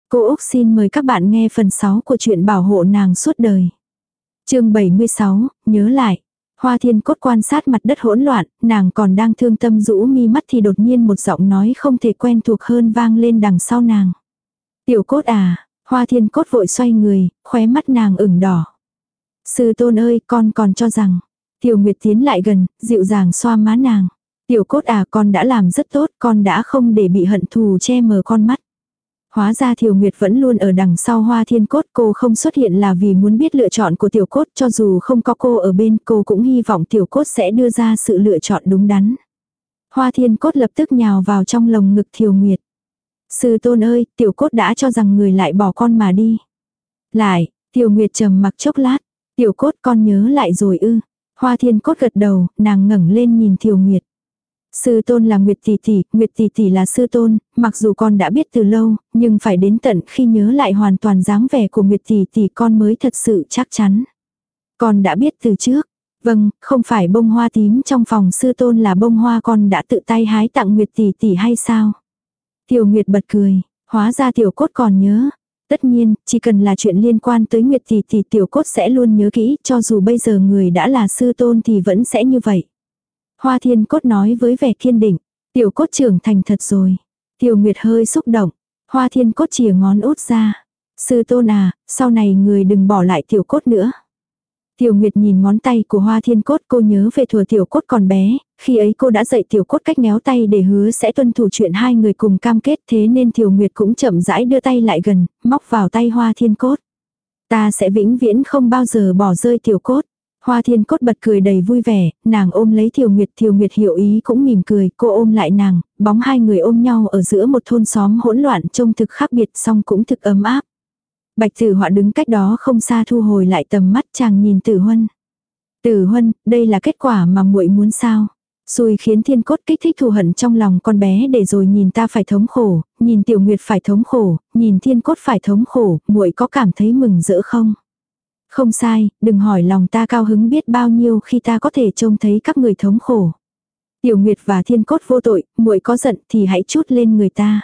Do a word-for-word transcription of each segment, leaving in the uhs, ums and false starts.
Cô Úc xin mời các bạn nghe phần sáu của truyện Bảo hộ nàng suốt đời. Chương bảy mươi sáu, nhớ lại. Hoa Thiên Cốt quan sát mặt đất hỗn loạn, nàng còn đang thương tâm rũ mi mắt thì đột nhiên một giọng nói không thể quen thuộc hơn vang lên đằng sau nàng. Tiểu Cốt à, Hoa Thiên Cốt vội xoay người, khóe mắt nàng ửng đỏ. Sư tôn ơi, con còn cho rằng. Tiểu Nguyệt tiến lại gần, dịu dàng xoa má nàng. Tiểu Cốt à, con đã làm rất tốt, con đã không để bị hận thù che mờ con mắt. Hóa ra Thiều Nguyệt vẫn luôn ở đằng sau Hoa Thiên Cốt, cô không xuất hiện là vì muốn biết lựa chọn của Tiểu Cốt, cho dù không có cô ở bên, cô cũng hy vọng Tiểu Cốt sẽ đưa ra sự lựa chọn đúng đắn. Hoa Thiên Cốt lập tức nhào vào trong lồng ngực Thiều Nguyệt. Sư tôn ơi, Tiểu Cốt đã cho rằng người lại bỏ con mà đi. Lại, Thiều Nguyệt trầm mặc chốc lát. Tiểu Cốt con nhớ lại rồi ư. Hoa Thiên Cốt gật đầu, nàng ngẩng lên nhìn Thiều Nguyệt. Sư tôn là Nguyệt tỷ tỷ, Nguyệt tỷ tỷ là sư tôn, mặc dù con đã biết từ lâu, nhưng phải đến tận khi nhớ lại hoàn toàn dáng vẻ của Nguyệt tỷ tỷ con mới thật sự chắc chắn. Con đã biết từ trước. Vâng, không phải bông hoa tím trong phòng sư tôn là bông hoa con đã tự tay hái tặng Nguyệt tỷ tỷ hay sao? Tiểu Nguyệt bật cười, hóa ra Tiểu Cốt còn nhớ. Tất nhiên, chỉ cần là chuyện liên quan tới Nguyệt tỷ tỷ Tiểu Cốt sẽ luôn nhớ kỹ, cho dù bây giờ người đã là sư tôn thì vẫn sẽ như vậy. Hoa Thiên Cốt nói với vẻ kiên định. Tiểu Cốt trưởng thành thật rồi. Tiểu Nguyệt hơi xúc động. Hoa Thiên Cốt chìa ngón út ra. Sư tôn à, sau này người đừng bỏ lại Tiểu Cốt nữa. Tiểu Nguyệt nhìn ngón tay của Hoa Thiên Cốt, cô nhớ về thuở Tiểu Cốt còn bé. Khi ấy cô đã dạy Tiểu Cốt cách nhéo tay để hứa sẽ tuân thủ chuyện hai người cùng cam kết, thế nên Tiểu Nguyệt cũng chậm rãi đưa tay lại gần, móc vào tay Hoa Thiên Cốt. Ta sẽ vĩnh viễn không bao giờ bỏ rơi Tiểu Cốt. Hoa Thiên Cốt bật cười đầy vui vẻ, nàng ôm lấy Thiều Nguyệt, Thiều Nguyệt hiểu ý cũng mỉm cười, cô ôm lại nàng, bóng hai người ôm nhau ở giữa một thôn xóm hỗn loạn trông thực khác biệt song cũng thực ấm áp. Bạch Tử Họa đứng cách đó không xa thu hồi lại tầm mắt, chàng nhìn Tử Huân. Tử Huân, đây là kết quả mà muội muốn sao? Xui khiến Thiên Cốt kích thích thù hận trong lòng con bé để rồi nhìn ta phải thống khổ, nhìn Tiểu Nguyệt phải thống khổ, nhìn Thiên Cốt phải thống khổ, muội có cảm thấy mừng rỡ không? Không sai, đừng hỏi lòng ta cao hứng biết bao nhiêu khi ta có thể trông thấy các người thống khổ. Tiểu Nguyệt và Thiên Cốt vô tội, muội có giận thì hãy trút lên người ta.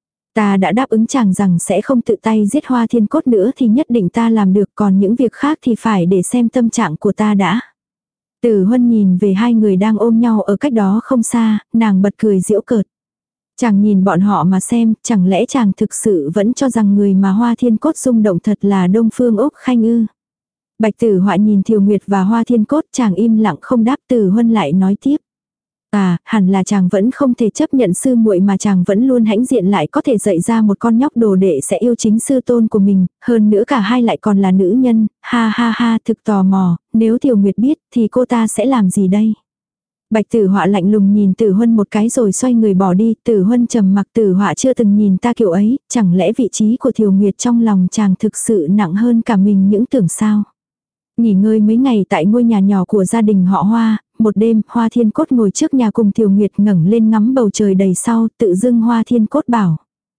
Ta đã đáp ứng chàng rằng sẽ không tự tay giết Hoa Thiên Cốt nữa thì nhất định ta làm được, còn những việc khác thì phải để xem tâm trạng của ta đã. Tử Huân nhìn về hai người đang ôm nhau ở cách đó không xa, nàng bật cười giễu cợt. Chàng nhìn bọn họ mà xem, chẳng lẽ chàng thực sự vẫn cho rằng người mà Hoa Thiên Cốt rung động thật là Đông Phương Úc Khanh ư? Bạch Tử Họa nhìn Thiều Nguyệt và Hoa Thiên Cốt, chàng im lặng không đáp. Tử Huân lại nói tiếp. À, hẳn là chàng vẫn không thể chấp nhận sư muội mà chàng vẫn luôn hãnh diện lại có thể dạy ra một con nhóc đồ đệ sẽ yêu chính sư tôn của mình, hơn nữa cả hai lại còn là nữ nhân, ha ha ha, thực tò mò, nếu Thiều Nguyệt biết thì cô ta sẽ làm gì đây? Bạch Tử Họa lạnh lùng nhìn Tử Huân một cái rồi xoay người bỏ đi. Tử Huân trầm mặc. Tử Họa chưa từng nhìn ta kiểu ấy, chẳng lẽ vị trí của Thiều Nguyệt trong lòng chàng thực sự nặng hơn cả mình những tưởng sao? Nghỉ ngơi mấy ngày tại ngôi nhà nhỏ của gia đình họ Hoa, một đêm Hoa Thiên Cốt ngồi trước nhà cùng Thiều Nguyệt ngẩng lên ngắm bầu trời đầy sao, tự dưng Hoa Thiên Cốt bảo.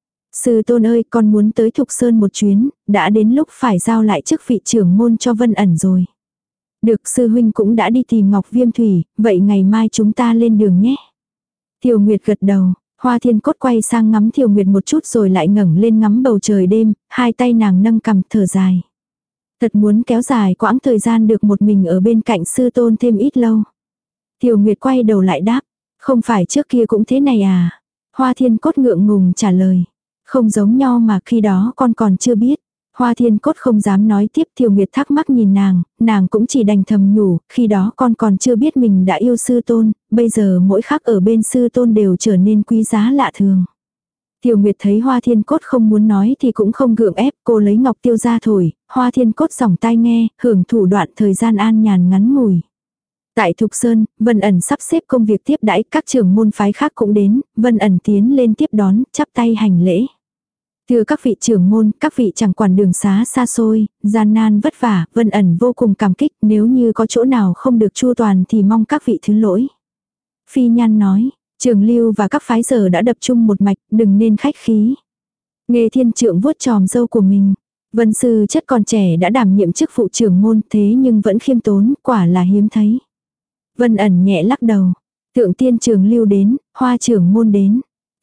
Sư tôn ơi, con muốn tới Thục Sơn một chuyến, đã đến lúc phải giao lại chức vị trưởng môn cho Vân Ẩn rồi. Được, sư huynh cũng đã đi tìm Ngọc Viêm Thủy, vậy ngày mai chúng ta lên đường nhé. Thiều Nguyệt gật đầu. Hoa Thiên Cốt quay sang ngắm Thiều Nguyệt một chút rồi lại ngẩng lên ngắm bầu trời đêm, hai tay nàng nâng cằm thở dài. Thật muốn kéo dài quãng thời gian được một mình ở bên cạnh sư tôn thêm ít lâu. Thiều Nguyệt quay đầu lại đáp. Không phải trước kia cũng thế này à? Hoa Thiên Cốt ngượng ngùng trả lời. Không giống nhau mà khi đó con còn chưa biết. Hoa Thiên Cốt không dám nói tiếp. Thiều Nguyệt thắc mắc nhìn nàng, nàng cũng chỉ đành thầm nhủ, khi đó con còn chưa biết mình đã yêu sư tôn, bây giờ mỗi khắc ở bên sư tôn đều trở nên quý giá lạ thường. Tiểu Nguyệt thấy Hoa Thiên Cốt không muốn nói thì cũng không gượng ép, cô lấy ngọc tiêu ra thổi, Hoa Thiên Cốt giỏng tai nghe, hưởng thụ đoạn thời gian an nhàn ngắn ngủi. Tại Thục Sơn, Vân Ẩn sắp xếp công việc tiếp đãi, các trưởng môn phái khác cũng đến, Vân Ẩn tiến lên tiếp đón, chắp tay hành lễ. Thưa các vị trưởng môn, các vị chẳng quản đường xá xa xôi, gian nan vất vả, Vân Ẩn vô cùng cảm kích, nếu như có chỗ nào không được chu toàn thì mong các vị thứ lỗi. Phi Nhan nói. Trường Lưu và các phái giờ đã đập chung một mạch, đừng nên khách khí. Nghê Thiên Trượng vuốt tròm râu của mình. Vân sư chất còn trẻ đã đảm nhiệm chức phụ trưởng môn thế nhưng vẫn khiêm tốn, quả là hiếm thấy. Vân Ẩn nhẹ lắc đầu. Thượng tiên Trường Lưu đến, Hoa trưởng môn đến.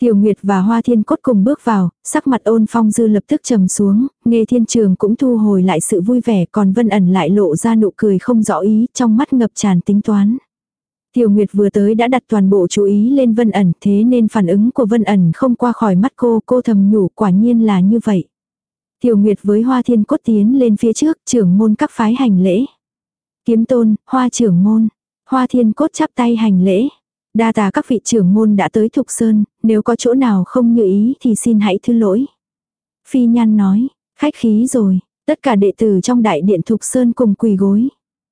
Tiểu Nguyệt và Hoa Thiên Cốt cùng bước vào, sắc mặt Ôn Phong Dư lập tức trầm xuống, Nghê Thiên Trường cũng thu hồi lại sự vui vẻ, còn Vân Ẩn lại lộ ra nụ cười không rõ ý, trong mắt ngập tràn tính toán. Tiểu Nguyệt vừa tới đã đặt toàn bộ chú ý lên Vân Ẩn, thế nên phản ứng của Vân Ẩn không qua khỏi mắt cô, cô thầm nhủ quả nhiên là như vậy. Tiểu Nguyệt với Hoa Thiên Cốt tiến lên phía trước, trưởng môn các phái hành lễ. Kiếm Tôn, Hoa trưởng môn, Hoa Thiên Cốt chắp tay hành lễ. Đa tạ các vị trưởng môn đã tới Thục Sơn, nếu có chỗ nào không như ý thì xin hãy thứ lỗi. Phi Nhan nói, khách khí rồi, tất cả đệ tử trong đại điện Thục Sơn cùng quỳ gối.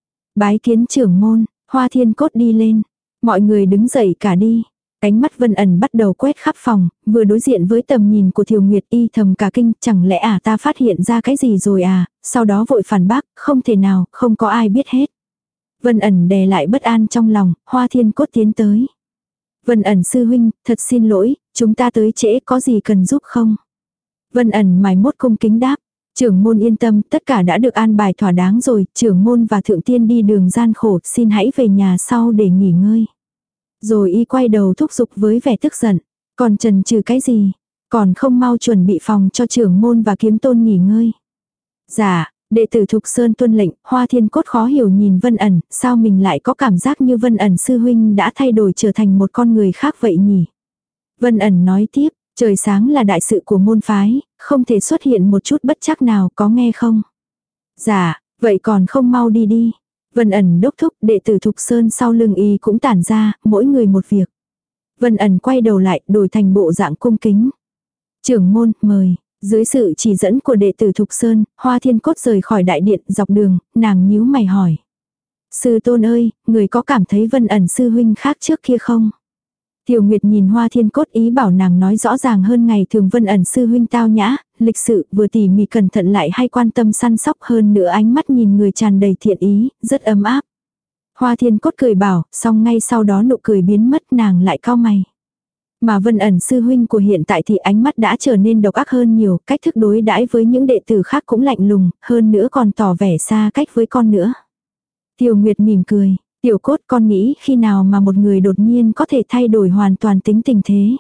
Bái kiến trưởng môn, Hoa Thiên Cốt đi lên, mọi người đứng dậy cả đi. Ánh mắt Vân Ẩn bắt đầu quét khắp phòng, vừa đối diện với tầm nhìn của Thiều Nguyệt y thầm cả kinh, chẳng lẽ à ta phát hiện ra cái gì rồi à, sau đó vội phản bác, không thể nào, không có ai biết hết. Vân Ẩn đè lại bất an trong lòng, Hoa Thiên Cốt tiến tới. Vân Ẩn sư huynh, thật xin lỗi, chúng ta tới trễ có gì cần giúp không? Vân Ẩn mài mốt cung kính đáp, trưởng môn yên tâm, tất cả đã được an bài thỏa đáng rồi, trưởng môn và thượng tiên đi đường gian khổ, xin hãy về nhà sau để nghỉ ngơi. Rồi y quay đầu thúc giục với vẻ tức giận, còn chần chừ cái gì, còn không mau chuẩn bị phòng cho trưởng môn và kiếm tôn nghỉ ngơi. Dạ, đệ tử Thục Sơn tuân lệnh, Hoa Thiên Cốt khó hiểu nhìn Vân Ẩn, sao mình lại có cảm giác như Vân Ẩn sư huynh đã thay đổi trở thành một con người khác vậy nhỉ? Vân Ẩn nói tiếp, trời sáng là đại sự của môn phái, không thể xuất hiện một chút bất trắc nào, có nghe không? Dạ, vậy còn không mau đi đi. Vân Ẩn đốc thúc, đệ tử Thục Sơn sau lưng y cũng tản ra, mỗi người một việc. Vân Ẩn quay đầu lại, đổi thành bộ dạng cung kính. Trưởng môn, mời. Dưới sự chỉ dẫn của đệ tử Thục Sơn, Hoa Thiên Cốt rời khỏi đại điện, dọc đường, nàng nhíu mày hỏi. Sư tôn ơi, người có cảm thấy Vân Ẩn sư huynh khác trước kia không? Tiểu Nguyệt nhìn Hoa Thiên Cốt ý bảo nàng nói rõ ràng hơn ngày thường. Vân Ẩn sư huynh tao nhã, lịch sự, vừa tỉ mỉ cẩn thận lại hay quan tâm săn sóc, hơn nữa ánh mắt nhìn người tràn đầy thiện ý, rất ấm áp. Hoa Thiên Cốt cười bảo, xong ngay sau đó nụ cười biến mất, nàng lại cau mày. Mà Vân Ẩn sư huynh của hiện tại thì ánh mắt đã trở nên độc ác hơn nhiều, cách thức đối đãi với những đệ tử khác cũng lạnh lùng, hơn nữa còn tỏ vẻ xa cách với con nữa. Tiểu Nguyệt mỉm cười, Tiểu Cốt, con nghĩ khi nào mà một người đột nhiên có thể thay đổi hoàn toàn tính tình thế?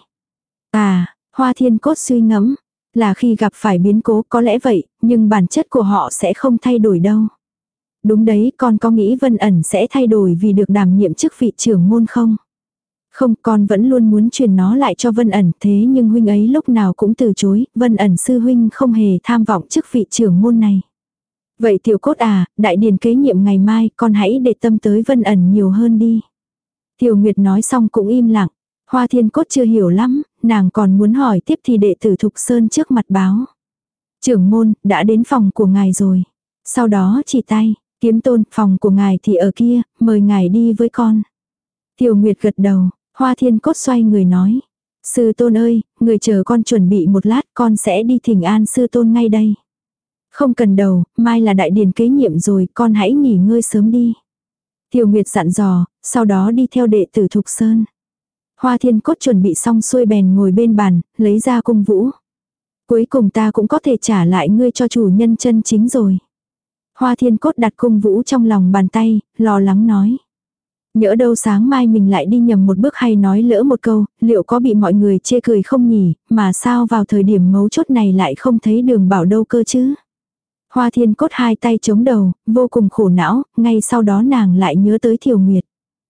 À, Hoa Thiên Cốt suy ngẫm, là khi gặp phải biến cố có lẽ vậy, nhưng bản chất của họ sẽ không thay đổi đâu. Đúng đấy, con có nghĩ Vân Ẩn sẽ thay đổi vì được đảm nhiệm chức vị trưởng môn không? Không, con vẫn luôn muốn truyền nó lại cho Vân Ẩn, thế nhưng huynh ấy lúc nào cũng từ chối, Vân Ẩn sư huynh không hề tham vọng chức vị trưởng môn này. Vậy Tiểu Cốt à, đại điển kế nhiệm ngày mai, con hãy để tâm tới Vân Ẩn nhiều hơn đi. Tiểu Nguyệt nói xong cũng im lặng. Hoa Thiên Cốt chưa hiểu lắm, nàng còn muốn hỏi tiếp thì đệ tử Thục Sơn trước mặt báo. Trưởng môn, đã đến phòng của ngài rồi. Sau đó chỉ tay, Kiếm Tôn, phòng của ngài thì ở kia, mời ngài đi với con. Tiểu Nguyệt gật đầu, Hoa Thiên Cốt xoay người nói. Sư tôn ơi, người chờ con chuẩn bị một lát, con sẽ đi thỉnh an sư tôn ngay đây. Không cần đầu, mai là đại điển kế nhiệm rồi, con hãy nghỉ ngơi sớm đi. Tiểu Nguyệt dặn dò, sau đó đi theo đệ tử Thục Sơn. Hoa Thiên Cốt chuẩn bị xong xuôi bèn ngồi bên bàn, lấy ra cung vũ. Cuối cùng ta cũng có thể trả lại ngươi cho chủ nhân chân chính rồi. Hoa Thiên Cốt đặt cung vũ trong lòng bàn tay, lo lắng nói. Nhỡ đâu sáng mai mình lại đi nhầm một bước hay nói lỡ một câu, liệu có bị mọi người chê cười không nhỉ, mà sao vào thời điểm mấu chốt này lại không thấy đường bảo đâu cơ chứ. Hoa Thiên Cốt hai tay chống đầu, vô cùng khổ não, ngay sau đó nàng lại nhớ tới Thiều Nguyệt.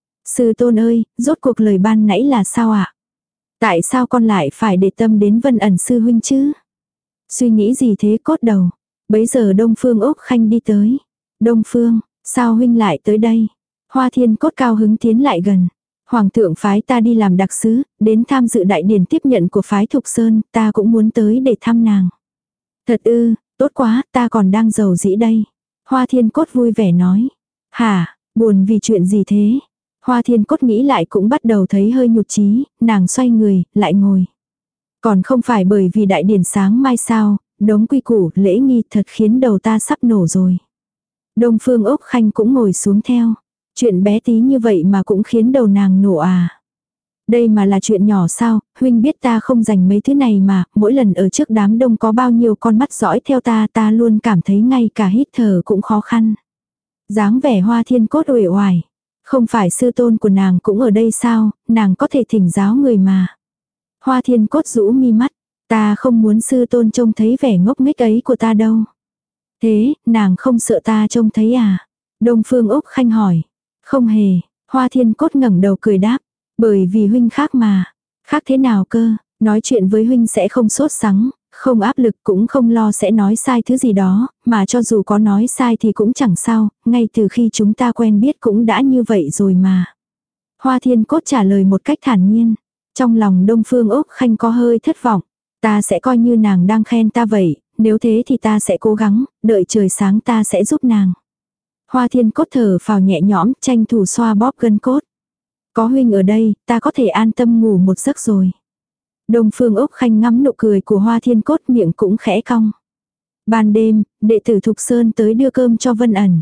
Sư tôn ơi, rốt cuộc lời ban nãy là sao ạ? À? Tại sao con lại phải để tâm đến Vân Ẩn sư huynh chứ? Suy nghĩ gì thế Cốt đầu? Bấy giờ Đông Phương Úc Khanh đi tới. Đông Phương, sao huynh lại tới đây? Hoa Thiên Cốt cao hứng tiến lại gần. Hoàng thượng phái ta đi làm đặc sứ, đến tham dự đại điển tiếp nhận của phái Thục Sơn, ta cũng muốn tới để thăm nàng. Thật ư, tốt quá, ta còn đang giàu dĩ đây. Hoa Thiên Cốt vui vẻ nói. Hả, buồn vì chuyện gì thế? Hoa Thiên Cốt nghĩ lại cũng bắt đầu thấy hơi nhụt chí, nàng xoay người, lại ngồi. Còn không phải bởi vì đại điển sáng mai sao, đống quy củ, lễ nghi thật khiến đầu ta sắp nổ rồi. Đông Phương Úc Khanh cũng ngồi xuống theo. Chuyện bé tí như vậy mà cũng khiến đầu nàng nổ à. Đây mà là chuyện nhỏ sao, huynh biết ta không dành mấy thứ này mà, mỗi lần ở trước đám đông có bao nhiêu con mắt dõi theo ta, ta luôn cảm thấy ngay cả hít thở cũng khó khăn. Dáng vẻ Hoa Thiên Cốt uể oải. Không phải sư tôn của nàng cũng ở đây sao, nàng có thể thỉnh giáo người mà. Hoa Thiên Cốt rũ mi mắt. Ta không muốn sư tôn trông thấy vẻ ngốc nghếch ấy của ta đâu. Thế, nàng không sợ ta trông thấy à? Đông Phương Úc Khanh hỏi. Không hề, Hoa Thiên Cốt ngẩng đầu cười đáp. Bởi vì huynh khác mà. Khác thế nào cơ? Nói chuyện với huynh sẽ không sốt sắng, không áp lực, cũng không lo sẽ nói sai thứ gì đó, mà cho dù có nói sai thì cũng chẳng sao, ngay từ khi chúng ta quen biết cũng đã như vậy rồi mà. Hoa Thiên Cốt trả lời một cách thản nhiên. Trong lòng Đông Phương Úc Khanh có hơi thất vọng. Ta sẽ coi như nàng đang khen ta vậy, nếu thế thì ta sẽ cố gắng, đợi trời sáng ta sẽ giúp nàng. Hoa Thiên Cốt thở phào nhẹ nhõm, tranh thủ xoa bóp gân cốt. Có huynh ở đây, ta có thể an tâm ngủ một giấc rồi. Đông Phương Úc Khanh ngắm nụ cười của Hoa Thiên Cốt, miệng cũng khẽ cong. Ban đêm, đệ tử Thục Sơn tới đưa cơm cho Vân Ẩn.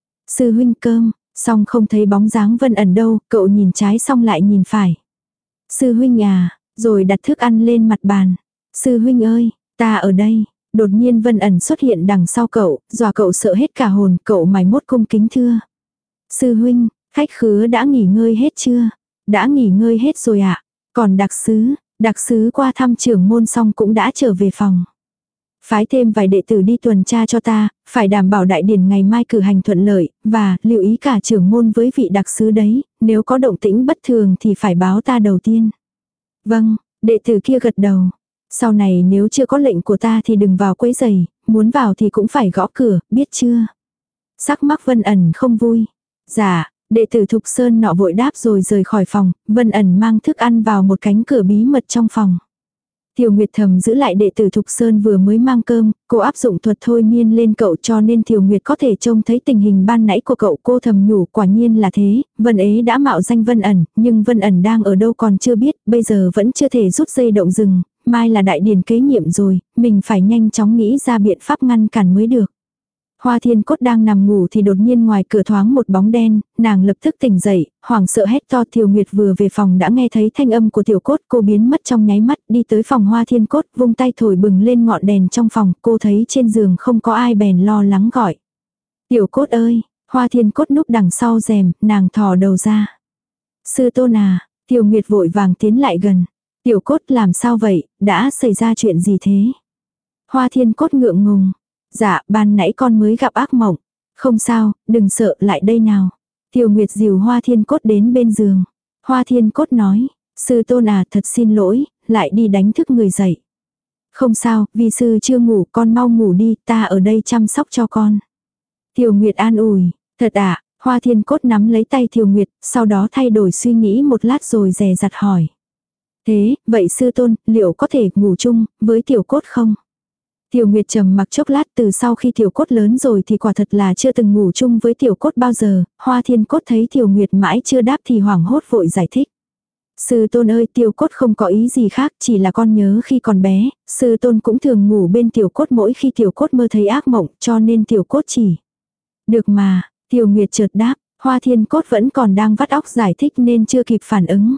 Sư huynh cơm, xong không thấy bóng dáng Vân Ẩn đâu, cậu nhìn trái xong lại nhìn phải. Sư huynh à, rồi đặt thức ăn lên mặt bàn. Sư huynh ơi, ta ở đây. Đột nhiên Vân Ẩn xuất hiện đằng sau cậu, dọa cậu sợ hết cả hồn, cậu mày mốt cung kính thưa. Sư huynh, khách khứa đã nghỉ ngơi hết chưa? Đã nghỉ ngơi hết rồi ạ. À? Còn đặc sứ, đặc sứ qua thăm trưởng môn xong cũng đã trở về phòng. Phái thêm vài đệ tử đi tuần tra cho ta, phải đảm bảo đại điển ngày mai cử hành thuận lợi, và lưu ý cả trưởng môn với vị đặc sứ đấy, nếu có động tĩnh bất thường thì phải báo ta đầu tiên. Vâng, đệ tử kia gật đầu. Sau này nếu chưa có lệnh của ta thì đừng vào quấy rầy, muốn vào thì cũng phải gõ cửa, biết chưa? Sắc mắc Vân Ẩn không vui. Dạ, đệ tử Thục Sơn nọ vội đáp rồi rời khỏi phòng, Vân Ẩn mang thức ăn vào một cánh cửa bí mật trong phòng. Thiều Nguyệt thầm giữ lại đệ tử Thục Sơn vừa mới mang cơm, cô áp dụng thuật thôi miên lên cậu cho nên Thiều Nguyệt có thể trông thấy tình hình ban nãy của cậu. Cô thầm nhủ quả nhiên là thế, Vân Ế đã mạo danh Vân Ẩn, nhưng Vân Ẩn đang ở đâu còn chưa biết, bây giờ vẫn chưa thể rút dây động rừng, mai là đại điển kế nhiệm rồi, mình phải nhanh chóng nghĩ ra biện pháp ngăn cản mới được. Hoa Thiên Cốt đang nằm ngủ thì đột nhiên ngoài cửa thoáng một bóng đen, nàng lập tức tỉnh dậy, hoảng sợ hét to. Thiều Nguyệt vừa về phòng đã nghe thấy thanh âm của Tiểu Cốt, cô biến mất trong nháy mắt, đi tới phòng Hoa Thiên Cốt, vung tay thổi bừng lên ngọn đèn trong phòng, cô thấy trên giường không có ai bèn lo lắng gọi. Tiểu Cốt ơi, Hoa Thiên Cốt núp đằng sau rèm, nàng thò đầu ra. Sư tôn à, Thiều Nguyệt vội vàng tiến lại gần. Tiểu Cốt làm sao vậy, đã xảy ra chuyện gì thế? Hoa Thiên Cốt ngượng ngùng. Dạ, ban nãy con mới gặp ác mộng. Không sao, đừng sợ, lại đây nào. Thiều Nguyệt dìu Hoa Thiên Cốt đến bên giường. Hoa Thiên Cốt nói, sư tôn à, thật xin lỗi, lại đi đánh thức người dậy. Không sao, vì sư chưa ngủ, con mau ngủ đi, ta ở đây chăm sóc cho con. Thiều Nguyệt an ủi, thật ạ, à? Hoa Thiên Cốt nắm lấy tay Thiều Nguyệt, sau đó thay đổi suy nghĩ một lát rồi dè dặt hỏi. Thế, vậy sư tôn, liệu có thể ngủ chung với Tiểu Cốt không? Tiểu Nguyệt trầm mặc chốc lát, từ sau khi Tiểu Cốt lớn rồi thì quả thật là chưa từng ngủ chung với Tiểu Cốt bao giờ. Hoa Thiên Cốt thấy Tiểu Nguyệt mãi chưa đáp thì hoảng hốt vội giải thích. Sư tôn ơi, Tiểu Cốt không có ý gì khác, chỉ là con nhớ khi còn bé, sư tôn cũng thường ngủ bên Tiểu Cốt mỗi khi Tiểu Cốt mơ thấy ác mộng, cho nên Tiểu Cốt chỉ. Được mà, Tiểu Nguyệt chợt đáp, Hoa Thiên Cốt vẫn còn đang vắt óc giải thích nên chưa kịp phản ứng.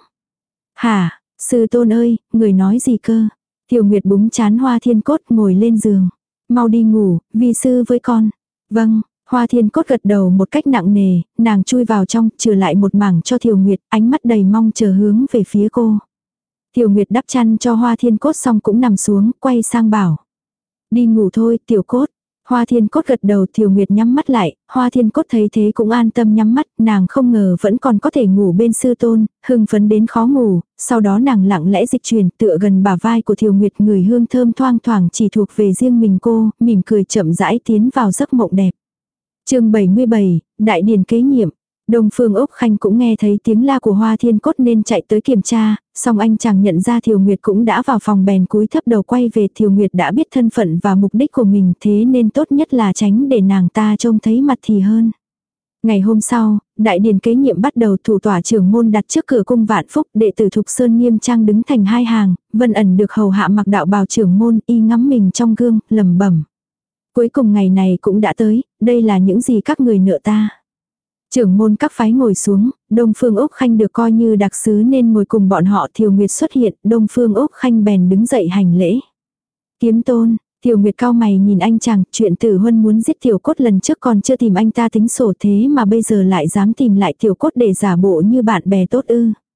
Hả, sư tôn ơi, người nói gì cơ? Tiểu Nguyệt búng chán Hoa Thiên Cốt ngồi lên giường. Mau đi ngủ, vi sư với con. Vâng, Hoa Thiên Cốt gật đầu một cách nặng nề, nàng chui vào trong, trừ lại một mảng cho Tiểu Nguyệt, ánh mắt đầy mong chờ hướng về phía cô. Tiểu Nguyệt đắp chăn cho Hoa Thiên Cốt xong cũng nằm xuống, quay sang bảo. Đi ngủ thôi, Tiểu Cốt. Hoa Thiên Cốt gật đầu, Tiểu Nguyệt nhắm mắt lại, Hoa Thiên Cốt thấy thế cũng an tâm nhắm mắt, nàng không ngờ vẫn còn có thể ngủ bên sư tôn, hưng phấn đến khó ngủ, sau đó nàng lặng lẽ dịch chuyển tựa gần bả vai của Tiểu Nguyệt, người hương thơm thoang thoảng chỉ thuộc về riêng mình cô, mỉm cười chậm rãi tiến vào giấc mộng đẹp. Chương bảy mươi bảy, Đại điển kế nhiệm. Đông Phương Úc Khanh cũng nghe thấy tiếng la của Hoa Thiên Cốt nên chạy tới kiểm tra, song anh chàng nhận ra Thiều Nguyệt cũng đã vào phòng bèn cúi thấp đầu quay về. Thiều Nguyệt đã biết thân phận và mục đích của mình, thế nên tốt nhất là tránh để nàng ta trông thấy mặt thì hơn. Ngày hôm sau, đại điển kế nhiệm bắt đầu, thủ tỏa trưởng môn đặt trước cửa cung Vạn Phúc, đệ tử Thục Sơn nghiêm trang đứng thành hai hàng, Vân Ẩn được hầu hạ mặc đạo bào trưởng môn, y ngắm mình trong gương, lẩm bẩm. Cuối cùng ngày này cũng đã tới, đây là những gì các người nợ ta. Trưởng môn các phái ngồi xuống, Đông Phương Úc Khanh được coi như đặc sứ nên ngồi cùng bọn họ. Thiều Nguyệt xuất hiện, Đông Phương Úc Khanh bèn đứng dậy hành lễ. Kiếm tôn, Thiều Nguyệt cau mày nhìn anh chàng, chuyện Tử Huân muốn giết Tiểu Cốt lần trước còn chưa tìm anh ta tính sổ, thế mà bây giờ lại dám tìm lại Tiểu Cốt để giả bộ như bạn bè tốt ư.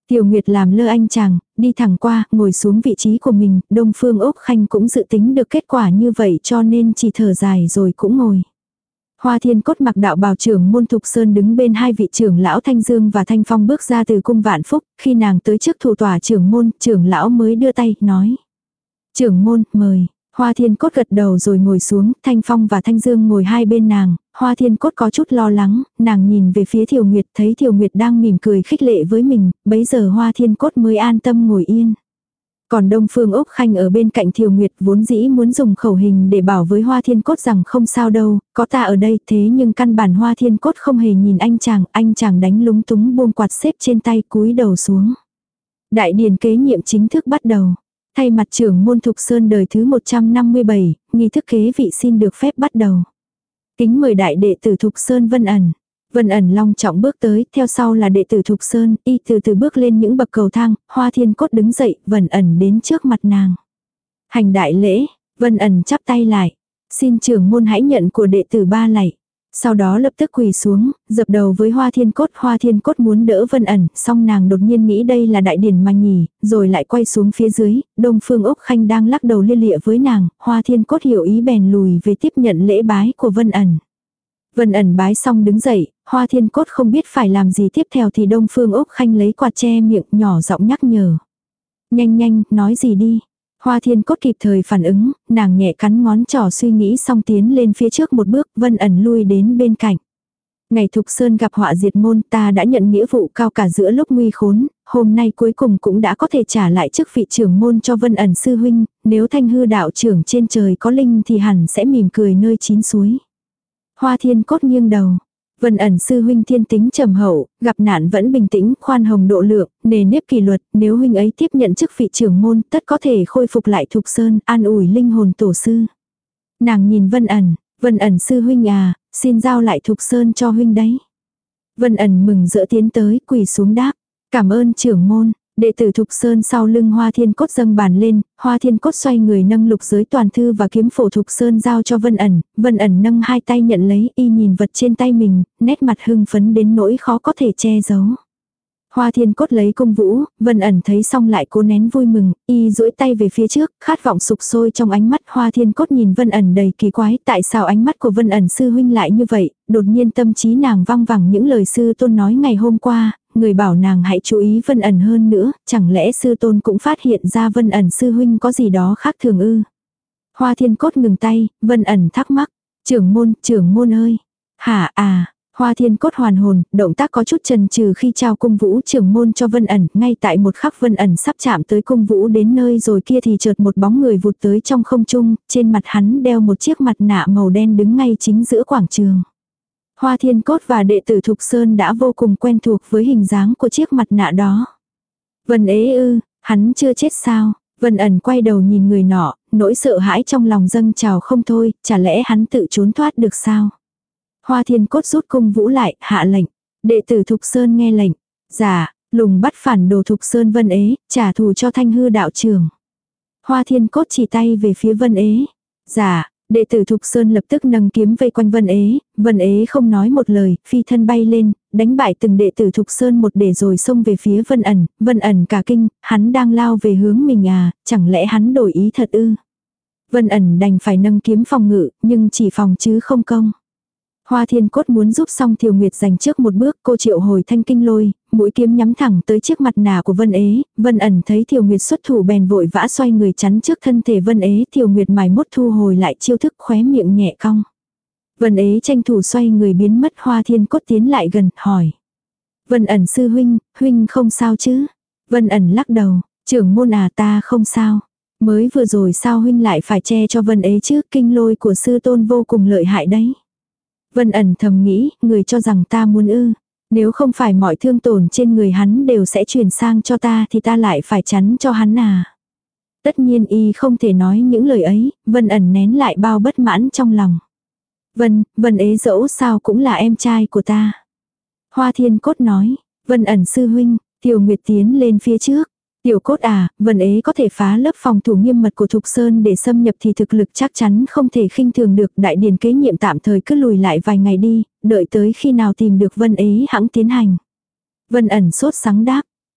Tiểu Nguyệt làm lơ anh chàng, đi thẳng qua, ngồi xuống vị trí của mình, Đông Phương Úc Khanh cũng dự tính được kết quả như vậy cho nên chỉ thở dài rồi cũng ngồi. Hoa Thiên Cốt mặc đạo bào trưởng môn Thục Sơn đứng bên hai vị trưởng lão Thanh Dương và Thanh Phong bước ra từ cung Vạn Phúc, khi nàng tới trước thủ tòa trưởng môn, trưởng lão mới đưa tay, nói. Trưởng môn, mời. Hoa Thiên Cốt gật đầu rồi ngồi xuống, Thanh Phong và Thanh Dương ngồi hai bên nàng, Hoa Thiên Cốt có chút lo lắng, nàng nhìn về phía Thiều Nguyệt, thấy Thiều Nguyệt đang mỉm cười khích lệ với mình, bấy giờ Hoa Thiên Cốt mới an tâm ngồi yên. Còn Đông Phương Úc Khanh ở bên cạnh Thiều Nguyệt vốn dĩ muốn dùng khẩu hình để bảo với Hoa Thiên Cốt rằng không sao đâu, có ta ở đây, thế nhưng căn bản Hoa Thiên Cốt không hề nhìn anh chàng, anh chàng đánh lúng túng buông quạt xếp trên tay cúi đầu xuống. Đại điển kế nhiệm chính thức bắt đầu. Thay mặt trưởng môn Thục Sơn đời thứ một trăm năm mươi bảy, nghi thức kế vị xin được phép bắt đầu. Kính mời đại đệ tử Thục Sơn Vân Ẩn. Vân Ẩn long trọng bước tới, theo sau là đệ tử Thục Sơn, y từ từ bước lên những bậc cầu thang, Hoa Thiên Cốt đứng dậy, Vân Ẩn đến trước mặt nàng. Hành đại lễ, Vân Ẩn chắp tay lại. Xin trưởng môn hãy nhận của đệ tử ba lạy. Sau đó lập tức quỳ xuống, dập đầu với Hoa Thiên Cốt. Hoa Thiên Cốt muốn đỡ Vân Ẩn, song nàng đột nhiên nghĩ đây là đại điển mà nhỉ, rồi lại quay xuống phía dưới, Đông Phương Úc Khanh đang lắc đầu lia lịa với nàng, Hoa Thiên Cốt hiểu ý bèn lùi về tiếp nhận lễ bái của Vân Ẩn. Vân Ẩn bái xong đứng dậy, Hoa Thiên Cốt không biết phải làm gì tiếp theo thì Đông Phương Úc Khanh lấy quạt che miệng nhỏ giọng nhắc nhở. Nhanh nhanh, nói gì đi. Hoa Thiên Cốt kịp thời phản ứng, nàng nhẹ cắn ngón trỏ suy nghĩ xong tiến lên phía trước một bước, Vân Ẩn lui đến bên cạnh. Ngày Thục Sơn gặp họa diệt môn, ta đã nhận nghĩa vụ cao cả giữa lúc nguy khốn, hôm nay cuối cùng cũng đã có thể trả lại chức vị trưởng môn cho Vân Ẩn sư huynh, nếu Thanh Hư đạo trưởng trên trời có linh thì hẳn sẽ mỉm cười nơi chín suối. Hoa Thiên Cốt nghiêng đầu. Vân Ẩn sư huynh thiên tính trầm hậu, gặp nạn vẫn bình tĩnh, khoan hồng độ lượng, nề nếp kỷ luật, nếu huynh ấy tiếp nhận chức vị trưởng môn, tất có thể khôi phục lại Thục Sơn, an ủi linh hồn tổ sư. Nàng nhìn Vân Ẩn, Vân Ẩn sư huynh à, xin giao lại Thục Sơn cho huynh đấy. Vân Ẩn mừng rỡ tiến tới, quỳ xuống đáp, cảm ơn trưởng môn. Đệ tử Thục Sơn sau lưng Hoa Thiên Cốt dâng bàn lên, Hoa Thiên Cốt xoay người nâng lục giới toàn thư và kiếm phổ Thục Sơn giao cho Vân Ẩn, Vân Ẩn nâng hai tay nhận lấy, y nhìn vật trên tay mình, nét mặt hưng phấn đến nỗi khó có thể che giấu. Hoa Thiên Cốt lấy cung vũ, Vân Ẩn thấy xong lại cố nén vui mừng, y duỗi tay về phía trước, khát vọng sục sôi trong ánh mắt. Hoa Thiên Cốt nhìn Vân Ẩn đầy kỳ quái, tại sao ánh mắt của Vân Ẩn sư huynh lại như vậy, đột nhiên tâm trí nàng văng vẳng những lời sư tôn nói ngày hôm qua, người bảo nàng hãy chú ý Vân Ẩn hơn nữa, chẳng lẽ sư tôn cũng phát hiện ra Vân Ẩn sư huynh có gì đó khác thường ư. Hoa Thiên Cốt ngừng tay, Vân Ẩn thắc mắc, trưởng môn, trưởng môn ơi, hả à. Hoa Thiên Cốt hoàn hồn, động tác có chút chần chừ khi trao cung vũ trưởng môn cho Vân Ẩn, ngay tại một khắc Vân Ẩn sắp chạm tới cung vũ đến nơi rồi kia thì chợt một bóng người vụt tới trong không trung, trên mặt hắn đeo một chiếc mặt nạ màu đen đứng ngay chính giữa quảng trường. Hoa Thiên Cốt và đệ tử Thục Sơn đã vô cùng quen thuộc với hình dáng của chiếc mặt nạ đó. Vân ế ư, hắn chưa chết sao? Vân Ẩn quay đầu nhìn người nọ, nỗi sợ hãi trong lòng dâng trào không thôi, chả lẽ hắn tự trốn thoát được sao? Hoa Thiên Cốt rút cung vũ lại, hạ lệnh. Đệ tử Thục Sơn nghe lệnh. Dạ, lùng bắt phản đồ Thục Sơn Vân ế, trả thù cho Thanh Hư đạo trưởng. Hoa Thiên Cốt chỉ tay về phía Vân ế. Dạ, đệ tử Thục Sơn lập tức nâng kiếm vây quanh Vân ế. Vân ế không nói một lời, phi thân bay lên, đánh bại từng đệ tử Thục Sơn một để rồi xông về phía Vân Ẩn. Vân Ẩn cả kinh, hắn đang lao về hướng mình à, chẳng lẽ hắn đổi ý thật ư? Vân Ẩn đành phải nâng kiếm phòng ngự, nhưng chỉ phòng chứ không công. Hoa Thiên Cốt muốn giúp xong Thiều Nguyệt giành trước một bước, cô triệu hồi thanh kinh lôi, mũi kiếm nhắm thẳng tới chiếc mặt nạ của Vân ế. Vân Ẩn thấy Thiều Nguyệt xuất thủ bèn vội vã xoay người chắn trước thân thể Vân ế. Thiều Nguyệt mài mốt thu hồi lại chiêu thức, khóe miệng nhẹ cong. Vân ế tranh thủ xoay người biến mất. Hoa Thiên Cốt tiến lại gần, hỏi. Vân Ẩn sư huynh, huynh không sao chứ? Vân Ẩn lắc đầu, trưởng môn à, ta không sao. Mới vừa rồi sao huynh lại phải che cho Vân ế chứ, kinh lôi của sư tôn vô cùng lợi hại đấy. Vân Ẩn thầm nghĩ, người cho rằng ta muốn ư. Nếu không phải mọi thương tổn trên người hắn đều sẽ truyền sang cho ta thì ta lại phải chắn cho hắn à. Tất nhiên y không thể nói những lời ấy, Vân Ẩn nén lại bao bất mãn trong lòng. Vân, Vân ế dẫu sao cũng là em trai của ta. Hoa Thiên Cốt nói, Vân Ẩn sư huynh, Tiểu Nguyệt tiến lên phía trước. Tiểu Cốt à, Vân ế có thể phá lớp phòng thủ nghiêm mật của Thục Sơn để xâm nhập thì thực lực chắc chắn không thể khinh thường được. Đại điển kế nhiệm tạm thời cứ lùi lại vài ngày đi, đợi tới khi nào tìm được Vân ế hãng tiến hành. Vân Ẩn sốt sắng đáp,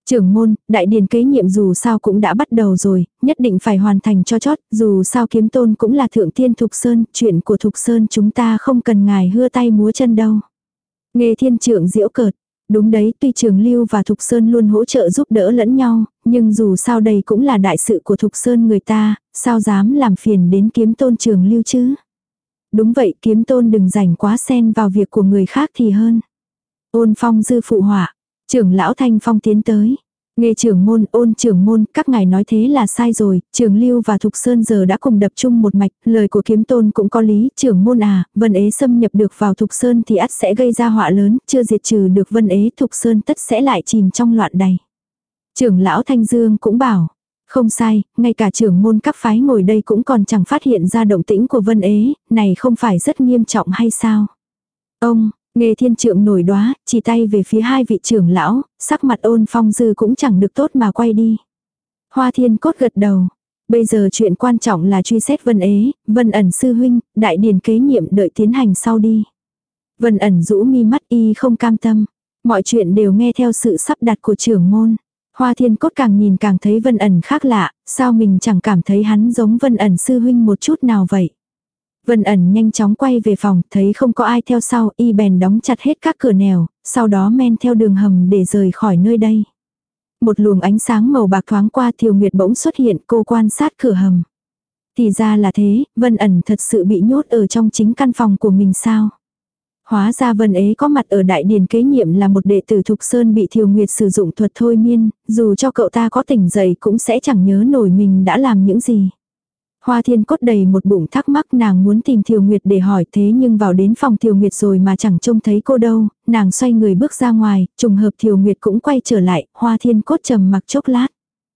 Trưởng môn, đại điển kế nhiệm dù sao cũng đã bắt đầu rồi, nhất định phải hoàn thành cho chót, dù sao kiếm tôn cũng là thượng tiên Thục Sơn, chuyện của Thục Sơn chúng ta không cần ngài hưa tay múa chân đâu. Nghê thiên trưởng giễu cợt, đúng đấy, tuy Trường Lưu và Thục Sơn luôn hỗ trợ giúp đỡ lẫn nhau, nhưng dù sao đây cũng là đại sự của Thục Sơn người ta, sao dám làm phiền đến kiếm tôn Trường Lưu chứ. Đúng vậy, kiếm tôn đừng rảnh quá xen vào việc của người khác thì hơn. Ôn Phong dư phụ họa, trưởng lão Thanh Phong tiến tới. Nghe trưởng môn, ôn trưởng môn, các ngài nói thế là sai rồi, Trường Lưu và Thục Sơn giờ đã cùng đập chung một mạch, lời của kiếm tôn cũng có lý, trưởng môn à, Vân Ế xâm nhập được vào Thục Sơn thì ắt sẽ gây ra họa lớn, chưa diệt trừ được Vân Ế Thục Sơn tất sẽ lại chìm trong loạn đầy. Trưởng lão Thanh Dương cũng bảo, không sai, ngay cả trưởng môn các phái ngồi đây cũng còn chẳng phát hiện ra động tĩnh của Vân Ế, này không phải rất nghiêm trọng hay sao? Ông, Nghê thiên trượng nổi đoá, chỉ tay về phía hai vị trưởng lão, sắc mặt Ôn Phong dư cũng chẳng được tốt mà quay đi. Hoa thiên cốt gật đầu. Bây giờ chuyện quan trọng là truy xét Vân Ế, Vân ẩn sư huynh, đại điển kế nhiệm đợi tiến hành sau đi. Vân ẩn rũ mi mắt y không cam tâm. Mọi chuyện đều nghe theo sự sắp đặt của trưởng môn. Hoa thiên cốt càng nhìn càng thấy Vân ẩn khác lạ, sao mình chẳng cảm thấy hắn giống Vân ẩn sư huynh một chút nào vậy. Vân ẩn nhanh chóng quay về phòng, thấy không có ai theo sau, y bèn đóng chặt hết các cửa nẻo, sau đó men theo đường hầm để rời khỏi nơi đây. Một luồng ánh sáng màu bạc thoáng qua, Thiều Nguyệt bỗng xuất hiện, cô quan sát cửa hầm. Thì ra là thế, Vân ẩn thật sự bị nhốt ở trong chính căn phòng của mình sao? Hóa ra Vân Ế có mặt ở đại điển kế nhiệm là một đệ tử Thục Sơn bị Thiều Nguyệt sử dụng thuật thôi miên, dù cho cậu ta có tỉnh dậy cũng sẽ chẳng nhớ nổi mình đã làm những gì. Hoa thiên cốt đầy một bụng thắc mắc, nàng muốn tìm Thiều Nguyệt để hỏi, thế nhưng vào đến phòng Thiều Nguyệt rồi mà chẳng trông thấy cô đâu, nàng xoay người bước ra ngoài, trùng hợp Thiều Nguyệt cũng quay trở lại, Hoa thiên cốt trầm mặc chốc lát.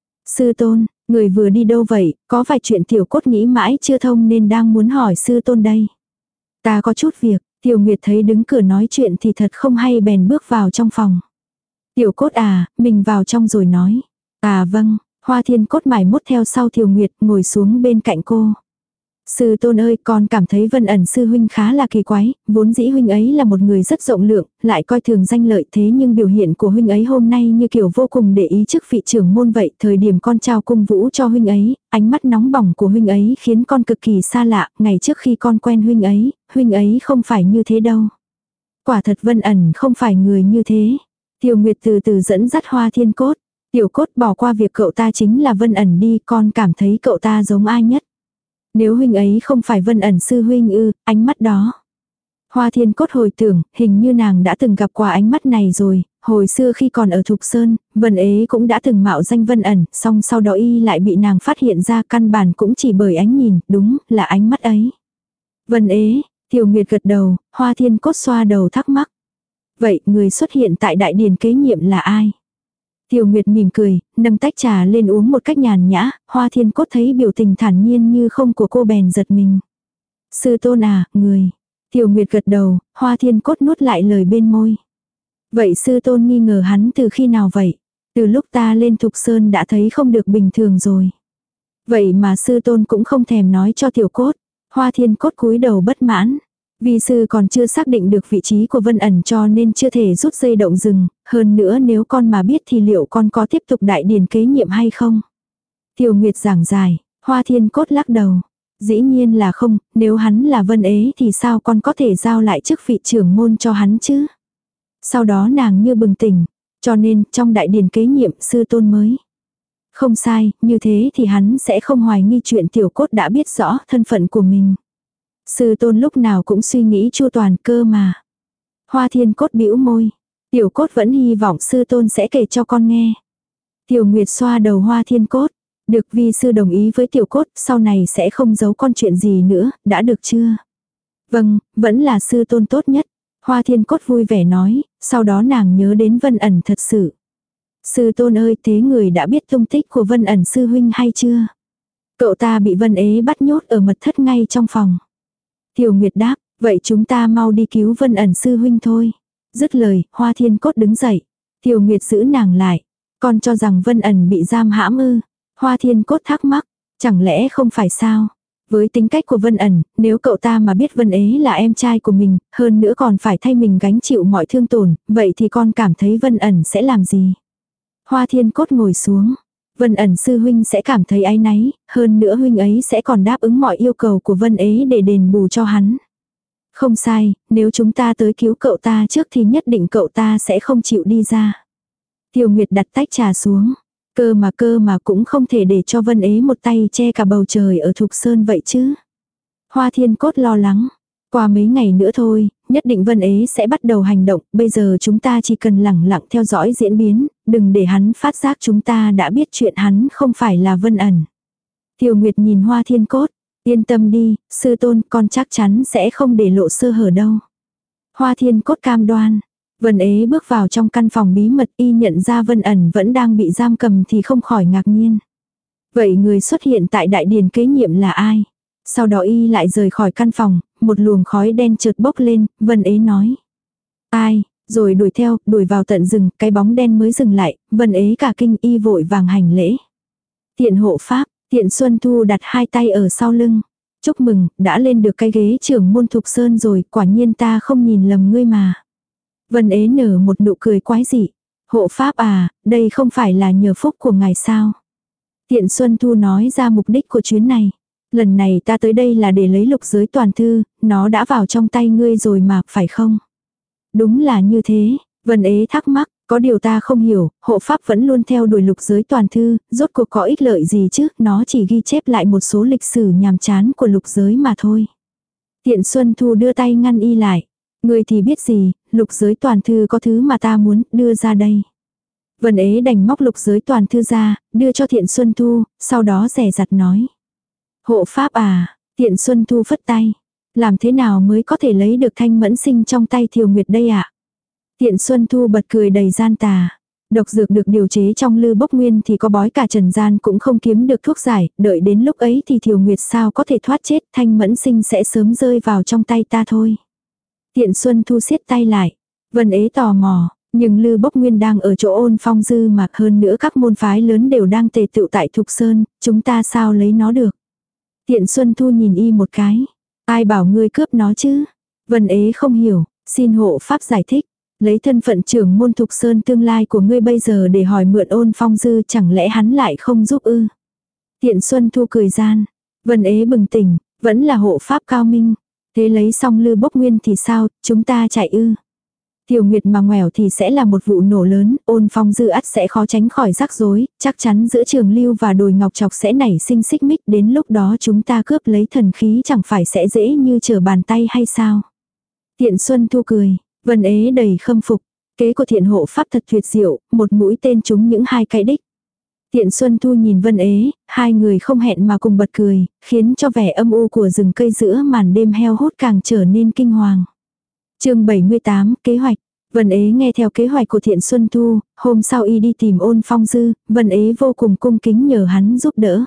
Sư tôn, người vừa đi đâu vậy, có vài chuyện tiểu cốt nghĩ mãi chưa thông nên đang muốn hỏi sư tôn đây. Ta có chút việc, Thiều Nguyệt thấy đứng cửa nói chuyện thì thật không hay bèn bước vào trong phòng. Tiểu cốt à, mình vào trong rồi nói. À vâng. Hoa thiên cốt mải mốt theo sau Thiều Nguyệt ngồi xuống bên cạnh cô. Sư tôn ơi, con cảm thấy Vân ẩn sư huynh khá là kỳ quái, vốn dĩ huynh ấy là một người rất rộng lượng, lại coi thường danh lợi, thế nhưng biểu hiện của huynh ấy hôm nay như kiểu vô cùng để ý chức vị trưởng môn vậy. Thời điểm con trao cung vũ cho huynh ấy, ánh mắt nóng bỏng của huynh ấy khiến con cực kỳ xa lạ, ngày trước khi con quen huynh ấy, huynh ấy không phải như thế đâu. Quả thật Vân ẩn không phải người như thế. Thiều Nguyệt từ từ dẫn dắt Hoa thiên cốt. Tiểu cốt, bỏ qua việc cậu ta chính là Vân ẩn đi, con cảm thấy cậu ta giống ai nhất. Nếu huynh ấy không phải Vân ẩn sư huynh ư, ánh mắt đó. Hoa thiên cốt hồi tưởng, hình như nàng đã từng gặp qua ánh mắt này rồi, hồi xưa khi còn ở Thục Sơn, Vân Ế cũng đã từng mạo danh Vân ẩn, song sau đó y lại bị nàng phát hiện ra, căn bản cũng chỉ bởi ánh nhìn, đúng là ánh mắt ấy. Vân Ế, Thiều Nguyệt gật đầu, Hoa thiên cốt xoa đầu thắc mắc. Vậy người xuất hiện tại đại điển kế nhiệm là ai? Thiều Nguyệt mỉm cười, nâng tách trà lên uống một cách nhàn nhã, Hoa thiên cốt thấy biểu tình thản nhiên như không của cô bèn giật mình. Sư tôn à, người. Thiều Nguyệt gật đầu, Hoa thiên cốt nuốt lại lời bên môi. Vậy sư tôn nghi ngờ hắn từ khi nào vậy? Từ lúc ta lên Thục Sơn đã thấy không được bình thường rồi. Vậy mà sư tôn cũng không thèm nói cho tiểu cốt. Hoa thiên cốt cúi đầu bất mãn. Vì sư còn chưa xác định được vị trí của Vân ẩn cho nên chưa thể rút dây động rừng, hơn nữa nếu con mà biết thì liệu con có tiếp tục đại điển kế nhiệm hay không? Thiều Nguyệt giảng giải, Hoa thiên cốt lắc đầu. Dĩ nhiên là không, nếu hắn là Vân Ế thì sao con có thể giao lại chức vị trưởng môn cho hắn chứ? Sau đó nàng như bừng tỉnh, cho nên trong đại điển kế nhiệm sư tôn mới. Không sai, như thế thì hắn sẽ không hoài nghi chuyện tiểu cốt đã biết rõ thân phận của mình. Sư tôn lúc nào cũng suy nghĩ chu toàn cơ mà. Hoa thiên cốt bĩu môi. Tiểu cốt vẫn hy vọng sư tôn sẽ kể cho con nghe. Tiểu Nguyệt xoa đầu Hoa thiên cốt. Được, vi sư đồng ý với tiểu cốt, sau này sẽ không giấu con chuyện gì nữa, đã được chưa? Vâng, vẫn là sư tôn tốt nhất. Hoa thiên cốt vui vẻ nói, sau đó nàng nhớ đến Vân ẩn thật sự. Sư tôn ơi, thế người đã biết tung tích của Vân ẩn sư huynh hay chưa? Cậu ta bị Vân Ế bắt nhốt ở mật thất ngay trong phòng. Tiểu Nguyệt đáp, vậy chúng ta mau đi cứu Vân ẩn sư huynh thôi. Dứt lời, Hoa thiên cốt đứng dậy. Tiểu Nguyệt giữ nàng lại. Con cho rằng Vân ẩn bị giam hãm ư? Hoa thiên cốt thắc mắc, chẳng lẽ không phải sao? Với tính cách của Vân ẩn, nếu cậu ta mà biết Vân Ế là em trai của mình, hơn nữa còn phải thay mình gánh chịu mọi thương tổn, vậy thì con cảm thấy Vân ẩn sẽ làm gì? Hoa Thiên Cốt ngồi xuống. Vân ẩn sư huynh sẽ cảm thấy áy náy, hơn nữa huynh ấy sẽ còn đáp ứng mọi yêu cầu của Vân ấy để đền bù cho hắn. Không sai, nếu chúng ta tới cứu cậu ta trước thì nhất định cậu ta sẽ không chịu đi ra. Tiêu Nguyệt đặt tách trà xuống. Cơ mà cơ mà cũng không thể để cho Vân ấy một tay che cả bầu trời ở Thục Sơn vậy chứ. Hoa Thiên Cốt lo lắng. Qua mấy ngày nữa thôi, nhất định Vân ấy sẽ bắt đầu hành động. Bây giờ chúng ta chỉ cần lẳng lặng theo dõi diễn biến, đừng để hắn phát giác chúng ta đã biết chuyện hắn không phải là Vân ẩn. Tiêu Nguyệt nhìn Hoa Thiên Cốt. Yên tâm đi, sư tôn, con chắc chắn sẽ không để lộ sơ hở đâu. Hoa Thiên Cốt cam đoan. Vân ế bước vào trong căn phòng bí mật, y nhận ra Vân ẩn vẫn đang bị giam cầm thì không khỏi ngạc nhiên. Vậy người xuất hiện tại đại điền kế nhiệm là ai? Sau đó y lại rời khỏi căn phòng, một luồng khói đen chợt bốc lên, Vân ế nói. Ai? Rồi đuổi theo, đuổi vào tận rừng, cái bóng đen mới dừng lại, Vân ế cả kinh, y vội vàng hành lễ. Tiện hộ pháp, Tiện Xuân Thu đặt hai tay ở sau lưng. Chúc mừng, đã lên được cái ghế trưởng môn Thục Sơn rồi, quả nhiên ta không nhìn lầm ngươi mà. Vân ế nở một nụ cười quái dị. Hộ pháp à, đây không phải là nhờ phúc của ngài sao? Tiện Xuân Thu nói ra mục đích của chuyến này. Lần này ta tới đây là để lấy lục giới toàn thư, nó đã vào trong tay ngươi rồi mà, phải không? Đúng là như thế, Vân ế thắc mắc, có điều ta không hiểu, hộ pháp vẫn luôn theo đuổi lục giới toàn thư, rốt cuộc có ích lợi gì chứ, nó chỉ ghi chép lại một số lịch sử nhàm chán của lục giới mà thôi. Tiện Xuân Thu đưa tay ngăn y lại. Ngươi thì biết gì, lục giới toàn thư có thứ mà ta muốn đưa ra đây. Vân ế đành móc lục giới toàn thư ra, đưa cho Thiện Xuân Thu, sau đó rẻ rặt nói. Hộ pháp à, Thiện Xuân Thu phất tay. Làm thế nào mới có thể lấy được thanh mẫn sinh trong tay Thiều Nguyệt đây ạ? À? Thiện Xuân Thu bật cười đầy gian tà. Độc dược được điều chế trong lư bốc nguyên thì có bói cả trần gian cũng không kiếm được thuốc giải, đợi đến lúc ấy thì Thiều Nguyệt sao có thể thoát chết, thanh mẫn sinh sẽ sớm rơi vào trong tay ta thôi. Tiện Xuân Thu siết tay lại. Vân ế tò mò, nhưng Lư Bốc Nguyên đang ở chỗ Ôn Phong Dư mà hơn nữa các môn phái lớn đều đang tề tựu tại Thục Sơn, chúng ta sao lấy nó được. Tiện Xuân Thu nhìn y một cái. Ai bảo ngươi cướp nó chứ? Vân ế không hiểu, xin hộ pháp giải thích. Lấy thân phận trưởng môn Thục Sơn tương lai của ngươi bây giờ để hỏi mượn Ôn Phong Dư, chẳng lẽ hắn lại không giúp ư? Tiện Xuân Thu cười gian. Vân ế bừng tỉnh, vẫn là hộ pháp cao minh. Thế lấy xong Lư Bốc Nguyên thì sao, chúng ta chạy ư? Tiểu Nguyệt mà ngoẻo thì sẽ là một vụ nổ lớn, Ôn Phong Dư ắt sẽ khó tránh khỏi rắc rối, chắc chắn giữa Trường Lưu và Đồi Ngọc Trọc sẽ nảy sinh xích mích, đến lúc đó chúng ta cướp lấy thần khí chẳng phải sẽ dễ như trở bàn tay hay sao? Tiện Xuân Thu cười, Vân ế đầy khâm phục, kế của Thiện hộ pháp thật tuyệt diệu, một mũi tên trúng những hai cái đích. Tiện Xuân Thu nhìn Vân ế, hai người không hẹn mà cùng bật cười, khiến cho vẻ âm u của rừng cây giữa màn đêm heo hút càng trở nên kinh hoàng. Chương bảy mươi tám, kế hoạch. Vân ế nghe theo kế hoạch của Thiện Xuân Thu, hôm sau y đi tìm Ôn Phong Dư, Vân ế vô cùng cung kính nhờ hắn giúp đỡ.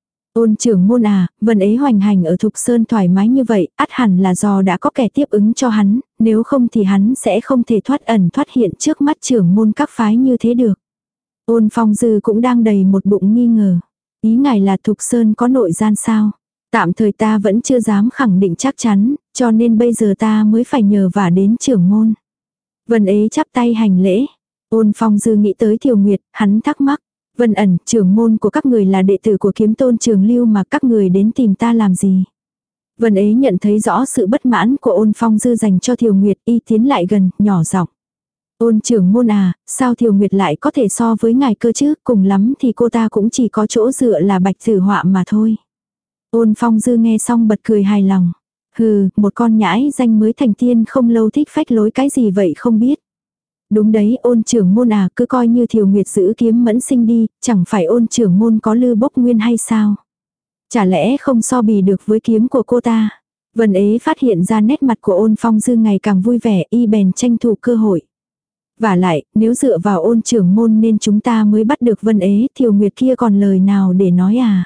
Ôn trưởng môn à, Vân ế hoành hành ở Thục Sơn thoải mái như vậy, ắt hẳn là do đã có kẻ tiếp ứng cho hắn, nếu không thì hắn sẽ không thể thoát ẩn thoát hiện trước mắt trưởng môn các phái như thế được. Ôn Phong Dư cũng đang đầy một bụng nghi ngờ. Ý ngài là Thục Sơn có nội gian sao? Tạm thời ta vẫn chưa dám khẳng định chắc chắn, cho nên bây giờ ta mới phải nhờ vả đến trưởng môn. Vân ế chắp tay hành lễ. Ôn Phong Dư nghĩ tới Thiều Nguyệt, hắn thắc mắc. Vân ẩn, trưởng môn của các người là đệ tử của Kiếm Tôn Trường Lưu mà các người đến tìm ta làm gì? Vân ế nhận thấy rõ sự bất mãn của Ôn Phong Dư dành cho Thiều Nguyệt, y tiến lại gần, nhỏ giọng. Ôn trưởng môn à, sao Thiều Nguyệt lại có thể so với ngài cơ chứ, cùng lắm thì cô ta cũng chỉ có chỗ dựa là Bạch Tử Họa mà thôi. Ôn Phong Dư nghe xong bật cười hài lòng. Hừ, một con nhãi danh mới thành tiên không lâu thích phách lối cái gì vậy không biết. Đúng đấy, Ôn trưởng môn à, cứ coi như Thiều Nguyệt giữ kiếm mẫn sinh đi, chẳng phải Ôn trưởng môn có Lư Bốc Nguyên hay sao? Chả lẽ không so bì được với kiếm của cô ta? Vân ế phát hiện ra nét mặt của Ôn Phong Dư ngày càng vui vẻ, y bèn tranh thủ cơ hội. Vả lại, nếu dựa vào Ôn trưởng môn nên chúng ta mới bắt được Vân ế, Thiều Nguyệt kia còn lời nào để nói à?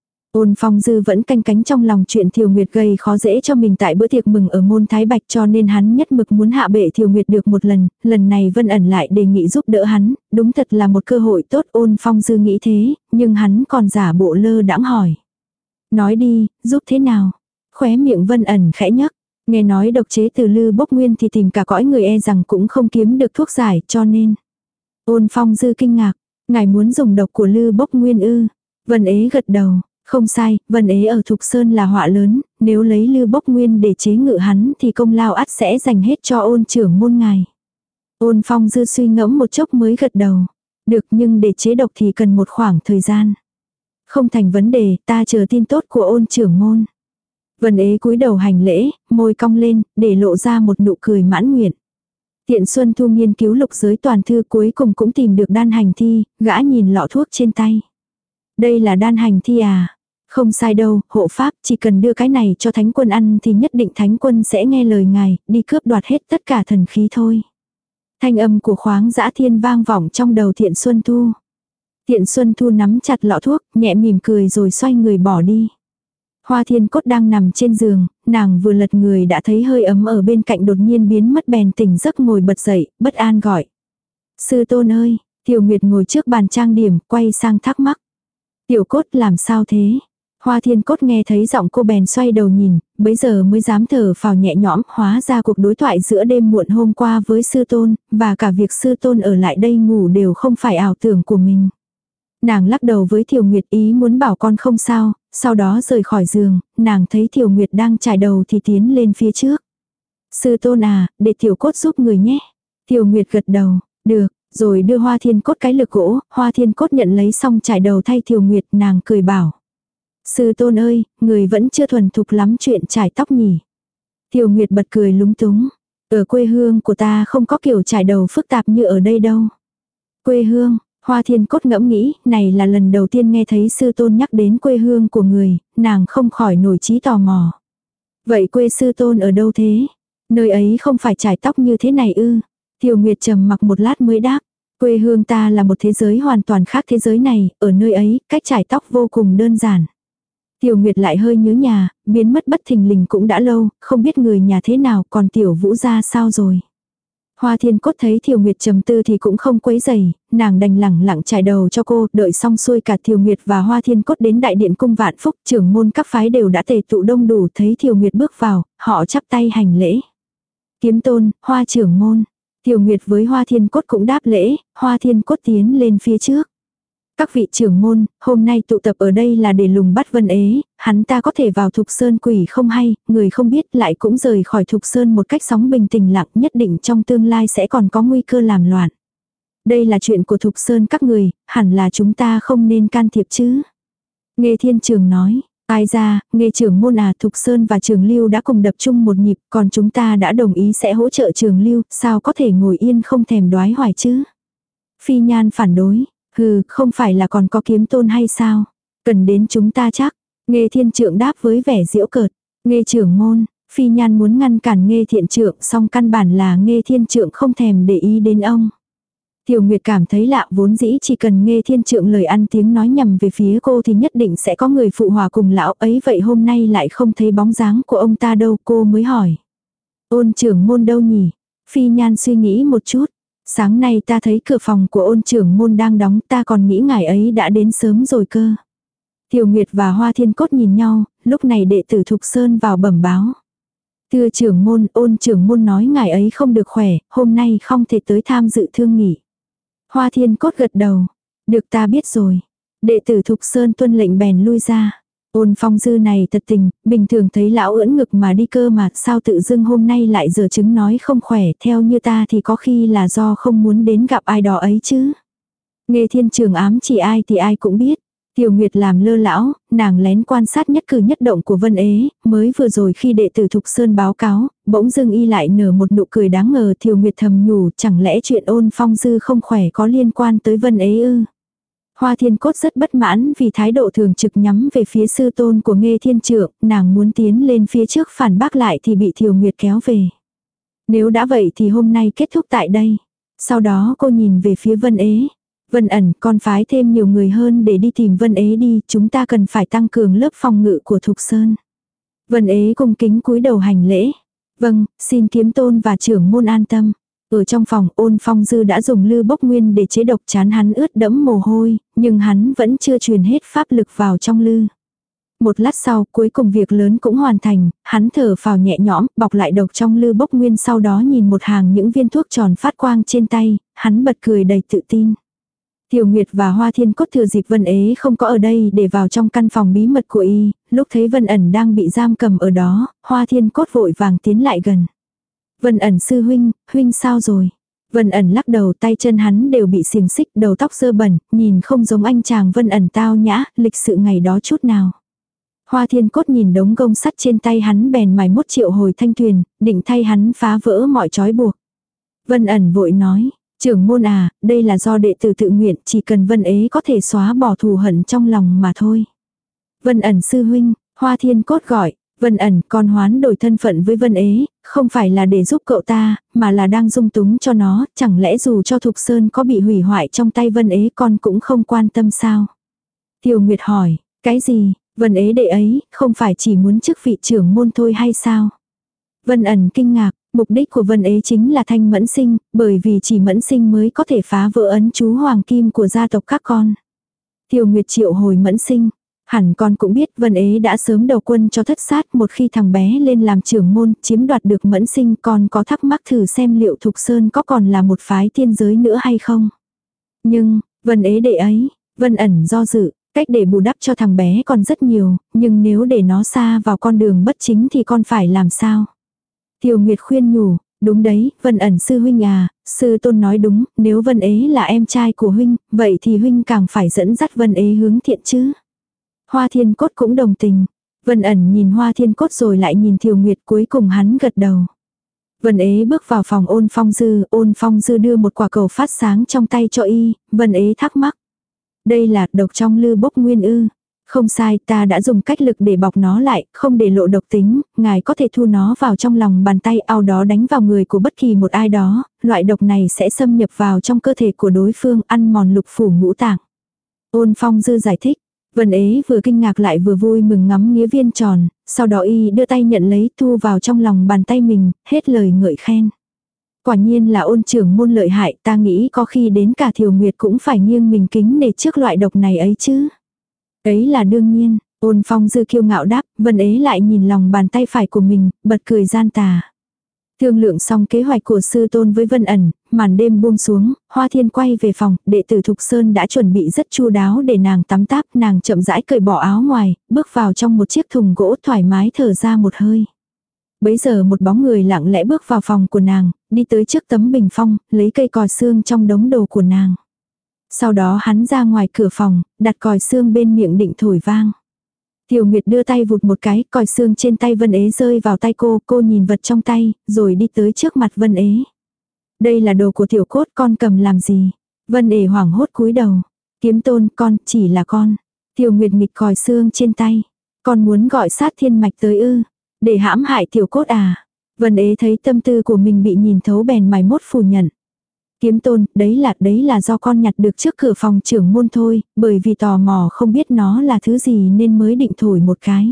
Ôn Phong Dư vẫn canh cánh trong lòng chuyện Thiều Nguyệt gây khó dễ cho mình tại bữa tiệc mừng ở môn Thái Bạch, cho nên hắn nhất mực muốn hạ bệ Thiều Nguyệt được một lần, lần này Vân ẩn lại đề nghị giúp đỡ hắn, đúng thật là một cơ hội tốt. Ôn Phong Dư nghĩ thế, nhưng hắn còn giả bộ lơ đãng hỏi. Nói đi, giúp thế nào? Khóe miệng Vân ẩn khẽ nhấc, nghe nói độc chế từ Lư Bốc Nguyên thì tìm cả cõi người e rằng cũng không kiếm được thuốc giải, cho nên. Ôn Phong Dư kinh ngạc. Ngài muốn dùng độc của Lư Bốc Nguyên ư? Vân Ế gật đầu, không sai, Vân Ế ở Thục Sơn là họa lớn, nếu lấy Lư Bốc Nguyên để chế ngự hắn thì công lao ắt sẽ dành hết cho Ôn trưởng môn ngài. Ôn Phong Dư suy ngẫm một chốc mới gật đầu. Được, nhưng để chế độc thì cần một khoảng thời gian. Không thành vấn đề, ta chờ tin tốt của Ôn trưởng môn. Vân Ế cúi đầu hành lễ, môi cong lên, để lộ ra một nụ cười mãn nguyện. Tiện Xuân Thu nghiên cứu lục giới toàn thư cuối cùng cũng tìm được đan hành thi, gã nhìn lọ thuốc trên tay. Đây là đan hành thi à? Không sai đâu, hộ pháp, chỉ cần đưa cái này cho thánh quân ăn thì nhất định thánh quân sẽ nghe lời ngài, đi cướp đoạt hết tất cả thần khí thôi. Thanh âm của Khoáng Dã Thiên vang vọng trong đầu Tiện Xuân Thu. Tiện Xuân Thu nắm chặt lọ thuốc, nhẹ mỉm cười rồi xoay người bỏ đi. Hoa Thiên Cốt đang nằm trên giường, nàng vừa lật người đã thấy hơi ấm ở bên cạnh đột nhiên biến mất, bèn tỉnh giấc ngồi bật dậy, bất an gọi. Sư tôn ơi, Tiểu Nguyệt ngồi trước bàn trang điểm, quay sang thắc mắc. Tiểu Cốt làm sao thế? Hoa Thiên Cốt nghe thấy giọng cô bèn xoay đầu nhìn, bấy giờ mới dám thở phào nhẹ nhõm, hóa ra cuộc đối thoại giữa đêm muộn hôm qua với sư tôn, và cả việc sư tôn ở lại đây ngủ đều không phải ảo tưởng của mình. Nàng lắc đầu với Thiều Nguyệt ý muốn bảo con không sao, sau đó rời khỏi giường, nàng thấy Thiều Nguyệt đang chải đầu thì tiến lên phía trước. Sư tôn à, để Tiểu Cốt giúp người nhé. Thiều Nguyệt gật đầu, được, rồi đưa Hoa Thiên Cốt cái lược gỗ, Hoa Thiên Cốt nhận lấy xong chải đầu thay Thiều Nguyệt, nàng cười bảo. Sư tôn ơi, người vẫn chưa thuần thục lắm chuyện chải tóc nhỉ. Thiều Nguyệt bật cười lúng túng. Ở quê hương của ta không có kiểu chải đầu phức tạp như ở đây đâu. Quê hương, Hoa Thiên Cốt ngẫm nghĩ, này là lần đầu tiên nghe thấy sư tôn nhắc đến quê hương của người, nàng không khỏi nổi trí tò mò. Vậy quê sư tôn ở đâu thế? Nơi ấy không phải chải tóc như thế này ư? Thiều Nguyệt trầm mặc một lát mới đáp. Quê hương ta là một thế giới hoàn toàn khác thế giới này, ở nơi ấy, cách chải tóc vô cùng đơn giản. Tiểu Nguyệt lại hơi nhớ nhà, biến mất bất thình lình cũng đã lâu, không biết người nhà thế nào, còn Tiểu Vũ ra sao rồi. Hoa Thiên Cốt thấy Tiểu Nguyệt trầm tư thì cũng không quấy rầy, nàng đành lẳng lặng chải đầu cho cô, đợi xong xuôi cả Tiểu Nguyệt và Hoa Thiên Cốt đến đại điện cung Vạn Phúc, trưởng môn các phái đều đã tề tụ đông đủ, thấy Tiểu Nguyệt bước vào, họ chắp tay hành lễ. Kiếm tôn, Hoa trưởng môn. Tiểu Nguyệt với Hoa Thiên Cốt cũng đáp lễ, Hoa Thiên Cốt tiến lên phía trước. Các vị trưởng môn, hôm nay tụ tập ở đây là để lùng bắt Vân Ế, hắn ta có thể vào Thục Sơn quỷ không hay, người không biết lại cũng rời khỏi Thục Sơn một cách sóng bình tĩnh lặng, nhất định trong tương lai sẽ còn có nguy cơ làm loạn. Đây là chuyện của Thục Sơn các người, hẳn là chúng ta không nên can thiệp chứ. Nghê Thiên Trường nói, ai ra, Nghê trưởng môn à, Thục Sơn và Trường Lưu đã cùng đập chung một nhịp, còn chúng ta đã đồng ý sẽ hỗ trợ Trường Lưu, sao có thể ngồi yên không thèm đoái hoài chứ. Phi Nhan phản đối. Hừ, không phải là còn có kiếm tôn hay sao? Cần đến chúng ta chắc. Nghê Thiên Trượng đáp với vẻ giễu cợt. Nghê trưởng môn, Phi Nhan muốn ngăn cản Nghê Thiện Trượng, song căn bản là Nghê Thiên Trượng không thèm để ý đến ông. Tiểu Nguyệt cảm thấy lạ, vốn dĩ chỉ cần Nghê Thiên Trượng lời ăn tiếng nói nhằm về phía cô thì nhất định sẽ có người phụ hòa cùng lão ấy, vậy hôm nay lại không thấy bóng dáng của ông ta đâu, cô mới hỏi. Ôn trưởng môn đâu nhỉ? Phi Nhan suy nghĩ một chút. Sáng nay ta thấy cửa phòng của Ôn trưởng môn đang đóng, ta còn nghĩ ngài ấy đã đến sớm rồi cơ. Tiểu Nguyệt và Hoa Thiên Cốt nhìn nhau, lúc này đệ tử Thục Sơn vào bẩm báo. Thưa trưởng môn, Ôn trưởng môn nói ngài ấy không được khỏe, hôm nay không thể tới tham dự thương nghỉ. Hoa Thiên Cốt gật đầu. Được, ta biết rồi. Đệ tử Thục Sơn tuân lệnh bèn lui ra. Ôn Phong Dư này thật tình, bình thường thấy lão ưỡn ngực mà đi cơ mà, sao tự dưng hôm nay lại giở chứng nói không khỏe, theo như ta thì có khi là do không muốn đến gặp ai đó ấy chứ. Nghê Thiên Trường ám chỉ ai thì ai cũng biết. Tiểu Nguyệt làm lơ lão, nàng lén quan sát nhất cử nhất động của Vân Ế, mới vừa rồi khi đệ tử Thục Sơn báo cáo, bỗng dưng y lại nở một nụ cười đáng ngờ. Tiểu Nguyệt thầm nhủ, chẳng lẽ chuyện Ôn Phong Dư không khỏe có liên quan tới Vân Ế ư? Hoa Thiên Cốt rất bất mãn vì thái độ thường trực nhắm về phía sư tôn của Nghê Thiên Trượng, nàng muốn tiến lên phía trước phản bác lại thì bị Thiều Nguyệt kéo về. Nếu đã vậy thì hôm nay kết thúc tại đây. Sau đó cô nhìn về phía Vân Ế. Vân ẩn, con phái thêm nhiều người hơn để đi tìm Vân Ế đi, chúng ta cần phải tăng cường lớp phòng ngự của Thục Sơn. Vân Ế cung kính cúi đầu hành lễ. Vâng, xin kiếm tôn và trưởng môn an tâm. Ở trong phòng, Ôn Phong Dư đã dùng Lư Bốc Nguyên để chế độc, chán hắn ướt đẫm mồ hôi, nhưng hắn vẫn chưa truyền hết pháp lực vào trong lư. Một lát sau, cuối cùng việc lớn cũng hoàn thành, hắn thở phào nhẹ nhõm, bọc lại độc trong Lư Bốc Nguyên, sau đó nhìn một hàng những viên thuốc tròn phát quang trên tay, hắn bật cười đầy tự tin. Tiểu Nguyệt và Hoa Thiên Cốt thừa dịp Vân Ế không có ở đây để vào trong căn phòng bí mật của y, lúc thấy Vân ẩn đang bị giam cầm ở đó, Hoa Thiên Cốt vội vàng tiến lại gần. Vân ẩn sư huynh, huynh sao rồi? Vân ẩn lắc đầu, tay chân hắn đều bị xiềng xích, đầu tóc dơ bẩn, nhìn không giống anh chàng Vân ẩn tao nhã, lịch sự ngày đó chút nào. Hoa Thiên Cốt nhìn đống gông sắt trên tay hắn bèn mài mốt triệu hồi thanh tuyền, định thay hắn phá vỡ mọi trói buộc. Vân ẩn vội nói, trưởng môn à, đây là do đệ tử tự nguyện, chỉ cần Vân Ế có thể xóa bỏ thù hận trong lòng mà thôi. Vân ẩn sư huynh, Hoa Thiên Cốt gọi, Vân ẩn con hoán đổi thân phận với Vân Ế, không phải là để giúp cậu ta, mà là đang dung túng cho nó, chẳng lẽ dù cho Thục Sơn có bị hủy hoại trong tay Vân Ế con cũng không quan tâm sao? Tiêu Nguyệt hỏi, cái gì, Vân Ế đệ ấy, không phải chỉ muốn chức vị trưởng môn thôi hay sao? Vân ẩn kinh ngạc, mục đích của Vân Ế chính là thanh mẫn sinh, bởi vì chỉ mẫn sinh mới có thể phá vỡ ấn chú hoàng kim của gia tộc các con. Tiêu Nguyệt triệu hồi mẫn sinh. Hẳn con cũng biết Vân Ế đã sớm đầu quân cho thất sát, một khi thằng bé lên làm trưởng môn, chiếm đoạt được mẫn sinh, con có thắc mắc thử xem liệu Thục Sơn có còn là một phái tiên giới nữa hay không. Nhưng, Vân Ế đệ ấy, Vân ẩn do dự, cách để bù đắp cho thằng bé còn rất nhiều, nhưng nếu để nó xa vào con đường bất chính thì con phải làm sao? Tiêu Nguyệt khuyên nhủ, đúng đấy, Vân ẩn sư huynh à, sư tôn nói đúng, nếu Vân Ế là em trai của huynh, vậy thì huynh càng phải dẫn dắt Vân Ế hướng thiện chứ. Hoa Thiên Cốt cũng đồng tình. Vân ẩn nhìn Hoa Thiên Cốt rồi lại nhìn Thiều Nguyệt, cuối cùng hắn gật đầu. Vân Ế bước vào phòng Ôn Phong Dư, Ôn Phong Dư đưa một quả cầu phát sáng trong tay cho y, Vân Ế thắc mắc. Đây là độc trong lư bốc nguyên ư. Không sai, ta đã dùng cách lực để bọc nó lại, không để lộ độc tính, ngài có thể thu nó vào trong lòng bàn tay, ao đó đánh vào người của bất kỳ một ai đó, loại độc này sẽ xâm nhập vào trong cơ thể của đối phương, ăn mòn lục phủ ngũ tạng. Ôn Phong Dư giải thích. Vân Ế vừa kinh ngạc lại vừa vui mừng ngắm nghĩa viên tròn, sau đó y đưa tay nhận lấy thu vào trong lòng bàn tay mình, hết lời ngợi khen. Quả nhiên là Ôn trưởng môn lợi hại, ta nghĩ có khi đến cả Thiều Nguyệt cũng phải nghiêng mình kính nể trước loại độc này ấy chứ. Ấy là đương nhiên, Ôn Phong Dư kiêu ngạo đáp, Vân Ế lại nhìn lòng bàn tay phải của mình, bật cười gian tà. Thương lượng xong kế hoạch của sư tôn với Vân ẩn, màn đêm buông xuống, Hoa Thiên quay về phòng, đệ tử Thục Sơn đã chuẩn bị rất chu đáo để nàng tắm táp, nàng chậm rãi cởi bỏ áo ngoài, bước vào trong một chiếc thùng gỗ thoải mái thở ra một hơi. Bấy giờ một bóng người lặng lẽ bước vào phòng của nàng, đi tới trước tấm bình phong, lấy cây còi xương trong đống đồ của nàng. Sau đó hắn ra ngoài cửa phòng, đặt còi xương bên miệng định thổi vang. Tiểu Nguyệt đưa tay vụt một cái, còi xương trên tay Vân Ế rơi vào tay cô, cô nhìn vật trong tay, rồi đi tới trước mặt Vân Ế. Đây là đồ của Tiểu Cốt, con cầm làm gì? Vân Ế hoảng hốt cúi đầu. Kiếm tôn, con, chỉ là con. Tiểu Nguyệt nghịch còi xương trên tay. Con muốn gọi sát thiên mạch tới ư? Để hãm hại Tiểu Cốt à? Vân Ế thấy tâm tư của mình bị nhìn thấu bèn mày mốt phủ nhận. Kiếm tôn, đấy là, đấy là do con nhặt được trước cửa phòng trưởng môn thôi, bởi vì tò mò không biết nó là thứ gì nên mới định thổi một cái.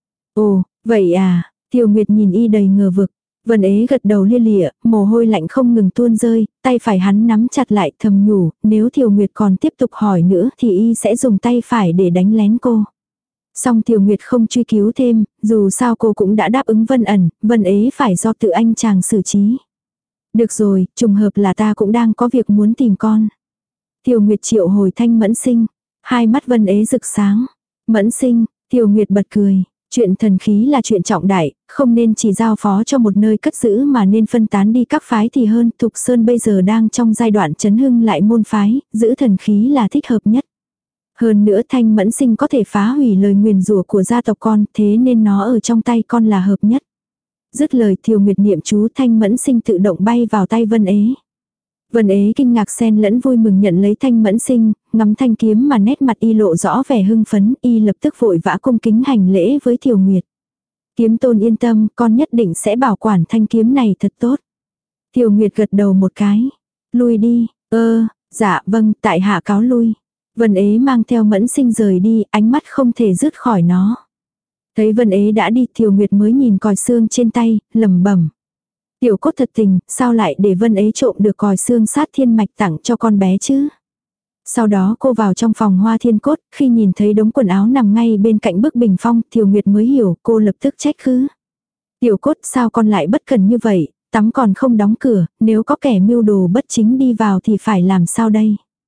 Ồ, vậy à, Tiêu Nguyệt nhìn y đầy ngờ vực. Vân Ế gật đầu lia lịa, mồ hôi lạnh không ngừng tuôn rơi, tay phải hắn nắm chặt lại thầm nhủ, nếu Tiêu Nguyệt còn tiếp tục hỏi nữa thì y sẽ dùng tay phải để đánh lén cô. Song Tiêu Nguyệt không truy cứu thêm, dù sao cô cũng đã đáp ứng Vân ẩn, Vân Ế phải do tự anh chàng xử trí. Được rồi, trùng hợp là ta cũng đang có việc muốn tìm con. Tiêu Nguyệt triệu hồi thanh mẫn sinh. Hai mắt Vân Ế rực sáng. Mẫn sinh, Tiêu Nguyệt bật cười. Chuyện thần khí là chuyện trọng đại, không nên chỉ giao phó cho một nơi cất giữ mà nên phân tán đi các phái thì hơn. Thục Sơn bây giờ đang trong giai đoạn chấn hưng lại môn phái, giữ thần khí là thích hợp nhất. Hơn nữa thanh mẫn sinh có thể phá hủy lời nguyền rủa của gia tộc con, thế nên nó ở trong tay con là hợp nhất. Dứt lời Thiều Nguyệt niệm chú thanh mẫn sinh tự động bay vào tay Vân Ế. Vân Ế kinh ngạc xen lẫn vui mừng nhận lấy thanh mẫn sinh, ngắm thanh kiếm mà nét mặt y lộ rõ vẻ hưng phấn, y lập tức vội vã cung kính hành lễ với Thiều Nguyệt. Kiếm tôn yên tâm, con nhất định sẽ bảo quản thanh kiếm này thật tốt. Thiều Nguyệt gật đầu một cái. Lui đi, ơ, dạ vâng, tại hạ cáo lui. Vân Ế mang theo mẫn sinh rời đi, ánh mắt không thể dứt khỏi nó. Thấy Vân Ế đã đi, Thiều Nguyệt mới nhìn còi xương trên tay, lẩm bẩm. Tiểu Cốt thật tình, sao lại để Vân Ế trộm được còi xương sát thiên mạch tặng cho con bé chứ? Sau đó cô vào trong phòng Hoa Thiên Cốt, khi nhìn thấy đống quần áo nằm ngay bên cạnh bức bình phong, Thiều Nguyệt mới hiểu, cô lập tức trách cứ. Tiểu Cốt, sao con lại bất cần như vậy, tắm còn không đóng cửa, nếu có kẻ mưu đồ bất chính đi vào thì phải làm sao đây?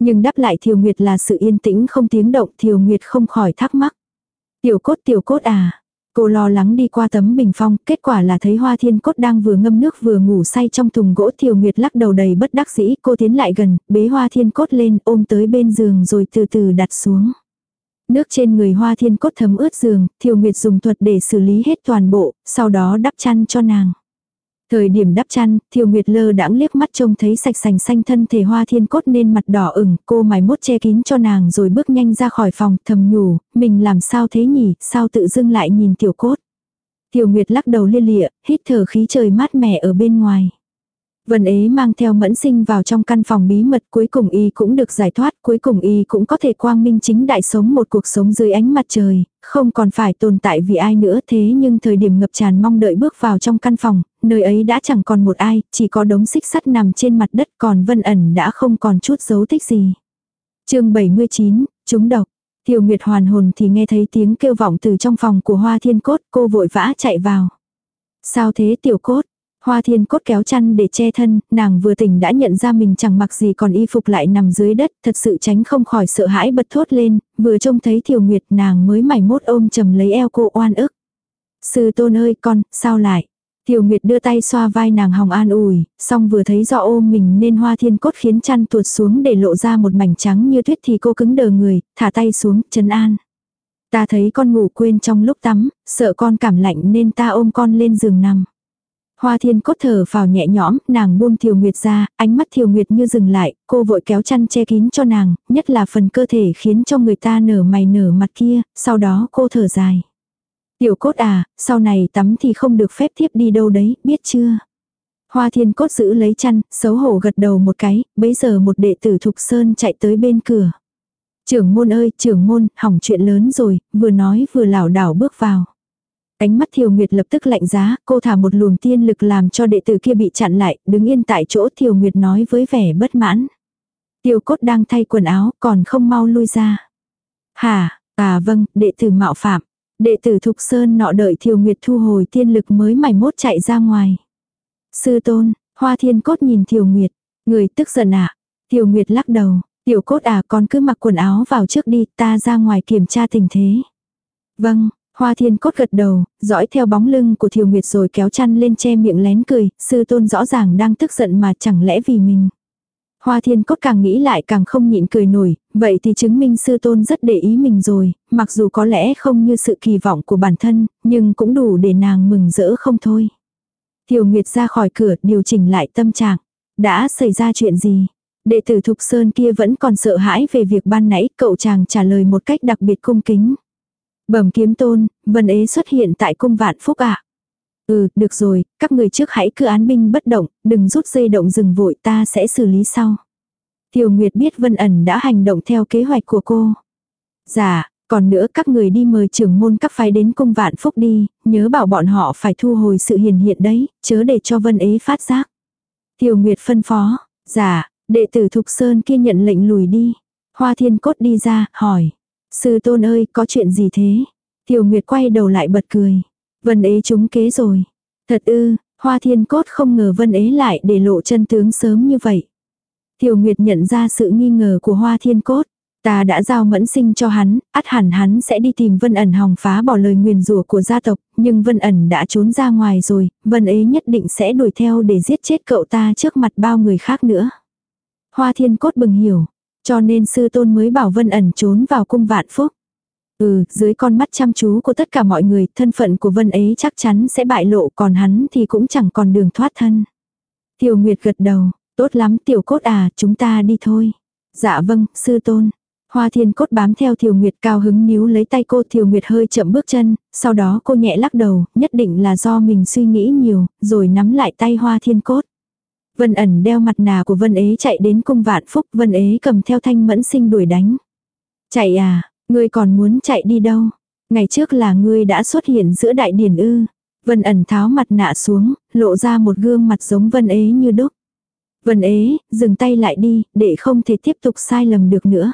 Nhưng đáp lại Thiều Nguyệt là sự yên tĩnh không tiếng động, Thiều Nguyệt không khỏi thắc mắc. Tiểu Cốt, Tiểu Cốt à. Cô lo lắng đi qua tấm bình phong, kết quả là thấy Hoa Thiên Cốt đang vừa ngâm nước vừa ngủ say trong thùng gỗ. Thiều Nguyệt lắc đầu đầy bất đắc dĩ, cô tiến lại gần, bế Hoa Thiên Cốt lên, ôm tới bên giường rồi từ từ đặt xuống. Nước trên người Hoa Thiên Cốt thấm ướt giường, Thiều Nguyệt dùng thuật để xử lý hết toàn bộ, sau đó đắp chăn cho nàng. Thời điểm đắp chăn, Thiều Nguyệt lơ đãng liếc mắt trông thấy sạch sành xanh thân thể Hoa Thiên Cốt nên mặt đỏ ửng, cô mài mốt che kín cho nàng rồi bước nhanh ra khỏi phòng, thầm nhủ, mình làm sao thế nhỉ, sao tự dưng lại nhìn Tiểu Cốt. Thiều Nguyệt lắc đầu lia lịa, hít thở khí trời mát mẻ ở bên ngoài. Vân Ế mang theo Mẫn Sinh vào trong căn phòng bí mật, cuối cùng y cũng được giải thoát, cuối cùng y cũng có thể quang minh chính đại sống một cuộc sống dưới ánh mặt trời, không còn phải tồn tại vì ai nữa. Thế nhưng thời điểm ngập tràn mong đợi bước vào trong căn phòng, nơi ấy đã chẳng còn một ai, chỉ có đống xích sắt nằm trên mặt đất, còn Vân Ẩn đã không còn chút dấu tích gì. Chương bảy mươi chín, trúng độc. Thiều Nguyệt hoàn hồn thì nghe thấy tiếng kêu vọng từ trong phòng của Hoa Thiên Cốt, cô vội vã chạy vào. Sao thế Tiểu Cốt? Hoa Thiên Cốt kéo chăn để che thân, nàng vừa tỉnh đã nhận ra mình chẳng mặc gì còn y phục lại nằm dưới đất, thật sự tránh không khỏi sợ hãi bật thốt lên, vừa trông thấy Thiều Nguyệt nàng mới mải mốt ôm chầm lấy eo cô oan ức. Sư tôn ơi con, sao lại? Thiều Nguyệt đưa tay xoa vai nàng hòng an ủi, xong vừa thấy do ôm mình nên Hoa Thiên Cốt khiến chăn tuột xuống để lộ ra một mảnh trắng như tuyết thì cô cứng đờ người, thả tay xuống, trấn an. Ta thấy con ngủ quên trong lúc tắm, sợ con cảm lạnh nên ta ôm con lên giường nằm. Hoa Thiên Cốt thở phào nhẹ nhõm, nàng buông Thiều Nguyệt ra, ánh mắt Thiều Nguyệt như dừng lại, cô vội kéo chăn che kín cho nàng, nhất là phần cơ thể khiến cho người ta nở mày nở mặt kia, sau đó cô thở dài. Tiểu Cốt à, sau này tắm thì không được phép thiếp đi đâu đấy, biết chưa? Hoa Thiên Cốt giữ lấy chăn, xấu hổ gật đầu một cái, bấy giờ một đệ tử Thục Sơn chạy tới bên cửa. Trưởng môn ơi, trưởng môn, hỏng chuyện lớn rồi, vừa nói vừa lảo đảo bước vào. Ánh mắt Thiều Nguyệt lập tức lạnh giá, cô thả một luồng tiên lực làm cho đệ tử kia bị chặn lại, đứng yên tại chỗ. Thiều Nguyệt nói với vẻ bất mãn. Tiểu Cốt đang thay quần áo, còn không mau lui ra. Hả, à vâng, đệ tử mạo phạm. Đệ tử Thục Sơn nọ đợi Thiều Nguyệt thu hồi tiên lực mới mải mốt chạy ra ngoài. Sư tôn, Hoa Thiên Cốt nhìn Thiều Nguyệt, người tức giận à? Thiều Nguyệt lắc đầu, Tiểu Cốt à con cứ mặc quần áo vào trước đi, ta ra ngoài kiểm tra tình thế. Vâng. Hoa Thiên Cốt gật đầu, dõi theo bóng lưng của Thiều Nguyệt rồi kéo chăn lên che miệng lén cười, sư tôn rõ ràng đang tức giận mà chẳng lẽ vì mình. Hoa Thiên Cốt càng nghĩ lại càng không nhịn cười nổi, vậy thì chứng minh sư tôn rất để ý mình rồi, mặc dù có lẽ không như sự kỳ vọng của bản thân, nhưng cũng đủ để nàng mừng rỡ không thôi. Thiều Nguyệt ra khỏi cửa điều chỉnh lại tâm trạng. Đã xảy ra chuyện gì? Đệ tử Thục Sơn kia vẫn còn sợ hãi về việc ban nãy, cậu chàng trả lời một cách đặc biệt cung kính. Bẩm kiếm tôn, Vân Ế xuất hiện tại cung Vạn Phúc ạ. À? Ừ, được rồi, các người trước hãy cứ án binh bất động, đừng rút dây động rừng vội, ta sẽ xử lý sau. Thiều Nguyệt biết Vân Ẩn đã hành động theo kế hoạch của cô. Dạ, còn nữa các người đi mời trưởng môn các phái đến cung Vạn Phúc đi, nhớ bảo bọn họ phải thu hồi sự hiền hiện đấy, chớ để cho Vân Ế phát giác. Thiều Nguyệt phân phó, dạ, đệ tử Thục Sơn kia nhận lệnh lùi đi. Hoa Thiên Cốt đi ra, hỏi. Sư tôn ơi, có chuyện gì thế? Thiều Nguyệt quay đầu lại bật cười. Vân Ế trúng kế rồi. Thật ư, Hoa Thiên Cốt không ngờ Vân Ế lại để lộ chân tướng sớm như vậy. Thiều Nguyệt nhận ra sự nghi ngờ của Hoa Thiên Cốt. Ta đã giao Mẫn Sinh cho hắn, ắt hẳn hắn sẽ đi tìm Vân Ẩn hòng phá bỏ lời nguyền rủa của gia tộc, nhưng Vân Ẩn đã trốn ra ngoài rồi, Vân Ế nhất định sẽ đuổi theo để giết chết cậu ta trước mặt bao người khác nữa. Hoa Thiên Cốt bừng hiểu. Cho nên sư tôn mới bảo Vân Ẩn trốn vào cung Vạn Phúc. Ừ, dưới con mắt chăm chú của tất cả mọi người, thân phận của Vân Ế chắc chắn sẽ bại lộ, còn hắn thì cũng chẳng còn đường thoát thân. Thiều Nguyệt gật đầu, tốt lắm Tiểu Cốt à, chúng ta đi thôi. Dạ vâng, sư tôn. Hoa Thiên Cốt bám theo Thiều Nguyệt cao hứng níu lấy tay cô. Thiều Nguyệt hơi chậm bước chân, sau đó cô nhẹ lắc đầu, nhất định là do mình suy nghĩ nhiều, rồi nắm lại tay Hoa Thiên Cốt. Vân Ẩn đeo mặt nạ của Vân Ế chạy đến cung Vạn Phúc, Vân Ế cầm theo thanh Mẫn Sinh đuổi đánh. Chạy à, ngươi còn muốn chạy đi đâu? Ngày trước là ngươi đã xuất hiện giữa đại điển ư. Vân Ẩn tháo mặt nạ xuống, lộ ra một gương mặt giống Vân Ế như đúc. Vân Ế, dừng tay lại đi, để không thể tiếp tục sai lầm được nữa.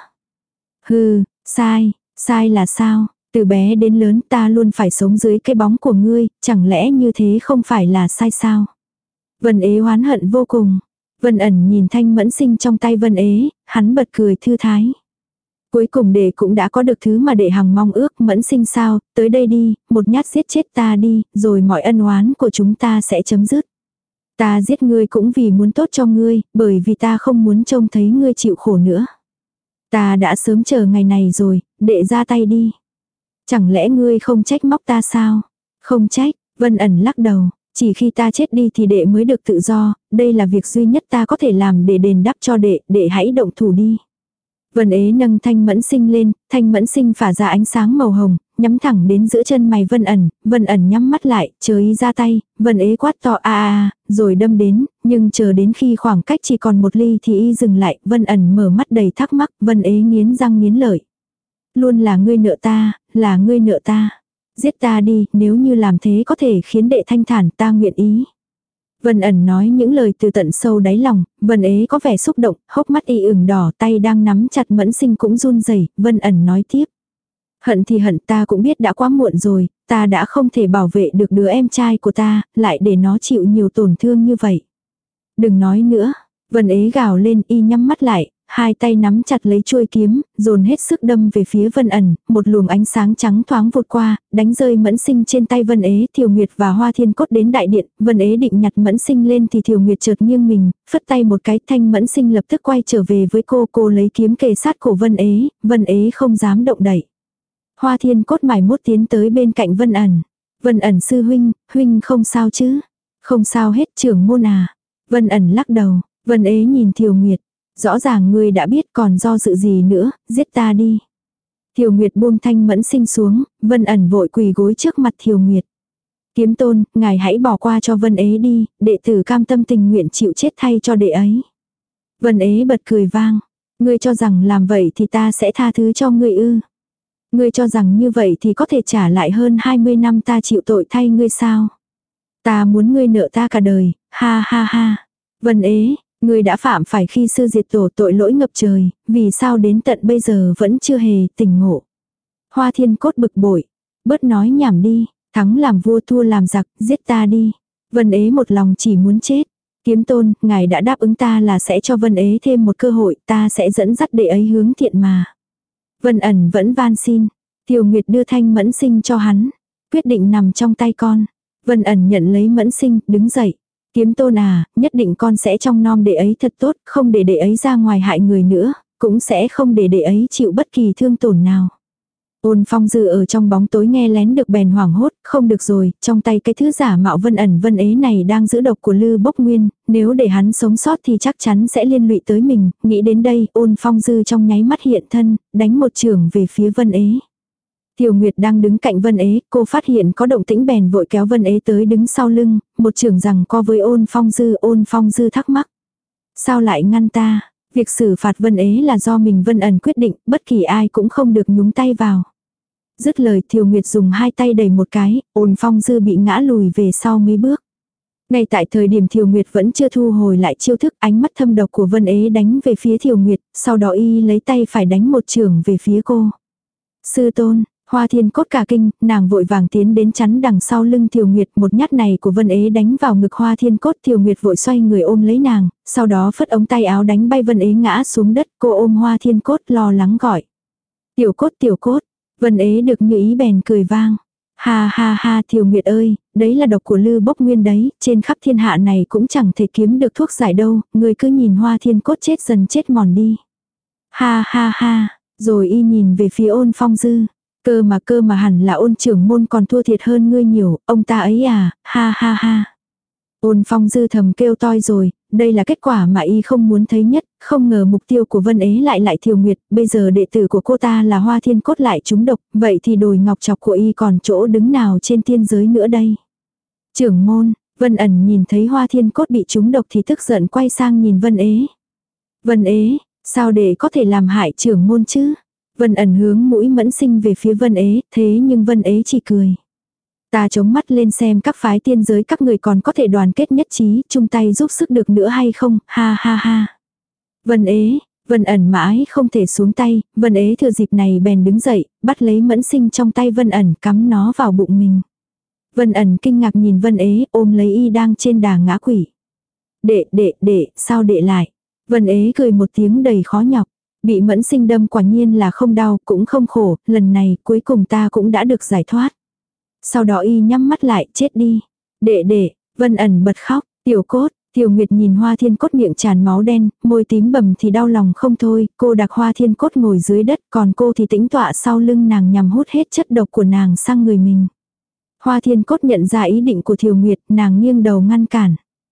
Hừ, sai, sai là sao? Từ bé đến lớn ta luôn phải sống dưới cái bóng của ngươi, chẳng lẽ như thế không phải là sai sao? Vân Ế oán hận vô cùng. Vân ẩn nhìn thanh mẫn sinh trong tay Vân Ế, hắn bật cười thư thái. Cuối cùng đệ cũng đã có được thứ mà đệ hằng mong ước. Mẫn sinh sao, tới đây đi, một nhát giết chết ta đi, rồi mọi ân oán của chúng ta sẽ chấm dứt. Ta giết ngươi cũng vì muốn tốt cho ngươi, bởi vì ta không muốn trông thấy ngươi chịu khổ nữa. Ta đã sớm chờ ngày này rồi, đệ ra tay đi. Chẳng lẽ ngươi không trách móc ta sao? Không trách, Vân ẩn lắc đầu. Chỉ khi ta chết đi thì đệ mới được tự do, đây là việc duy nhất ta có thể làm để đền đáp cho đệ, đệ hãy động thủ đi. Vân Ế nâng thanh mẫn sinh lên, thanh mẫn sinh phả ra ánh sáng màu hồng, nhắm thẳng đến giữa chân mày Vân ẩn, Vân ẩn nhắm mắt lại, chờ ý ra tay, Vân Ế quát to a a, rồi đâm đến, nhưng chờ đến khi khoảng cách chỉ còn một ly thì y dừng lại, Vân ẩn mở mắt đầy thắc mắc, Vân Ế nghiến răng nghiến lợi. Luôn là ngươi nợ ta, là ngươi nợ ta. Giết ta đi, nếu như làm thế có thể khiến đệ thanh thản ta nguyện ý. Vân ẩn nói những lời từ tận sâu đáy lòng, Vân Ế có vẻ xúc động, hốc mắt y ửng đỏ, tay đang nắm chặt mẫn sinh cũng run rẩy. Vân ẩn nói tiếp. Hận thì hận, ta cũng biết đã quá muộn rồi, ta đã không thể bảo vệ được đứa em trai của ta, lại để nó chịu nhiều tổn thương như vậy. Đừng nói nữa. Vân Ế gào lên, y nhắm mắt lại, hai tay nắm chặt lấy chuôi kiếm, dồn hết sức đâm về phía Vân ẩn, một luồng ánh sáng trắng thoáng vụt qua, đánh rơi mẫn sinh trên tay Vân Ế. Thiều Nguyệt và Hoa Thiên Cốt đến đại điện, Vân Ế định nhặt mẫn sinh lên thì Thiều Nguyệt chợt nghiêng mình, phất tay một cái, thanh mẫn sinh lập tức quay trở về với cô, cô lấy kiếm kề sát cổ Vân Ế, Vân Ế không dám động đậy. Hoa Thiên Cốt mải mốt tiến tới bên cạnh Vân ẩn. Vân ẩn sư huynh, huynh không sao chứ? Không sao hết, trưởng môn à. Vân ẩn lắc đầu, Vân Ế nhìn Thiều Nguyệt. Rõ ràng ngươi đã biết, còn do dự gì nữa, giết ta đi. Thiều Nguyệt buông thanh mẫn sinh xuống, Vân ẩn vội quỳ gối trước mặt Thiều Nguyệt. Kiếm tôn, ngài hãy bỏ qua cho Vân Ế đi, đệ tử cam tâm tình nguyện chịu chết thay cho đệ ấy. Vân Ế bật cười vang. Ngươi cho rằng làm vậy thì ta sẽ tha thứ cho ngươi ư? Ngươi cho rằng như vậy thì có thể trả lại hơn hai mươi năm ta chịu tội thay ngươi sao? Ta muốn ngươi nợ ta cả đời, ha ha ha. Vân Ế, ngươi đã phạm phải khi sư diệt tổ, tội lỗi ngập trời, vì sao đến tận bây giờ vẫn chưa hề tỉnh ngộ? Hoa Thiên Cốt bực bội, bớt nói nhảm đi, thắng làm vua thua làm giặc, giết ta đi. Vân Ế một lòng chỉ muốn chết. Kiếm tôn, ngài đã đáp ứng ta là sẽ cho Vân Ế thêm một cơ hội, ta sẽ dẫn dắt đệ ấy hướng thiện mà. Vân ẩn vẫn van xin. Thiều Nguyệt đưa thanh mẫn sinh cho hắn. Quyết định nằm trong tay con. Vân ẩn nhận lấy mẫn sinh, đứng dậy. Kiếm tôn à, nhất định con sẽ trông nom đệ ấy thật tốt, không để đệ ấy ra ngoài hại người nữa, cũng sẽ không để đệ ấy chịu bất kỳ thương tổn nào. Ôn Phong Dư ở trong bóng tối nghe lén được bèn hoảng hốt, không được rồi, trong tay cái thứ giả mạo Vân ẩn Vân Ế này đang giữ độc của Lư Bốc Nguyên, nếu để hắn sống sót thì chắc chắn sẽ liên lụy tới mình, nghĩ đến đây, Ôn Phong Dư trong nháy mắt hiện thân, đánh một chưởng về phía Vân Ế. Thiều Nguyệt đang đứng cạnh Vân Ế, cô phát hiện có động tĩnh bèn vội kéo Vân Ế tới đứng sau lưng, một chưởng rằng co với Ôn Phong Dư, Ôn Phong Dư thắc mắc. Sao lại ngăn ta? Việc xử phạt Vân Ế là do mình Vân ẩn quyết định, bất kỳ ai cũng không được nhúng tay vào. Dứt lời Thiều Nguyệt dùng hai tay đẩy một cái, Ôn Phong Dư bị ngã lùi về sau mấy bước. Ngay tại thời điểm Thiều Nguyệt vẫn chưa thu hồi lại chiêu thức, ánh mắt thâm độc của Vân Ế đánh về phía Thiều Nguyệt, sau đó y lấy tay phải đánh một chưởng về phía cô. Sư tôn, Hoa Thiên Cốt cả kinh, nàng vội vàng tiến đến chắn đằng sau lưng Thiều Nguyệt, một nhát này của Vân Ế đánh vào ngực Hoa Thiên Cốt, Thiều Nguyệt vội xoay người ôm lấy nàng, sau đó phất ống tay áo đánh bay Vân Ế ngã xuống đất, cô ôm Hoa Thiên Cốt lo lắng gọi. Tiểu Cốt tiểu Cốt, Vân Ế được như ý bèn cười vang. Ha ha ha Thiều Nguyệt ơi, đấy là độc của Lư Bốc Nguyên đấy, trên khắp thiên hạ này cũng chẳng thể kiếm được thuốc giải đâu, người cứ nhìn Hoa Thiên Cốt chết dần chết mòn đi. Ha ha ha, rồi y nhìn về phía Ôn Phong Dư. Cơ mà cơ mà hẳn là Ôn trưởng môn còn thua thiệt hơn ngươi nhiều, ông ta ấy à, ha ha ha. Ôn Phong Dư thầm kêu toi rồi, đây là kết quả mà y không muốn thấy nhất, không ngờ mục tiêu của Vân Ế lại lại Thiều Nguyệt, bây giờ đệ tử của cô ta là Hoa Thiên Cốt lại trúng độc, vậy thì đồi ngọc trọc của y còn chỗ đứng nào trên thiên giới nữa đây. Trưởng môn, Vân ẩn nhìn thấy Hoa Thiên Cốt bị trúng độc thì tức giận quay sang nhìn Vân Ế. Vân Ế, sao để có thể làm hại trưởng môn chứ? Vân ẩn hướng mũi mẫn sinh về phía Vân Ế, thế nhưng Vân Ế chỉ cười. Ta chống mắt lên xem các phái tiên giới các người còn có thể đoàn kết nhất trí, chung tay giúp sức được nữa hay không, ha ha ha. Vân Ế, Vân ẩn mãi không thể xuống tay, Vân Ế thừa dịp này bèn đứng dậy, bắt lấy mẫn sinh trong tay Vân ẩn cắm nó vào bụng mình. Vân ẩn kinh ngạc nhìn Vân Ế ôm lấy y đang trên đà ngã quỷ. Đệ, đệ, đệ, sao đệ lại? Vân ế cười một tiếng đầy khó nhọc. Bị mẫn sinh đâm quả nhiên là không đau, cũng không khổ, lần này cuối cùng ta cũng đã được giải thoát. Sau đó y nhắm mắt lại, chết đi. Đệ đệ, Vân ẩn bật khóc, tiểu cốt, Tiểu Nguyệt nhìn Hoa Thiên Cốt miệng tràn máu đen, môi tím bầm thì đau lòng không thôi, cô đặt Hoa Thiên Cốt ngồi dưới đất, còn cô thì tĩnh tọa sau lưng nàng nhằm hút hết chất độc của nàng sang người mình. Hoa Thiên Cốt nhận ra ý định của Tiểu Nguyệt, nàng nghiêng đầu ngăn cản.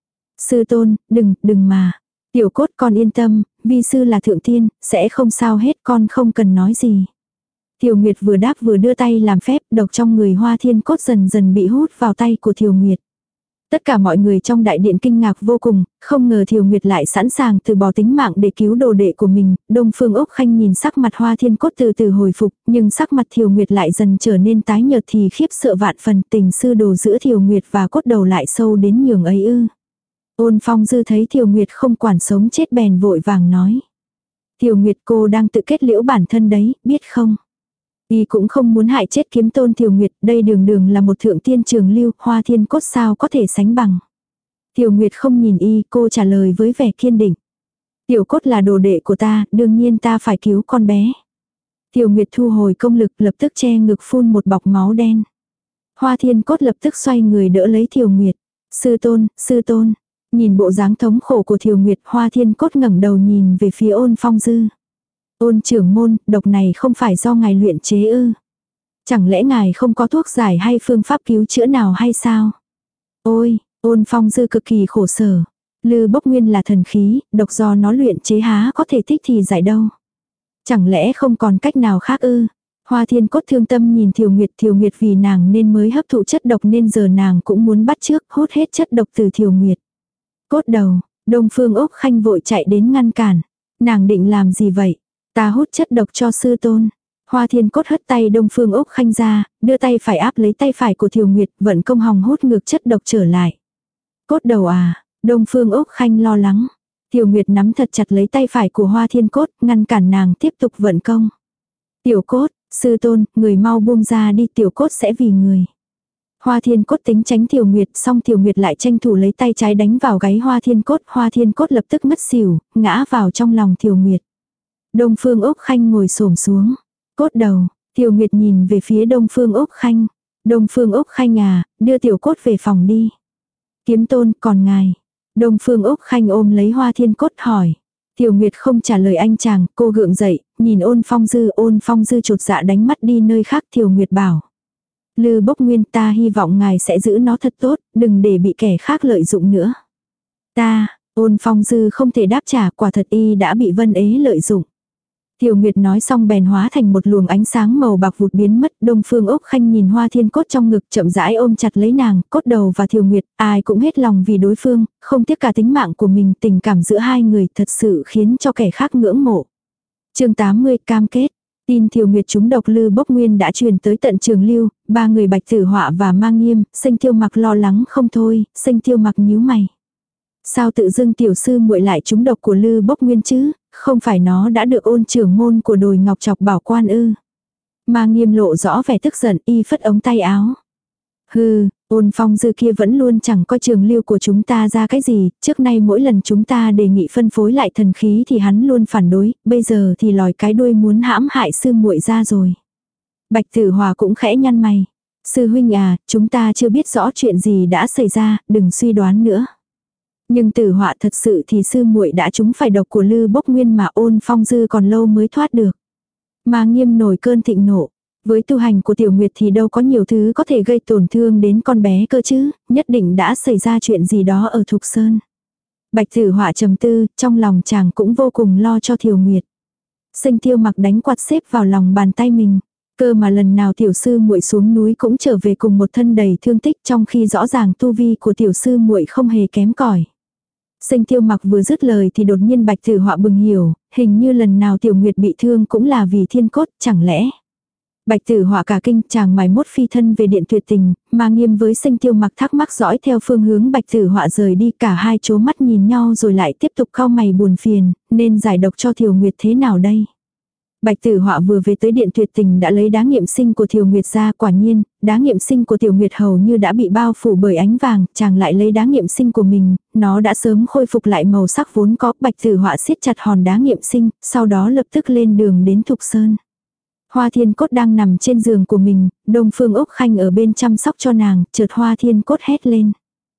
Sư tôn, đừng, đừng mà. Tiểu Cốt con yên tâm, vi sư là thượng tiên, sẽ không sao hết, con không cần nói gì. Tiểu Nguyệt vừa đáp vừa đưa tay làm phép, độc trong người Hoa Thiên Cốt dần dần bị hút vào tay của Tiểu Nguyệt. Tất cả mọi người trong đại điện kinh ngạc vô cùng, không ngờ Thiều Nguyệt lại sẵn sàng từ bỏ tính mạng để cứu đồ đệ của mình. Đông Phương Úc Khanh nhìn sắc mặt Hoa Thiên Cốt từ từ hồi phục, nhưng sắc mặt Thiều Nguyệt lại dần trở nên tái nhợt thì khiếp sợ vạn phần, tình sư đồ giữa Thiều Nguyệt và cốt đầu lại sâu đến nhường ấy ư. Ôn Phong Dư thấy Thiều Nguyệt không quản sống chết bèn vội vàng nói. Thiều Nguyệt, cô đang tự kết liễu bản thân đấy, biết không? Y cũng không muốn hại chết Kiếm Tôn Thiều Nguyệt, đây đường đường là một thượng tiên trường lưu, Hoa Thiên Cốt sao có thể sánh bằng. Thiều Nguyệt không nhìn y, cô trả lời với vẻ kiên định. Tiểu Cốt là đồ đệ của ta, đương nhiên ta phải cứu con bé. Thiều Nguyệt thu hồi công lực, lập tức che ngực phun một bọc máu đen. Hoa Thiên Cốt lập tức xoay người đỡ lấy Thiều Nguyệt. Sư tôn, sư tôn. Nhìn bộ dáng thống khổ của Thiều Nguyệt, Hoa Thiên Cốt ngẩng đầu nhìn về phía Ôn Phong Dư. Ôn trưởng môn, độc này không phải do ngài luyện chế ư? Chẳng lẽ ngài không có thuốc giải hay phương pháp cứu chữa nào hay sao? Ôi, Ôn Phong Dư cực kỳ khổ sở. Lư bốc nguyên là thần khí, độc do nó luyện chế há có thể thích thì giải đâu. Chẳng lẽ không còn cách nào khác ư? Hoa Thiên Cốt thương tâm nhìn Thiều Nguyệt, Thiều Nguyệt vì nàng nên mới hấp thụ chất độc nên giờ nàng cũng muốn bắt chước hút hết chất độc từ Thiều Nguyệt. Cốt đầu, Đông Phương Úc Khanh vội chạy đến ngăn cản. Nàng định làm gì vậy? Ta hút chất độc cho sư tôn. Hoa Thiên Cốt hất tay Đông Phương Úc Khanh ra, đưa tay phải áp lấy tay phải của Thiều Nguyệt, vận công hòng hút ngược chất độc trở lại. Cốt đầu à, Đông Phương Úc Khanh lo lắng. Thiều Nguyệt nắm thật chặt lấy tay phải của Hoa Thiên Cốt, ngăn cản nàng tiếp tục vận công. Tiểu Cốt, sư tôn, người mau buông ra đi, Tiểu Cốt sẽ vì người. Hoa Thiên Cốt tính tránh Thiều Nguyệt, xong Thiều Nguyệt lại tranh thủ lấy tay trái đánh vào gáy Hoa Thiên Cốt, Hoa Thiên Cốt lập tức ngất xỉu, ngã vào trong lòng Thiều Nguyệt. Đông Phương Úc Khanh ngồi xổm xuống. Cốt đầu, Thiều Nguyệt nhìn về phía Đông Phương Úc Khanh. Đông Phương Úc Khanh à, đưa Tiểu Cốt về phòng đi. Kiếm Tôn, còn ngài. Đông Phương Úc Khanh ôm lấy Hoa Thiên Cốt hỏi. Thiều Nguyệt không trả lời anh chàng, cô gượng dậy, nhìn Ôn Phong Dư, Ôn Phong Dư chột dạ đánh mắt đi nơi khác. Thiều Nguyệt bảo. Lư bốc nguyên, ta hy vọng ngài sẽ giữ nó thật tốt, đừng để bị kẻ khác lợi dụng nữa. Ta, Ôn Phong Dư không thể đáp trả, quả thật y đã bị Vân Ế lợi dụng. Thiều Nguyệt nói xong bèn hóa thành một luồng ánh sáng màu bạc vụt biến mất. Đông Phương Úc Khanh nhìn Hoa Thiên Cốt trong ngực chậm rãi ôm chặt lấy nàng, Cốt đầu và Thiều Nguyệt, ai cũng hết lòng vì đối phương, không tiếc cả tính mạng của mình. Tình cảm giữa hai người thật sự khiến cho kẻ khác ngưỡng mộ. Chương tám mươi, cam kết. Tin Thiều Nguyệt trúng độc Lư Bốc Nguyên đã truyền tới tận Trường Lưu, ba người Bạch Tử Họa và Mang Nghiêm, Sinh Tiêu Mặc lo lắng không thôi, Sinh Tiêu Mặc nhíu mày. Sao tự dưng tiểu sư muội lại trúng độc của Lư Bốc Nguyên chứ, không phải nó đã được Ôn trưởng môn của Đồi Ngọc Trọc bảo quan ư? Mang Nghiêm lộ rõ vẻ tức giận, y phất ống tay áo. Hừ, Ôn Phong Dư kia vẫn luôn chẳng coi Trường Lưu của chúng ta ra cái gì, trước nay mỗi lần chúng ta đề nghị phân phối lại thần khí thì hắn luôn phản đối, bây giờ thì lòi cái đuôi muốn hãm hại sư muội ra rồi. Bạch Tử Hòa cũng khẽ nhăn mày. Sư huynh à, chúng ta chưa biết rõ chuyện gì đã xảy ra, đừng suy đoán nữa. Nhưng Tử Họa thật sự thì sư muội đã trúng phải độc của Lư Bốc Nguyên mà Ôn Phong Dư còn lâu mới thoát được. Mà Nghiêm nổi cơn thịnh nộ. Với tu hành của Tiểu Nguyệt thì đâu có nhiều thứ có thể gây tổn thương đến con bé cơ chứ, nhất định đã xảy ra chuyện gì đó ở Thục Sơn. Bạch Tử Họa trầm tư, trong lòng chàng cũng vô cùng lo cho Tiểu Nguyệt. Sinh Tiêu Mặc đánh quạt xếp vào lòng bàn tay mình. Cơ mà lần nào tiểu sư muội xuống núi cũng trở về cùng một thân đầy thương tích, trong khi rõ ràng tu vi của tiểu sư muội không hề kém cỏi. Sinh Tiêu Mặc vừa dứt lời thì đột nhiên Bạch Tử Họa bừng hiểu, hình như lần nào Tiểu Nguyệt bị thương cũng là vì thiên cốt, chẳng lẽ. Bạch Tử Họa cả kinh, chàng mài mốt phi thân về điện tuyệt tình, mà Nghiêm với Sinh Tiêu Mặc thắc mắc dõi theo phương hướng Bạch Tử Họa rời đi, cả hai chố mắt nhìn nhau rồi lại tiếp tục cau mày buồn phiền, nên giải độc cho Tiểu Nguyệt thế nào đây? Bạch Tử Họa vừa về tới điện tuyệt tình đã lấy đá nghiệm sinh của Thiều Nguyệt ra, quả nhiên, đá nghiệm sinh của Tiểu Nguyệt hầu như đã bị bao phủ bởi ánh vàng, chàng lại lấy đá nghiệm sinh của mình, nó đã sớm khôi phục lại màu sắc vốn có. Bạch Tử Họa siết chặt hòn đá nghiệm sinh, sau đó lập tức lên đường đến Thục Sơn. Hoa Thiên Cốt đang nằm trên giường của mình, Đông Phương Úc Khanh ở bên chăm sóc cho nàng, chợt Hoa Thiên Cốt hét lên.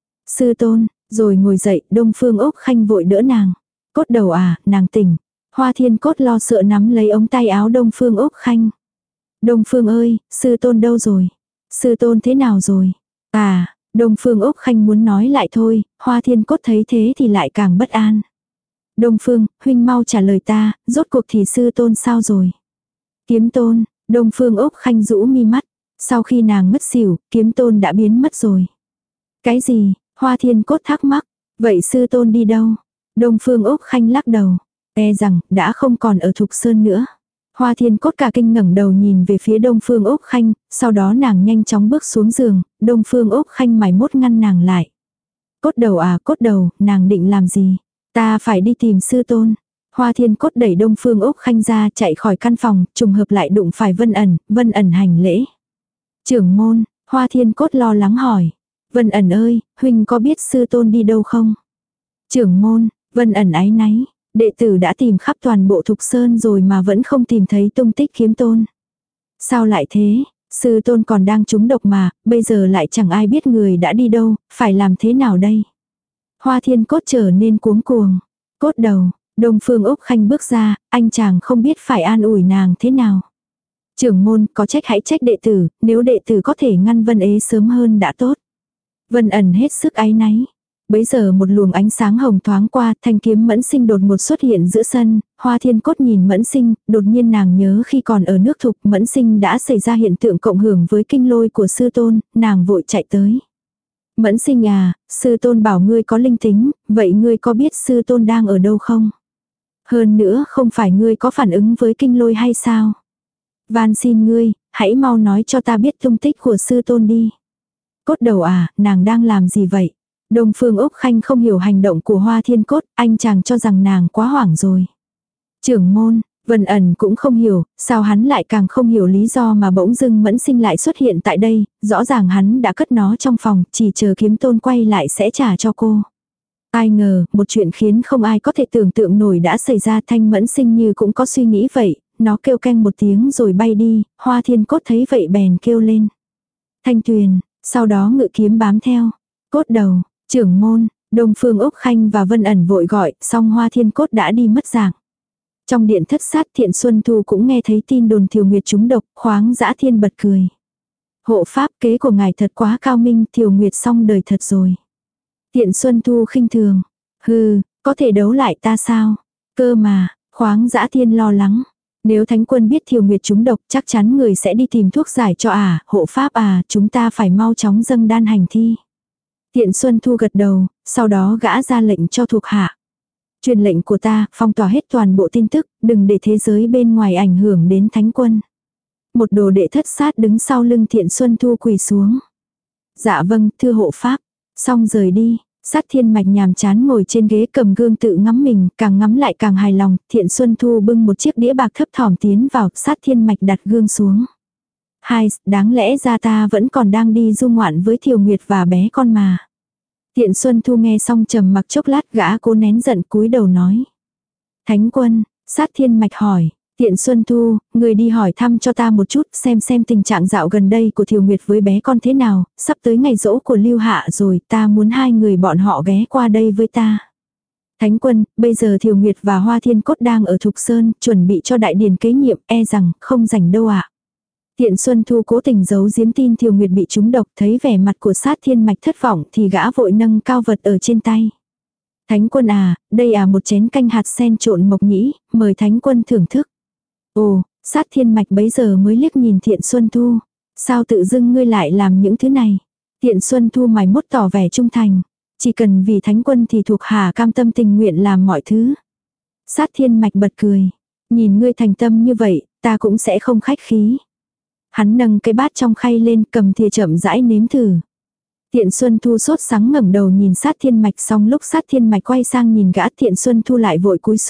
Sư tôn, rồi ngồi dậy, Đông Phương Úc Khanh vội đỡ nàng. Cốt đầu à, nàng tỉnh. Hoa Thiên Cốt lo sợ nắm lấy ống tay áo Đông Phương Úc Khanh. Đông Phương ơi, sư tôn đâu rồi? Sư tôn thế nào rồi? À, Đông Phương Úc Khanh muốn nói lại thôi, Hoa Thiên Cốt thấy thế thì lại càng bất an. Đông Phương, huynh mau trả lời ta, rốt cuộc thì sư tôn sao rồi? Kiếm tôn, Đông Phương Úc Khanh rũ mi mắt. Sau khi nàng ngất xỉu, kiếm tôn đã biến mất rồi. Cái gì? Hoa Thiên Cốt thắc mắc. Vậy sư tôn đi đâu? Đông Phương Úc Khanh lắc đầu. E rằng, đã không còn ở Thục Sơn nữa. Hoa Thiên Cốt cả kinh ngẩng đầu nhìn về phía Đông Phương Úc Khanh, sau đó nàng nhanh chóng bước xuống giường, Đông Phương Úc Khanh mải mốt ngăn nàng lại. Cốt đầu à, cốt đầu, nàng định làm gì? Ta phải đi tìm sư tôn. Hoa Thiên Cốt đẩy Đông Phương Úc Khanh ra chạy khỏi căn phòng, trùng hợp lại đụng phải Vân Ẩn, Vân Ẩn hành lễ. Trưởng môn, Hoa Thiên Cốt lo lắng hỏi. Vân Ẩn ơi, huynh có biết sư tôn đi đâu không? Trưởng môn, Vân Ẩn áy náy. Đệ tử đã tìm khắp toàn bộ Thục Sơn rồi mà vẫn không tìm thấy tung tích kiếm tôn. Sao lại thế? Sư tôn còn đang trúng độc mà, bây giờ lại chẳng ai biết người đã đi đâu, phải làm thế nào đây? Hoa Thiên Cốt trở nên cuống cuồng. Cốt đầu, Đông Phương Úc Khanh bước ra, anh chàng không biết phải an ủi nàng thế nào. Trưởng môn, có trách hãy trách đệ tử, nếu đệ tử có thể ngăn Vân Ế sớm hơn đã tốt. Vân Ẩn hết sức áy náy. Bấy giờ một luồng ánh sáng hồng thoáng qua, thanh kiếm Mẫn Sinh đột ngột xuất hiện giữa sân, Hoa Thiên Cốt nhìn Mẫn Sinh, đột nhiên nàng nhớ khi còn ở nước Thục, Mẫn Sinh đã xảy ra hiện tượng cộng hưởng với kinh lôi của sư tôn, nàng vội chạy tới. Mẫn Sinh à, sư tôn bảo ngươi có linh tính, vậy ngươi có biết sư tôn đang ở đâu không? Hơn nữa không phải ngươi có phản ứng với kinh lôi hay sao? Van xin ngươi, hãy mau nói cho ta biết tung tích của sư tôn đi. Cốt đầu à, nàng đang làm gì vậy? Đông Phương Úc Khanh không hiểu hành động của Hoa Thiên Cốt, anh chàng cho rằng nàng quá hoảng rồi. Trưởng môn, Vân Ẩn cũng không hiểu, sao hắn lại càng không hiểu lý do mà bỗng dưng Mẫn Sinh lại xuất hiện tại đây, rõ ràng hắn đã cất nó trong phòng, chỉ chờ kiếm tôn quay lại sẽ trả cho cô. Ai ngờ, một chuyện khiến không ai có thể tưởng tượng nổi đã xảy ra. Thanh Mẫn Sinh như cũng có suy nghĩ vậy, nó kêu canh một tiếng rồi bay đi, Hoa Thiên Cốt thấy vậy bèn kêu lên. Thanh Tuyền, sau đó ngự kiếm bám theo. Cốt đầu, trưởng môn, Đông Phương Úc Khanh và Vân Ẩn vội gọi, xong Hoa Thiên Cốt đã đi mất dạng. Trong điện thất sát Thiện Xuân Thu cũng nghe thấy tin đồn Thiều Nguyệt trúng độc, Khoáng Dã Thiên bật cười. Hộ pháp, kế của ngài thật quá cao minh, Thiều Nguyệt xong đời thật rồi. Thiện Xuân Thu khinh thường. Hừ, có thể đấu lại ta sao? Cơ mà, Khoáng Dã Thiên lo lắng. Nếu Thánh Quân biết Thiều Nguyệt trúng độc chắc chắn người sẽ đi tìm thuốc giải cho à, hộ pháp à, chúng ta phải mau chóng dâng đan hành thi. Thiện Xuân Thu gật đầu, sau đó gã ra lệnh cho thuộc hạ. Truyền lệnh của ta, phong tỏa hết toàn bộ tin tức, đừng để thế giới bên ngoài ảnh hưởng đến Thánh Quân. Một đồ đệ thất sát đứng sau lưng Thiện Xuân Thu quỳ xuống. Dạ vâng, thưa hộ pháp. Xong rời đi, Sát Thiên Mạch nhàm chán ngồi trên ghế cầm gương tự ngắm mình, càng ngắm lại càng hài lòng. Thiện Xuân Thu bưng một chiếc đĩa bạc thấp thỏm tiến vào, Sát Thiên Mạch đặt gương xuống. Hai, đáng lẽ ra ta vẫn còn đang đi du ngoạn với Thiều Nguyệt và bé con mà. Thiện Xuân Thu nghe xong trầm mặc chốc lát, gã cố nén giận cúi đầu nói. Thánh Quân, Sát Thiên Mạch hỏi. Thiện Xuân Thu, người đi hỏi thăm cho ta một chút, xem xem tình trạng dạo gần đây của Thiều Nguyệt với bé con thế nào, sắp tới ngày giỗ của Lưu Hạ rồi, ta muốn hai người bọn họ ghé qua đây với ta. Thánh Quân, bây giờ Thiều Nguyệt và Hoa Thiên Cốt đang ở Thục Sơn, chuẩn bị cho đại điển kế nhiệm, e rằng không rảnh đâu ạ. À. Thiện Xuân Thu cố tình giấu giếm tin Thiều Nguyệt bị trúng độc, thấy vẻ mặt của Sát Thiên Mạch thất vọng thì gã vội nâng cao vật ở trên tay. Thánh Quân à, đây à một chén canh hạt sen trộn mộc nhĩ, mời Thánh Quân thưởng thức. Ồ, Sát Thiên Mạch bấy giờ mới liếc nhìn Thiện Xuân Thu. Sao tự dưng ngươi lại làm những thứ này? Thiện Xuân Thu mày mốt tỏ vẻ trung thành. Chỉ cần vì Thánh Quân thì thuộc hạ cam tâm tình nguyện làm mọi thứ. Sát Thiên Mạch bật cười. Nhìn ngươi thành tâm như vậy, ta cũng sẽ không khách khí. Hắn nâng cái bát trong khay lên, cầm thìa chậm rãi nếm thử. Thiện Xuân Thu sốt sắng ngẩng đầu nhìn Sát Thiên Mạch, xong lúc Sát Thiên Mạch quay sang nhìn gã, Thiện Xuân Thu lại vội cúi xuống,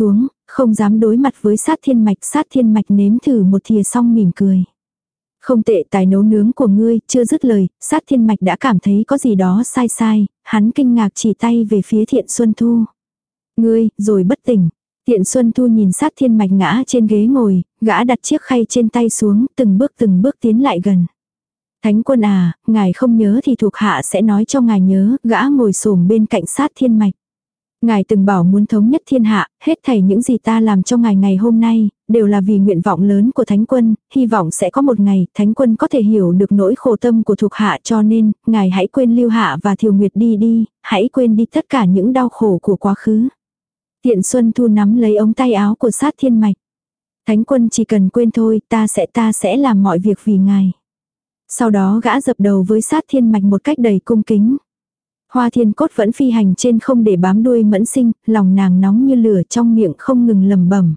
không dám đối mặt với sát thiên mạch. Sát thiên mạch nếm thử một thìa xong mỉm cười. Không tệ, tài nấu nướng của ngươi. Chưa dứt lời, sát thiên mạch đã cảm thấy có gì đó sai sai, hắn kinh ngạc chỉ tay về phía Thiện Xuân Thu. Ngươi, rồi bất tỉnh. Thiện Xuân Thu nhìn sát thiên mạch ngã trên ghế ngồi, gã đặt chiếc khay trên tay xuống, từng bước từng bước tiến lại gần. Thánh quân à, ngài không nhớ thì thuộc hạ sẽ nói cho ngài nhớ. Gã ngồi xổm bên cạnh sát thiên mạch. Ngài từng bảo muốn thống nhất thiên hạ, hết thảy những gì ta làm cho ngài ngày hôm nay, đều là vì nguyện vọng lớn của Thánh quân, hy vọng sẽ có một ngày, Thánh quân có thể hiểu được nỗi khổ tâm của thuộc hạ, cho nên, ngài hãy quên Lưu Hạ và Thiều Nguyệt đi đi, hãy quên đi tất cả những đau khổ của quá khứ. Thiện Xuân Thu nắm lấy ống tay áo của sát thiên mạch. Thánh quân chỉ cần quên thôi, ta sẽ ta sẽ làm mọi việc vì ngài. Sau đó gã dập đầu với sát thiên mạch một cách đầy cung kính. Hoa Thiên Cốt vẫn phi hành trên không để bám đuôi Mẫn Sinh, lòng nàng nóng như lửa, trong miệng không ngừng lẩm bẩm.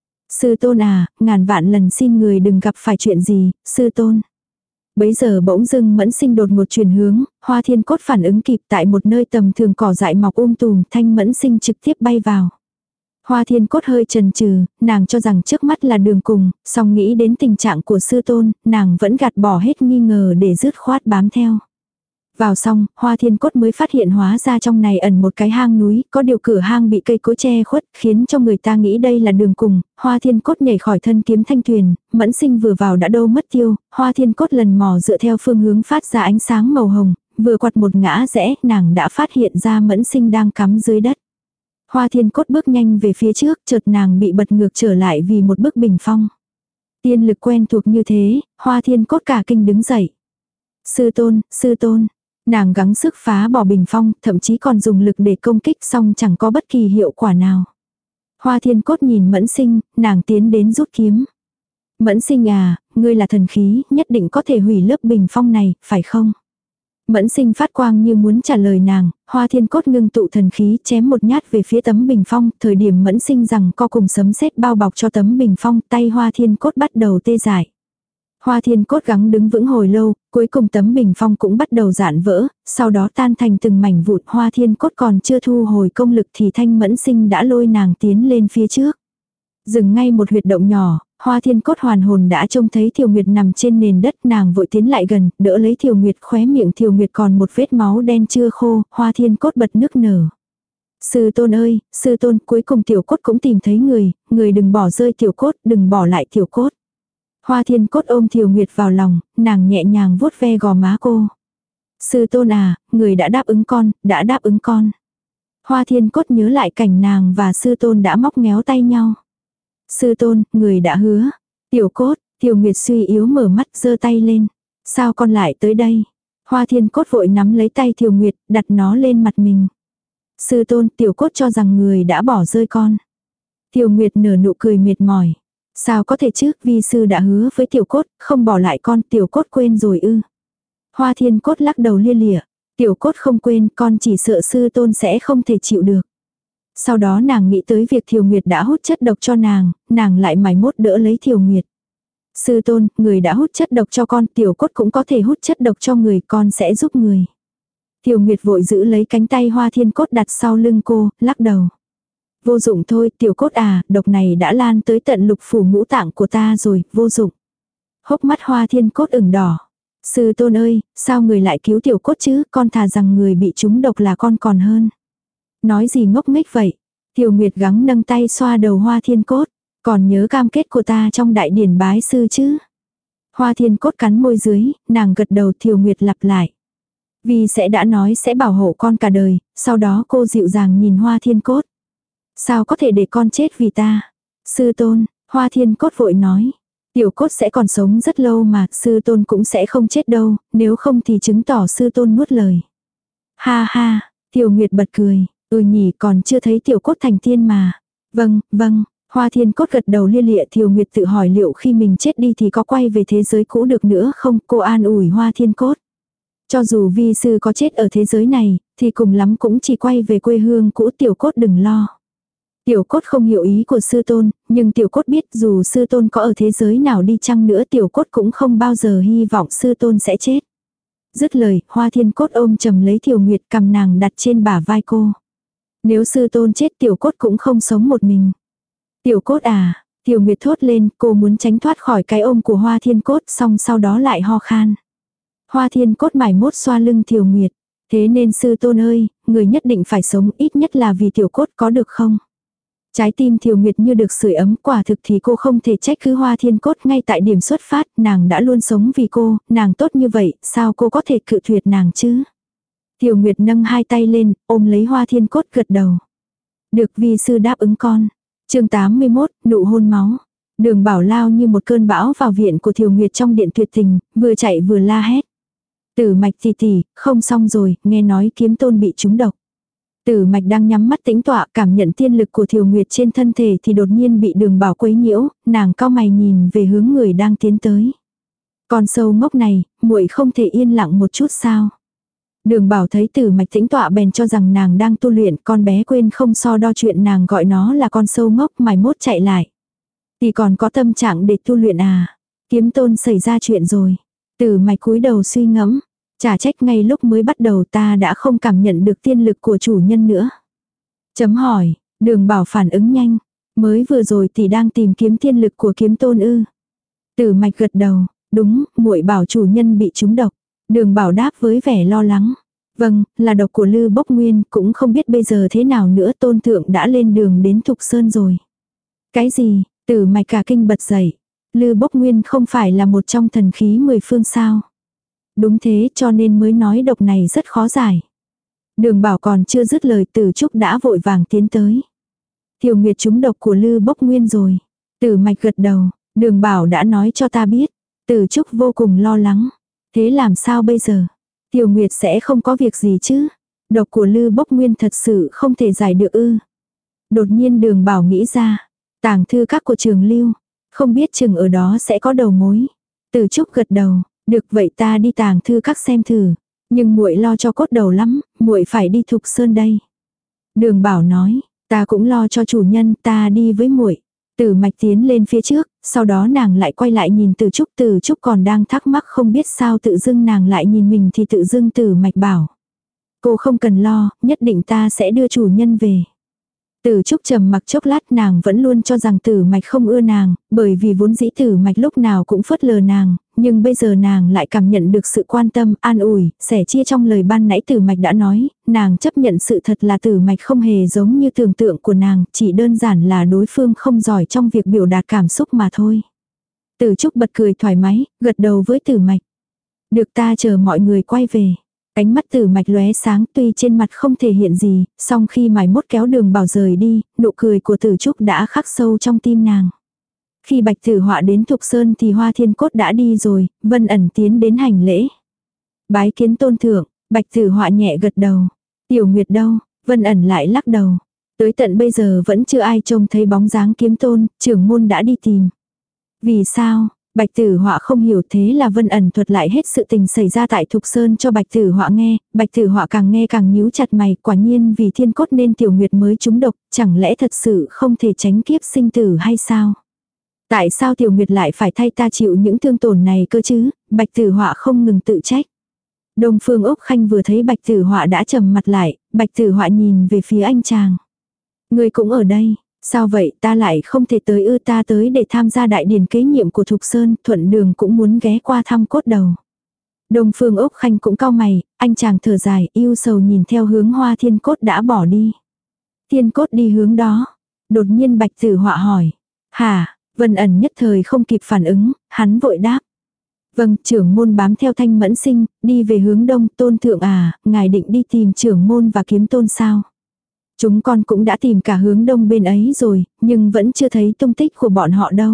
Sư tôn à, ngàn vạn lần xin người đừng gặp phải chuyện gì, sư tôn. Bấy giờ bỗng dưng Mẫn Sinh đột ngột chuyển hướng, Hoa Thiên Cốt phản ứng kịp tại một nơi tầm thường cỏ dại mọc um tùm, thanh Mẫn Sinh trực tiếp bay vào. Hoa Thiên Cốt hơi chần chừ, nàng cho rằng trước mắt là đường cùng, song nghĩ đến tình trạng của sư tôn, nàng vẫn gạt bỏ hết nghi ngờ để dứt khoát bám theo. Vào xong, Hoa Thiên Cốt mới phát hiện hóa ra trong này ẩn một cái hang núi, có điều cửa hang bị cây cối che khuất, khiến cho người ta nghĩ đây là đường cùng. Hoa Thiên Cốt nhảy khỏi thân kiếm thanh thuyền, Mẫn Sinh vừa vào đã đâu mất tiêu. Hoa Thiên Cốt lần mò dựa theo phương hướng phát ra ánh sáng màu hồng, vừa quặt một ngã rẽ, nàng đã phát hiện ra Mẫn Sinh đang cắm dưới đất. Hoa Thiên Cốt bước nhanh về phía trước, chợt nàng bị bật ngược trở lại vì một bức bình phong. Tiên lực quen thuộc như thế, Hoa Thiên Cốt cả kinh đứng dậy. Sư tôn, sư tôn. Nàng gắng sức phá bỏ bình phong, thậm chí còn dùng lực để công kích, xong chẳng có bất kỳ hiệu quả nào. Hoa Thiên Cốt nhìn Mẫn Sinh, nàng tiến đến rút kiếm. Mẫn Sinh à, ngươi là thần khí, nhất định có thể hủy lớp bình phong này, phải không? Mẫn Sinh phát quang như muốn trả lời nàng, Hoa Thiên Cốt ngưng tụ thần khí chém một nhát về phía tấm bình phong, thời điểm Mẫn Sinh rằng co cùng sấm sét bao bọc cho tấm bình phong, tay Hoa Thiên Cốt bắt đầu tê dại. Hoa Thiên Cốt gắng đứng vững hồi lâu, cuối cùng tấm bình phong cũng bắt đầu rạn vỡ, sau đó tan thành từng mảnh vụn. Hoa Thiên Cốt còn chưa thu hồi công lực thì thanh Mẫn Sinh đã lôi nàng tiến lên phía trước. Dừng ngay một huyệt động nhỏ, Hoa Thiên Cốt hoàn hồn đã trông thấy Thiều Nguyệt nằm trên nền đất, nàng vội tiến lại gần, đỡ lấy Thiều Nguyệt, khóe miệng Thiều Nguyệt còn một vết máu đen chưa khô. Hoa Thiên Cốt bật nức nở. Sư tôn ơi, sư tôn, cuối cùng Tiểu Cốt cũng tìm thấy người, người đừng bỏ rơi Tiểu Cốt, đừng bỏ lại Tiểu Cốt. Hoa Thiên Cốt ôm Thiều Nguyệt vào lòng, nàng nhẹ nhàng vuốt ve gò má cô. Sư tôn à, người đã đáp ứng con, đã đáp ứng con. Hoa Thiên Cốt nhớ lại cảnh nàng và sư tôn đã móc méo tay nhau. Sư tôn, người đã hứa. Tiểu Cốt, Thiều Nguyệt suy yếu mở mắt giơ tay lên. Sao con lại tới đây? Hoa Thiên Cốt vội nắm lấy tay Thiều Nguyệt, đặt nó lên mặt mình. Sư tôn, Tiểu Cốt cho rằng người đã bỏ rơi con. Thiều Nguyệt nở nụ cười mệt mỏi. Sao có thể chứ, vi sư đã hứa với Tiểu Cốt, không bỏ lại con. Tiểu Cốt quên rồi ư? Hoa Thiên Cốt lắc đầu lia lịa. Tiểu Cốt không quên, con chỉ sợ sư tôn sẽ không thể chịu được. Sau đó nàng nghĩ tới việc Thiều Nguyệt đã hút chất độc cho nàng, nàng lại mải mốt đỡ lấy Thiều Nguyệt. Sư tôn, người đã hút chất độc cho con, Tiểu Cốt cũng có thể hút chất độc cho người, con sẽ giúp người. Thiều Nguyệt vội giữ lấy cánh tay Hoa Thiên Cốt đặt sau lưng cô, lắc đầu. Vô dụng thôi, Tiểu Cốt à, độc này đã lan tới tận lục phủ ngũ tạng của ta rồi, vô dụng. Hốc mắt Hoa Thiên Cốt ửng đỏ. Sư tôn ơi, sao người lại cứu Tiểu Cốt chứ, con thà rằng người bị trúng độc là con còn hơn. Nói gì ngốc nghếch vậy. Thiều Nguyệt gắng nâng tay xoa đầu Hoa Thiên Cốt. Còn nhớ cam kết của ta trong đại điển bái sư chứ. Hoa Thiên Cốt cắn môi dưới, nàng gật đầu. Thiều Nguyệt lặp lại. Vì sẽ đã nói sẽ bảo hộ con cả đời. Sau đó cô dịu dàng nhìn Hoa Thiên Cốt. Sao có thể để con chết vì ta? Sư tôn, Hoa Thiên Cốt vội nói. Tiểu Cốt sẽ còn sống rất lâu mà, sư tôn cũng sẽ không chết đâu, nếu không thì chứng tỏ sư tôn nuốt lời. Ha ha, Thiều Nguyệt bật cười, ừ nhỉ, còn chưa thấy Tiểu Cốt thành tiên mà. Vâng, vâng, Hoa Thiên Cốt gật đầu lia lịa. Thiều Nguyệt tự hỏi liệu khi mình chết đi thì có quay về thế giới cũ được nữa không, cô an ủi Hoa Thiên Cốt. Cho dù vi sư có chết ở thế giới này, thì cùng lắm cũng chỉ quay về quê hương cũ. Tiểu Cốt đừng lo. Tiểu Cốt không hiểu ý của sư tôn, nhưng Tiểu Cốt biết dù sư tôn có ở thế giới nào đi chăng nữa Tiểu Cốt cũng không bao giờ hy vọng sư tôn sẽ chết. Dứt lời, Hoa Thiên Cốt ôm chầm lấy Thiều Nguyệt, cầm nàng đặt trên bả vai cô. Nếu sư tôn chết Tiểu Cốt cũng không sống một mình. Tiểu cốt à, Tiểu Nguyệt thốt lên, cô muốn tránh thoát khỏi cái ôm của Hoa Thiên Cốt, xong sau đó lại ho khan. Hoa Thiên Cốt mải mốt xoa lưng Tiểu Nguyệt. Thế nên sư tôn ơi, người nhất định phải sống ít nhất là vì Tiểu Cốt có được không? Trái tim Tiểu Nguyệt như được sưởi ấm, quả thực thì cô không thể trách cứ Hoa Thiên Cốt, ngay tại điểm xuất phát, nàng đã luôn sống vì cô, nàng tốt như vậy, sao cô có thể cự tuyệt nàng chứ? Tiểu Nguyệt nâng hai tay lên, ôm lấy Hoa Thiên Cốt gật đầu. Được, vi sư đáp ứng con. Chương tám mươi mốt, nụ hôn máu. Đường Bảo lao như một cơn bão vào viện của Tiểu Nguyệt trong điện tuyệt tình, vừa chạy vừa la hét. Tử Mạch tỷ tỷ, không xong rồi, nghe nói Kiếm Tôn bị trúng độc. Tử Mạch đang nhắm mắt tĩnh tọa, cảm nhận tiên lực của Tiểu Nguyệt trên thân thể thì đột nhiên bị Đường Bảo quấy nhiễu, nàng cau mày nhìn về hướng người đang tiến tới. Con sâu ngốc này, muội không thể yên lặng một chút sao? Đường Bảo thấy Tử Mạch tĩnh tọa bèn cho rằng nàng đang tu luyện, con bé quên không so đo chuyện nàng gọi nó là con sâu ngốc, mày mốt chạy lại. Thì còn có tâm trạng để tu luyện à? Kiếm Tôn xảy ra chuyện rồi. Tử Mạch cúi đầu suy ngẫm. Chả trách ngay lúc mới bắt đầu ta đã không cảm nhận được tiên lực của chủ nhân nữa. Chấm hỏi, Đường Bảo phản ứng nhanh. Mới vừa rồi tỷ đang tìm kiếm tiên lực của Kiếm Tôn ư? Tử Mạch gật đầu, đúng, muội bảo chủ nhân bị trúng độc. Đường Bảo đáp với vẻ lo lắng. Vâng, là độc của Lư Bốc Nguyên, cũng không biết bây giờ thế nào nữa, Tôn thượng đã lên đường đến Thục Sơn rồi. Cái gì? Tử Mạch cả kinh bật dậy. Lư Bốc Nguyên không phải là một trong thần khí mười phương sao? Đúng thế, cho nên mới nói độc này rất khó giải. Đường Bảo còn chưa dứt lời, Tử Trúc đã vội vàng tiến tới. Tiểu Nguyệt trúng độc của Lư Bốc Nguyên rồi. Tử Mạch gật đầu, Đường Bảo đã nói cho ta biết. Tử Trúc vô cùng lo lắng. Thế làm sao bây giờ? Tiểu Nguyệt sẽ không có việc gì chứ? Độc của Lư Bốc Nguyên thật sự không thể giải được ư? Đột nhiên Đường Bảo nghĩ ra. Tàng thư các của Trường Lưu. Không biết chừng ở đó sẽ có đầu mối. Tử Trúc gật đầu. Được, vậy ta đi tàng thư các xem thử. Nhưng muội lo cho cốt đầu lắm, muội phải đi Thục Sơn đây. Đường Bảo nói, ta cũng lo cho chủ nhân, ta đi với muội. Tử Mạch tiến lên phía trước, sau đó nàng lại quay lại nhìn Tử Trúc. Tử Trúc còn đang thắc mắc không biết sao tự dưng nàng lại nhìn mình thì tự dưng Tử Mạch bảo. Cô không cần lo, nhất định ta sẽ đưa chủ nhân về. Tử Trúc trầm mặc chốc lát, nàng vẫn luôn cho rằng Tử Mạch không ưa nàng, bởi vì vốn dĩ Tử Mạch lúc nào cũng phớt lờ nàng, nhưng bây giờ nàng lại cảm nhận được sự quan tâm, an ủi, sẻ chia trong lời ban nãy Tử Mạch đã nói, nàng chấp nhận sự thật là Tử Mạch không hề giống như tưởng tượng của nàng, chỉ đơn giản là đối phương không giỏi trong việc biểu đạt cảm xúc mà thôi. Tử Trúc bật cười thoải mái, gật đầu với Tử Mạch. Được, ta chờ mọi người quay về. Ánh mắt Tử Mạch lóe sáng, tuy trên mặt không thể hiện gì, song khi mải mốt kéo Đường Bảo rời đi, nụ cười của Tử Trúc đã khắc sâu trong tim nàng. Khi Bạch Tử Họa đến Thục Sơn thì Hoa Thiên Cốt đã đi rồi, Vân Ẩn tiến đến hành lễ. Bái kiến Tôn thượng, Bạch Tử Họa nhẹ gật đầu. Tiểu Nguyệt đâu? Vân Ẩn lại lắc đầu. Tới tận bây giờ vẫn chưa ai trông thấy bóng dáng Kiếm Tôn, trưởng môn đã đi tìm. Vì sao? Bạch Tử Họa không hiểu, thế là Vân Ẩn thuật lại hết sự tình xảy ra tại Thục Sơn cho Bạch Tử Họa nghe, Bạch Tử Họa càng nghe càng nhíu chặt mày, quả nhiên vì Thiên Cốt nên Tiểu Nguyệt mới trúng độc, chẳng lẽ thật sự không thể tránh kiếp sinh tử hay sao? Tại sao Tiểu Nguyệt lại phải thay ta chịu những thương tổn này cơ chứ? Bạch Tử Họa không ngừng tự trách. Đông Phương Úc Khanh vừa thấy Bạch Tử Họa đã trầm mặt lại, Bạch Tử Họa nhìn về phía anh chàng. Người cũng ở đây. Sao vậy, ta lại không thể tới ư? Ta tới để tham gia đại điển kế nhiệm của Thục Sơn, thuận đường cũng muốn ghé qua thăm cốt đầu. Đông Phương Úc Khanh cũng cau mày, anh chàng thở dài, yêu sầu nhìn theo hướng Hoa Thiên Cốt đã bỏ đi. Thiên Cốt đi hướng đó. Đột nhiên Bạch Tử Họa hỏi. Hả? Vân Ẩn nhất thời không kịp phản ứng, hắn vội đáp. Vâng, trưởng môn bám theo Thanh Mẫn Sinh, đi về hướng đông. Tôn thượng à, ngài định đi tìm trưởng môn và Kiếm Tôn sao? Chúng con cũng đã tìm cả hướng đông bên ấy rồi, nhưng vẫn chưa thấy tung tích của bọn họ đâu.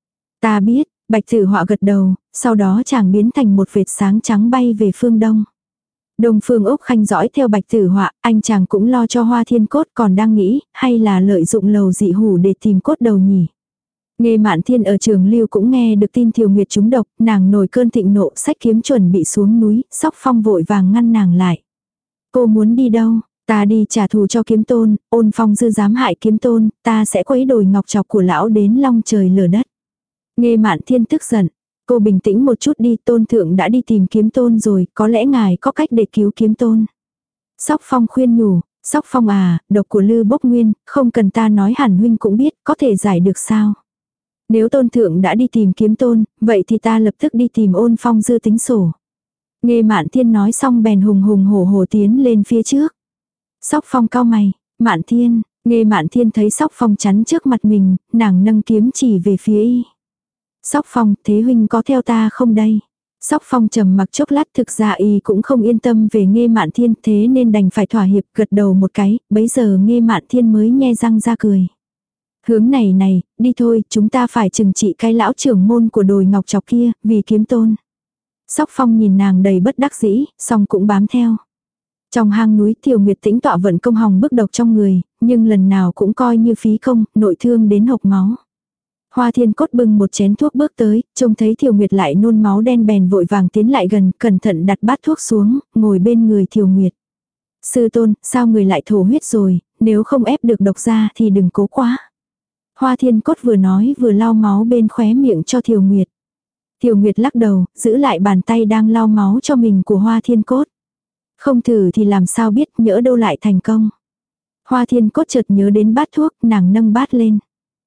Ta biết, Bạch Tử Họa gật đầu, sau đó chàng biến thành một vệt sáng trắng bay về phương đông. Đông Phương Úc Khanh dõi theo Bạch Tử Họa, anh chàng cũng lo cho Hoa Thiên Cốt, còn đang nghĩ, hay là lợi dụng lầu dị hủ để tìm cốt đầu nhỉ. Nghe Mạn Thiên ở Trường Lưu cũng nghe được tin Thiều Nguyệt trúng độc, nàng nổi cơn thịnh nộ, xách kiếm chuẩn bị xuống núi, Sóc Phong vội vàng ngăn nàng lại. Cô muốn đi đâu? Ta đi trả thù cho Kiếm Tôn, Ôn Phong dư dám hại Kiếm Tôn, ta sẽ quấy đồi ngọc trọc của lão đến long trời lở đất. Nghe Mạn Thiên tức giận, cô bình tĩnh một chút đi, Tôn thượng đã đi tìm Kiếm Tôn rồi, có lẽ ngài có cách để cứu Kiếm Tôn. Sóc Phong khuyên nhủ, Sóc Phong à, độc của Lư Bốc Nguyên, không cần ta nói hẳn huynh cũng biết, có thể giải được sao? Nếu Tôn thượng đã đi tìm kiếm Tôn, vậy thì ta lập tức đi tìm Ôn Phong dư tính sổ. Nghe Mạn Thiên nói xong bèn hùng hùng hổ hổ tiến lên phía trước. Sóc Phong cau mày, Mạn Thiên, nghe Mạn Thiên thấy Sóc Phong chắn trước mặt mình, nàng nâng kiếm chỉ về phía y. Sóc Phong, thế huynh có theo ta không đây? Sóc Phong trầm mặc chốc lát, thực ra y cũng không yên tâm về Nghe Mạn Thiên, thế nên đành phải thỏa hiệp, gật đầu một cái, bấy giờ Nghe Mạn Thiên mới nhe răng ra cười. Hướng này này, đi thôi, chúng ta phải trừng trị cái lão trưởng môn của đồi ngọc chọc kia, vì kiếm Tôn. Sóc Phong nhìn nàng đầy bất đắc dĩ, song cũng bám theo. Trong hang núi Tiểu Nguyệt tĩnh tọa vận công hòng bức độc trong người, nhưng lần nào cũng coi như phí công, nội thương đến hộc máu. Hoa Thiên Cốt bưng một chén thuốc bước tới, trông thấy Tiểu Nguyệt lại nôn máu đen bèn vội vàng tiến lại gần, cẩn thận đặt bát thuốc xuống, ngồi bên người Tiểu Nguyệt. Sư tôn, sao người lại thổ huyết rồi, nếu không ép được độc ra thì đừng cố quá. Hoa Thiên Cốt vừa nói vừa lau máu bên khóe miệng cho Tiểu Nguyệt. Tiểu Nguyệt lắc đầu, giữ lại bàn tay đang lau máu cho mình của Hoa Thiên Cốt. Không thử thì làm sao biết, nhỡ đâu lại thành công. Hoa Thiên Cốt chợt nhớ đến bát thuốc, nàng nâng bát lên.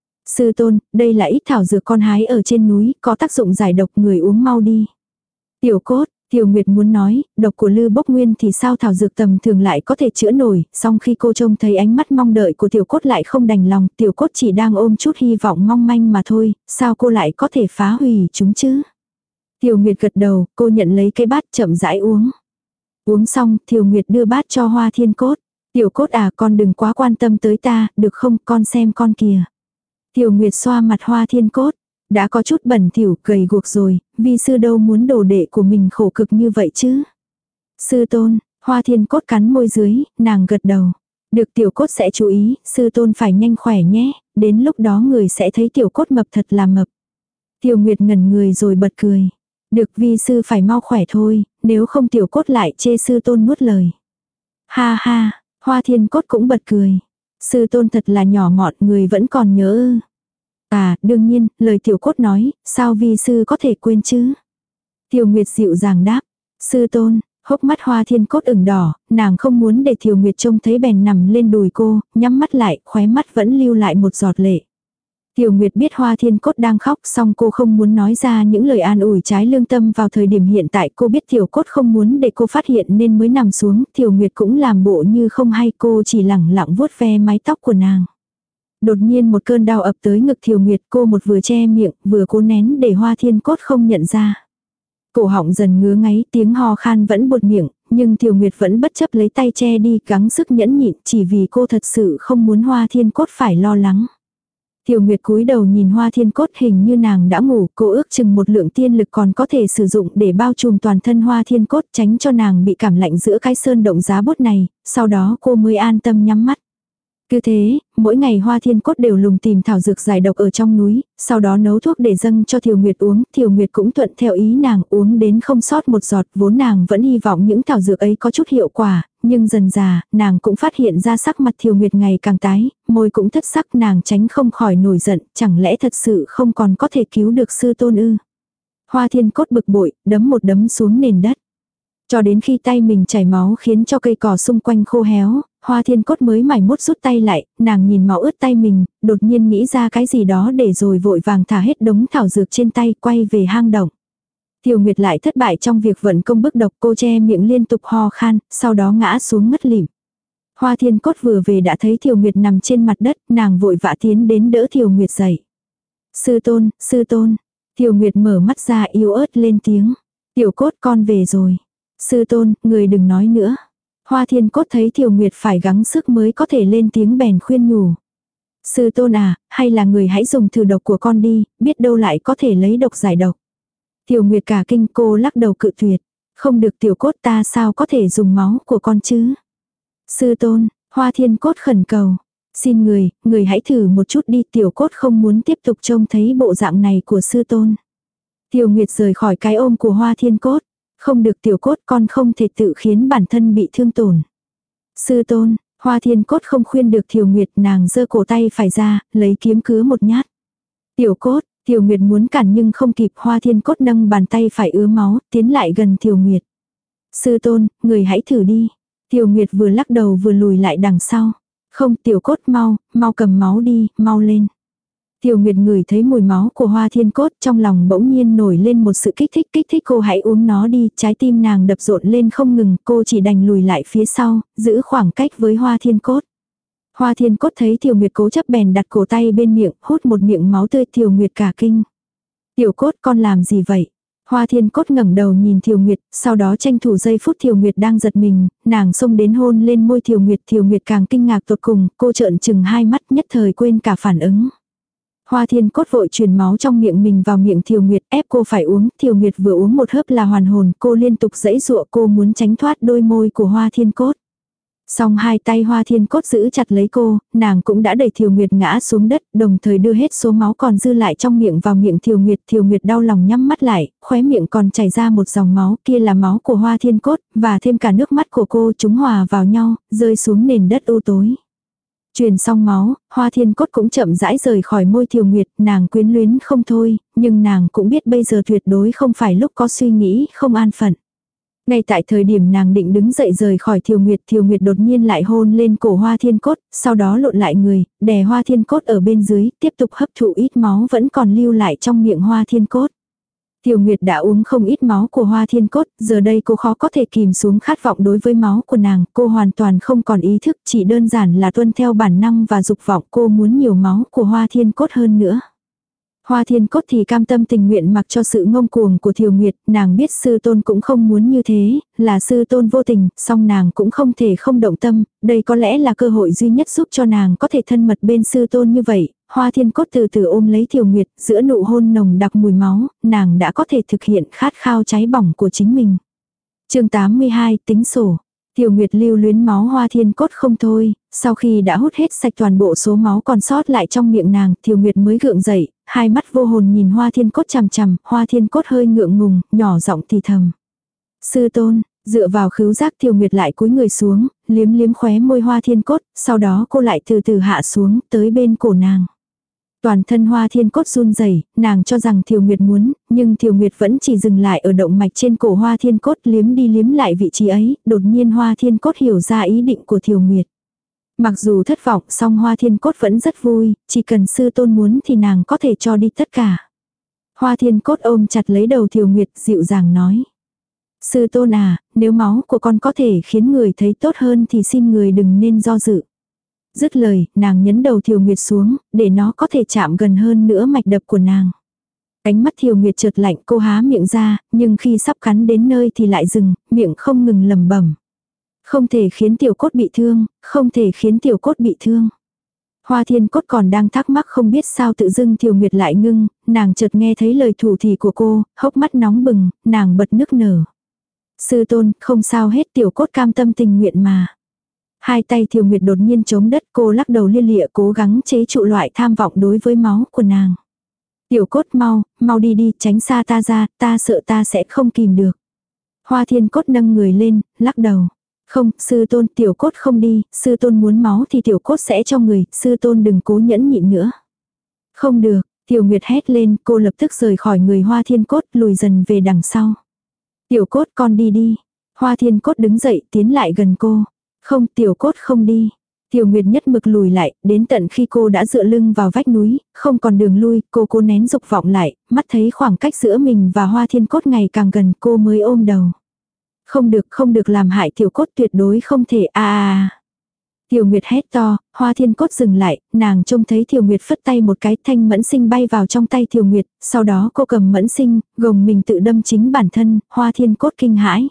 Sư tôn, đây là ít thảo dược con hái ở trên núi, có tác dụng giải độc, người uống mau đi. Tiểu Cốt, Tiểu Nguyệt muốn nói, độc của Lư Bốc Nguyên thì sao thảo dược tầm thường lại có thể chữa nổi, song khi cô trông thấy ánh mắt mong đợi của Tiểu Cốt lại không đành lòng, Tiểu Cốt chỉ đang ôm chút hy vọng mong manh mà thôi, sao cô lại có thể phá hủy chúng chứ? Tiểu Nguyệt gật đầu, cô nhận lấy cái bát chậm rãi uống. Uống xong, Tiểu Nguyệt đưa bát cho Hoa Thiên Cốt. Tiểu Cốt à, con đừng quá quan tâm tới ta, được không, con xem con kìa. Tiểu Nguyệt xoa mặt Hoa Thiên Cốt. Đã có chút bẩn thỉu, gầy guộc rồi, vi sư đâu muốn đồ đệ của mình khổ cực như vậy chứ. Sư tôn, Hoa Thiên Cốt cắn môi dưới, nàng gật đầu. Được, Tiểu Cốt sẽ chú ý, sư tôn phải nhanh khỏe nhé, đến lúc đó người sẽ thấy Tiểu Cốt mập thật là mập. Tiểu Nguyệt ngẩn người rồi bật cười. Được, vi sư phải mau khỏe thôi, nếu không Tiểu Cốt lại chê sư tôn nuốt lời. Ha ha, Hoa Thiên Cốt cũng bật cười. Sư tôn thật là nhỏ mọn, người vẫn còn nhớ ư. À, đương nhiên, lời Tiểu Cốt nói, sao vi sư có thể quên chứ? Tiểu Nguyệt dịu dàng đáp. Sư tôn, hốc mắt Hoa Thiên Cốt ửng đỏ, nàng không muốn để Tiểu Nguyệt trông thấy bèn nằm lên đùi cô, nhắm mắt lại, khóe mắt vẫn lưu lại một giọt lệ. Tiểu Nguyệt biết Hoa Thiên Cốt đang khóc, song cô không muốn nói ra những lời an ủi trái lương tâm vào thời điểm hiện tại. Cô biết Tiểu Cốt không muốn để cô phát hiện nên mới nằm xuống. Tiểu Nguyệt cũng làm bộ như không hay, cô chỉ lẳng lặng vuốt ve mái tóc của nàng. Đột nhiên một cơn đau ập tới ngực Tiểu Nguyệt, cô một vừa che miệng, vừa cố nén để Hoa Thiên Cốt không nhận ra. Cổ họng dần ngứa ngáy, tiếng ho khan vẫn buột miệng, nhưng Tiểu Nguyệt vẫn bất chấp lấy tay che đi, gắng sức nhẫn nhịn, chỉ vì cô thật sự không muốn Hoa Thiên Cốt phải lo lắng. Tiểu Nguyệt cúi đầu nhìn Hoa Thiên Cốt, hình như nàng đã ngủ, cô ước chừng một lượng tiên lực còn có thể sử dụng để bao trùm toàn thân Hoa Thiên Cốt, tránh cho nàng bị cảm lạnh giữa cái sơn động giá bút này, sau đó cô mới an tâm nhắm mắt. Cứ thế, mỗi ngày Hoa Thiên Cốt đều lùng tìm thảo dược giải độc ở trong núi, sau đó nấu thuốc để dâng cho Tiểu Nguyệt uống, Tiểu Nguyệt cũng thuận theo ý nàng, uống đến không sót một giọt, vốn nàng vẫn hy vọng những thảo dược ấy có chút hiệu quả, nhưng dần dà, nàng cũng phát hiện ra sắc mặt Tiểu Nguyệt ngày càng tái, môi cũng thất sắc, nàng tránh không khỏi nổi giận, chẳng lẽ thật sự không còn có thể cứu được sư tôn ư? Hoa Thiên Cốt bực bội, đấm một đấm xuống nền đất. Cho đến khi tay mình chảy máu khiến cho cây cỏ xung quanh khô héo, Hoa Thiên Cốt mới mải mốt rút tay lại, nàng nhìn máu ướt tay mình, đột nhiên nghĩ ra cái gì đó để rồi vội vàng thả hết đống thảo dược trên tay, quay về hang động. Tiểu Nguyệt lại thất bại trong việc vận công bức độc, cô che miệng liên tục ho khan, sau đó ngã xuống ngất lịm. Hoa Thiên Cốt vừa về đã thấy Tiểu Nguyệt nằm trên mặt đất, nàng vội vã tiến đến đỡ Tiểu Nguyệt dậy. Sư tôn, sư tôn. Tiểu Nguyệt mở mắt ra yếu ớt lên tiếng. Tiểu Cốt, con về rồi. Sư tôn, người đừng nói nữa. Hoa Thiên Cốt thấy Tiểu Nguyệt phải gắng sức mới có thể lên tiếng bèn khuyên nhủ. Sư tôn à, hay là người hãy dùng thử độc của con đi, biết đâu lại có thể lấy độc giải độc. Tiểu Nguyệt cả kinh, cô lắc đầu cự tuyệt. Không được Tiểu Cốt, ta sao có thể dùng máu của con chứ? Sư tôn, Hoa Thiên Cốt khẩn cầu. Xin người, người hãy thử một chút đi, Tiểu Cốt không muốn tiếp tục trông thấy bộ dạng này của sư tôn. Tiểu Nguyệt rời khỏi cái ôm của Hoa Thiên Cốt. Không được Tiểu Cốt, con không thể tự khiến bản thân bị thương tổn. Sư tôn, Hoa Thiên Cốt không khuyên được Tiểu Nguyệt, nàng giơ cổ tay phải ra, lấy kiếm cứa một nhát. Tiểu Cốt, Tiểu Nguyệt muốn cản nhưng không kịp, Hoa Thiên Cốt nâng bàn tay phải ứa máu, tiến lại gần Tiểu Nguyệt. Sư tôn, người hãy thử đi. Tiểu Nguyệt vừa lắc đầu vừa lùi lại đằng sau. Không, Tiểu Cốt mau, mau cầm máu đi, mau lên. Tiểu Nguyệt ngửi thấy mùi máu của Hoa Thiên Cốt, trong lòng bỗng nhiên nổi lên một sự kích thích, kích thích cô hãy uống nó đi, trái tim nàng đập rộn lên không ngừng, cô chỉ đành lùi lại phía sau, giữ khoảng cách với Hoa Thiên Cốt. Hoa Thiên Cốt thấy Tiểu Nguyệt cố chấp bèn đặt cổ tay bên miệng, hút một miệng máu tươi. Tiểu Nguyệt cả kinh. Tiểu Cốt con làm gì vậy? Hoa Thiên Cốt ngẩng đầu nhìn Tiểu Nguyệt, sau đó tranh thủ giây phút Tiểu Nguyệt đang giật mình, nàng xông đến hôn lên môi Tiểu Nguyệt. Tiểu Nguyệt càng kinh ngạc tột cùng, cô trợn trừng hai mắt nhất thời quên cả phản ứng. Hoa Thiên Cốt vội truyền máu trong miệng mình vào miệng Tiểu Nguyệt, ép cô phải uống. Tiểu Nguyệt vừa uống một hớp là hoàn hồn, cô liên tục giãy giụa, cô muốn tránh thoát đôi môi của Hoa Thiên Cốt. Song hai tay Hoa Thiên Cốt giữ chặt lấy cô, nàng cũng đã đẩy Tiểu Nguyệt ngã xuống đất, đồng thời đưa hết số máu còn dư lại trong miệng vào miệng Tiểu Nguyệt. Tiểu Nguyệt đau lòng nhắm mắt lại, khóe miệng còn chảy ra một dòng máu, kia là máu của Hoa Thiên Cốt, và thêm cả nước mắt của cô, chúng hòa vào nhau, rơi xuống nền đất u tối. Truyền xong máu, Hoa Thiên Cốt cũng chậm rãi rời khỏi môi Tiểu Nguyệt, nàng quyến luyến không thôi, nhưng nàng cũng biết bây giờ tuyệt đối không phải lúc có suy nghĩ không an phận. Ngay tại thời điểm nàng định đứng dậy rời khỏi Tiểu Nguyệt, Tiểu Nguyệt đột nhiên lại hôn lên cổ Hoa Thiên Cốt, sau đó lộn lại người, đè Hoa Thiên Cốt ở bên dưới, tiếp tục hấp thụ ít máu vẫn còn lưu lại trong miệng Hoa Thiên Cốt. Tiểu Nguyệt đã uống không ít máu của Hoa Thiên Cốt, giờ đây cô khó có thể kìm xuống khát vọng đối với máu của nàng, cô hoàn toàn không còn ý thức, chỉ đơn giản là tuân theo bản năng và dục vọng, cô muốn nhiều máu của Hoa Thiên Cốt hơn nữa. Hoa Thiên Cốt thì cam tâm tình nguyện mặc cho sự ngông cuồng của Tiểu Nguyệt, nàng biết sư tôn cũng không muốn như thế, là sư tôn vô tình, song nàng cũng không thể không động tâm, đây có lẽ là cơ hội duy nhất giúp cho nàng có thể thân mật bên sư tôn như vậy. Hoa Thiên Cốt từ từ ôm lấy Tiểu Nguyệt, giữa nụ hôn nồng đặc mùi máu, nàng đã có thể thực hiện khát khao cháy bỏng của chính mình. Chương tám mươi hai, tính sổ. Tiểu Nguyệt lưu luyến máu Hoa Thiên Cốt không thôi, sau khi đã hút hết sạch toàn bộ số máu còn sót lại trong miệng nàng, Tiểu Nguyệt mới gượng dậy, hai mắt vô hồn nhìn Hoa Thiên Cốt chằm chằm, Hoa Thiên Cốt hơi ngượng ngùng, nhỏ giọng thì thầm. Sư tôn, dựa vào khứu giác Tiểu Nguyệt lại cúi người xuống, liếm liếm khóe môi Hoa Thiên Cốt, sau đó cô lại từ từ hạ xuống, tới bên cổ nàng. Toàn thân Hoa Thiên Cốt run rẩy, nàng cho rằng Tiểu Nguyệt muốn, nhưng Tiểu Nguyệt vẫn chỉ dừng lại ở động mạch trên cổ Hoa Thiên Cốt, liếm đi liếm lại vị trí ấy, đột nhiên Hoa Thiên Cốt hiểu ra ý định của Tiểu Nguyệt. Mặc dù thất vọng, song Hoa Thiên Cốt vẫn rất vui, chỉ cần sư tôn muốn thì nàng có thể cho đi tất cả. Hoa Thiên Cốt ôm chặt lấy đầu Tiểu Nguyệt, dịu dàng nói. Sư tôn à, nếu máu của con có thể khiến người thấy tốt hơn thì xin người đừng nên do dự. Dứt lời, nàng nhấn đầu Tiểu Nguyệt xuống, để nó có thể chạm gần hơn nữa mạch đập của nàng. Ánh mắt Tiểu Nguyệt chợt lạnh, cô há miệng ra, nhưng khi sắp cắn đến nơi thì lại dừng, miệng không ngừng lẩm bẩm. Không thể khiến Tiểu Cốt bị thương, không thể khiến Tiểu Cốt bị thương. Hoa Thiên Cốt còn đang thắc mắc không biết sao tự dưng Tiểu Nguyệt lại ngưng, nàng chợt nghe thấy lời thủ thỉ của cô, hốc mắt nóng bừng, nàng bật nức nở. Sư tôn, không sao hết, Tiểu Cốt cam tâm tình nguyện mà. Hai tay Tiểu Nguyệt đột nhiên chống đất, cô lắc đầu lia lịa cố gắng chế trụ loại tham vọng đối với máu của nàng. Tiểu Cốt mau, mau đi đi, tránh xa ta ra, ta sợ ta sẽ không kìm được. Hoa Thiên Cốt nâng người lên, lắc đầu. Không, sư tôn, Tiểu Cốt không đi, sư tôn muốn máu thì Tiểu Cốt sẽ cho người, sư tôn đừng cố nhẫn nhịn nữa. Không được, Tiểu Nguyệt hét lên, cô lập tức rời khỏi người Hoa Thiên Cốt, lùi dần về đằng sau. Tiểu Cốt con đi đi. Hoa Thiên Cốt đứng dậy, tiến lại gần cô. Không, Tiểu Cốt không đi. Tiểu Nguyệt nhất mực lùi lại, đến tận khi cô đã dựa lưng vào vách núi, không còn đường lui, cô cố nén dục vọng lại, mắt thấy khoảng cách giữa mình và Hoa Thiên Cốt ngày càng gần, cô mới ôm đầu. Không được, không được làm hại Tiểu Cốt, tuyệt đối không thể, a a. Tiểu Nguyệt hét to, Hoa Thiên Cốt dừng lại, nàng trông thấy Tiểu Nguyệt phất tay một cái, thanh mẫn sinh bay vào trong tay Tiểu Nguyệt, sau đó cô cầm mẫn sinh, gồng mình tự đâm chính bản thân, Hoa Thiên Cốt kinh hãi.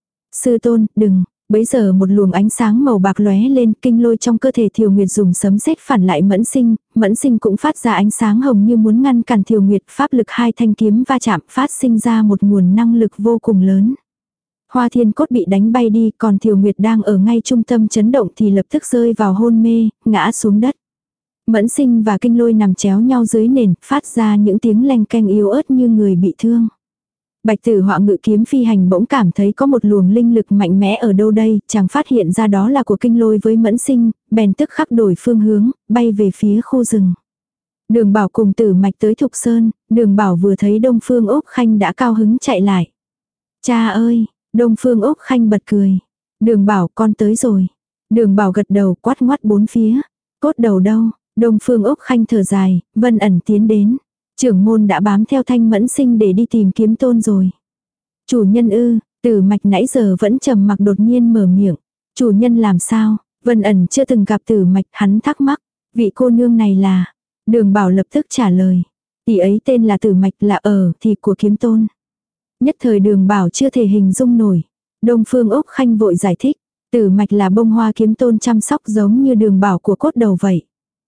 Sư tôn, đừng. Bấy giờ một luồng ánh sáng màu bạc lóe lên, kinh lôi trong cơ thể Tiểu Nguyệt dùng sấm sét phản lại mẫn sinh, mẫn sinh cũng phát ra ánh sáng hồng như muốn ngăn cản Tiểu Nguyệt, pháp lực hai thanh kiếm va chạm phát sinh ra một nguồn năng lực vô cùng lớn. Hoa Thiên Cốt bị đánh bay đi, còn Tiểu Nguyệt đang ở ngay trung tâm chấn động thì lập tức rơi vào hôn mê, ngã xuống đất. Mẫn sinh và kinh lôi nằm chéo nhau dưới nền, phát ra những tiếng leng keng yếu ớt như người bị thương. Bạch Tử Họa ngự kiếm phi hành bỗng cảm thấy có một luồng linh lực mạnh mẽ ở đâu đây, chàng phát hiện ra đó là của kinh lôi với mẫn sinh, bèn tức khắc đổi phương hướng, bay về phía khu rừng. Đường Bảo cùng Tử Mạch tới Thục Sơn, Đường Bảo vừa thấy Đông Phương Úc Khanh đã cao hứng chạy lại. Cha ơi, Đông Phương Úc Khanh bật cười. Đường Bảo con tới rồi. Đường Bảo gật đầu quát ngoắt bốn phía. Cốt đầu đâu? Đông Phương Úc Khanh thở dài, Vân ẩn tiến đến. Trưởng môn đã bám theo Thanh Mẫn Sinh để đi tìm Kiếm Tôn rồi. Chủ nhân ư, Tử Mạch nãy giờ vẫn trầm mặc đột nhiên mở miệng. Chủ nhân làm sao? Vân ẩn chưa từng gặp Tử Mạch, hắn thắc mắc. Vị cô nương này là... Đường Bảo lập tức trả lời. Tỷ ấy tên là Tử Mạch, là ở thì của Kiếm Tôn. Nhất thời Đường Bảo chưa thể hình dung nổi. Đông Phương Úc Khanh vội giải thích. Tử Mạch là bông hoa Kiếm Tôn chăm sóc giống như Đường Bảo của cốt đầu vậy.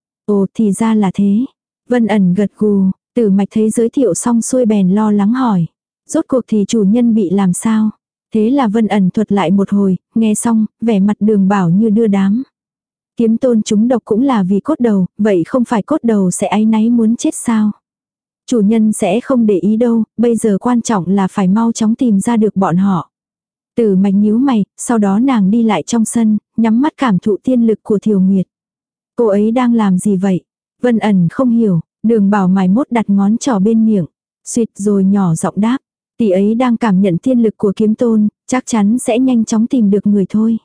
Ồ thì ra là thế. Vân ẩn gật gù. Tử Mạch thấy giới thiệu xong xuôi bèn lo lắng hỏi. Rốt cuộc thì chủ nhân bị làm sao? Thế là Vân ẩn thuật lại một hồi, nghe xong, vẻ mặt Đường Bảo như đưa đám. Kiếm Tôn chúng độc cũng là vì cốt đầu, vậy không phải cốt đầu sẽ áy náy muốn chết sao? Chủ nhân sẽ không để ý đâu, bây giờ quan trọng là phải mau chóng tìm ra được bọn họ. Tử Mạch nhíu mày, sau đó nàng đi lại trong sân, nhắm mắt cảm thụ tiên lực của Thiều Nguyệt. Cô ấy đang làm gì vậy? Vân ẩn không hiểu, Đường Bảo mài mốt đặt ngón trỏ bên miệng, suýt rồi nhỏ giọng đáp. Tỷ ấy đang cảm nhận tiên lực của Kiếm Tôn, chắc chắn sẽ nhanh chóng tìm được người thôi.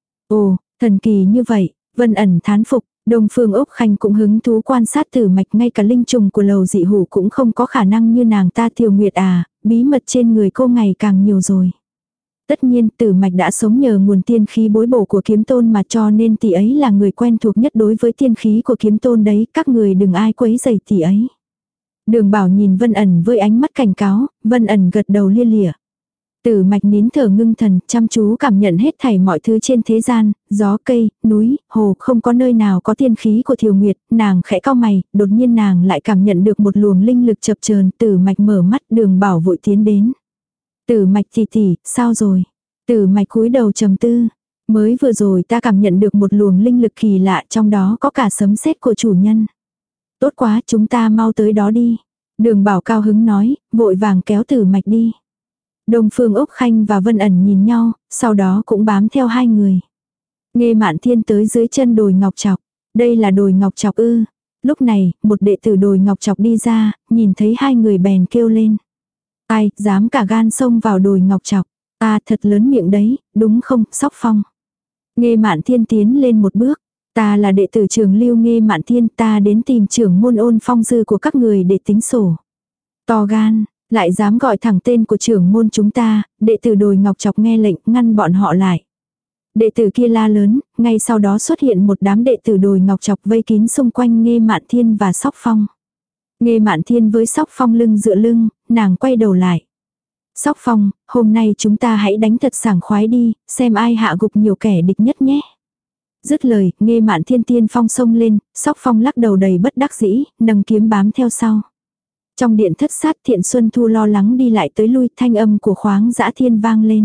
Ồ, thần kỳ như vậy, Vân ẩn thán phục. Đông Phương Úc Khanh cũng hứng thú quan sát Tử Mạch, ngay cả linh trùng của lầu dị hủ cũng không có khả năng như nàng ta. Thiều Nguyệt à, bí mật trên người cô ngày càng nhiều rồi. Tất nhiên Tử Mạch đã sống nhờ nguồn tiên khí bối bổ của Kiếm Tôn mà, cho nên tỷ ấy là người quen thuộc nhất đối với tiên khí của Kiếm Tôn đấy, các người đừng ai quấy rầy tỷ ấy. Đường Bảo nhìn Vân ẩn với ánh mắt cảnh cáo, Vân ẩn gật đầu lia lịa. Tử Mạch nín thở ngưng thần, chăm chú cảm nhận hết thảy mọi thứ trên thế gian, gió cây, núi, hồ, không có nơi nào có tiên khí của Thiều Nguyệt. Nàng khẽ cau mày, đột nhiên nàng lại cảm nhận được một luồng linh lực chập chờn. Tử Mạch mở mắt, Đường Bảo vội tiến đến. Tử Mạch tỷ tỷ, sao rồi? Tử Mạch cúi đầu trầm tư. Mới vừa rồi ta cảm nhận được một luồng linh lực kỳ lạ, trong đó có cả sấm sét của chủ nhân. Tốt quá, chúng ta mau tới đó đi. Đường Bảo cao hứng nói, vội vàng kéo Tử Mạch đi. Đông Phương Úc Khanh và Vân ẩn nhìn nhau, sau đó cũng bám theo hai người. Nghê Mạn Thiên tới dưới chân đồi Ngọc Trọc. Đây là đồi Ngọc Trọc ư? Lúc này, một đệ tử đồi Ngọc Trọc đi ra, nhìn thấy hai người bèn kêu lên. Ai, dám cả gan xông vào đồi Ngọc Trọc. Ta thật lớn miệng đấy, đúng không, Sóc Phong. Nghê Mạn Thiên tiến lên một bước. Ta là đệ tử Trường Lưu Nghê Mạn Thiên, ta đến tìm trưởng môn Ôn Phong dư của các người để tính sổ. To gan, lại dám gọi thẳng tên của trưởng môn chúng ta. Đệ tử đồi Ngọc Trọc nghe lệnh ngăn bọn họ lại. Đệ tử kia la lớn, ngay sau đó xuất hiện một đám đệ tử đồi Ngọc Trọc vây kín xung quanh Nghê Mạn Thiên và Sóc Phong. Nghê Mạn Thiên với Sóc Phong lưng dựa lưng, nàng quay đầu lại. Sóc Phong, hôm nay chúng ta hãy đánh thật sảng khoái đi, xem ai hạ gục nhiều kẻ địch nhất nhé. Dứt lời, Nghê Mạn Thiên tiên phong xông lên, Sóc Phong lắc đầu đầy bất đắc dĩ, nâng kiếm bám theo sau. Trong điện thất sát, Thiện Xuân Thu lo lắng đi lại tới lui, thanh âm của Khoáng Dã Thiên vang lên.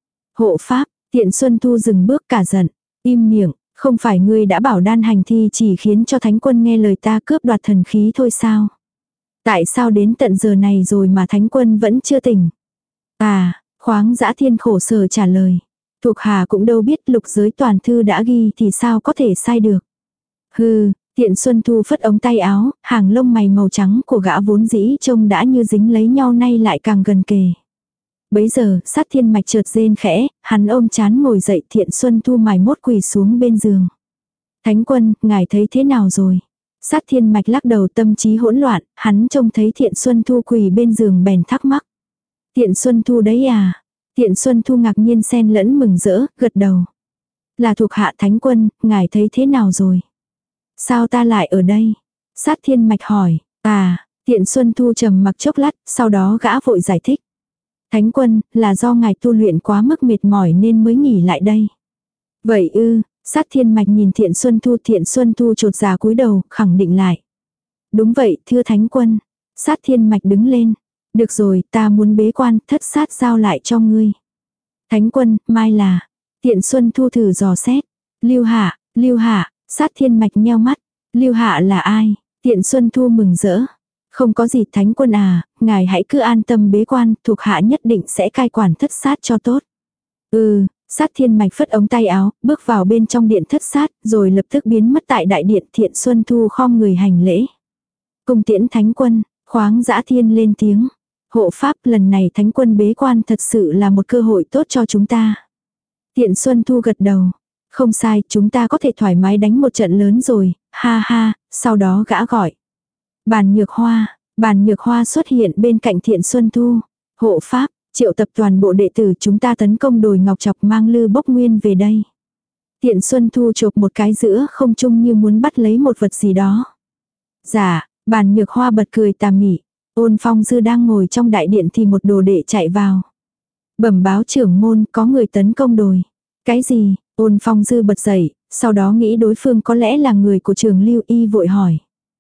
Hộ pháp, Thiện Xuân Thu dừng bước cả giận, im miệng, không phải ngươi đã bảo đan hành thi chỉ khiến cho thánh quân nghe lời ta cướp đoạt thần khí thôi sao? Tại sao đến tận giờ này rồi mà thánh quân vẫn chưa tỉnh? À, Khoáng Dã Thiên khổ sở trả lời. Thuộc hạ cũng đâu biết, lục giới toàn thư đã ghi thì sao có thể sai được. Hừ, Thiện Xuân Thu phất ống tay áo, hàng lông mày màu trắng của gã vốn dĩ trông đã như dính lấy nhau nay lại càng gần kề. Bấy giờ, Sát Thiên Mạch chợt rên khẽ, hắn ôm chán ngồi dậy. Thiện Xuân Thu mày mốt quỳ xuống bên giường. Thánh quân, ngài thấy thế nào rồi? Sát Thiên Mạch lắc đầu, tâm trí hỗn loạn, hắn trông thấy Thiện Xuân Thu quỳ bên giường bèn thắc mắc. Thiện Xuân Thu đấy à? Thiện Xuân Thu ngạc nhiên xen lẫn mừng rỡ, gật đầu. Là thuộc hạ thánh quân, ngài thấy thế nào rồi? Sao ta lại ở đây? Sát Thiên Mạch hỏi. À, Thiện Xuân Thu trầm mặc chốc lát, sau đó gã vội giải thích. Thánh quân, là do ngài tu luyện quá mức mệt mỏi nên mới nghỉ lại đây. Vậy ư? Sát Thiên Mạch nhìn Thiện Xuân Thu. Thiện Xuân Thu chột dạ cúi đầu, khẳng định lại. Đúng vậy, thưa thánh quân. Sát Thiên Mạch đứng lên. Được rồi, ta muốn bế quan, thất sát giao lại cho ngươi. Thánh quân, mai là. Thiện Xuân Thu thử dò xét. Lưu Hạ, Lưu Hạ, Sát Thiên Mạch nheo mắt. Lưu Hạ là ai? Thiện Xuân Thu mừng rỡ. Không có gì thánh quân à, ngài hãy cứ an tâm bế quan, thuộc hạ nhất định sẽ cai quản thất sát cho tốt. Ừ, Sát Thiên Mạch phất ống tay áo, bước vào bên trong điện thất sát, rồi lập tức biến mất tại đại điện. Thiện Xuân Thu khom người hành lễ. Cung tiễn thánh quân, Khoáng Dã Thiên lên tiếng. Hộ pháp, lần này thánh quân bế quan thật sự là một cơ hội tốt cho chúng ta. Tiện Xuân Thu gật đầu. Không sai, chúng ta có thể thoải mái đánh một trận lớn rồi, ha ha, sau đó gã gọi. Bàn Nhược Hoa, Bàn Nhược Hoa xuất hiện bên cạnh Thiện Xuân Thu. Hộ pháp, triệu tập toàn bộ đệ tử chúng ta tấn công đồi ngọc chọc mang Lư Bốc Nguyên về đây. Thiện Xuân Thu chộp một cái giữa không trung như muốn bắt lấy một vật gì đó. Dạ, Bàn Nhược Hoa bật cười tà mị. Ôn Phong Dư đang ngồi trong đại điện thì một đồ đệ chạy vào. Bẩm báo trưởng môn có người tấn công đồi. Cái gì? Ôn Phong Dư bật dậy, sau đó nghĩ đối phương có lẽ là người của Trường Lưu, y vội hỏi.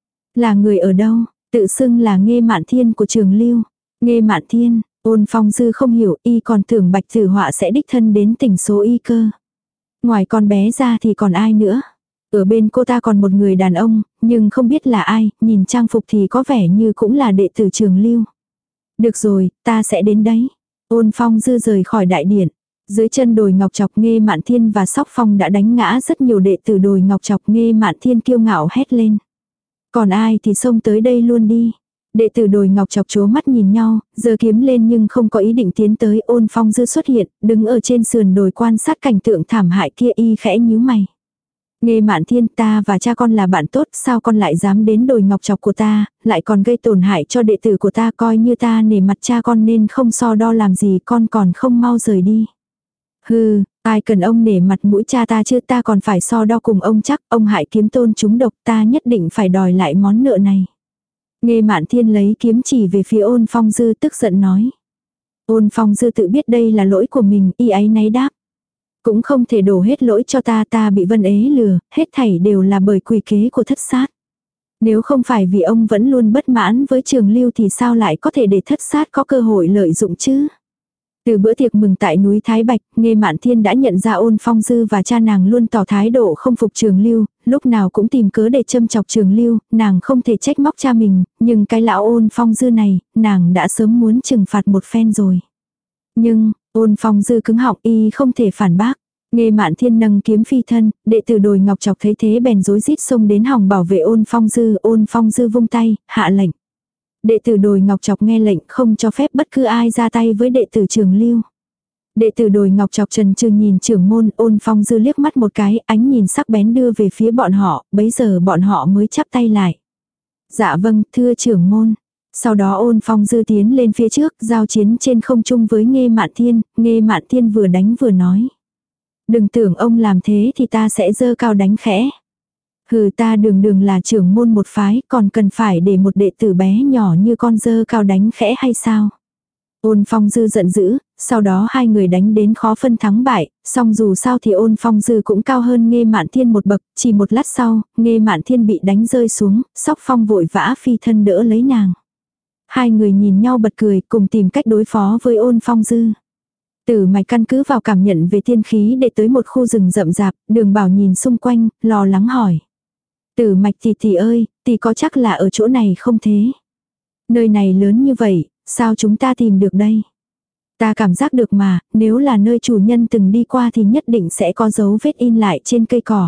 Là người ở đâu? Tự xưng là Nghê Mạn Thiên của Trường Lưu. Nghê Mạn Thiên, Ôn Phong Dư không hiểu, y còn tưởng Bạch Tử Họa sẽ đích thân đến tỉnh số y cơ. Ngoài con bé ra thì còn ai nữa? Ở bên cô ta còn một người đàn ông, nhưng không biết là ai, nhìn trang phục thì có vẻ như cũng là đệ tử Trường Lưu. Được rồi, ta sẽ đến đấy. Ôn Phong Dư rời khỏi đại điện. Dưới chân đồi ngọc chọc Nghê Mạn Thiên và Sóc Phong đã đánh ngã rất nhiều đệ tử đồi ngọc chọc. Nghê Mạn Thiên kiêu ngạo hét lên. Còn ai thì xông tới đây luôn đi. Đệ tử đồi ngọc chọc chố mắt nhìn nhau, giơ kiếm lên nhưng không có ý định tiến tới. Ôn Phong Dư xuất hiện, đứng ở trên sườn đồi quan sát cảnh tượng thảm hại kia, y khẽ nhíu mày. Nghê Mạn Thiên, ta và cha con là bạn tốt, sao con lại dám đến đồi ngọc chọc của ta, lại còn gây tổn hại cho đệ tử của ta, coi như ta nể mặt cha con nên không so đo làm gì, con còn không mau rời đi. Hừ, ai cần ông nể mặt mũi cha ta chứ, ta còn phải so đo cùng ông chắc, ông hại kiếm tôn chúng độc, ta nhất định phải đòi lại món nợ này. Nghê Mạn Thiên lấy kiếm chỉ về phía Ôn Phong Dư, tức giận nói. Ôn Phong Dư tự biết đây là lỗi của mình, y áy náy đáp. Cũng không thể đổ hết lỗi cho ta, ta bị Vân Ế lừa, hết thảy đều là bởi quỷ kế của Thất Sát. Nếu không phải vì ông vẫn luôn bất mãn với Trường Lưu thì sao lại có thể để Thất Sát có cơ hội lợi dụng chứ? Từ bữa tiệc mừng tại núi Thái Bạch, Nghê Mạn Thiên đã nhận ra Ôn Phong Dư và cha nàng luôn tỏ thái độ không phục Trường Lưu, lúc nào cũng tìm cớ để châm chọc Trường Lưu, nàng không thể trách móc cha mình, nhưng cái lão Ôn Phong Dư này, nàng đã sớm muốn trừng phạt một phen rồi. Nhưng, Ôn Phong Dư cứng họng, y không thể phản bác. Nghê Mạn Thiên nâng kiếm phi thân, đệ tử đồi ngọc chọc thấy thế bèn rối rít xông đến hòng bảo vệ Ôn Phong Dư. Ôn Phong Dư vung tay, hạ lệnh. Đệ tử đồi ngọc chọc nghe lệnh, không cho phép bất cứ ai ra tay với đệ tử Trường Lưu. Đệ tử đồi ngọc chọc trần trừ nhìn trưởng môn. Ôn Phong Dư liếc mắt một cái, ánh nhìn sắc bén đưa về phía bọn họ, bấy giờ bọn họ mới chắp tay lại. Dạ vâng, thưa trưởng môn. Sau đó Ôn Phong Dư tiến lên phía trước, giao chiến trên không trung với Nghê Mạn Thiên. Nghê Mạn Thiên vừa đánh vừa nói. Đừng tưởng ông làm thế thì ta sẽ giơ cao đánh khẽ. Hừ, ta đường đường là trưởng môn một phái, còn cần phải để một đệ tử bé nhỏ như con giơ cao đánh khẽ hay sao? Ôn Phong Dư giận dữ, sau đó hai người đánh đến khó phân thắng bại, song dù sao thì Ôn Phong Dư cũng cao hơn Nghê Mạn Thiên một bậc, chỉ một lát sau, Nghê Mạn Thiên bị đánh rơi xuống, Sóc Phong vội vã phi thân đỡ lấy nàng. Hai người nhìn nhau bật cười, cùng tìm cách đối phó với Ôn Phong Dư. Tử Mạch căn cứ vào cảm nhận về tiên khí để tới một khu rừng rậm rạp, Đường Bảo nhìn xung quanh, lo lắng hỏi. Tử Mạch tỷ tỷ ơi, tỷ có chắc là ở chỗ này không thế? Nơi này lớn như vậy, sao chúng ta tìm được đây? Ta cảm giác được mà, nếu là nơi chủ nhân từng đi qua thì nhất định sẽ có dấu vết in lại trên cây cỏ.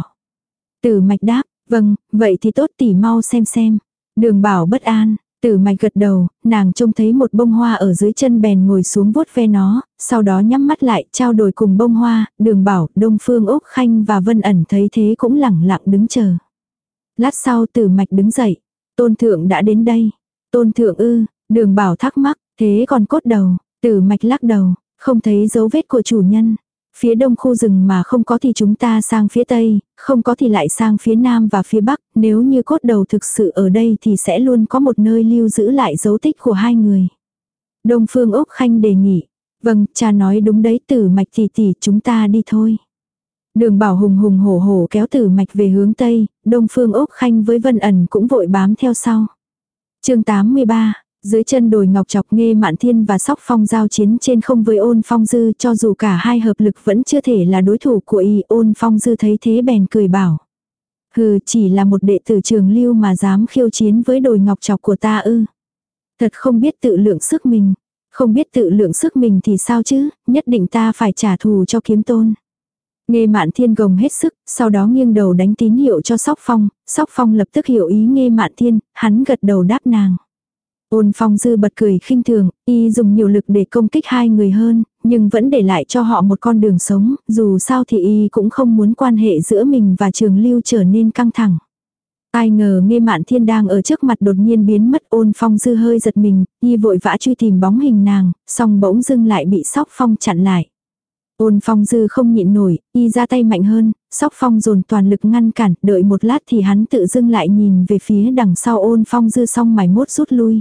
Tử Mạch đáp, vâng, vậy thì tốt, tỷ mau xem xem. Đường Bảo bất an. Tử Mạch gật đầu, nàng trông thấy một bông hoa ở dưới chân bèn ngồi xuống vuốt ve nó, sau đó nhắm mắt lại trao đổi cùng bông hoa. Đường Bảo, Đông Phương Úc Khanh và Vân Ẩn thấy thế cũng lẳng lặng đứng chờ. Lát sau Tử Mạch đứng dậy. Tôn thượng đã đến đây. Tôn thượng ư? Đường Bảo thắc mắc, thế còn cốt đầu? Tử Mạch lắc đầu, không thấy dấu vết của chủ nhân. Phía đông khu rừng mà không có thì chúng ta sang phía tây, không có thì lại sang phía nam và phía bắc. Nếu như cốt đầu thực sự ở đây thì sẽ luôn có một nơi lưu giữ lại dấu tích của hai người. Đông Phương Úc Khanh đề nghị. Vâng, cha nói đúng đấy, Tử Mạch tỷ tỷ, chúng ta đi thôi. Đường Bảo hùng hùng hổ hổ kéo Tử Mạch về hướng tây, Đông Phương Úc Khanh với Vân Ẩn cũng vội bám theo sau. Chương tám mươi ba. Dưới chân đồi ngọc chọc, Nghê Mạn Thiên và Sóc Phong giao chiến trên không với Ôn Phong Dư, cho dù cả hai hợp lực vẫn chưa thể là đối thủ của y. Ôn Phong Dư thấy thế bèn cười bảo. Hừ, chỉ là một đệ tử Trường Lưu mà dám khiêu chiến với đồi ngọc chọc của ta ư? Thật không biết tự lượng sức mình. Không biết tự lượng sức mình thì sao chứ, nhất định ta phải trả thù cho kiếm tôn. Nghê Mạn Thiên gồng hết sức, sau đó nghiêng đầu đánh tín hiệu cho Sóc Phong. Sóc Phong lập tức hiểu ý Nghê Mạn Thiên, hắn gật đầu đáp nàng. Ôn Phong Dư bật cười khinh thường, y dùng nhiều lực để công kích hai người hơn, nhưng vẫn để lại cho họ một con đường sống, dù sao thì y cũng không muốn quan hệ giữa mình và Trường Lưu trở nên căng thẳng. Ai ngờ Nghê Mạn Thiên đang ở trước mặt đột nhiên biến mất. Ôn Phong Dư hơi giật mình, y vội vã truy tìm bóng hình nàng, song bỗng dưng lại bị Sóc Phong chặn lại. Ôn Phong Dư không nhịn nổi, y ra tay mạnh hơn, Sóc Phong dồn toàn lực ngăn cản, đợi một lát thì hắn tự dưng lại nhìn về phía đằng sau Ôn Phong Dư xong mải mốt rút lui.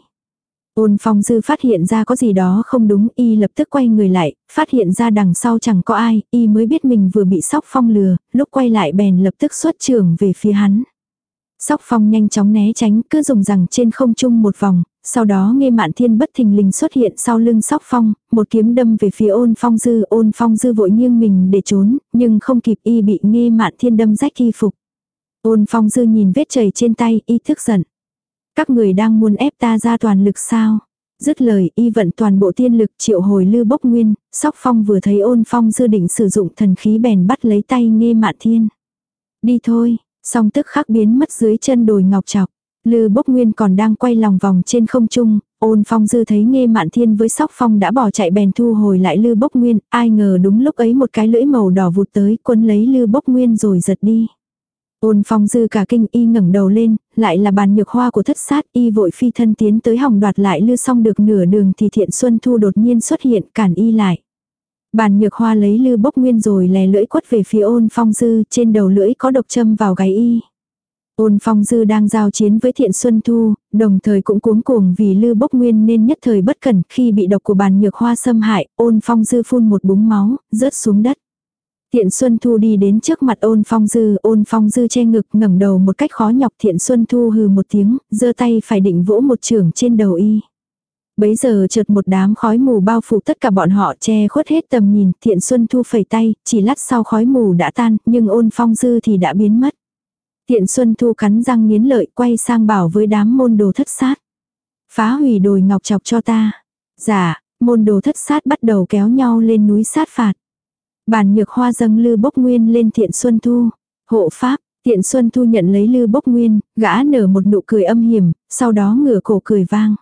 Ôn Phong Dư phát hiện ra có gì đó không đúng, y lập tức quay người lại, phát hiện ra đằng sau chẳng có ai, y mới biết mình vừa bị Sóc Phong lừa, lúc quay lại bèn lập tức xuất chưởng về phía hắn. Sóc Phong nhanh chóng né tránh, cứ dùng rằng trên không trung một vòng, sau đó Nghê Mạn Thiên bất thình lình xuất hiện sau lưng Sóc Phong, một kiếm đâm về phía Ôn Phong Dư. Ôn Phong Dư vội nghiêng mình để trốn, nhưng không kịp, y bị Nghê Mạn Thiên đâm rách y phục. Ôn Phong Dư nhìn vết chảy trên tay, y tức giận. Các người đang muốn ép ta ra toàn lực sao? Dứt lời, y vận toàn bộ tiên lực triệu hồi Lư Bốc Nguyên. Sóc Phong vừa thấy Ôn Phong Dư định sử dụng thần khí bèn bắt lấy tay Nghê Mạn Thiên. Đi thôi. Song tức khắc biến mất dưới chân đồi ngọc trọc. Lư Bốc Nguyên còn đang quay lòng vòng trên không trung. Ôn Phong Dư thấy Nghê Mạn Thiên với Sóc Phong đã bỏ chạy bèn thu hồi lại Lư Bốc Nguyên. Ai ngờ đúng lúc ấy một cái lưỡi màu đỏ vụt tới, quấn lấy Lư Bốc Nguyên rồi giật đi. Ôn Phong Dư cả kinh, y ngẩng đầu lên, lại là Bàn Nhược Hoa của Thất Sát. Y vội phi thân tiến tới hòng đoạt lại Lư, xong được nửa đường thì Thiện Xuân Thu đột nhiên xuất hiện cản y lại. Bàn Nhược Hoa lấy Lư Bốc Nguyên rồi lè lưỡi quất về phía Ôn Phong Dư, trên đầu lưỡi có độc châm vào gáy y. Ôn Phong Dư đang giao chiến với Thiện Xuân Thu, đồng thời cũng cuống cuồng vì Lư Bốc Nguyên nên nhất thời bất cẩn, khi bị độc của Bàn Nhược Hoa xâm hại, Ôn Phong Dư phun một búng máu, rớt xuống đất. Thiện Xuân Thu đi đến trước mặt Ôn Phong Dư, Ôn Phong Dư che ngực ngẩng đầu một cách khó nhọc. Thiện Xuân Thu hừ một tiếng, giơ tay phải định vỗ một chưởng trên đầu y. Bấy giờ chợt một đám khói mù bao phủ tất cả bọn họ, che khuất hết tầm nhìn. Thiện Xuân Thu phẩy tay, chỉ lát sau khói mù đã tan, nhưng Ôn Phong Dư thì đã biến mất. Thiện Xuân Thu cắn răng nghiến lợi, quay sang bảo với đám môn đồ Thất Sát. Phá hủy đồi ngọc trọc cho ta. Dạ, môn đồ Thất Sát bắt đầu kéo nhau lên núi sát phạt. Bàn Nhược Hoa dâng Lư Bốc Nguyên lên Thiện Xuân Thu. Hộ pháp, Thiện Xuân Thu nhận lấy Lư Bốc Nguyên, gã nở một nụ cười âm hiểm, sau đó ngửa cổ cười vang.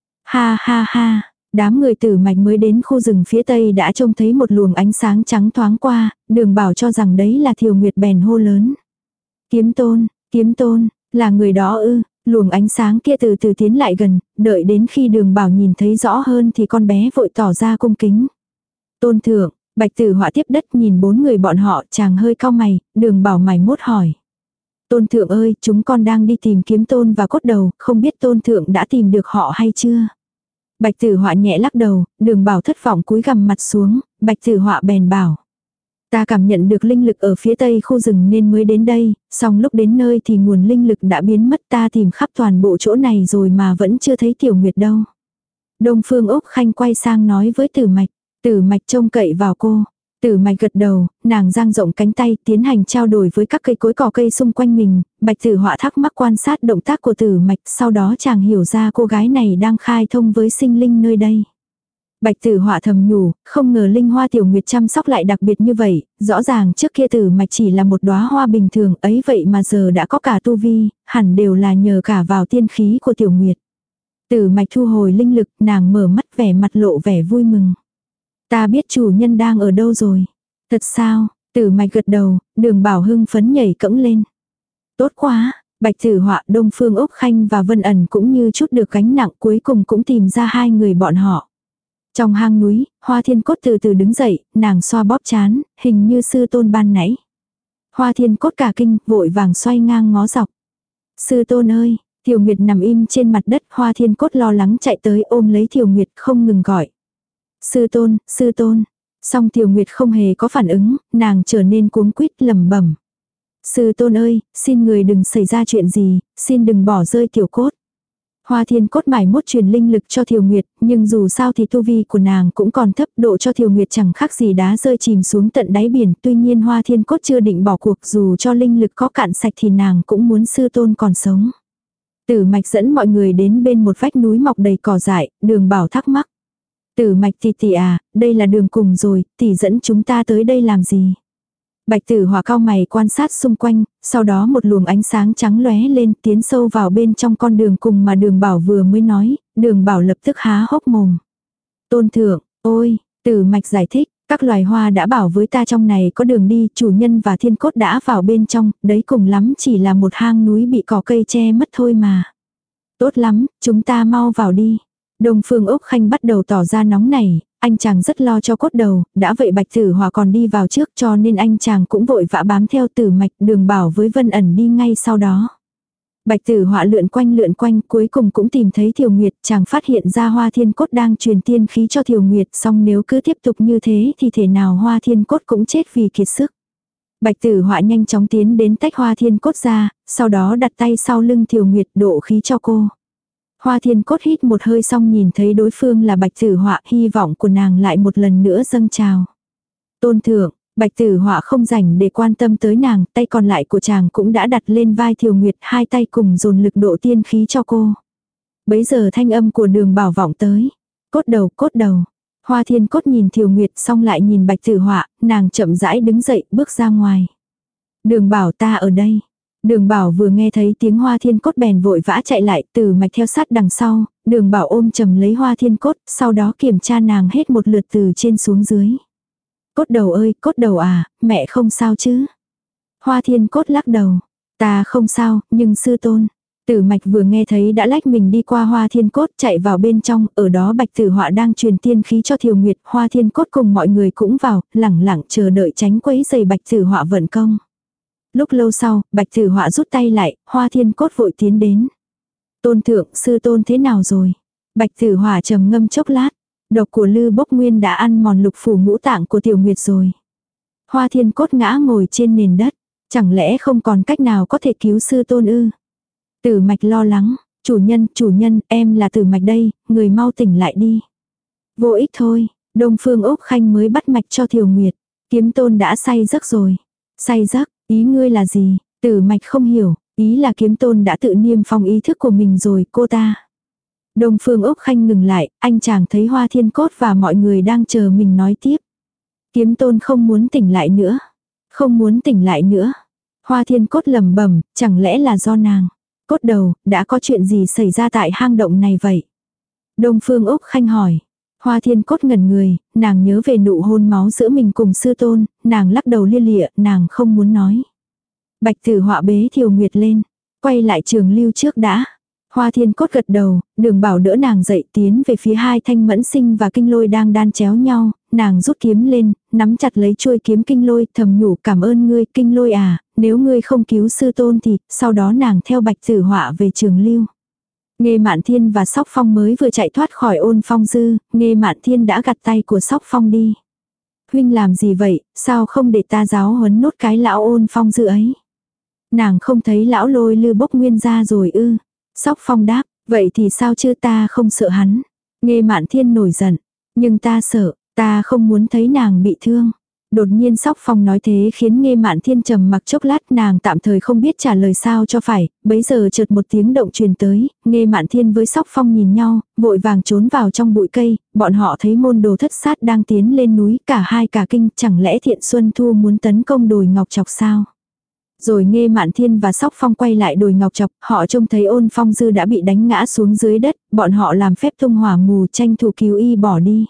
Ha ha ha, đám người Tử Mạch mới đến khu rừng phía tây đã trông thấy một luồng ánh sáng trắng thoáng qua, Đường Bảo cho rằng đấy là Thiều Nguyệt bèn hô lớn. Kiếm Tôn, Kiếm Tôn, là người đó ư? Luồng ánh sáng kia từ từ tiến lại gần, đợi đến khi Đường Bảo nhìn thấy rõ hơn thì con bé vội tỏ ra cung kính. Tôn thượng, Bạch Tử Họa tiếp đất nhìn bốn người bọn họ, chàng hơi cau mày, Đường Bảo mày mốt hỏi. Tôn thượng ơi, chúng con đang đi tìm Kiếm Tôn và Cốt Đầu, không biết Tôn thượng đã tìm được họ hay chưa? Bạch Tử Họa nhẹ lắc đầu, Đường Bảo thất vọng cúi gằm mặt xuống, Bạch Tử Họa bèn bảo. Ta cảm nhận được linh lực ở phía tây khu rừng nên mới đến đây, song lúc đến nơi thì nguồn linh lực đã biến mất, ta tìm khắp toàn bộ chỗ này rồi mà vẫn chưa thấy Tiểu Nguyệt đâu. Đông Phương Úc Khanh quay sang nói với Tử Mạch, Tử Mạch trông cậy vào cô. Tử Mạch gật đầu, nàng dang rộng cánh tay tiến hành trao đổi với các cây cối cỏ cây xung quanh mình. Bạch Tử Họa thắc mắc quan sát động tác của Tử Mạch, sau đó chàng hiểu ra cô gái này đang khai thông với sinh linh nơi đây. Bạch Tử Họa thầm nhủ, không ngờ linh hoa Tiểu Nguyệt chăm sóc lại đặc biệt như vậy, rõ ràng trước kia Tử Mạch chỉ là một đóa hoa bình thường ấy, vậy mà giờ đã có cả tu vi, hẳn đều là nhờ cả vào tiên khí của Tiểu Nguyệt. Tử Mạch thu hồi linh lực, nàng mở mắt vẻ mặt lộ vẻ vui mừng. Ta biết chủ nhân đang ở đâu rồi. Thật sao? Tử Mạch gật đầu, Đường Bảo hưng phấn nhảy cẫng lên. Tốt quá, Bạch Tử Họa, Đông Phương Úc Khanh và Vân Ẩn cũng như chút được gánh nặng, cuối cùng cũng tìm ra hai người bọn họ. Trong hang núi, Hoa Thiên Cốt từ từ đứng dậy, nàng xoa bóp trán, hình như sư tôn ban nãy. Hoa Thiên Cốt cả kinh, vội vàng xoay ngang ngó dọc. Sư tôn ơi, Thiều Nguyệt nằm im trên mặt đất, Hoa Thiên Cốt lo lắng chạy tới ôm lấy Thiều Nguyệt không ngừng gọi. Sư tôn, sư tôn. Song Thiều Nguyệt không hề có phản ứng, nàng trở nên cuống quýt lẩm bẩm. Sư tôn ơi, xin người đừng xảy ra chuyện gì, xin đừng bỏ rơi Tiểu Cốt. Hoa Thiên Cốt mải mốt truyền linh lực cho Thiều Nguyệt, nhưng dù sao thì tu vi của nàng cũng còn thấp, độ cho Thiều Nguyệt chẳng khác gì đá rơi chìm xuống tận đáy biển. Tuy nhiên Hoa Thiên Cốt chưa định bỏ cuộc, dù cho linh lực có cạn sạch thì nàng cũng muốn sư tôn còn sống. Tử Mạch dẫn mọi người đến bên một vách núi mọc đầy cỏ dại, Đường Bảo thắc mắc. Tử Mạch tỷ tỷ à, đây là đường cùng rồi, tỷ dẫn chúng ta tới đây làm gì? Bạch Tử Họa cau mày quan sát xung quanh, sau đó một luồng ánh sáng trắng lóe lên tiến sâu vào bên trong con đường cùng mà Đường Bảo vừa mới nói, Đường Bảo lập tức há hốc mồm. Tôn thượng, ôi, Tử Mạch giải thích, các loài hoa đã bảo với ta trong này có đường đi, chủ nhân và Thiên Cốt đã vào bên trong, đấy cùng lắm chỉ là một hang núi bị cỏ cây che mất thôi mà. Tốt lắm, chúng ta mau vào đi. Đông Phương Úc Khanh bắt đầu tỏ ra nóng nảy, anh chàng rất lo cho Cốt Đầu, đã vậy Bạch Tử Họa còn đi vào trước cho nên anh chàng cũng vội vã bám theo Tử Mạch, Đường Bảo với Vân Ẩn đi ngay sau đó. Bạch Tử Họa lượn quanh lượn quanh cuối cùng cũng tìm thấy Thiều Nguyệt, chàng phát hiện ra Hoa Thiên Cốt đang truyền tiên khí cho Thiều Nguyệt, song nếu cứ tiếp tục như thế thì thể nào Hoa Thiên Cốt cũng chết vì kiệt sức. Bạch Tử Họa nhanh chóng tiến đến tách Hoa Thiên Cốt ra, sau đó đặt tay sau lưng Thiều Nguyệt độ khí cho cô. Hoa Thiên Cốt hít một hơi xong nhìn thấy đối phương là Bạch Tử Họa, hy vọng của nàng lại một lần nữa dâng trào. Tôn thượng, Bạch Tử Họa không rảnh để quan tâm tới nàng, tay còn lại của chàng cũng đã đặt lên vai Thiều Nguyệt, hai tay cùng dồn lực độ tiên khí cho cô. Bấy giờ thanh âm của Đường Bảo vọng tới. Cốt đầu, cốt đầu. Hoa Thiên Cốt nhìn Thiều Nguyệt xong lại nhìn Bạch Tử Họa, nàng chậm rãi đứng dậy bước ra ngoài. Đường Bảo ta ở đây. Đường Bảo vừa nghe thấy tiếng Hoa Thiên Cốt bèn vội vã chạy lại, Tử Mạch theo sát đằng sau, Đường Bảo ôm chầm lấy Hoa Thiên Cốt, sau đó kiểm tra nàng hết một lượt từ trên xuống dưới. Cốt đầu ơi, Cốt đầu à, mẹ không sao chứ? Hoa Thiên Cốt lắc đầu, ta không sao, nhưng sư tôn. Tử Mạch vừa nghe thấy đã lách mình đi qua Hoa Thiên Cốt chạy vào bên trong, ở đó Bạch Tử Họa đang truyền tiên khí cho Thiều Nguyệt, Hoa Thiên Cốt cùng mọi người cũng vào, lẳng lặng chờ đợi tránh quấy rầy Bạch Tử Họa vận công. Lúc lâu sau, Bạch Tử Họa rút tay lại, Hoa Thiên Cốt vội tiến đến. Tôn thượng, sư tôn thế nào rồi? Bạch Tử Họa trầm ngâm chốc lát, độc của Lư Bốc Nguyên đã ăn mòn lục phủ ngũ tạng của Tiểu Nguyệt rồi. Hoa Thiên Cốt ngã ngồi trên nền đất, chẳng lẽ không còn cách nào có thể cứu sư tôn ư? Tử Mạch lo lắng, chủ nhân, chủ nhân, em là Tử Mạch đây, người mau tỉnh lại đi. Vô ích thôi, Đông Phương Úc Khanh mới bắt mạch cho Thiều Nguyệt, Kiếm Tôn đã say giấc rồi. Say giấc, ý ngươi là gì? Tử Mạch không hiểu, ý là Kiếm Tôn đã tự niêm phong ý thức của mình rồi cô ta. Đông Phương Úc Khanh ngừng lại, anh chàng thấy Hoa Thiên Cốt và mọi người đang chờ mình nói tiếp. Kiếm Tôn không muốn tỉnh lại nữa. Không muốn tỉnh lại nữa. Hoa Thiên Cốt lẩm bẩm, chẳng lẽ là do nàng. Cốt đầu, đã có chuyện gì xảy ra tại hang động này vậy? Đông Phương Úc Khanh hỏi. Hoa Thiên Cốt ngẩn người, nàng nhớ về nụ hôn máu giữa mình cùng sư tôn, nàng lắc đầu lia lịa, nàng không muốn nói. Bạch Tử Họa bế Thiều Nguyệt lên, quay lại Trường Lưu trước đã. Hoa Thiên Cốt gật đầu, Đường Bảo đỡ nàng dậy tiến về phía hai thanh mẫn sinh và kinh lôi đang đan chéo nhau, nàng rút kiếm lên, nắm chặt lấy chuôi kiếm kinh lôi, thầm nhủ cảm ơn ngươi kinh lôi à, nếu ngươi không cứu sư tôn thì, sau đó nàng theo Bạch Tử Họa về Trường Lưu. Nghê Mạn Thiên và Sóc Phong mới vừa chạy thoát khỏi Ôn Phong Dư, Nghê Mạn Thiên đã gặt tay của Sóc Phong đi. Huynh làm gì vậy, sao không để ta giáo huấn nốt cái lão Ôn Phong Dư ấy? Nàng không thấy lão Lôi Lư Bốc Nguyên ra rồi ư? Sóc Phong đáp, vậy thì sao chứ ta không sợ hắn. Nghê Mạn Thiên nổi giận, nhưng ta sợ, ta không muốn thấy nàng bị thương. Đột nhiên Sóc Phong nói thế khiến Nghê Mạn Thiên trầm mặc chốc lát, nàng tạm thời không biết trả lời sao cho phải, bấy giờ chợt một tiếng động truyền tới, Nghê Mạn Thiên với Sóc Phong nhìn nhau, vội vàng trốn vào trong bụi cây, bọn họ thấy môn đồ thất sát đang tiến lên núi, cả hai cả kinh, chẳng lẽ Thiện Xuân Thu muốn tấn công đồi Ngọc Chọc sao? Rồi Nghê Mạn Thiên và Sóc Phong quay lại đồi Ngọc Chọc, họ trông thấy Ôn Phong Dư đã bị đánh ngã xuống dưới đất, bọn họ làm phép tung hỏa mù tranh thủ cứu y bỏ đi.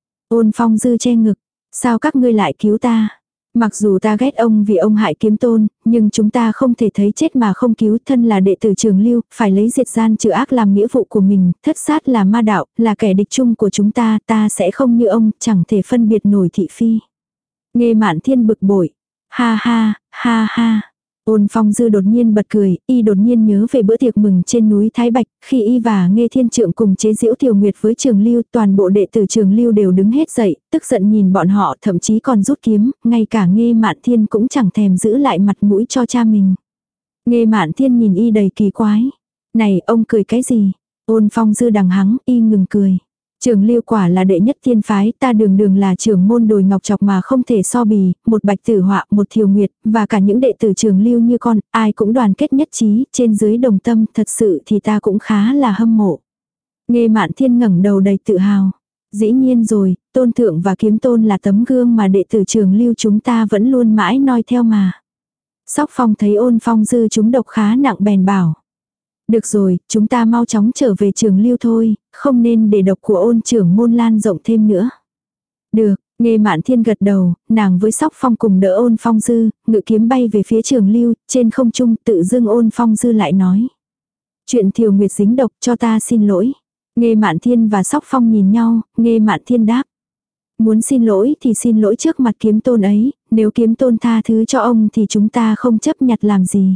Ôn Phong Dư che ngực, sao các ngươi lại cứu ta? Mặc dù ta ghét ông vì ông hại Kiếm Tôn, nhưng chúng ta không thể thấy chết mà không cứu, thân là đệ tử Trường Lưu, phải lấy diệt gian trừ ác làm nghĩa vụ của mình, thất sát là ma đạo, là kẻ địch chung của chúng ta, ta sẽ không như ông, chẳng thể phân biệt nổi thị phi. Nghê Mạn Thiên bực bội, ha ha, ha ha. Ôn Phong Dư đột nhiên bật cười, y đột nhiên nhớ về bữa tiệc mừng trên núi Thái Bạch, khi y và Nghê Thiên Trượng cùng chế giễu Tiểu Nguyệt với Trường Lưu, toàn bộ đệ tử Trường Lưu đều đứng hết dậy, tức giận nhìn bọn họ, thậm chí còn rút kiếm, ngay cả Nghê Mạn Thiên cũng chẳng thèm giữ lại mặt mũi cho cha mình. Nghê Mạn Thiên nhìn y đầy kỳ quái. Này, ông cười cái gì? Ôn Phong Dư đằng hắng, y ngừng cười. Trường Lưu quả là đệ nhất thiên phái, ta đường đường là trưởng môn đồi Ngọc Chọc mà không thể so bì, một Bạch Tử Họa, một Thiều Nguyệt, và cả những đệ tử Trường Lưu như con, ai cũng đoàn kết nhất trí, trên dưới đồng tâm, thật sự thì ta cũng khá là hâm mộ. Nghê Mạn Thiên ngẩng đầu đầy tự hào. Dĩ nhiên rồi, Tôn Thượng và Kiếm Tôn là tấm gương mà đệ tử Trường Lưu chúng ta vẫn luôn mãi noi theo mà. Sóc Phong thấy Ôn Phong Dư chúng độc khá nặng bèn bảo. Được rồi, chúng ta mau chóng trở về Trường Lưu thôi, không nên để độc của Ôn trưởng môn lan rộng thêm nữa. Được, Nghê Mạn Thiên gật đầu, nàng với Sóc Phong cùng đỡ Ôn Phong Dư, ngự kiếm bay về phía Trường Lưu, trên không trung tự dưng Ôn Phong Dư lại nói. Chuyện Thiều Nguyệt dính độc cho ta xin lỗi. Nghê Mạn Thiên và Sóc Phong nhìn nhau, Nghê Mạn Thiên đáp. Muốn xin lỗi thì xin lỗi trước mặt Kiếm Tôn ấy, nếu Kiếm Tôn tha thứ cho ông thì chúng ta không chấp nhặt làm gì.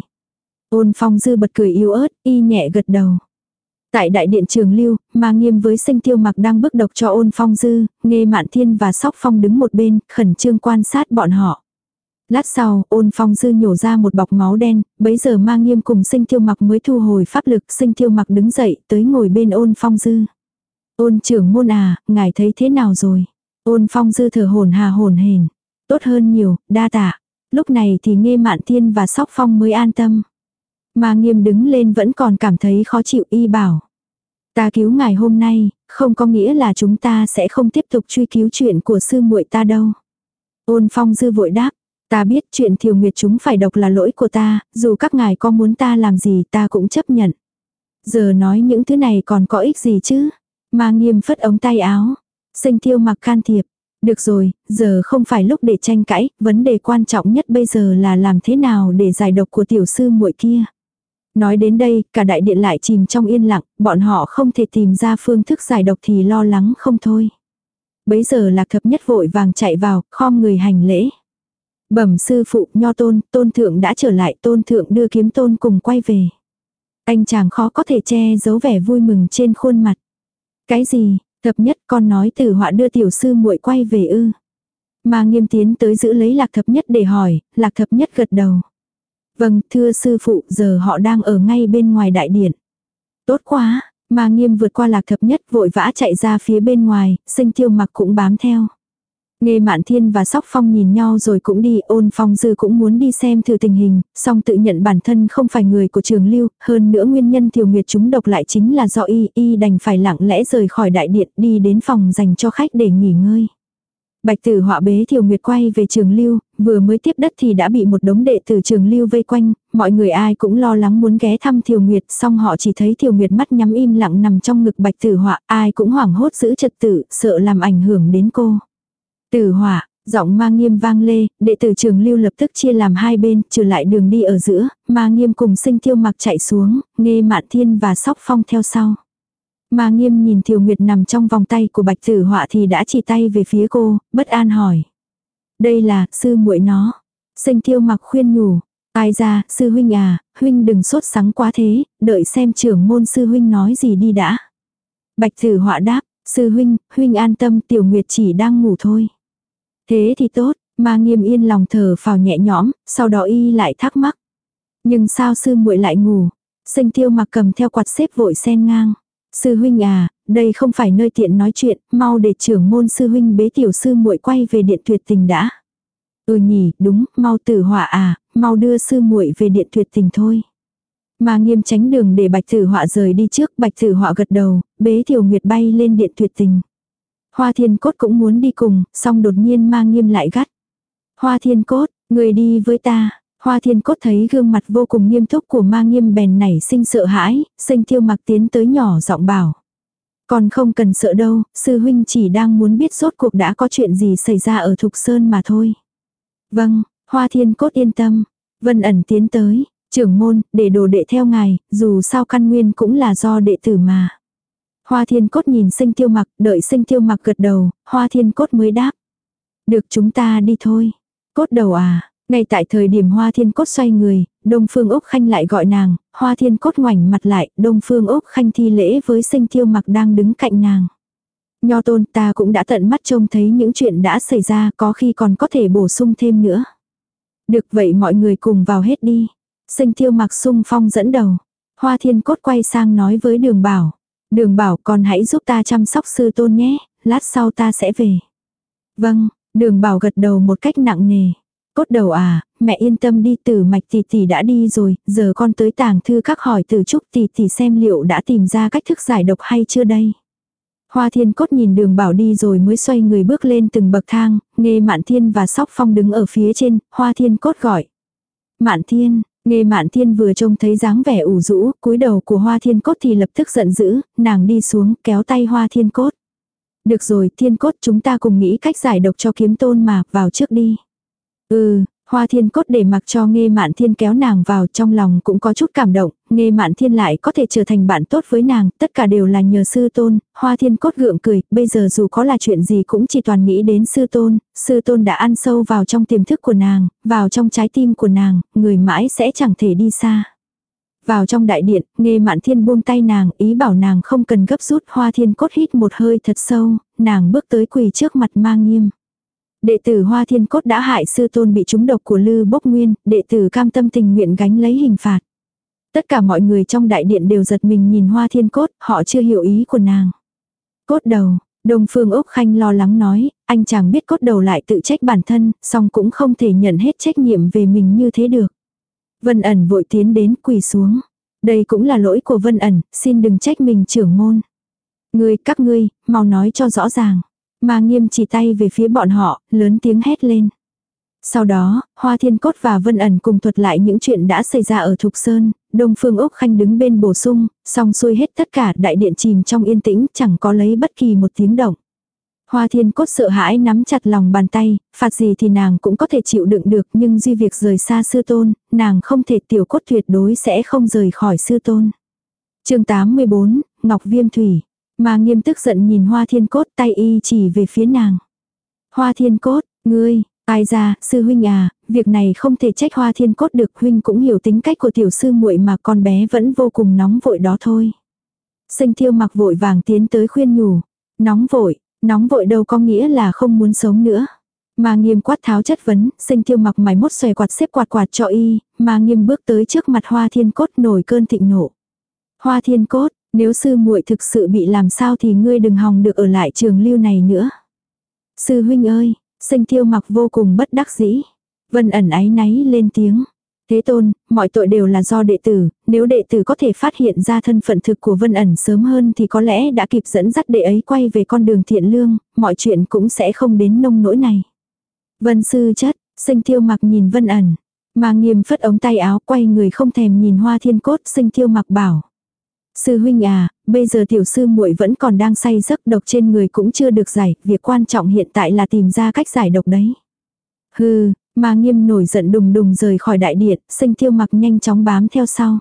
Ôn Phong Dư bật cười yếu ớt, y nhẹ gật đầu. Tại đại điện Trường Lưu, Ma Nghiêm với Sinh Tiêu Mặc đang bức độc cho Ôn Phong Dư, Nghê Mạn Thiên và Sóc Phong đứng một bên, khẩn trương quan sát bọn họ. Lát sau, Ôn Phong Dư nhổ ra một bọc máu đen, bấy giờ Ma Nghiêm cùng Sinh Tiêu Mặc mới thu hồi pháp lực. Sinh Tiêu Mặc đứng dậy tới ngồi bên Ôn Phong Dư. Ôn trưởng môn à, ngài thấy thế nào rồi? Ôn Phong Dư thở hổn hà hổn hển. Tốt hơn nhiều, đa tạ. Lúc này thì Nghê Mạn Thiên và Sóc Phong mới an tâm. Ma Nghiêm đứng lên vẫn còn cảm thấy khó chịu, y bảo. Ta cứu ngài hôm nay, không có nghĩa là chúng ta sẽ không tiếp tục truy cứu chuyện của sư muội ta đâu. Ôn Phong Dư vội đáp. Ta biết chuyện Thiều Nguyệt chúng phải độc là lỗi của ta, dù các ngài có muốn ta làm gì ta cũng chấp nhận. Giờ nói những thứ này còn có ích gì chứ? Ma Nghiêm phất ống tay áo. Sinh Tiêu Mặc can thiệp. Được rồi, giờ không phải lúc để tranh cãi, vấn đề quan trọng nhất bây giờ là làm thế nào để giải độc của tiểu sư muội kia. Nói đến đây, cả đại điện lại chìm trong yên lặng, bọn họ không thể tìm ra phương thức giải độc thì lo lắng không thôi. Bấy giờ Lạc Thập Nhất vội vàng chạy vào, khom người hành lễ. Bẩm sư phụ, Nho Tôn, Tôn Thượng đã trở lại, Tôn Thượng đưa Kiếm Tôn cùng quay về. Anh chàng khó có thể che giấu vẻ vui mừng trên khuôn mặt. Cái gì, Thập Nhất con nói Tử Họa đưa tiểu sư muội quay về ư? Ma Nghiêm tiến tới giữ lấy Lạc Thập Nhất để hỏi, Lạc Thập Nhất gật đầu. Vâng, thưa sư phụ, giờ họ đang ở ngay bên ngoài đại điện. Tốt quá, Ma Nghiêm vượt qua Lạc Thập Nhất vội vã chạy ra phía bên ngoài, Sinh Tiêu Mặc cũng bám theo. Nghê Mạn Thiên và Sóc Phong nhìn nhau rồi cũng đi, Ôn Phong Dư cũng muốn đi xem thử tình hình, song tự nhận bản thân không phải người của Trường Lưu, hơn nữa nguyên nhân Thiều Nguyệt chúng độc lại chính là do y, y đành phải lặng lẽ rời khỏi đại điện đi đến phòng dành cho khách để nghỉ ngơi. Bạch Tử Họa bế Thiều Nguyệt quay về Trường Lưu, vừa mới tiếp đất thì đã bị một đống đệ tử Trường Lưu vây quanh, mọi người ai cũng lo lắng muốn ghé thăm Thiều Nguyệt, song họ chỉ thấy Thiều Nguyệt mắt nhắm im lặng nằm trong ngực Bạch Tử Họa, ai cũng hoảng hốt giữ trật tự, sợ làm ảnh hưởng đến cô. Tử Họa, giọng Ma Nghiêm vang lê, đệ tử Trường Lưu lập tức chia làm hai bên, trừ lại đường đi ở giữa, Ma Nghiêm cùng Sinh Tiêu Mặc chạy xuống, Nghê Mạn Thiên và Sóc Phong theo sau. Ma Nghiêm nhìn Thiều Nguyệt nằm trong vòng tay của Bạch Tử Họa thì đã chỉ tay về phía cô, bất an hỏi. Đây là, sư muội nó. Sinh Tiêu Mặc khuyên nhủ. Ai ra, sư huynh à, huynh đừng sốt sắng quá thế, đợi xem trưởng môn sư huynh nói gì đi đã. Bạch Tử Họa đáp, sư huynh, huynh an tâm, Tiểu Nguyệt chỉ đang ngủ thôi. Thế thì tốt, Ma Nghiêm yên lòng thở phào nhẹ nhõm, sau đó y lại thắc mắc. Nhưng sao sư muội lại ngủ? Sinh Tiêu Mặc cầm theo quạt xếp vội xen ngang. Sư huynh à, đây không phải nơi tiện nói chuyện, mau để trưởng môn sư huynh bế tiểu sư muội quay về điện tuyệt tình đã. Ừ nhỉ, đúng, mau Tử Họa à, mau đưa sư muội về điện tuyệt tình thôi. Ma Nghiêm tránh đường để Bạch Tử Họa rời đi trước, Bạch Tử Họa gật đầu, bế Thiều Nguyệt bay lên điện tuyệt tình. Hoa Thiên Cốt cũng muốn đi cùng, song đột nhiên Ma Nghiêm lại gắt. Hoa Thiên Cốt, người đi với ta. Hoa Thiên Cốt thấy gương mặt vô cùng nghiêm túc của Ma Nghiêm bèn nảy sinh sợ hãi, Sinh Tiêu Mặc tiến tới nhỏ giọng bảo. Còn không cần sợ đâu, sư huynh chỉ đang muốn biết rốt cuộc đã có chuyện gì xảy ra ở Thục Sơn mà thôi. Vâng, Hoa Thiên Cốt yên tâm. Vân Ẩn tiến tới, trưởng môn, để đồ đệ theo ngài, dù sao căn nguyên cũng là do đệ tử mà. Hoa Thiên Cốt nhìn Sinh Tiêu Mặc, đợi Sinh Tiêu Mặc gật đầu, Hoa Thiên Cốt mới đáp. Được, chúng ta đi thôi. Cốt đầu à, ngay tại thời điểm Hoa Thiên Cốt xoay người, Đông Phương Úc Khanh lại gọi nàng, Hoa Thiên Cốt ngoảnh mặt lại, Đông Phương Úc Khanh thi lễ với Sinh Tiêu Mặc đang đứng cạnh nàng. Nho Tôn, ta cũng đã tận mắt trông thấy những chuyện đã xảy ra, có khi còn có thể bổ sung thêm nữa. Được vậy mọi người cùng vào hết đi. Sinh Tiêu Mặc xung phong dẫn đầu. Hoa Thiên Cốt quay sang nói với Đường Bảo. Đường Bảo, con hãy giúp ta chăm sóc sư tôn nhé, lát sau ta sẽ về. Vâng, Đường Bảo gật đầu một cách nặng nề. Cốt đầu à, mẹ yên tâm đi, Tử Mạch tỷ tỷ đã đi rồi, giờ con tới tàng thư các hỏi Tử Trúc tỷ tỷ xem liệu đã tìm ra cách thức giải độc hay chưa đây. Hoa Thiên Cốt nhìn Đường Bảo đi rồi mới xoay người bước lên từng bậc thang, Nghê Mạn Thiên và Sóc Phong đứng ở phía trên, Hoa Thiên Cốt gọi. Mạn Thiên, Nghê Mạn Thiên vừa trông thấy dáng vẻ ủ rũ, cúi đầu của Hoa Thiên Cốt thì lập tức giận dữ, nàng đi xuống kéo tay Hoa Thiên Cốt. Được rồi, Thiên Cốt, chúng ta cùng nghĩ cách giải độc cho Kiếm Tôn mà, vào trước đi. Ừ, Hoa Thiên Cốt để mặc cho Nghê Mạn Thiên kéo nàng vào, trong lòng cũng có chút cảm động, Nghê Mạn Thiên lại có thể trở thành bạn tốt với nàng, tất cả đều là nhờ sư tôn. Hoa Thiên Cốt gượng cười, bây giờ dù có là chuyện gì cũng chỉ toàn nghĩ đến sư tôn, sư tôn đã ăn sâu vào trong tiềm thức của nàng, vào trong trái tim của nàng, người mãi sẽ chẳng thể đi xa. Vào trong đại điện, Nghê Mạn Thiên buông tay nàng, ý bảo nàng không cần gấp rút. Hoa Thiên Cốt hít một hơi thật sâu, nàng bước tới quỳ trước mặt Ma Nghiêm. Đệ tử Hoa Thiên Cốt đã hại sư tôn bị trúng độc của Lư Bốc Nguyên, đệ tử cam tâm tình nguyện gánh lấy hình phạt. Tất cả mọi người trong đại điện đều giật mình nhìn Hoa Thiên Cốt, họ chưa hiểu ý của nàng. Cốt đầu, Đông Phương Úc Khanh lo lắng nói, anh chàng biết Cốt đầu lại tự trách bản thân, song cũng không thể nhận hết trách nhiệm về mình như thế được. Vân Ẩn vội tiến đến quỳ xuống. Đây cũng là lỗi của Vân Ẩn, xin đừng trách mình trưởng môn. Ngươi, các ngươi, mau nói cho rõ ràng. Ma Nghiêm chỉ tay về phía bọn họ, lớn tiếng hét lên. Sau đó, Hoa Thiên Cốt và Vân Ẩn cùng thuật lại những chuyện đã xảy ra ở Thục Sơn. Đông Phương Úc Khanh đứng bên bổ sung, xong xuôi hết tất cả, đại điện chìm trong yên tĩnh, chẳng có lấy bất kỳ một tiếng động. Hoa Thiên Cốt sợ hãi nắm chặt lòng bàn tay, phạt gì thì nàng cũng có thể chịu đựng được, nhưng duy việc rời xa sư tôn, nàng không thể, tiểu cốt tuyệt đối sẽ không rời khỏi sư tôn. Chương tám mươi bốn, Ngọc Viêm Thủy. Ma Nghiêm tức giận nhìn Hoa Thiên Cốt, tay y chỉ về phía nàng. Hoa Thiên Cốt, ngươi, ai ra, sư huynh à, việc này không thể trách Hoa Thiên Cốt được, huynh cũng hiểu tính cách của tiểu sư muội mà, con bé vẫn vô cùng nóng vội đó thôi. Sinh Thiêu Mặc vội vàng tiến tới khuyên nhủ. Nóng vội, nóng vội đâu có nghĩa là không muốn sống nữa. Ma Nghiêm quát tháo chất vấn, Sinh Thiêu Mặc mày mốt xòe quạt xếp quạt quạt cho y, Ma Nghiêm bước tới trước mặt Hoa Thiên Cốt nổi cơn thịnh nộ. Hoa Thiên Cốt, nếu sư muội thực sự bị làm sao thì ngươi đừng hòng được ở lại trường lưu này nữa. Sư huynh ơi, Sinh Thiêu Mặc vô cùng bất đắc dĩ. Vân Ẩn áy náy lên tiếng. Thế Tôn, mọi tội đều là do đệ tử, nếu đệ tử có thể phát hiện ra thân phận thực của Vân Ẩn sớm hơn thì có lẽ đã kịp dẫn dắt đệ ấy quay về con đường thiện lương, mọi chuyện cũng sẽ không đến nông nỗi này. Vân sư chất, Sinh Thiêu Mặc nhìn Vân Ẩn. Ma Nghiêm phất ống tay áo quay người không thèm nhìn Hoa Thiên Cốt. Sinh Thiêu Mặc bảo. Sư huynh à, bây giờ tiểu sư muội vẫn còn đang say giấc, độc trên người cũng chưa được giải, việc quan trọng hiện tại là tìm ra cách giải độc đấy. Hừ, Ma Nghiêm nổi giận đùng đùng rời khỏi đại điện, Sinh Thiêu Mặc nhanh chóng bám theo sau.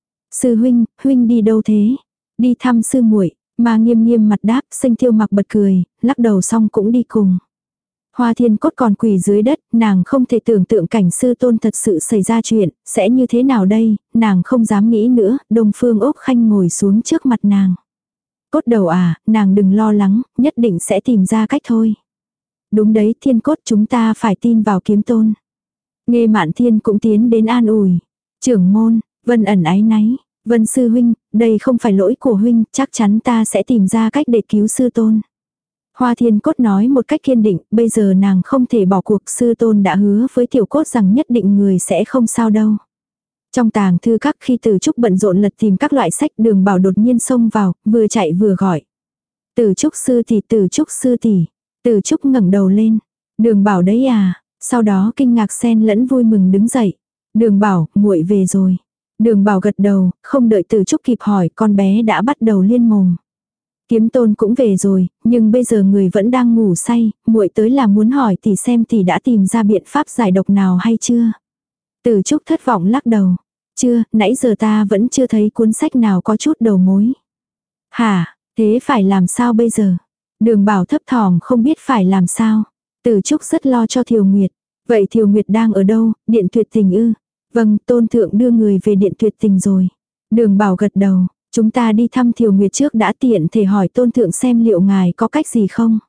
Sư huynh, huynh đi đâu thế? Đi thăm sư muội. Ma Nghiêm nghiêm mặt đáp, Sinh Thiêu Mặc bật cười, lắc đầu xong cũng đi cùng. Hoa Thiên Cốt còn quỳ dưới đất, nàng không thể tưởng tượng cảnh sư tôn thật sự xảy ra chuyện, sẽ như thế nào đây, nàng không dám nghĩ nữa. Đông Phương Úc Khanh ngồi xuống trước mặt nàng. Cốt đầu à, nàng đừng lo lắng, nhất định sẽ tìm ra cách thôi. Đúng đấy, Thiên Cốt, chúng ta phải tin vào Kiếm Tôn. Nghê Mạn Thiên cũng tiến đến an ủi. Trưởng môn, Vân Ẩn áy náy. Vân sư huynh, đây không phải lỗi của huynh, chắc chắn ta sẽ tìm ra cách để cứu sư tôn. Hoa Thiên Cốt nói một cách kiên định, bây giờ nàng không thể bỏ cuộc, sư tôn đã hứa với tiểu cốt rằng nhất định người sẽ không sao đâu. Trong tàng thư các, khi Tử Trúc bận rộn lật tìm các loại sách, Đường Bảo đột nhiên xông vào, vừa chạy vừa gọi. Tử Trúc sư tỷ, Tử Trúc sư tỷ. Tử Trúc ngẩng đầu lên. Đường Bảo đấy à, sau đó kinh ngạc xen lẫn vui mừng đứng dậy. Đường Bảo, muội về rồi. Đường Bảo gật đầu, không đợi Tử Trúc kịp hỏi, con bé đã bắt đầu liên mồm. Kiếm Tôn cũng về rồi, nhưng bây giờ người vẫn đang ngủ say, muội tới là muốn hỏi tỷ xem tỷ đã tìm ra biện pháp giải độc nào hay chưa. Tử Trúc thất vọng lắc đầu. Chưa, nãy giờ ta vẫn chưa thấy cuốn sách nào có chút đầu mối. Hả, thế phải làm sao bây giờ? Đường Bảo thấp thỏm không biết phải làm sao. Tử Trúc rất lo cho Thiều Nguyệt. Vậy Thiều Nguyệt đang ở đâu, Điện Tuyệt Tình ư? Vâng, Tôn Thượng đưa người về Điện Tuyệt Tình rồi. Đường Bảo gật đầu. Chúng ta đi thăm Thiều Nguyệt trước đã, tiện thể hỏi Tôn Thượng xem liệu ngài có cách gì không.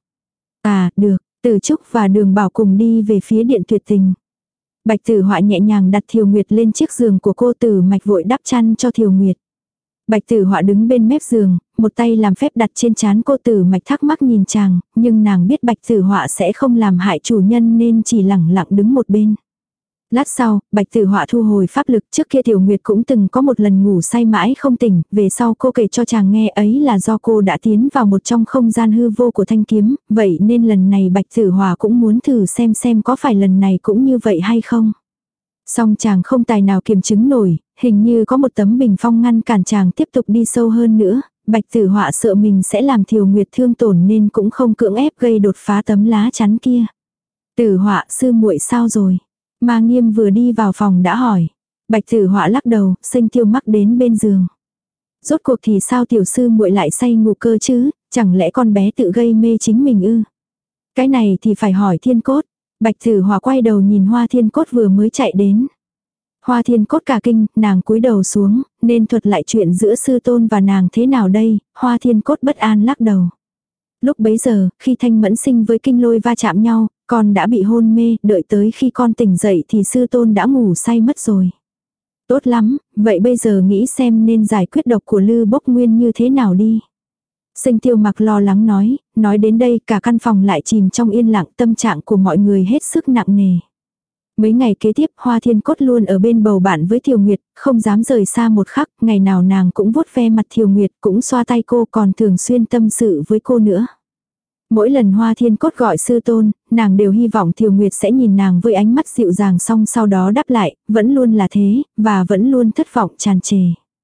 À, được, Tử Trúc và Đường Bảo cùng đi về phía Điện Tuyệt Tình. Bạch Tử Họa nhẹ nhàng đặt Thiều Nguyệt lên chiếc giường của cô, Tử Mạch vội đắp chăn cho Thiều Nguyệt. Bạch Tử Họa đứng bên mép giường, một tay làm phép đặt trên trán cô, Tử Mạch thắc mắc nhìn chàng, nhưng nàng biết Bạch Tử Họa sẽ không làm hại chủ nhân nên chỉ lẳng lặng đứng một bên. Lát sau, Bạch Tử Họa thu hồi pháp lực, trước kia Tiểu Nguyệt cũng từng có một lần ngủ say mãi không tỉnh, về sau cô kể cho chàng nghe ấy là do cô đã tiến vào một trong không gian hư vô của thanh kiếm, vậy nên lần này Bạch Tử Họa cũng muốn thử xem xem có phải lần này cũng như vậy hay không. Song chàng không tài nào kiềm chứng nổi, hình như có một tấm bình phong ngăn cản chàng tiếp tục đi sâu hơn nữa, Bạch Tử Họa sợ mình sẽ làm Tiểu Nguyệt thương tổn nên cũng không cưỡng ép gây đột phá tấm lá chắn kia. Tử Họa, sư muội sao rồi? Ma Nghiêm vừa đi vào phòng đã hỏi. Bạch Tử Họa lắc đầu, Sinh Tiêu mắc đến bên giường. Rốt cuộc thì sao tiểu sư muội lại say ngủ cơ chứ, chẳng lẽ con bé tự gây mê chính mình ư? Cái này thì phải hỏi Thiên Cốt. Bạch Tử Họa quay đầu nhìn Hoa Thiên Cốt vừa mới chạy đến. Hoa Thiên Cốt cả kinh, nàng cúi đầu xuống, nên thuật lại chuyện giữa sư tôn và nàng thế nào đây, Hoa Thiên Cốt bất an lắc đầu. Lúc bấy giờ, khi Thanh Mẫn Sinh với Kinh Lôi va chạm nhau, con đã bị hôn mê, đợi tới khi con tỉnh dậy thì sư tôn đã ngủ say mất rồi. Tốt lắm, vậy bây giờ nghĩ xem nên giải quyết độc của Lư Bốc Nguyên như thế nào đi. Sinh Tiêu Mặc lo lắng nói, nói đến đây cả căn phòng lại chìm trong yên lặng, tâm trạng của mọi người hết sức nặng nề. Mấy ngày kế tiếp Hoa Thiên Cốt luôn ở bên bầu bạn với Thiều Nguyệt, không dám rời xa một khắc, ngày nào nàng cũng vuốt ve mặt Thiều Nguyệt, cũng xoa tay cô, còn thường xuyên tâm sự với cô nữa. Mỗi lần Hoa Thiên Cốt gọi sư tôn, nàng đều hy vọng Thiều Nguyệt sẽ nhìn nàng với ánh mắt dịu dàng, xong sau đó đáp lại, vẫn luôn là thế, và vẫn luôn thất vọng tràn trề.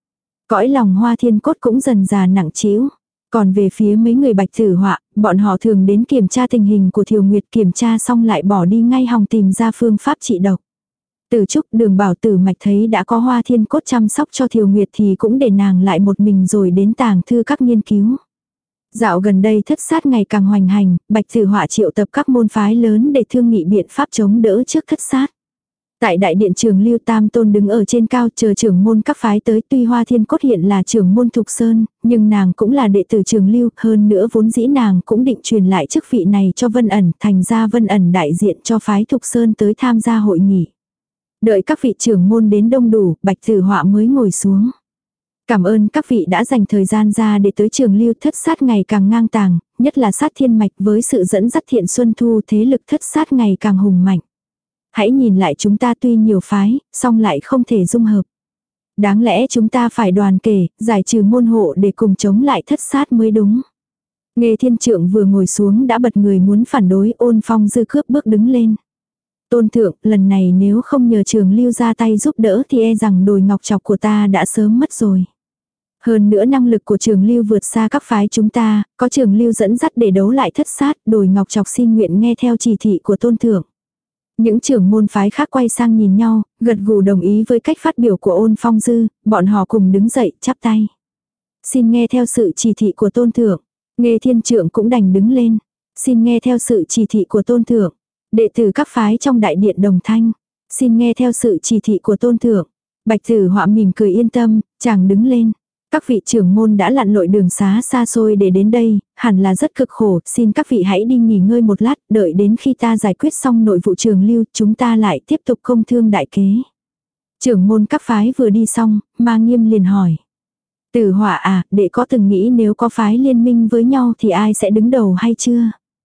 Cõi lòng Hoa Thiên Cốt cũng dần dà nặng trĩu. Còn về phía mấy người Bạch Tử Họa, bọn họ thường đến kiểm tra tình hình của Thiều Nguyệt, kiểm tra xong lại bỏ đi ngay hòng tìm ra phương pháp trị độc. Từ Trúc, Đường Bảo, Tử Mạch thấy đã có Hoa Thiên Cốt chăm sóc cho Thiều Nguyệt thì cũng để nàng lại một mình rồi đến tàng thư các nghiên cứu. Dạo gần đây thất sát ngày càng hoành hành, Bạch Tử Họa triệu tập các môn phái lớn để thương nghị biện pháp chống đỡ trước thất sát. Tại đại điện Trường Lưu, Tam Tôn đứng ở trên cao chờ trưởng môn các phái tới, tuy Hoa Thiên Cốt hiện là trưởng môn Thục Sơn, nhưng nàng cũng là đệ tử Trường Lưu, hơn nữa vốn dĩ nàng cũng định truyền lại chức vị này cho Vân Ẩn, thành ra Vân Ẩn đại diện cho phái Thục Sơn tới tham gia hội nghị. Đợi các vị trưởng môn đến đông đủ, Bạch Tử Họa mới ngồi xuống. Cảm ơn các vị đã dành thời gian ra để tới Trường Lưu, thất sát ngày càng ngang tàng, nhất là sát thiên mạch với sự dẫn dắt Thiện Xuân Thu, thế lực thất sát ngày càng hùng mạnh. Hãy nhìn lại chúng ta tuy nhiều phái, song lại không thể dung hợp. Đáng lẽ chúng ta phải đoàn kề, giải trừ môn hộ để cùng chống lại thất sát mới đúng. Nghê Thiên Trượng vừa ngồi xuống đã bật người muốn phản đối, Ôn Phong Dư cướp bước đứng lên. Tôn thượng, lần này nếu không nhờ Trường Lưu ra tay giúp đỡ thì e rằng đồi ngọc trọc của ta đã sớm mất rồi. Hơn nữa năng lực của Trường Lưu vượt xa các phái chúng ta, có Trường Lưu dẫn dắt để đấu lại thất sát, đồi ngọc trọc xin nguyện nghe theo chỉ thị của tôn thượng. Những trưởng môn phái khác quay sang nhìn nhau, gật gù đồng ý với cách phát biểu của Ôn Phong Dư, bọn họ cùng đứng dậy, chắp tay. Xin nghe theo sự chỉ thị của tôn thượng. Nghê Thiên Trượng cũng đành đứng lên. Xin nghe theo sự chỉ thị của tôn thượng. Đệ tử các phái trong đại điện đồng thanh. Xin nghe theo sự chỉ thị của tôn thượng. Bạch Tử Họa mỉm cười yên tâm, chàng đứng lên. Các vị trưởng môn đã lặn lội đường xá xa xôi để đến đây, hẳn là rất cực khổ, xin các vị hãy đi nghỉ ngơi một lát, đợi đến khi ta giải quyết xong nội vụ Trường Lưu, chúng ta lại tiếp tục công thương đại kế. Trưởng môn các phái vừa đi xong, Ma Nghiêm liền hỏi. Tử Họa à, đệ có từng nghĩ nếu có phái liên minh với nhau thì ai sẽ đứng đầu hay chưa?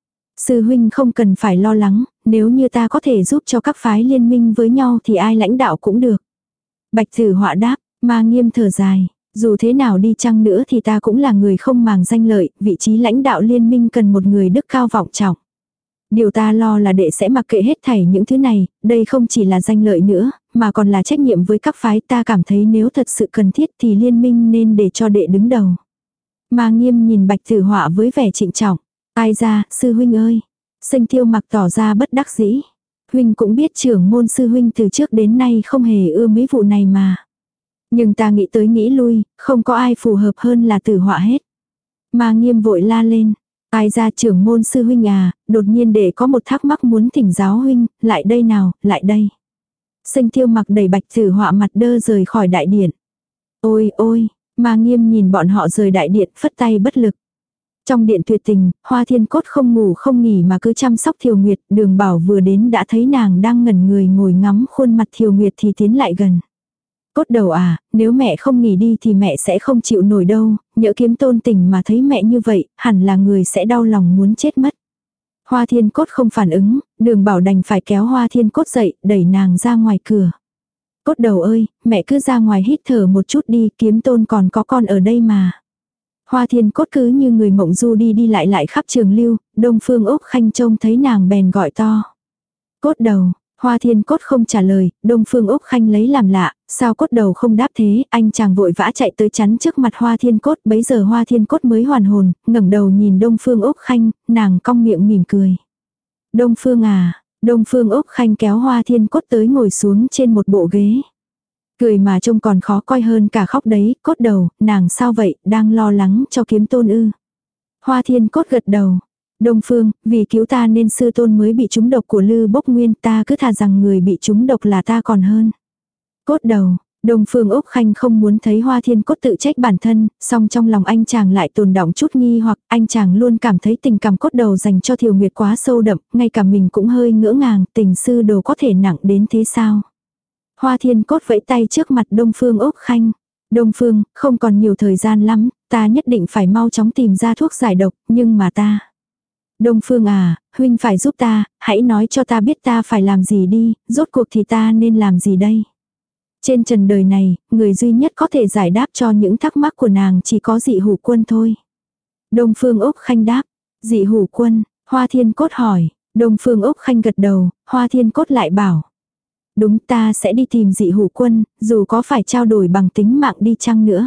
Sư huynh không cần phải lo lắng, nếu như ta có thể giúp cho các phái liên minh với nhau thì ai lãnh đạo cũng được. Bạch Tử Họa đáp, Ma Nghiêm thở dài. Dù thế nào đi chăng nữa thì ta cũng là người không màng danh lợi, vị trí lãnh đạo liên minh cần một người đức cao vọng trọng. Điều ta lo là đệ sẽ mặc kệ hết thảy những thứ này, đây không chỉ là danh lợi nữa, mà còn là trách nhiệm với các phái. Ta cảm thấy nếu thật sự cần thiết thì liên minh nên để cho đệ đứng đầu. Ma Nghiêm nhìn Bạch Tử Họa với vẻ trịnh trọng. Ai ra, sư huynh ơi. Sinh Tiêu Mặc tỏ ra bất đắc dĩ. Huynh cũng biết trưởng môn sư huynh từ trước đến nay không hề ưa mấy vụ này mà. Nhưng ta nghĩ tới nghĩ lui, không có ai phù hợp hơn là Tử Họa hết. Ma Nghiêm vội la lên. Ai ra trưởng môn sư huynh à, đột nhiên để có một thắc mắc muốn thỉnh giáo huynh, lại đây nào, lại đây. Sinh Tiêu Mặc đẩy Bạch Tử Họa mặt đơ rời khỏi đại điện. Ôi ôi, Ma Nghiêm nhìn bọn họ rời đại điện phất tay bất lực. Trong điện tuyệt tình, Hoa Thiên Cốt không ngủ không nghỉ mà cứ chăm sóc Thiều Nguyệt, Đường Bảo vừa đến đã thấy nàng đang ngẩn người ngồi ngắm khuôn mặt Thiều Nguyệt thì tiến lại gần. Cốt đầu à, nếu mẹ không nghỉ đi thì mẹ sẽ không chịu nổi đâu, nhỡ Kiếm Tôn Tình mà thấy mẹ như vậy, hẳn là người sẽ đau lòng muốn chết mất. Hoa Thiên Cốt không phản ứng, Đường Bảo đành phải kéo Hoa Thiên Cốt dậy, đẩy nàng ra ngoài cửa. Cốt đầu ơi, mẹ cứ ra ngoài hít thở một chút đi, Kiếm Tôn còn có con ở đây mà. Hoa Thiên Cốt cứ như người mộng du đi đi lại lại khắp trường lưu, Đông Phương Úc Khanh trông thấy nàng bèn gọi to. Cốt đầu, Hoa Thiên Cốt không trả lời, Đông Phương Úc Khanh lấy làm lạ, sao cốt đầu không đáp thế, anh chàng vội vã chạy tới chắn trước mặt Hoa Thiên Cốt, bấy giờ Hoa Thiên Cốt mới hoàn hồn, ngẩng đầu nhìn Đông Phương Úc Khanh, nàng cong miệng mỉm cười. Đông Phương à, Đông Phương Úc Khanh kéo Hoa Thiên Cốt tới ngồi xuống trên một bộ ghế. Cười mà trông còn khó coi hơn cả khóc đấy, Cốt đầu, nàng sao vậy, đang lo lắng cho Kiếm Tôn ư. Hoa Thiên Cốt gật đầu. Đông Phương, vì cứu ta nên sư tôn mới bị trúng độc của Lư Bốc Nguyên, ta cứ thà rằng người bị trúng độc là ta còn hơn. Cốt đầu, Đông Phương Úc Khanh không muốn thấy Hoa Thiên Cốt tự trách bản thân, song trong lòng anh chàng lại tồn đọng chút nghi hoặc anh chàng luôn cảm thấy tình cảm cốt đầu dành cho Thiều Nguyệt quá sâu đậm, ngay cả mình cũng hơi ngỡ ngàng, tình sư đồ có thể nặng đến thế sao. Hoa Thiên Cốt vẫy tay trước mặt Đông Phương Úc Khanh. Đông Phương, không còn nhiều thời gian lắm, ta nhất định phải mau chóng tìm ra thuốc giải độc, nhưng mà ta... Đông Phương à, huynh phải giúp ta, hãy nói cho ta biết ta phải làm gì đi, rốt cuộc thì ta nên làm gì đây. Trên trần đời này, người duy nhất có thể giải đáp cho những thắc mắc của nàng chỉ có Dị Hủ Quân thôi. Đông Phương Úc Khanh đáp, Dị Hủ Quân, Hoa Thiên Cốt hỏi, Đông Phương Úc Khanh gật đầu, Hoa Thiên Cốt lại bảo. Đúng, ta sẽ đi tìm Dị Hủ Quân, dù có phải trao đổi bằng tính mạng đi chăng nữa.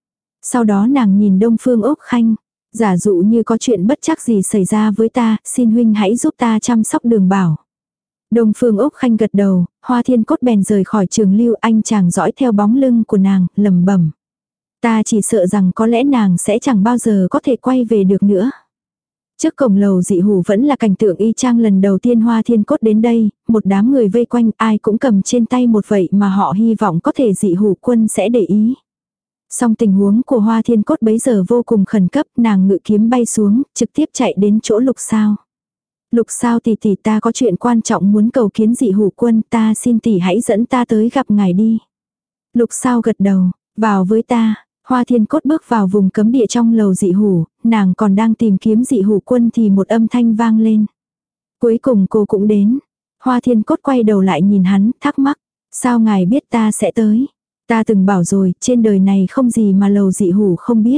Sau đó nàng nhìn Đông Phương Úc Khanh. Giả dụ như có chuyện bất trắc gì xảy ra với ta, xin huynh hãy giúp ta chăm sóc Đường Bảo. Đông Phương Úc Khanh gật đầu, Hoa Thiên Cốt bèn rời khỏi trường lưu, anh chàng dõi theo bóng lưng của nàng, lẩm bẩm. Ta chỉ sợ rằng có lẽ nàng sẽ chẳng bao giờ có thể quay về được nữa. Trước cổng lầu Dị Hủ vẫn là cảnh tượng y chang lần đầu tiên Hoa Thiên Cốt đến đây, một đám người vây quanh ai cũng cầm trên tay một vậy mà họ hy vọng có thể Dị Hủ Quân sẽ để ý. Song tình huống của Hoa Thiên Cốt bấy giờ vô cùng khẩn cấp, nàng ngự kiếm bay xuống, trực tiếp chạy đến chỗ Lục Sao. Lục Sao tỷ tỷ, ta có chuyện quan trọng muốn cầu kiến Dị Hủ Quân, ta xin tỷ hãy dẫn ta tới gặp ngài đi. Lục Sao gật đầu, vào với ta. Hoa Thiên Cốt bước vào vùng cấm địa trong lầu Dị Hủ, nàng còn đang tìm kiếm Dị Hủ Quân thì một âm thanh vang lên. Cuối cùng cô cũng đến. Hoa Thiên Cốt quay đầu lại nhìn hắn, thắc mắc, sao ngài biết ta sẽ tới? Ta từng bảo rồi, trên đời này không gì mà lầu Dị Hủ không biết.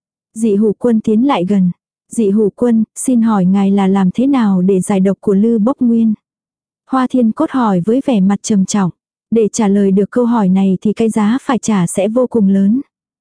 Dị Hủ Quân tiến lại gần. Dị Hủ Quân, xin hỏi ngài là làm thế nào để giải độc của Lư Bốc Nguyên? Hoa Thiên Cốt hỏi với vẻ mặt trầm trọng. Để trả lời được câu hỏi này thì cái giá phải trả sẽ vô cùng lớn.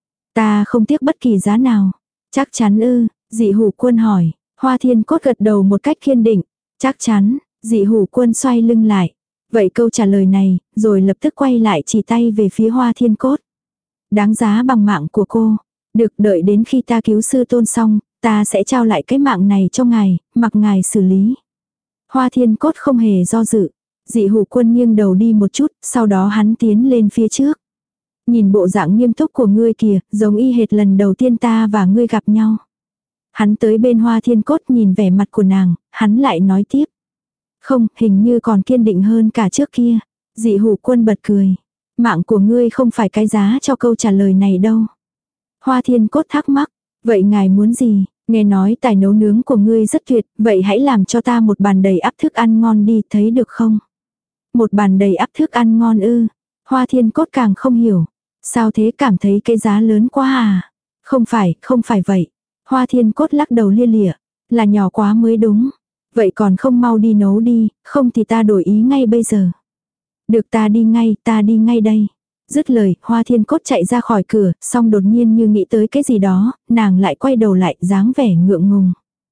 Ta không tiếc bất kỳ giá nào. Chắc chắn ư? Dị Hủ Quân hỏi. Hoa Thiên Cốt gật đầu một cách kiên định. Chắc chắn. Dị Hủ Quân xoay lưng lại. Vậy câu trả lời này, rồi lập tức quay lại chỉ tay về phía Hoa Thiên Cốt. Đáng giá bằng mạng của cô. Được, đợi đến khi ta cứu sư tôn xong, ta sẽ trao lại cái mạng này cho ngài, mặc ngài xử lý. Hoa Thiên Cốt không hề do dự. Dị Hủ Quân nghiêng đầu đi một chút, sau đó hắn tiến lên phía trước. Nhìn bộ dạng nghiêm túc của ngươi kìa, giống y hệt lần đầu tiên ta và ngươi gặp nhau. Hắn tới bên Hoa Thiên Cốt nhìn vẻ mặt của nàng, hắn lại nói tiếp. Không, hình như còn kiên định hơn cả trước kia. Dị Hủ Quân bật cười. Mạng của ngươi không phải cái giá cho câu trả lời này đâu. Hoa Thiên Cốt thắc mắc. Vậy ngài muốn gì? Nghe nói tài nấu nướng của ngươi rất tuyệt, vậy hãy làm cho ta một bàn đầy ắp thức ăn ngon đi, thấy được không? Một bàn đầy ắp thức ăn ngon ư? Hoa Thiên Cốt càng không hiểu. Sao thế, cảm thấy cái giá lớn quá à? Không phải, không phải vậy. Hoa Thiên Cốt lắc đầu lia lịa. Là nhỏ quá mới đúng. Vậy còn không mau đi nấu đi, không thì ta đổi ý ngay bây giờ. Được, ta đi ngay, ta đi ngay đây. Dứt lời, Hoa Thiên Cốt chạy ra khỏi cửa, xong đột nhiên như nghĩ tới cái gì đó, nàng lại quay đầu lại, dáng vẻ ngượng ngùng.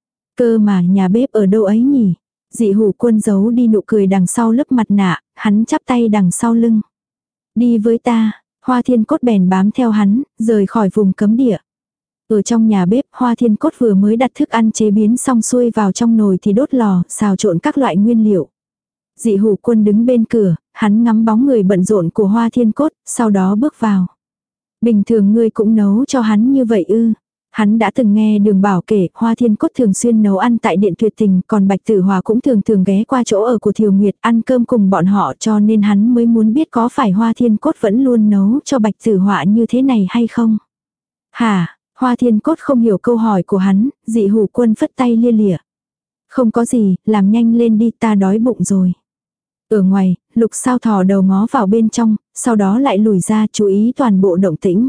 Cơ mà nhà bếp ở đâu ấy nhỉ? Dị Hủ Quân giấu đi nụ cười đằng sau lớp mặt nạ, hắn chắp tay đằng sau lưng. Đi với ta. Hoa Thiên Cốt bèn bám theo hắn, rời khỏi vùng cấm địa. Ở trong nhà bếp, Hoa Thiên Cốt vừa mới đặt thức ăn chế biến xong xuôi vào trong nồi thì đốt lò, xào trộn các loại nguyên liệu. Dị Hủ Quân đứng bên cửa, hắn ngắm bóng người bận rộn của Hoa Thiên Cốt, sau đó bước vào. Bình thường ngươi cũng nấu cho hắn như vậy ư? Hắn đã từng nghe Đường Bảo kể, Hoa Thiên Cốt thường xuyên nấu ăn tại Điện Tuyệt Tình, còn Bạch Tử Hòa cũng thường thường ghé qua chỗ ở của Thiều Nguyệt ăn cơm cùng bọn họ, cho nên hắn mới muốn biết có phải Hoa Thiên Cốt vẫn luôn nấu cho Bạch Tử Hòa như thế này hay không. Hả? Hoa Thiên Cốt không hiểu câu hỏi của hắn, Dị Hủ Quân phất tay lia lịa. Không có gì, làm nhanh lên đi, ta đói bụng rồi. Ở ngoài, Lục Sao thò đầu ngó vào bên trong, sau đó lại lùi ra chú ý toàn bộ động tĩnh.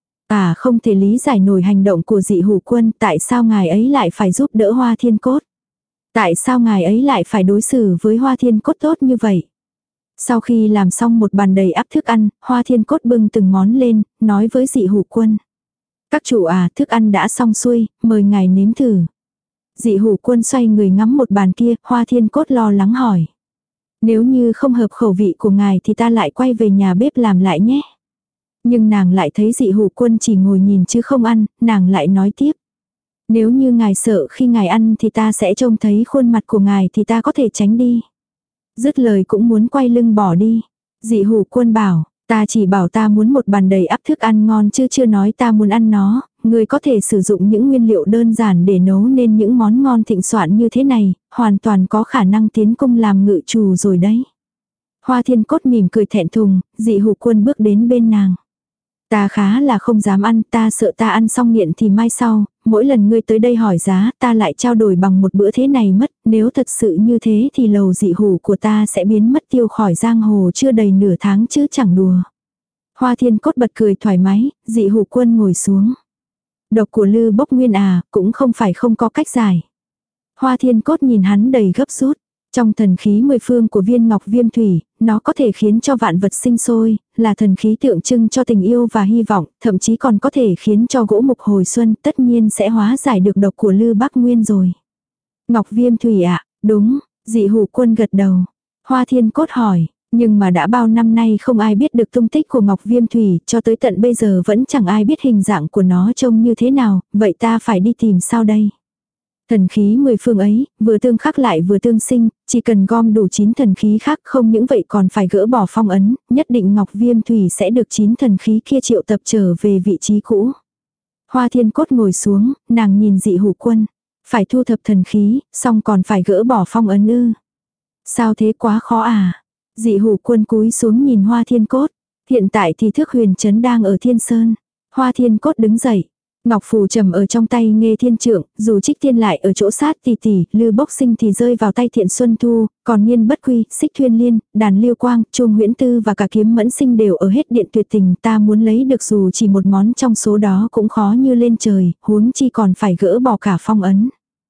À không thể lý giải nổi hành động của Dị Hủ Quân, tại sao ngài ấy lại phải giúp đỡ Hoa Thiên Cốt? Tại sao ngài ấy lại phải đối xử với Hoa Thiên Cốt tốt như vậy? Sau khi làm xong một bàn đầy ắp thức ăn, Hoa Thiên Cốt bưng từng món lên, nói với Dị Hủ Quân. Các chủ à, thức ăn đã xong xuôi, mời ngài nếm thử. Dị Hủ Quân xoay người ngắm một bàn kia, Hoa Thiên Cốt lo lắng hỏi. Nếu như không hợp khẩu vị của ngài thì ta lại quay về nhà bếp làm lại nhé. Nhưng nàng lại thấy Dị Hủ Quân chỉ ngồi nhìn chứ không ăn, nàng lại nói tiếp. Nếu như ngài sợ khi ngài ăn thì ta sẽ trông thấy khuôn mặt của ngài thì ta có thể tránh đi. Dứt lời cũng muốn quay lưng bỏ đi. Dị Hủ Quân bảo, ta chỉ bảo ta muốn một bàn đầy ắp thức ăn ngon chứ chưa nói ta muốn ăn nó, người có thể sử dụng những nguyên liệu đơn giản để nấu nên những món ngon thịnh soạn như thế này, hoàn toàn có khả năng tiến công làm ngự trù rồi đấy. Hoa Thiên Cốt mỉm cười thẹn thùng, Dị Hủ Quân bước đến bên nàng. Ta khá là không dám ăn, ta sợ ta ăn xong nghiện thì mai sau, mỗi lần ngươi tới đây hỏi giá, ta lại trao đổi bằng một bữa thế này mất, nếu thật sự như thế thì lầu Dị Hủ của ta sẽ biến mất tiêu khỏi giang hồ chưa đầy nửa tháng chứ chẳng đùa. Hoa Thiên Cốt bật cười thoải mái, Dị Hủ Quân ngồi xuống. Độc của Lư Bốc Nguyên à, cũng không phải không có cách giải. Hoa Thiên Cốt nhìn hắn đầy gấp rút. Trong thần khí mười phương của viên ngọc viêm thủy, nó có thể khiến cho vạn vật sinh sôi, là thần khí tượng trưng cho tình yêu và hy vọng, thậm chí còn có thể khiến cho gỗ mục hồi xuân, tất nhiên sẽ hóa giải được độc của Lư Bắc Nguyên rồi. Ngọc viêm thủy ạ, à, đúng, Dị Hủ Quân gật đầu. Hoa Thiên Cốt hỏi, nhưng mà đã bao năm nay không ai biết được tung tích của Ngọc viêm thủy, cho tới tận bây giờ vẫn chẳng ai biết hình dạng của nó trông như thế nào, vậy ta phải đi tìm sao đây? Thần khí mười phương ấy, vừa tương khắc lại vừa tương sinh, chỉ cần gom đủ chín thần khí khác không những vậy còn phải gỡ bỏ phong ấn, nhất định Ngọc Viêm Thủy sẽ được chín thần khí kia triệu tập trở về vị trí cũ. Hoa Thiên Cốt ngồi xuống, nàng nhìn Dị Hủ Quân. Phải thu thập thần khí, xong còn phải gỡ bỏ phong ấn ư. Sao thế quá khó à? Dị Hủ Quân cúi xuống nhìn Hoa Thiên Cốt. Hiện tại thì Thước Huyền Trấn đang ở Thiên Sơn. Hoa Thiên Cốt đứng dậy. Ngọc phù trầm ở trong tay Nghê Thiên Trượng, dù Trích Tiên lại ở chỗ sát tỷ tỷ, Lư Bốc Sinh thì rơi vào tay Thiện Xuân Thu, còn Nhiên Bất Quy, Xích Thuyên Liên, Đàn Liêu Quang, Trung Huyễn Tư và cả Kiếm Mẫn Sinh đều ở hết điện tuyệt tình, ta muốn lấy được dù chỉ một món trong số đó cũng khó như lên trời, huống chi còn phải gỡ bỏ cả phong ấn.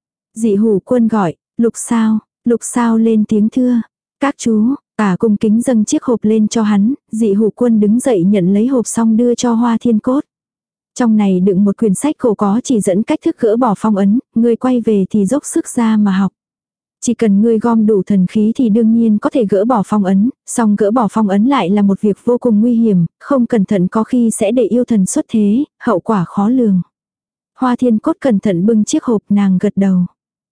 Dị Hủ Quân gọi, Lục Sao, Lục Sao lên tiếng thưa, các chú, cả cung kính dâng chiếc hộp lên cho hắn, Dị Hủ Quân đứng dậy nhận lấy hộp xong đưa cho Hoa Thiên Cốt. Trong này đựng một quyển sách khổ có chỉ dẫn cách thức gỡ bỏ phong ấn, ngươi quay về thì dốc sức ra mà học. Chỉ cần ngươi gom đủ thần khí thì đương nhiên có thể gỡ bỏ phong ấn, song gỡ bỏ phong ấn lại là một việc vô cùng nguy hiểm, không cẩn thận có khi sẽ để yêu thần xuất thế, hậu quả khó lường. Hoa Thiên Cốt cẩn thận bưng chiếc hộp, nàng gật đầu.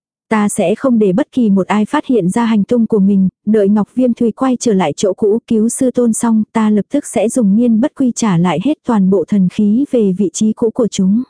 Ta sẽ không để bất kỳ một ai phát hiện ra hành tung của mình, đợi Ngọc Viêm Thùy quay trở lại chỗ cũ cứu sư tôn xong, ta lập tức sẽ dùng Nhiên Bất Quy trả lại hết toàn bộ thần khí về vị trí cũ của chúng.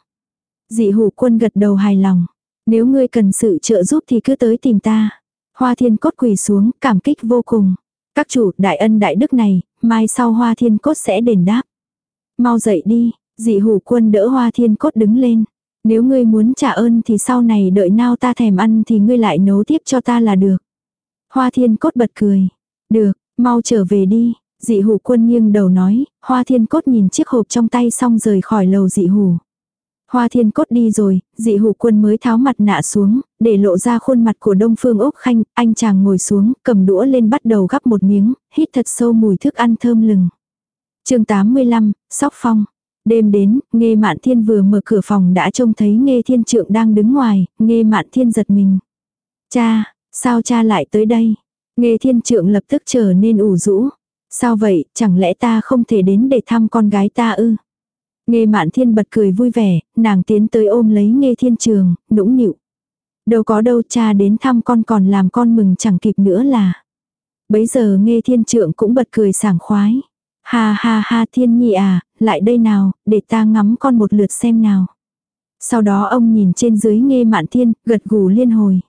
Dị Hủ Quân gật đầu hài lòng. Nếu ngươi cần sự trợ giúp thì cứ tới tìm ta. Hoa Thiên Cốt quỳ xuống, cảm kích vô cùng. Các chủ, đại ân đại đức này, mai sau Hoa Thiên Cốt sẽ đền đáp. Mau dậy đi, Dị Hủ Quân đỡ Hoa Thiên Cốt đứng lên. Nếu ngươi muốn trả ơn thì sau này đợi nào ta thèm ăn thì ngươi lại nấu tiếp cho ta là được. Hoa Thiên Cốt bật cười. Được, mau trở về đi. Dị Hủ Quân nghiêng đầu nói. Hoa Thiên Cốt nhìn chiếc hộp trong tay xong rời khỏi lầu Dị Hủ. Hoa Thiên Cốt đi rồi, Dị Hủ Quân mới tháo mặt nạ xuống, để lộ ra khuôn mặt của Đông Phương Úc Khanh. Anh chàng ngồi xuống, cầm đũa lên bắt đầu gắp một miếng, hít thật sâu mùi thức ăn thơm lừng. Chương tám mươi lăm, Sóc Phong. Đêm đến, Nghê Mạn Thiên vừa mở cửa phòng đã trông thấy Nghê Thiên Trượng đang đứng ngoài, Nghê Mạn Thiên giật mình. Cha, sao cha lại tới đây? Nghê Thiên Trượng lập tức trở nên ủ rũ. Sao vậy, chẳng lẽ ta không thể đến để thăm con gái ta ư? Nghê Mạn Thiên bật cười vui vẻ, nàng tiến tới ôm lấy Nghê Thiên Trường, nũng nịu. Đâu có đâu, cha đến thăm con còn làm con mừng chẳng kịp nữa là. Bấy giờ Nghê Thiên Trượng cũng bật cười sảng khoái. Ha ha ha Thiên Nhi à, lại đây nào, để ta ngắm con một lượt xem nào. Sau đó ông nhìn trên dưới Nghê Mạn Thiên, gật gù liên hồi.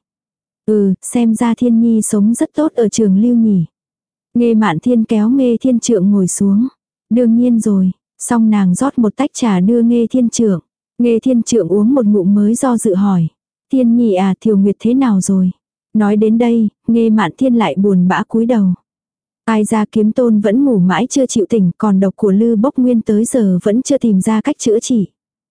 Ừ, xem ra Thiên Nhi sống rất tốt ở trường Lưu nhỉ. Nghê Mạn Thiên kéo Nghê Thiên Trượng ngồi xuống. Đương nhiên rồi, xong nàng rót một tách trà đưa Nghê Thiên Trượng. Nghê Thiên Trượng uống một ngụm mới do dự hỏi. Thiên Nhi à, Thiều Nguyệt thế nào rồi? Nói đến đây, Nghê Mạn Thiên lại buồn bã cúi đầu. Ai ra Kiếm Tôn vẫn ngủ mãi chưa chịu tỉnh, còn độc của Lư Bốc Nguyên tới giờ vẫn chưa tìm ra cách chữa trị.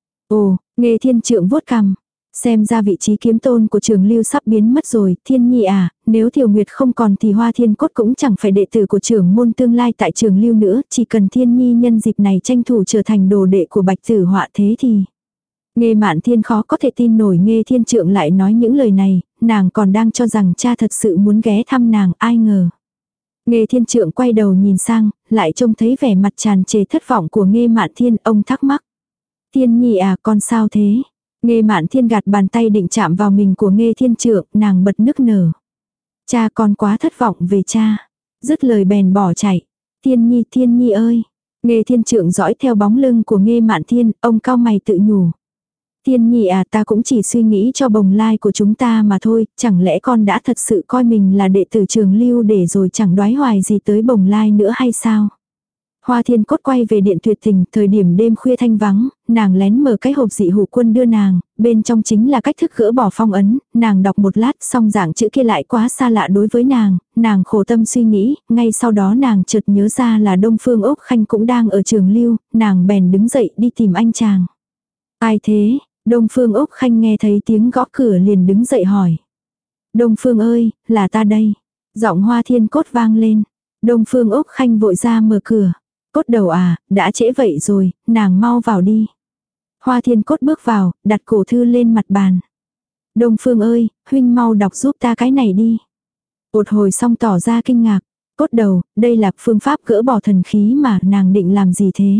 Ồ, Nghê Thiên Trượng vuốt cằm. Xem ra vị trí Kiếm Tôn của Trường Lưu sắp biến mất rồi, Thiên Nhi à, nếu Thiều Nguyệt không còn thì Hoa Thiên Cốt cũng chẳng phải đệ tử của trưởng môn tương lai tại Trường Lưu nữa, chỉ cần Thiên Nhi nhân dịp này tranh thủ trở thành đồ đệ của Bạch Tử Họa thế thì. Nghê Mạn Thiên khó có thể tin nổi Nghê Thiên Trượng lại nói những lời này, nàng còn đang cho rằng cha thật sự muốn ghé thăm nàng, ai ngờ. Nghê Thiên Trượng quay đầu nhìn sang, lại trông thấy vẻ mặt tràn trề thất vọng của Nghê Mạn Thiên, ông thắc mắc. Thiên Nhi à, con sao thế? Nghê Mạn Thiên gạt bàn tay định chạm vào mình của Nghê Thiên Trượng, nàng bật nức nở. Cha con quá thất vọng về cha. Dứt lời bèn bỏ chạy. Thiên Nhi, Thiên Nhi ơi. Nghê Thiên Trượng dõi theo bóng lưng của Nghê Mạn Thiên, ông cau mày tự nhủ. Thiên Nhi à, ta cũng chỉ suy nghĩ cho bồng lai của chúng ta mà thôi, chẳng lẽ con đã thật sự coi mình là đệ tử Trường Lưu để rồi chẳng đoái hoài gì tới bồng lai nữa hay sao? Hoa Thiên Cốt quay về điện tuyệt tình, thời điểm đêm khuya thanh vắng, nàng lén mở cái hộp dị hủ quân đưa nàng, bên trong chính là cách thức gỡ bỏ phong ấn, nàng đọc một lát xong dạng chữ kia lại quá xa lạ đối với nàng, nàng khổ tâm suy nghĩ, ngay sau đó nàng chợt nhớ ra là Đông Phương Ốc Khanh cũng đang ở Trường Lưu, nàng bèn đứng dậy đi tìm anh chàng. Ai thế? Đông Phương Ốc Khanh nghe thấy tiếng gõ cửa liền đứng dậy hỏi. Đông Phương ơi, là ta đây. Giọng Hoa Thiên Cốt vang lên. Đông Phương Ốc Khanh vội ra mở cửa. Cốt đầu à, đã trễ vậy rồi, nàng mau vào đi. Hoa Thiên Cốt bước vào, đặt cổ thư lên mặt bàn. Đông Phương ơi, huynh mau đọc giúp ta cái này đi. Một hồi xong tỏ ra kinh ngạc. Cốt đầu, đây là phương pháp gỡ bỏ thần khí mà nàng định làm gì thế?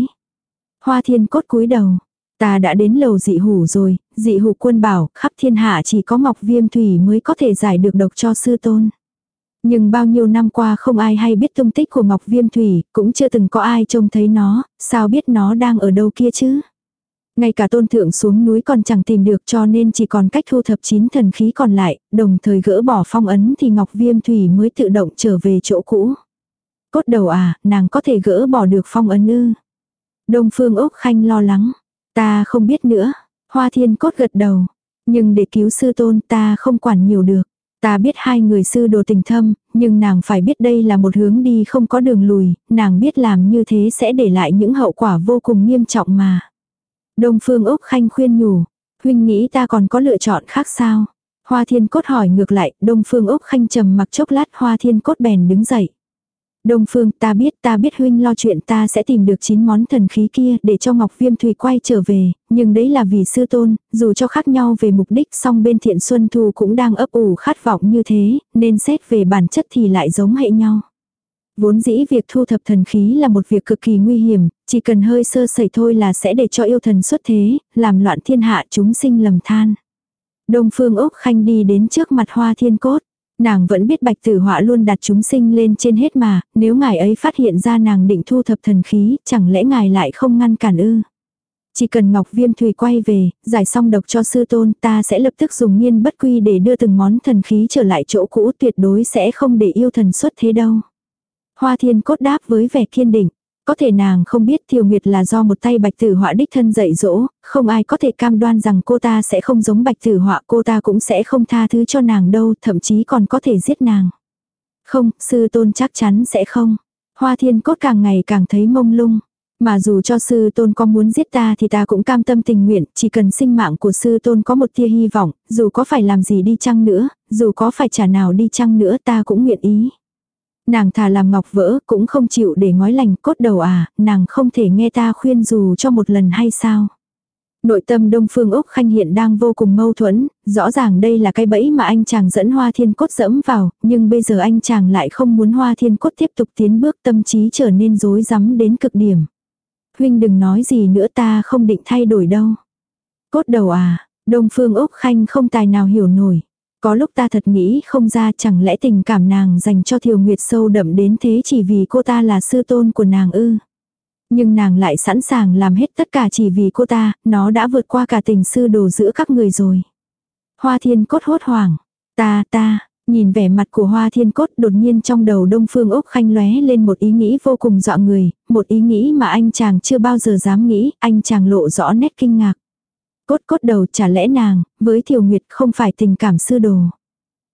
Hoa Thiên Cốt cúi đầu. Ta đã đến lầu dị hủ rồi, dị hủ quân bảo khắp thiên hạ chỉ có Ngọc Viêm Thủy mới có thể giải được độc cho sư tôn. Nhưng bao nhiêu năm qua không ai hay biết tung tích của Ngọc Viêm Thủy, cũng chưa từng có ai trông thấy nó, sao biết nó đang ở đâu kia chứ? Ngay cả tôn thượng xuống núi còn chẳng tìm được cho nên chỉ còn cách thu thập chín thần khí còn lại, đồng thời gỡ bỏ phong ấn thì Ngọc Viêm Thủy mới tự động trở về chỗ cũ. Cốt đầu à, nàng có thể gỡ bỏ được phong ấn ư? Đông Phương Ốc Khanh lo lắng. Ta không biết nữa. Hoa Thiên Cốt gật đầu. Nhưng để cứu sư tôn ta không quản nhiều được. Ta biết hai người sư đồ tình thâm, nhưng nàng phải biết đây là một hướng đi không có đường lùi, nàng biết làm như thế sẽ để lại những hậu quả vô cùng nghiêm trọng mà. Đông Phương Ốc Khanh khuyên nhủ, huynh nghĩ ta còn có lựa chọn khác sao? Hoa Thiên Cốt hỏi ngược lại, Đông Phương Ốc Khanh trầm mặc chốc lát, Hoa Thiên Cốt bèn đứng dậy. Đông Phương, ta biết, ta biết huynh lo chuyện ta sẽ tìm được chín món thần khí kia để cho Ngọc Viêm Thủy quay trở về, nhưng đấy là vì sư tôn, dù cho khác nhau về mục đích song bên Thiện Xuân Thu cũng đang ấp ủ khát vọng như thế, nên xét về bản chất thì lại giống hệ nhau. Vốn dĩ việc thu thập thần khí là một việc cực kỳ nguy hiểm, chỉ cần hơi sơ sẩy thôi là sẽ để cho yêu thần xuất thế, làm loạn thiên hạ chúng sinh lầm than. Đông Phương Ốc Khanh đi đến trước mặt Hoa Thiên Cốt. Nàng vẫn biết Bạch Tử Họa luôn đặt chúng sinh lên trên hết mà, nếu ngài ấy phát hiện ra nàng định thu thập thần khí, chẳng lẽ ngài lại không ngăn cản ư? Chỉ cần Ngọc Viêm Thủy quay về, giải xong độc cho sư tôn, ta sẽ lập tức dùng nghiên bất quy để đưa từng món thần khí trở lại chỗ cũ, tuyệt đối sẽ không để yêu thần xuất thế đâu. Hoa Thiên Cốt đáp với vẻ kiên định. Có thể nàng không biết Thiều Nguyệt là do một tay Bạch Tử Họa đích thân dạy dỗ, không ai có thể cam đoan rằng cô ta sẽ không giống Bạch Tử Họa, cô ta cũng sẽ không tha thứ cho nàng đâu, thậm chí còn có thể giết nàng. Không, sư tôn chắc chắn sẽ không. Hoa Thiên Cốt càng ngày càng thấy mông lung. Mà dù cho sư tôn có muốn giết ta thì ta cũng cam tâm tình nguyện, chỉ cần sinh mạng của sư tôn có một tia hy vọng, dù có phải làm gì đi chăng nữa, dù có phải trả nào đi chăng nữa ta cũng nguyện ý. Nàng thà làm ngọc vỡ cũng không chịu để ngói lành. Cốt đầu à, nàng không thể nghe ta khuyên dù cho một lần hay sao? Nội tâm Đông Phương Ốc Khanh hiện đang vô cùng mâu thuẫn, rõ ràng đây là cái bẫy mà anh chàng dẫn Hoa Thiên Cốt dẫm vào, nhưng bây giờ anh chàng lại không muốn Hoa Thiên Cốt tiếp tục tiến bước, tâm trí trở nên rối rắm đến cực điểm. Huynh đừng nói gì nữa, ta không định thay đổi đâu. Cốt đầu à, Đông Phương Ốc Khanh không tài nào hiểu nổi. Có lúc ta thật nghĩ không ra, chẳng lẽ tình cảm nàng dành cho Thiều Nguyệt sâu đậm đến thế chỉ vì cô ta là sư tôn của nàng ư? Nhưng nàng lại sẵn sàng làm hết tất cả chỉ vì cô ta, nó đã vượt qua cả tình sư đồ giữa các người rồi. Hoa Thiên Cốt hốt hoảng. Ta, ta, nhìn vẻ mặt của Hoa Thiên Cốt, đột nhiên trong đầu Đông Phương Ốc Khanh lóe lên một ý nghĩ vô cùng dọa người, một ý nghĩ mà anh chàng chưa bao giờ dám nghĩ, anh chàng lộ rõ nét kinh ngạc. Cốt cốt đầu, chả lẽ nàng, với Thiều Nguyệt không phải tình cảm sư đồ.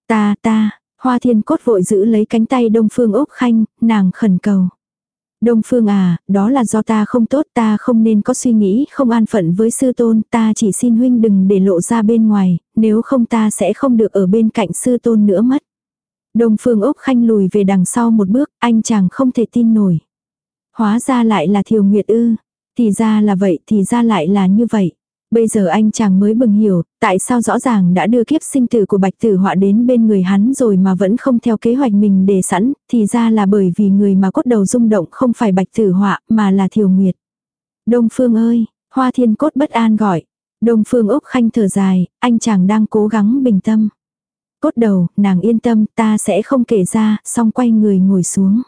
Ta, ta, Hoa Thiên Cốt vội giữ lấy cánh tay Đông Phương Úc Khanh, nàng khẩn cầu. Đông Phương à, đó là do ta không tốt, ta không nên có suy nghĩ không an phận với sư tôn, ta chỉ xin huynh đừng để lộ ra bên ngoài, nếu không ta sẽ không được ở bên cạnh sư tôn nữa mất. Đông Phương Úc Khanh lùi về đằng sau một bước, anh chàng không thể tin nổi. Hóa ra lại là Thiều Nguyệt ư, thì ra là vậy, thì ra lại là như vậy. Bây giờ anh chàng mới bừng hiểu, tại sao rõ ràng đã đưa kiếp sinh tử của Bạch Tử Họa đến bên người hắn rồi mà vẫn không theo kế hoạch mình đề sẵn, thì ra là bởi vì người mà cốt đầu rung động không phải Bạch Tử Họa mà là Thiều Nguyệt. Đông Phương ơi, Hoa Thiên Cốt bất an gọi. Đông Phương Úc Khanh thở dài, anh chàng đang cố gắng bình tâm. Cốt đầu, nàng yên tâm, ta sẽ không kể ra, xong quay người ngồi xuống.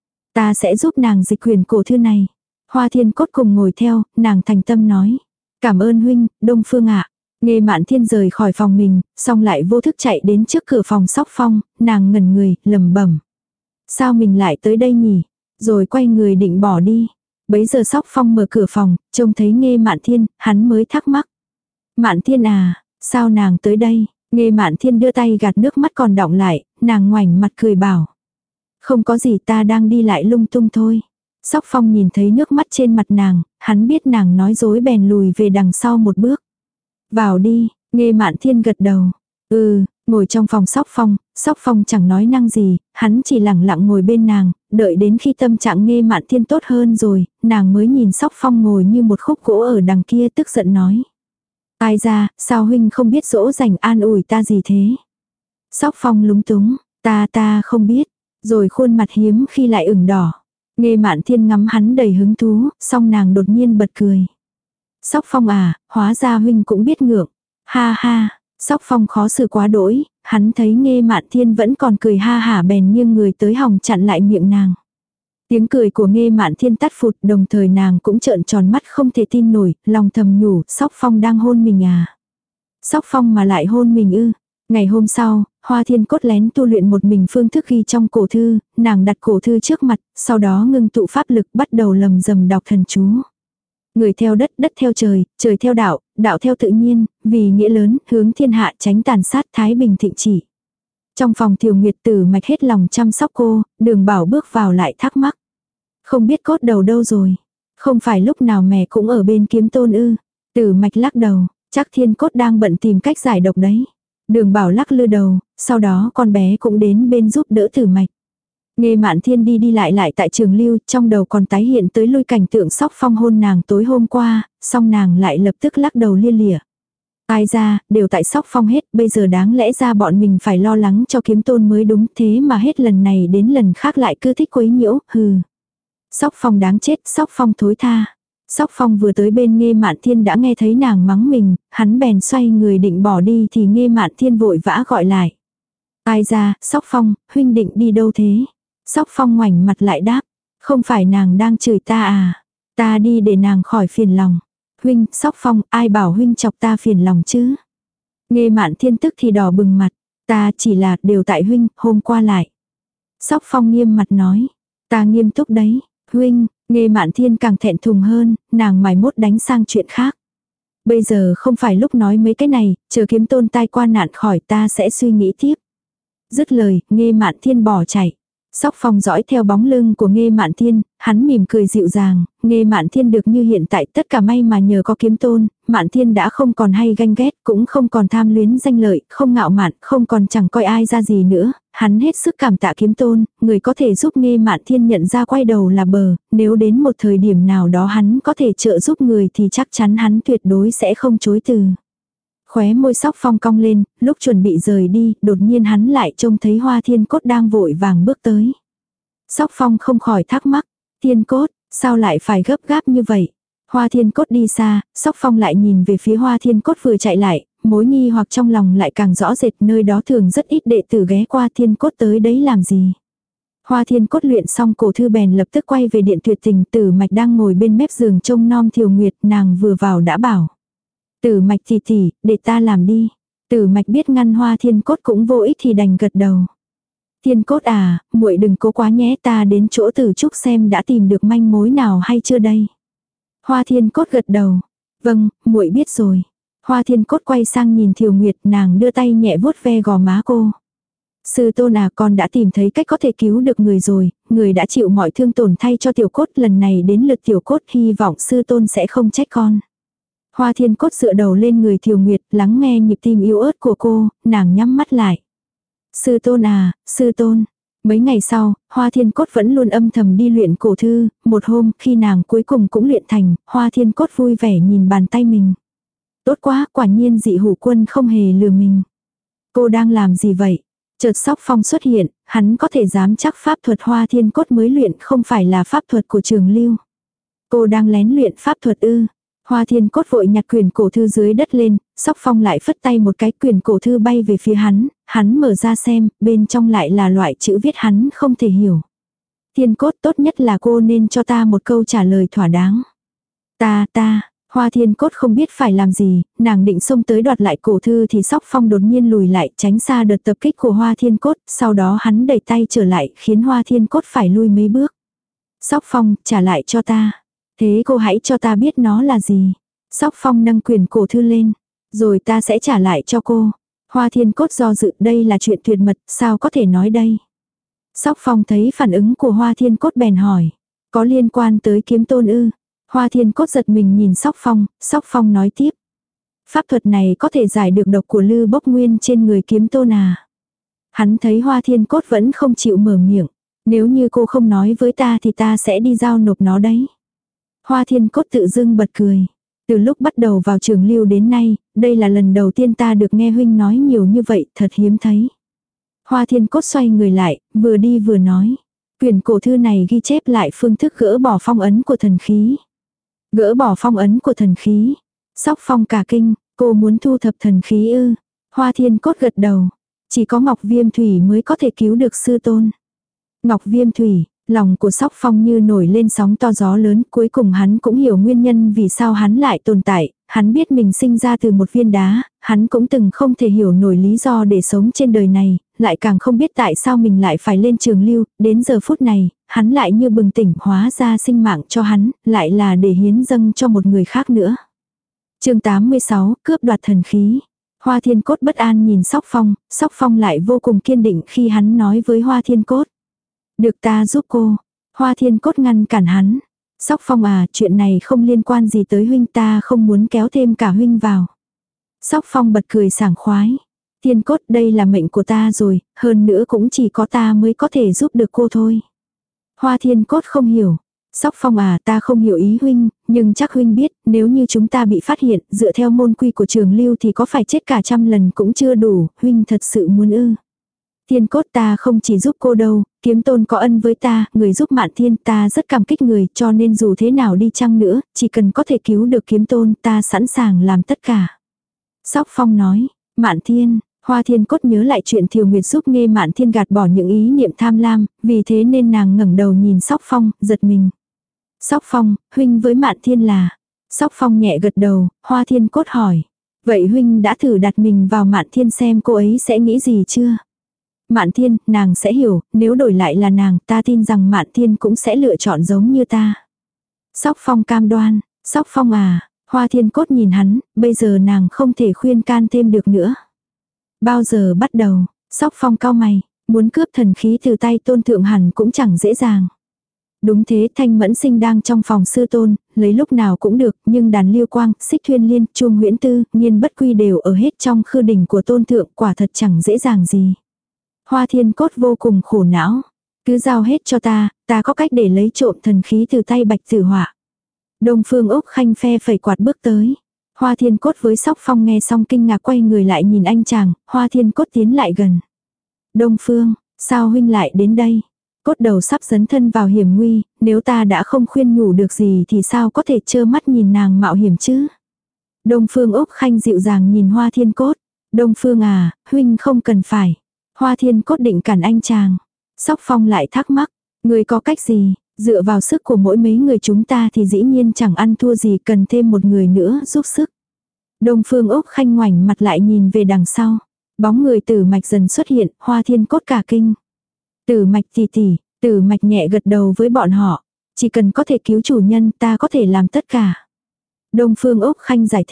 Ta sẽ giúp nàng dịch quyền cổ thư này. Hoa Thiên Cốt cùng ngồi theo, nàng thành tâm nói. Cảm ơn huynh, Đông Phương ạ. Nghe Mạn Thiên rời khỏi phòng mình, xong lại vô thức chạy đến trước cửa phòng Sóc Phong, nàng ngẩn người, lẩm bẩm. Sao mình lại tới đây nhỉ? Rồi quay người định bỏ đi. Bấy giờ Sóc Phong mở cửa phòng, trông thấy Nghe Mạn Thiên, hắn mới thắc mắc. Mạn Thiên à, sao nàng tới đây? Nghe Mạn Thiên đưa tay gạt nước mắt còn đọng lại, nàng ngoảnh mặt cười bảo. Không có gì, ta đang đi lại lung tung thôi. Sóc Phong nhìn thấy nước mắt trên mặt nàng, hắn biết nàng nói dối bèn lùi về đằng sau một bước. Vào đi, Nghe Mạn Thiên gật đầu. Ừ, ngồi trong phòng Sóc Phong, Sóc Phong chẳng nói năng gì, hắn chỉ lặng lặng ngồi bên nàng, đợi đến khi tâm trạng Nghe Mạn Thiên tốt hơn rồi, nàng mới nhìn Sóc Phong ngồi như một khúc gỗ ở đằng kia tức giận nói. Ai ra, sao huynh không biết dỗ dành an ủi ta gì thế? Sóc Phong lúng túng, ta ta không biết, rồi khuôn mặt hiếm khi lại ửng đỏ. Nghe Mạn Thiên ngắm hắn đầy hứng thú, xong nàng đột nhiên bật cười. Sóc Phong à, hóa ra huynh cũng biết ngượng. Ha ha, Sóc Phong khó xử quá đỗi, hắn thấy Nghe Mạn Thiên vẫn còn cười ha hả bèn nghiêng người tới hòng chặn lại miệng nàng. Tiếng cười của Nghe Mạn Thiên tắt phụt, đồng thời nàng cũng trợn tròn mắt không thể tin nổi, lòng thầm nhủ, Sóc Phong đang hôn mình à? Sóc Phong mà lại hôn mình ư? Ngày hôm sau, Hoa Thiên Cốt lén tu luyện một mình phương thức ghi trong cổ thư, nàng đặt cổ thư trước mặt, sau đó ngưng tụ pháp lực bắt đầu lầm rầm đọc thần chú. Người theo đất, đất theo trời, trời theo đạo, đạo theo tự nhiên, vì nghĩa lớn, hướng thiên hạ tránh tàn sát thái bình thịnh trị. Trong phòng Thiều Nguyệt Tử Mạch hết lòng chăm sóc cô, Đường Bảo bước vào lại thắc mắc. Không biết Cốt đầu đâu rồi? Không phải lúc nào mẹ cũng ở bên Kiếm Tôn ư? Tử Mạch lắc đầu, chắc Thiên Cốt đang bận tìm cách giải độc đấy. Đường Bảo lắc lư đầu, sau đó con bé cũng đến bên giúp đỡ Tử Mạch. Nghe Mạn Thiên đi đi lại lại tại Trường Lưu, trong đầu còn tái hiện tới lôi cảnh tượng Sóc Phong hôn nàng tối hôm qua, xong nàng lại lập tức lắc đầu lia lịa. Ai ra, đều tại Sóc Phong hết, bây giờ đáng lẽ ra bọn mình phải lo lắng cho Kiếm Tôn mới đúng, thế mà hết lần này đến lần khác lại cứ thích quấy nhiễu, hừ. Sóc Phong đáng chết, Sóc Phong thối tha. Sóc Phong vừa tới bên Nghe Mạn Thiên đã nghe thấy nàng mắng mình, hắn bèn xoay người định bỏ đi thì Nghe Mạn Thiên vội vã gọi lại. Ai ra, Sóc Phong, huynh định đi đâu thế? Sóc Phong ngoảnh mặt lại đáp, không phải nàng đang chửi ta à? Ta đi để nàng khỏi phiền lòng. Huynh, Sóc Phong, ai bảo huynh chọc ta phiền lòng chứ? Nghe Mạn Thiên tức thì đỏ bừng mặt, ta chỉ là đều tại huynh, hôm qua lại. Sóc Phong nghiêm mặt nói, ta nghiêm túc đấy, huynh. Nghe Mạn Thiên càng thẹn thùng hơn, nàng mải mốt đánh sang chuyện khác. Bây giờ không phải lúc nói mấy cái này, chờ Kiếm Tôn tai qua nạn khỏi ta sẽ suy nghĩ tiếp. Dứt lời, Nghe Mạn Thiên bỏ chạy. Sóc Phong dõi theo bóng lưng của Nghe Mạn Thiên, hắn mỉm cười dịu dàng, Nghe Mạn Thiên được như hiện tại tất cả may mà nhờ có Kiếm Tôn, Mạn Thiên đã không còn hay ganh ghét, cũng không còn tham luyến danh lợi, không ngạo mạn, không còn chẳng coi ai ra gì nữa, hắn hết sức cảm tạ Kiếm Tôn, người có thể giúp Nghe Mạn Thiên nhận ra quay đầu là bờ, nếu đến một thời điểm nào đó hắn có thể trợ giúp người thì chắc chắn hắn tuyệt đối sẽ không chối từ. Khóe môi Sóc Phong cong lên, lúc chuẩn bị rời đi, đột nhiên hắn lại trông thấy Hoa Thiên Cốt đang vội vàng bước tới. Sóc Phong không khỏi thắc mắc, Thiên Cốt, sao lại phải gấp gáp như vậy? Hoa Thiên Cốt đi xa, Sóc Phong lại nhìn về phía Hoa Thiên Cốt vừa chạy lại, mối nghi hoặc trong lòng lại càng rõ rệt, nơi đó thường rất ít đệ tử ghé qua, Thiên Cốt tới đấy làm gì? Hoa Thiên Cốt luyện xong cổ thư bèn lập tức quay về điện tuyệt tình, Tử Mạch đang ngồi bên mép giường trông nom Thiều Nguyệt, nàng vừa vào đã bảo. Tử Mạch tỉ tỉ, để ta làm đi. Tử Mạch biết ngăn Hoa Thiên Cốt cũng vô ích thì đành gật đầu. Thiên Cốt à, muội đừng cố quá nhé, ta đến chỗ Tử Trúc xem đã tìm được manh mối nào hay chưa đây. Hoa Thiên Cốt gật đầu. Vâng, muội biết rồi. Hoa Thiên Cốt quay sang nhìn Thiều Nguyệt, nàng đưa tay nhẹ vuốt ve gò má cô. Sư tôn à, con đã tìm thấy cách có thể cứu được người rồi, người đã chịu mọi thương tổn thay cho tiểu cốt, lần này đến lượt tiểu cốt, hy vọng sư tôn sẽ không trách con. Hoa Thiên Cốt dựa đầu lên người Thiều Nguyệt, lắng nghe nhịp tim yếu ớt của cô, nàng nhắm mắt lại. Sư tôn à, sư tôn. Mấy ngày sau, Hoa Thiên Cốt vẫn luôn âm thầm đi luyện cổ thư, một hôm khi nàng cuối cùng cũng luyện thành, Hoa Thiên Cốt vui vẻ nhìn bàn tay mình. Tốt quá, quả nhiên Dị Hủ Quân không hề lừa mình. Cô đang làm gì vậy? Chợt Sóc Phong xuất hiện, hắn có thể dám chắc pháp thuật Hoa Thiên Cốt mới luyện không phải là pháp thuật của Trường Lưu. Cô đang lén luyện pháp thuật ư? Hoa Thiên Cốt vội nhặt quyển cổ thư dưới đất lên, Sóc Phong lại phất tay một cái, quyển cổ thư bay về phía hắn, hắn mở ra xem, bên trong lại là loại chữ viết hắn không thể hiểu. Thiên Cốt, tốt nhất là cô nên cho ta một câu trả lời thỏa đáng. Ta, ta, Hoa Thiên Cốt không biết phải làm gì, nàng định xông tới đoạt lại cổ thư thì Sóc Phong đột nhiên lùi lại, tránh xa đợt tập kích của Hoa Thiên Cốt, sau đó hắn đẩy tay trở lại, khiến Hoa Thiên Cốt phải lui mấy bước. Sóc Phong, trả lại cho ta. Thế cô hãy cho ta biết nó là gì. Sóc Phong nâng quyển cổ thư lên, rồi ta sẽ trả lại cho cô. Hoa Thiên Cốt do dự, đây là chuyện tuyệt mật, sao có thể nói đây. Sóc Phong thấy phản ứng của Hoa Thiên Cốt bèn hỏi, có liên quan tới kiếm tôn ư? Hoa Thiên Cốt giật mình nhìn Sóc Phong, Sóc Phong nói tiếp. Pháp thuật này có thể giải được độc của Lư Bốc Nguyên trên người kiếm tôn à? Hắn thấy Hoa Thiên Cốt vẫn không chịu mở miệng. Nếu như cô không nói với ta thì ta sẽ đi giao nộp nó đấy. Hoa Thiên Cốt tự dưng bật cười. Từ lúc bắt đầu vào Trường Lưu đến nay, đây là lần đầu tiên ta được nghe huynh nói nhiều như vậy, thật hiếm thấy. Hoa Thiên Cốt xoay người lại, vừa đi vừa nói. Quyển cổ thư này ghi chép lại phương thức gỡ bỏ phong ấn của thần khí. Gỡ bỏ phong ấn của thần khí. Sóc Phong cả kinh, cô muốn thu thập thần khí ư? Hoa Thiên Cốt gật đầu. Chỉ có Ngọc Viêm Thủy mới có thể cứu được sư tôn. Ngọc Viêm Thủy, lòng của Sóc Phong như nổi lên sóng to gió lớn, cuối cùng hắn cũng hiểu nguyên nhân vì sao hắn lại tồn tại, hắn biết mình sinh ra từ một viên đá, hắn cũng từng không thể hiểu nổi lý do để sống trên đời này, lại càng không biết tại sao mình lại phải lên Trường Lưu, đến giờ phút này, hắn lại như bừng tỉnh, hóa ra sinh mạng cho hắn, lại là để hiến dâng cho một người khác nữa. Chương tám mươi sáu, cướp đoạt thần khí. Hoa Thiên Cốt bất an nhìn Sóc Phong, Sóc Phong lại vô cùng kiên định khi hắn nói với Hoa Thiên Cốt. Được ta giúp cô. Hoa Thiên Cốt ngăn cản hắn. Sóc Phong à, chuyện này không liên quan gì tới huynh, ta không muốn kéo thêm cả huynh vào. Sóc Phong bật cười sảng khoái. Thiên Cốt, đây là mệnh của ta rồi, hơn nữa cũng chỉ có ta mới có thể giúp được cô thôi. Hoa Thiên Cốt không hiểu. Sóc Phong à, ta không hiểu ý huynh, nhưng chắc huynh biết, nếu như chúng ta bị phát hiện, dựa theo môn quy của Trường Lưu thì có phải chết cả trăm lần cũng chưa đủ, huynh thật sự muốn ư. Thiên Cốt, ta không chỉ giúp cô đâu, kiếm tôn có ân với ta, người giúp Mạn Thiên, ta rất cảm kích người, cho nên dù thế nào đi chăng nữa, chỉ cần có thể cứu được kiếm tôn, ta sẵn sàng làm tất cả. Sóc Phong nói, Mạn Thiên. Hoa Thiên Cốt nhớ lại chuyện Thiều Nguyệt giúp Nghê Mạn Thiên gạt bỏ những ý niệm tham lam, vì thế nên nàng ngẩng đầu nhìn Sóc Phong, giật mình. Sóc Phong, huynh với Mạn Thiên là. Sóc Phong nhẹ gật đầu, Hoa Thiên Cốt hỏi. Vậy huynh đã thử đặt mình vào Mạn Thiên xem cô ấy sẽ nghĩ gì chưa? Mạn Thiên, nàng sẽ hiểu, nếu đổi lại là nàng, ta tin rằng Mạn Thiên cũng sẽ lựa chọn giống như ta. Sóc Phong cam đoan, Sóc Phong à, Hoa Thiên Cốt nhìn hắn, bây giờ nàng không thể khuyên can thêm được nữa. Bao giờ bắt đầu, Sóc Phong cau mày, muốn cướp thần khí từ tay Tôn Thượng hẳn cũng chẳng dễ dàng. Đúng thế, Thanh Mẫn Sinh đang trong phòng sư tôn, lấy lúc nào cũng được, nhưng đàn Liêu Quang, Xích Thuyên Liên, Chuông Huyễn Tư, Nhiên Bất Quy đều ở hết trong khư đỉnh của Tôn Thượng, quả thật chẳng dễ dàng gì. Hoa Thiên Cốt vô cùng khổ não, cứ giao hết cho ta, ta có cách để lấy trộm thần khí từ tay Bạch Tử Họa. Đông Phương Úc Khanh phe phẩy quạt bước tới. Hoa Thiên Cốt với Sóc Phong nghe xong kinh ngạc quay người lại nhìn anh chàng, Hoa Thiên Cốt tiến lại gần. Đông Phương, sao huynh lại đến đây? Cốt đầu sắp dấn thân vào hiểm nguy, nếu ta đã không khuyên nhủ được gì thì sao có thể trơ mắt nhìn nàng mạo hiểm chứ? Đông Phương Úc Khanh dịu dàng nhìn Hoa Thiên Cốt. Đông Phương à, huynh không cần phải. Hoa Thiên Cốt định cản anh chàng. Sóc Phong lại thắc mắc, người có cách gì? Dựa vào sức của mỗi mấy người chúng ta thì dĩ nhiên chẳng ăn thua gì, cần thêm một người nữa giúp sức. Đông Phương Úc Khanh ngoảnh mặt lại nhìn về đằng sau. Bóng người Tử Mạch dần xuất hiện, Hoa Thiên Cốt cả kinh. Tử Mạch tỷ tỷ, Tử Mạch nhẹ gật đầu với bọn họ. Chỉ cần có thể cứu chủ nhân ta có thể làm tất cả. Đông Phương Úc Khanh giải thích.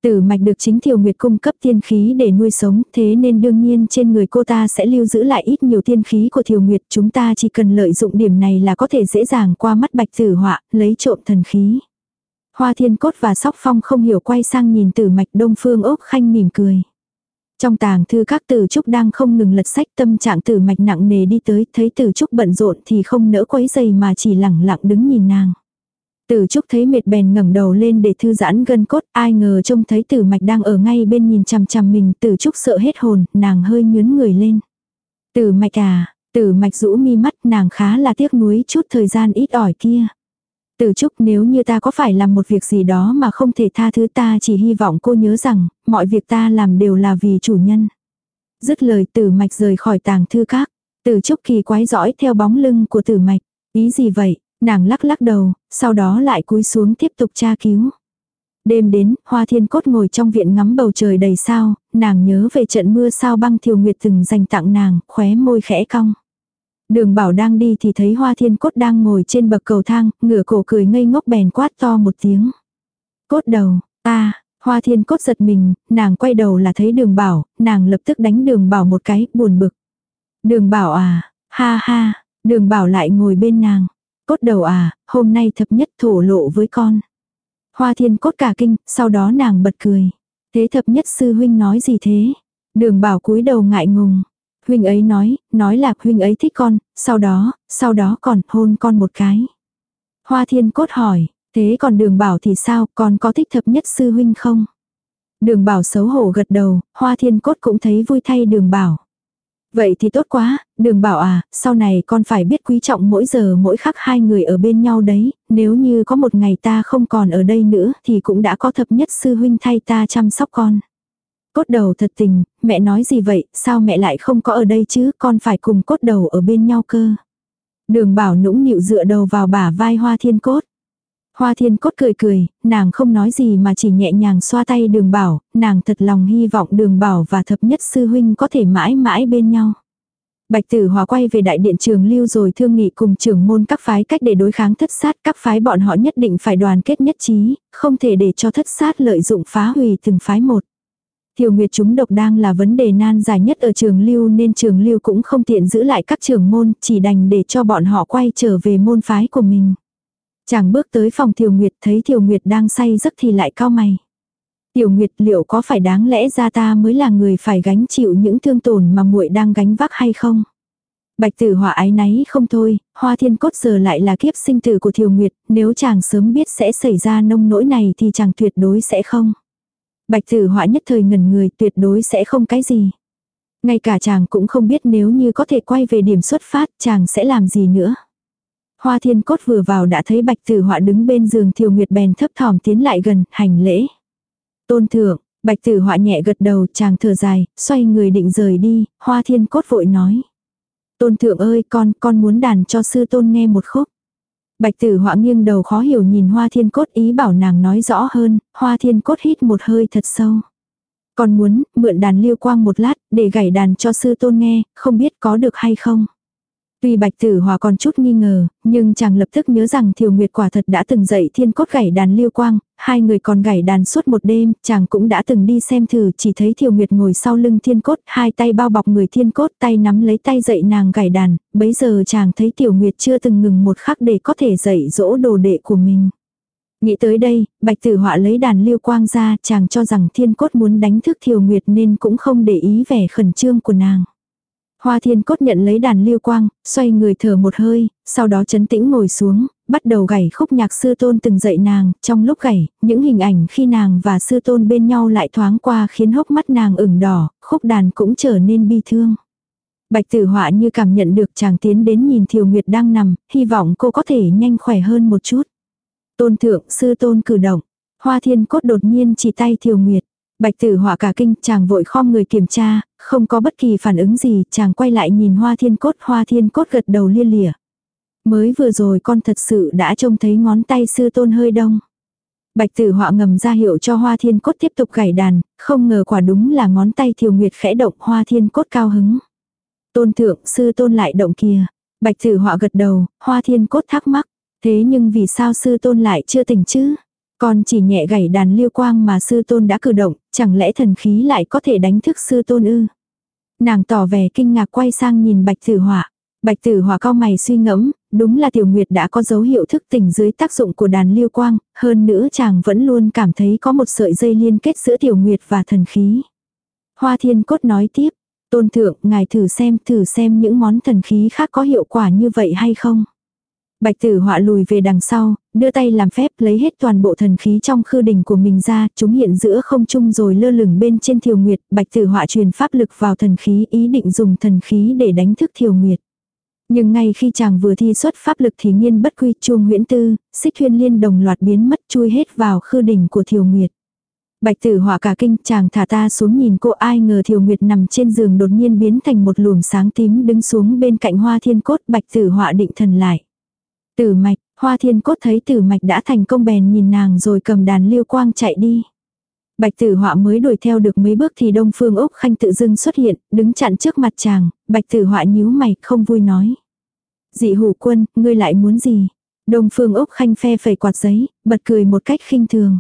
Tử Mạch được chính Thiều Nguyệt cung cấp tiên khí để nuôi sống, thế nên đương nhiên trên người cô ta sẽ lưu giữ lại ít nhiều tiên khí của Thiều Nguyệt. Chúng ta chỉ cần lợi dụng điểm này là có thể dễ dàng qua mắt Bạch Tử Họa, lấy trộm thần khí. Hoa Thiên Cốt và Sóc Phong không hiểu quay sang nhìn Tử Mạch. Đông Phương Ốc Khanh mỉm cười. Trong tàng thư các Tử Trúc đang không ngừng lật sách, tâm trạng Tử Mạch nặng nề đi tới, thấy Tử Trúc bận rộn thì không nỡ quấy rầy mà chỉ lẳng lặng đứng nhìn nàng. Tử Trúc thấy mệt bèn ngẩng đầu lên để thư giãn gân cốt, ai ngờ trông thấy Tử Mạch đang ở ngay bên nhìn chằm chằm mình, Tử Trúc sợ hết hồn, nàng hơi nhướng người lên. Tử Mạch à, Tử Mạch rũ mi mắt, nàng khá là tiếc nuối chút thời gian ít ỏi kia. Tử Trúc, nếu như ta có phải làm một việc gì đó mà không thể tha thứ, ta chỉ hy vọng cô nhớ rằng, mọi việc ta làm đều là vì chủ nhân. Dứt lời Tử Mạch rời khỏi tàng thư các. Tử Trúc kỳ quái dõi theo bóng lưng của Tử Mạch. Ý gì vậy? Nàng lắc lắc đầu, sau đó lại cúi xuống tiếp tục tra cứu. Đêm đến, Hoa Thiên Cốt ngồi trong viện ngắm bầu trời đầy sao, nàng nhớ về trận mưa sao băng Thiều Nguyệt từng dành tặng nàng, khóe môi khẽ cong. Đường Bảo đang đi thì thấy Hoa Thiên Cốt đang ngồi trên bậc cầu thang, ngửa cổ cười ngây ngốc bèn quát to một tiếng. Cốt đầu, ta, Hoa Thiên Cốt giật mình, nàng quay đầu là thấy Đường Bảo, nàng lập tức đánh Đường Bảo một cái, buồn bực. Đường Bảo à, ha ha, Đường Bảo lại ngồi bên nàng. Cốt đầu à, hôm nay thập nhất thổ lộ với con. Hoa Thiên Cốt cả kinh, sau đó nàng bật cười. Thế thập nhất sư huynh nói gì thế? Đường Bảo cúi đầu ngại ngùng. Huynh ấy nói, nói là huynh ấy thích con, sau đó, sau đó còn hôn con một cái. Hoa Thiên Cốt hỏi, thế còn Đường Bảo thì sao, con có thích thập nhất sư huynh không? Đường Bảo xấu hổ gật đầu, Hoa Thiên Cốt cũng thấy vui thay Đường Bảo. Vậy thì tốt quá, Đường Bảo à, sau này con phải biết quý trọng mỗi giờ mỗi khắc hai người ở bên nhau đấy, nếu như có một ngày ta không còn ở đây nữa thì cũng đã có thập nhất sư huynh thay ta chăm sóc con. Cốt đầu thật tình, mẹ nói gì vậy, sao mẹ lại không có ở đây chứ, con phải cùng Cốt đầu ở bên nhau cơ. Đường Bảo nũng nịu dựa đầu vào bả vai Hoa Thiên Cốt. Hoa Thiên Cốt cười cười, nàng không nói gì mà chỉ nhẹ nhàng xoa tay Đường Bảo, nàng thật lòng hy vọng Đường Bảo và thập nhất sư huynh có thể mãi mãi bên nhau. Bạch Tử Hòa quay về đại điện Trường Lưu rồi thương nghị cùng trưởng môn các phái cách để đối kháng Thất Sát, các phái bọn họ nhất định phải đoàn kết nhất trí, không thể để cho Thất Sát lợi dụng phá hủy từng phái một. Thiều Nguyệt chúng độc đang là vấn đề nan giải nhất ở Trường Lưu nên Trường Lưu cũng không tiện giữ lại các trưởng môn, chỉ đành để cho bọn họ quay trở về môn phái của mình. Chàng bước tới phòng Thiều Nguyệt thấy Thiều Nguyệt đang say giấc thì lại cau mày. Tiểu Nguyệt, liệu có phải đáng lẽ ra ta mới là người phải gánh chịu những thương tổn mà muội đang gánh vác hay không? Bạch Tử Họa áy náy không thôi, Hoa Thiên Cốt giờ lại là kiếp sinh tử của Thiều Nguyệt, nếu chàng sớm biết sẽ xảy ra nông nỗi này thì chàng tuyệt đối sẽ không. Bạch Tử Họa nhất thời ngẩn người, tuyệt đối sẽ không cái gì. Ngay cả chàng cũng không biết nếu như có thể quay về điểm xuất phát, chàng sẽ làm gì nữa. Hoa Thiên Cốt vừa vào đã thấy Bạch Tử Họa đứng bên giường Thiều Nguyệt bèn thấp thỏm tiến lại gần, hành lễ. Tôn thượng, Bạch Tử Họa nhẹ gật đầu, chàng thở dài, xoay người định rời đi, Hoa Thiên Cốt vội nói. Tôn thượng ơi, con, con muốn đàn cho sư tôn nghe một khúc. Bạch Tử Họa nghiêng đầu khó hiểu nhìn Hoa Thiên Cốt, ý bảo nàng nói rõ hơn. Hoa Thiên Cốt hít một hơi thật sâu. Con muốn mượn đàn Liêu Quang một lát để gảy đàn cho sư tôn nghe, không biết có được hay không. Tuy Bạch Tử Họa còn chút nghi ngờ, nhưng chàng lập tức nhớ rằng Thiều Nguyệt quả thật đã từng dạy Thiên Cốt gảy đàn Liêu Quang, hai người còn gảy đàn suốt một đêm, chàng cũng đã từng đi xem thử, chỉ thấy Thiều Nguyệt ngồi sau lưng Thiên Cốt, hai tay bao bọc người Thiên Cốt, tay nắm lấy tay dạy nàng gảy đàn, bấy giờ chàng thấy Tiểu Nguyệt chưa từng ngừng một khắc để có thể dạy dỗ đồ đệ của mình. Nghĩ tới đây, Bạch Tử Họa lấy đàn Liêu Quang ra, chàng cho rằng Thiên Cốt muốn đánh thức Thiều Nguyệt nên cũng không để ý vẻ khẩn trương của nàng. Hoa Thiên Cốt nhận lấy đàn Liêu Quang, xoay người thở một hơi, sau đó trấn tĩnh ngồi xuống, bắt đầu gảy khúc nhạc sư tôn từng dạy nàng, trong lúc gảy, những hình ảnh khi nàng và sư tôn bên nhau lại thoáng qua khiến hốc mắt nàng ửng đỏ, khúc đàn cũng trở nên bi thương. Bạch Tử Họa như cảm nhận được chàng tiến đến nhìn Thiều Nguyệt đang nằm, hy vọng cô có thể nhanh khỏe hơn một chút. Tôn thượng, sư tôn cử động. Hoa Thiên Cốt đột nhiên chỉ tay Thiều Nguyệt. Bạch Tử Họa cả kinh, chàng vội khom người kiểm tra, không có bất kỳ phản ứng gì, chàng quay lại nhìn Hoa Thiên Cốt, Hoa Thiên Cốt gật đầu lia lịa. Mới vừa rồi con thật sự đã trông thấy ngón tay sư tôn hơi đông. Bạch Tử Họa ngầm ra hiệu cho Hoa Thiên Cốt tiếp tục gảy đàn, không ngờ quả đúng là ngón tay Thiều Nguyệt khẽ động, Hoa Thiên Cốt cao hứng. Tôn thượng, sư tôn lại động kìa. Bạch Tử Họa gật đầu, Hoa Thiên Cốt thắc mắc, thế nhưng vì sao sư tôn lại chưa tỉnh chứ? Con chỉ nhẹ gảy đàn liêu quang mà sư tôn đã cử động, chẳng lẽ thần khí lại có thể đánh thức sư tôn ư? Nàng tỏ vẻ kinh ngạc quay sang nhìn Bạch Tử Họa. Bạch Tử Họa cau mày suy ngẫm, đúng là Tiểu Nguyệt đã có dấu hiệu thức tỉnh dưới tác dụng của đàn liêu quang, hơn nữa chàng vẫn luôn cảm thấy có một sợi dây liên kết giữa Tiểu Nguyệt và thần khí. Hoa Thiên Cốt nói tiếp, tôn thượng, ngài thử xem, thử xem những món thần khí khác có hiệu quả như vậy hay không. Bạch Tử Họa lùi về đằng sau, đưa tay làm phép lấy hết toàn bộ thần khí trong khư đỉnh của mình ra, chúng hiện giữa không trung rồi lơ lửng bên trên Thiều Nguyệt. Bạch Tử Họa truyền pháp lực vào thần khí, ý định dùng thần khí để đánh thức Thiều Nguyệt. Nhưng ngay khi chàng vừa thi xuất pháp lực thì Nghiên Bất Quy, Chuông Huyễn Tư, Xích Thuyên Liên đồng loạt biến mất, chui hết vào khư đỉnh của Thiều Nguyệt. Bạch Tử Họa cả kinh, chàng thả ta xuống nhìn cô, ai ngờ Thiều Nguyệt nằm trên giường đột nhiên biến thành một luồng sáng tím đứng xuống bên cạnh Hoa Thiên Cốt. Bạch Tử Họa định thần lại. Tử Mạch, Hoa Thiên Cốt thấy Tử Mạch đã thành công bèn nhìn nàng rồi cầm đàn liêu quang chạy đi. Bạch Tử Họa mới đuổi theo được mấy bước thì Đông Phương Úc Khanh tự dưng xuất hiện, đứng chặn trước mặt chàng. Bạch Tử Họa nhíu mày, không vui nói. Dị Hủ Quân, ngươi lại muốn gì? Đông Phương Úc Khanh phe phẩy quạt giấy, bật cười một cách khinh thường.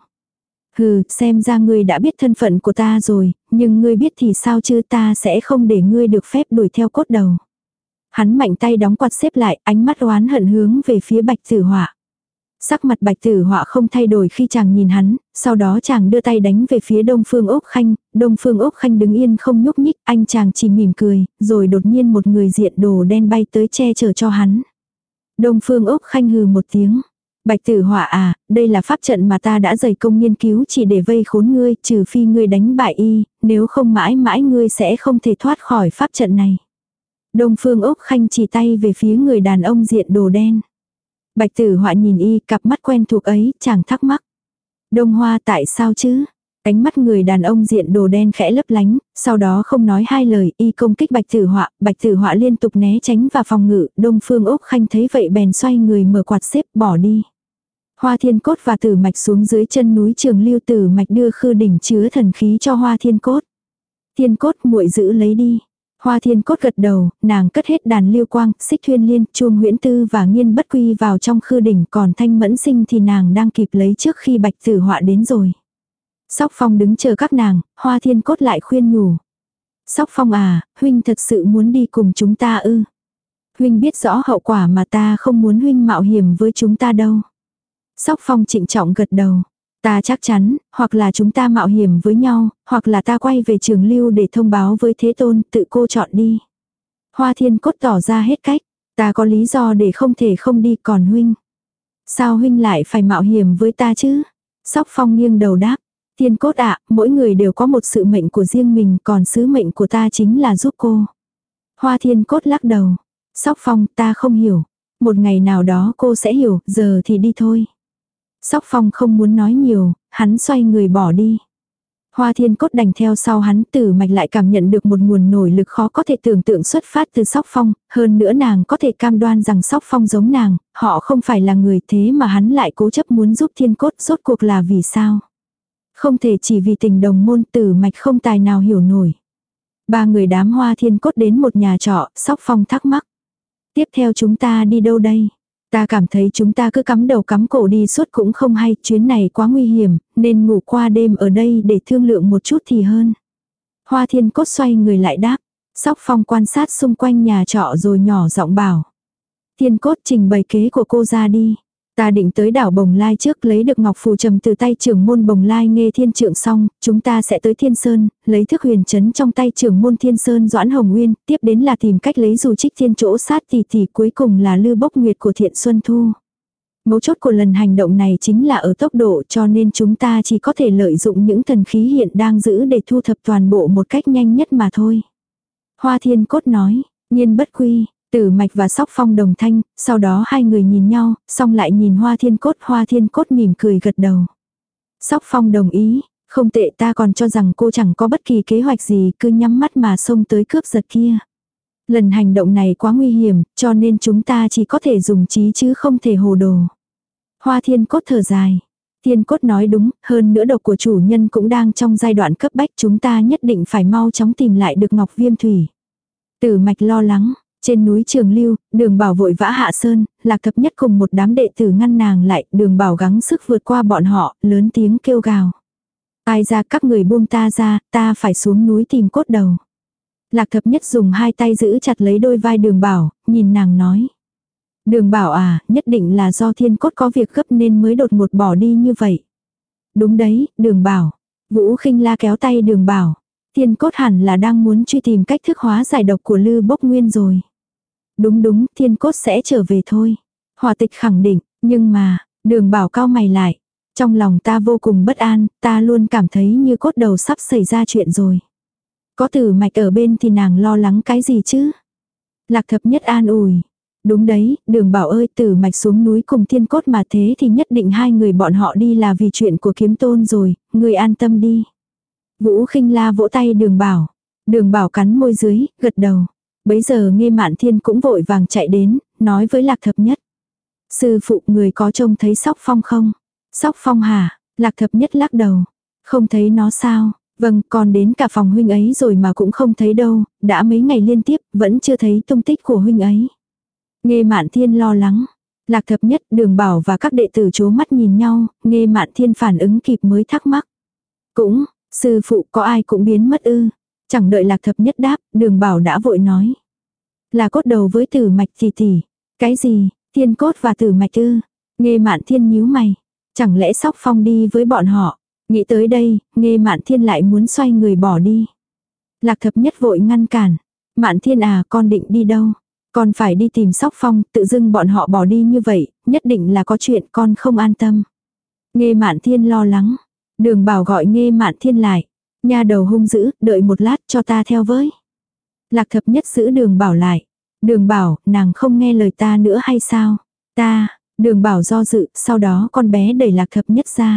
Hừ, xem ra ngươi đã biết thân phận của ta rồi, nhưng ngươi biết thì sao chứ, ta sẽ không để ngươi được phép đuổi theo cốt đầu. Hắn mạnh tay đóng quạt xếp lại, ánh mắt oán hận hướng về phía Bạch Tử Họa. Sắc mặt Bạch Tử Họa không thay đổi khi chàng nhìn hắn, sau đó chàng đưa tay đánh về phía Đông Phương Úc Khanh. Đông Phương Úc Khanh đứng yên không nhúc nhích, anh chàng chỉ mỉm cười, rồi đột nhiên một người diện đồ đen bay tới che chở cho hắn. Đông Phương Úc Khanh hừ một tiếng. Bạch Tử Họa à, đây là pháp trận mà ta đã dày công nghiên cứu chỉ để vây khốn ngươi, trừ phi ngươi đánh bại y, nếu không mãi mãi ngươi sẽ không thể thoát khỏi pháp trận này. Đông Phương Úc Khanh chỉ tay về phía người đàn ông diện đồ đen. Bạch Tử Họa nhìn y, cặp mắt quen thuộc ấy, chàng thắc mắc. Đông Hoa, tại sao chứ? Ánh mắt người đàn ông diện đồ đen khẽ lấp lánh, sau đó không nói hai lời, y công kích Bạch Tử Họa. Bạch Tử Họa liên tục né tránh và phòng ngự. Đông Phương Úc Khanh thấy vậy bèn xoay người mở quạt xếp bỏ đi. Hoa Thiên Cốt và Tử Mạch xuống dưới chân núi Trường Lưu. Tử Mạch đưa khư đỉnh chứa thần khí cho Hoa Thiên Cốt. Thiên Cốt, muội giữ lấy đi. Hoa Thiên Cốt gật đầu, nàng cất hết đàn liêu quang, Xích Thuyên Liên, Chuông Huyễn Tư và Nghiên Bất Quy vào trong khư đỉnh, còn Thanh Mẫn Sinh thì nàng đang kịp lấy trước khi Bạch Tử Họa đến rồi. Sóc Phong đứng chờ các nàng, Hoa Thiên Cốt lại khuyên nhủ. Sóc Phong à, huynh thật sự muốn đi cùng chúng ta ư? Huynh biết rõ hậu quả mà ta không muốn huynh mạo hiểm với chúng ta đâu. Sóc Phong trịnh trọng gật đầu. Ta chắc chắn, hoặc là chúng ta mạo hiểm với nhau, hoặc là ta quay về Trường Lưu để thông báo với Thế Tôn, tự cô chọn đi. Hoa Thiên Cốt tỏ ra hết cách. Ta có lý do để không thể không đi, còn huynh. Sao huynh lại phải mạo hiểm với ta chứ? Sóc Phong nghiêng đầu đáp. Thiên Cốt ạ, mỗi người đều có một sự mệnh của riêng mình, còn sứ mệnh của ta chính là giúp cô. Hoa Thiên Cốt lắc đầu. Sóc Phong, ta không hiểu. Một ngày nào đó cô sẽ hiểu, giờ thì đi thôi. Sóc Phong không muốn nói nhiều, hắn xoay người bỏ đi. Hoa Thiên Cốt đành theo sau hắn. Tử Mạch lại cảm nhận được một nguồn nổi lực khó có thể tưởng tượng xuất phát từ Sóc Phong, hơn nữa nàng có thể cam đoan rằng Sóc Phong giống nàng, họ không phải là người, thế mà hắn lại cố chấp muốn giúp Thiên Cốt, rốt cuộc là vì sao? Không thể chỉ vì tình đồng môn. Tử Mạch không tài nào hiểu nổi. Ba người đám Hoa Thiên Cốt đến một nhà trọ, Sóc Phong thắc mắc. Tiếp theo chúng ta đi đâu đây? Ta cảm thấy chúng ta cứ cắm đầu cắm cổ đi suốt cũng không hay, chuyến này quá nguy hiểm, nên ngủ qua đêm ở đây để thương lượng một chút thì hơn. Hoa Thiên Cốt xoay người lại đáp. Sóc Phong quan sát xung quanh nhà trọ rồi nhỏ giọng bảo. Thiên Cốt, trình bày kế của cô ra đi. Ta định tới đảo Bồng Lai trước, lấy được ngọc phù trầm từ tay trưởng môn Bồng Lai Nghê Thiên Trượng xong, chúng ta sẽ tới Thiên Sơn, lấy thức huyền chấn trong tay trưởng môn Thiên Sơn Doãn Hồng Nguyên, tiếp đến là tìm cách lấy dù trích thiên chỗ sát tỷ tỷ, cuối cùng là Lư Bốc Nguyệt của Thiện Xuân Thu. Mấu chốt của lần hành động này chính là ở tốc độ, cho nên chúng ta chỉ có thể lợi dụng những thần khí hiện đang giữ để thu thập toàn bộ một cách nhanh nhất mà thôi. Hoa Thiên Cốt nói, Nghiên Bất Quy. Tử Mạch và Sóc Phong đồng thanh, sau đó hai người nhìn nhau, xong lại nhìn Hoa Thiên Cốt. Hoa Thiên Cốt mỉm cười gật đầu. Sóc Phong đồng ý, không tệ, ta còn cho rằng cô chẳng có bất kỳ kế hoạch gì, cứ nhắm mắt mà xông tới cướp giật kia. Lần hành động này quá nguy hiểm, cho nên chúng ta chỉ có thể dùng trí chứ không thể hồ đồ. Hoa Thiên Cốt thở dài. Thiên Cốt nói đúng, hơn nữa độc của chủ nhân cũng đang trong giai đoạn cấp bách, chúng ta nhất định phải mau chóng tìm lại được Ngọc Viêm Thủy. Tử Mạch lo lắng. Trên núi Trường Lưu, Đường Bảo vội vã hạ sơn, Lạc Thập Nhất cùng một đám đệ tử ngăn nàng lại, Đường Bảo gắng sức vượt qua bọn họ, lớn tiếng kêu gào. Ai ra, các người buông ta ra, ta phải xuống núi tìm cốt đầu. Lạc Thập Nhất dùng hai tay giữ chặt lấy đôi vai Đường Bảo, nhìn nàng nói. Đường Bảo à, nhất định là do Thiên Cốt có việc gấp nên mới đột ngột bỏ đi như vậy. Đúng đấy, Đường Bảo. Vũ Khinh La kéo tay Đường Bảo. Thiên Cốt hẳn là đang muốn truy tìm cách thức hóa giải độc của Lư Bốc Nguyên rồi. Đúng đúng, Thiên Cốt sẽ trở về thôi. Hòa Tịch khẳng định, nhưng mà, Đường Bảo cau mày lại. Trong lòng ta vô cùng bất an, ta luôn cảm thấy như cốt đầu sắp xảy ra chuyện rồi. Có Tử Mạch ở bên thì nàng lo lắng cái gì chứ? Lạc Thập Nhất an ủi. Đúng đấy, Đường Bảo ơi, Tử Mạch xuống núi cùng Thiên Cốt mà thế thì nhất định hai người bọn họ đi là vì chuyện của Kiếm Tôn rồi, người an tâm đi. Vũ Khinh La vỗ tay Đường Bảo. Đường Bảo cắn môi dưới, gật đầu. Bấy giờ Nghê Mạn Thiên cũng vội vàng chạy đến, nói với Lạc Thập Nhất. Sư phụ, người có trông thấy Sóc Phong không? Sóc Phong hả? Lạc Thập Nhất lắc đầu. Không thấy nó sao? Vâng, còn đến cả phòng huynh ấy rồi mà cũng không thấy đâu, đã mấy ngày liên tiếp, vẫn chưa thấy tung tích của huynh ấy. Nghê Mạn Thiên lo lắng. Lạc Thập Nhất, Đường Bảo và các đệ tử chố mắt nhìn nhau, Nghê Mạn Thiên phản ứng kịp mới thắc mắc. Cũng, sư phụ có ai cũng biến mất ư? Chẳng đợi Lạc Thập Nhất đáp, Đường Bảo đã vội nói. Là cốt đầu với Tử Mạch tỷ tỷ. Cái gì, Thiên Cốt và Tử Mạch ư? Nghê Mạn Thiên nhíu mày. Chẳng lẽ Sóc Phong đi với bọn họ? Nghĩ tới đây, Nghê Mạn Thiên lại muốn xoay người bỏ đi. Lạc Thập Nhất vội ngăn cản. Mạn Thiên à, con định đi đâu? Con phải đi tìm Sóc Phong, tự dưng bọn họ bỏ đi như vậy, nhất định là có chuyện, con không an tâm. Nghê Mạn Thiên lo lắng. Đường Bảo gọi Nghê Mạn Thiên lại. Nha đầu hung dữ, đợi một lát cho ta theo với. Lạc Thập Nhất giữ Đường Bảo lại. Đường Bảo, nàng không nghe lời ta nữa hay sao? Ta, Đường Bảo do dự, sau đó con bé đẩy Lạc Thập Nhất ra.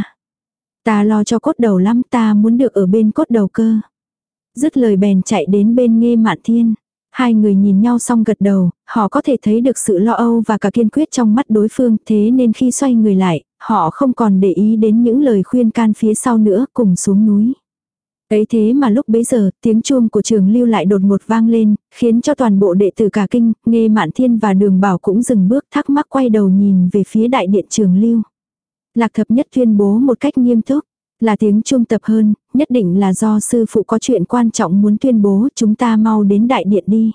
Ta lo cho cốt đầu lắm, ta muốn được ở bên cốt đầu cơ. Dứt lời bèn chạy đến bên Nghê Mạn Thiên. Hai người nhìn nhau xong gật đầu, họ có thể thấy được sự lo âu và cả kiên quyết trong mắt đối phương, thế nên khi xoay người lại, họ không còn để ý đến những lời khuyên can phía sau nữa, cùng xuống núi. Ấy thế mà lúc bấy giờ, tiếng chuông của Trường Lưu lại đột ngột vang lên, khiến cho toàn bộ đệ tử cả kinh, Nghê Mạn Thiên và Đường Bảo cũng dừng bước thắc mắc quay đầu nhìn về phía đại điện Trường Lưu. Lạc Thập Nhất tuyên bố một cách nghiêm túc, là tiếng chuông tập hơn, nhất định là do sư phụ có chuyện quan trọng muốn tuyên bố, chúng ta mau đến đại điện đi.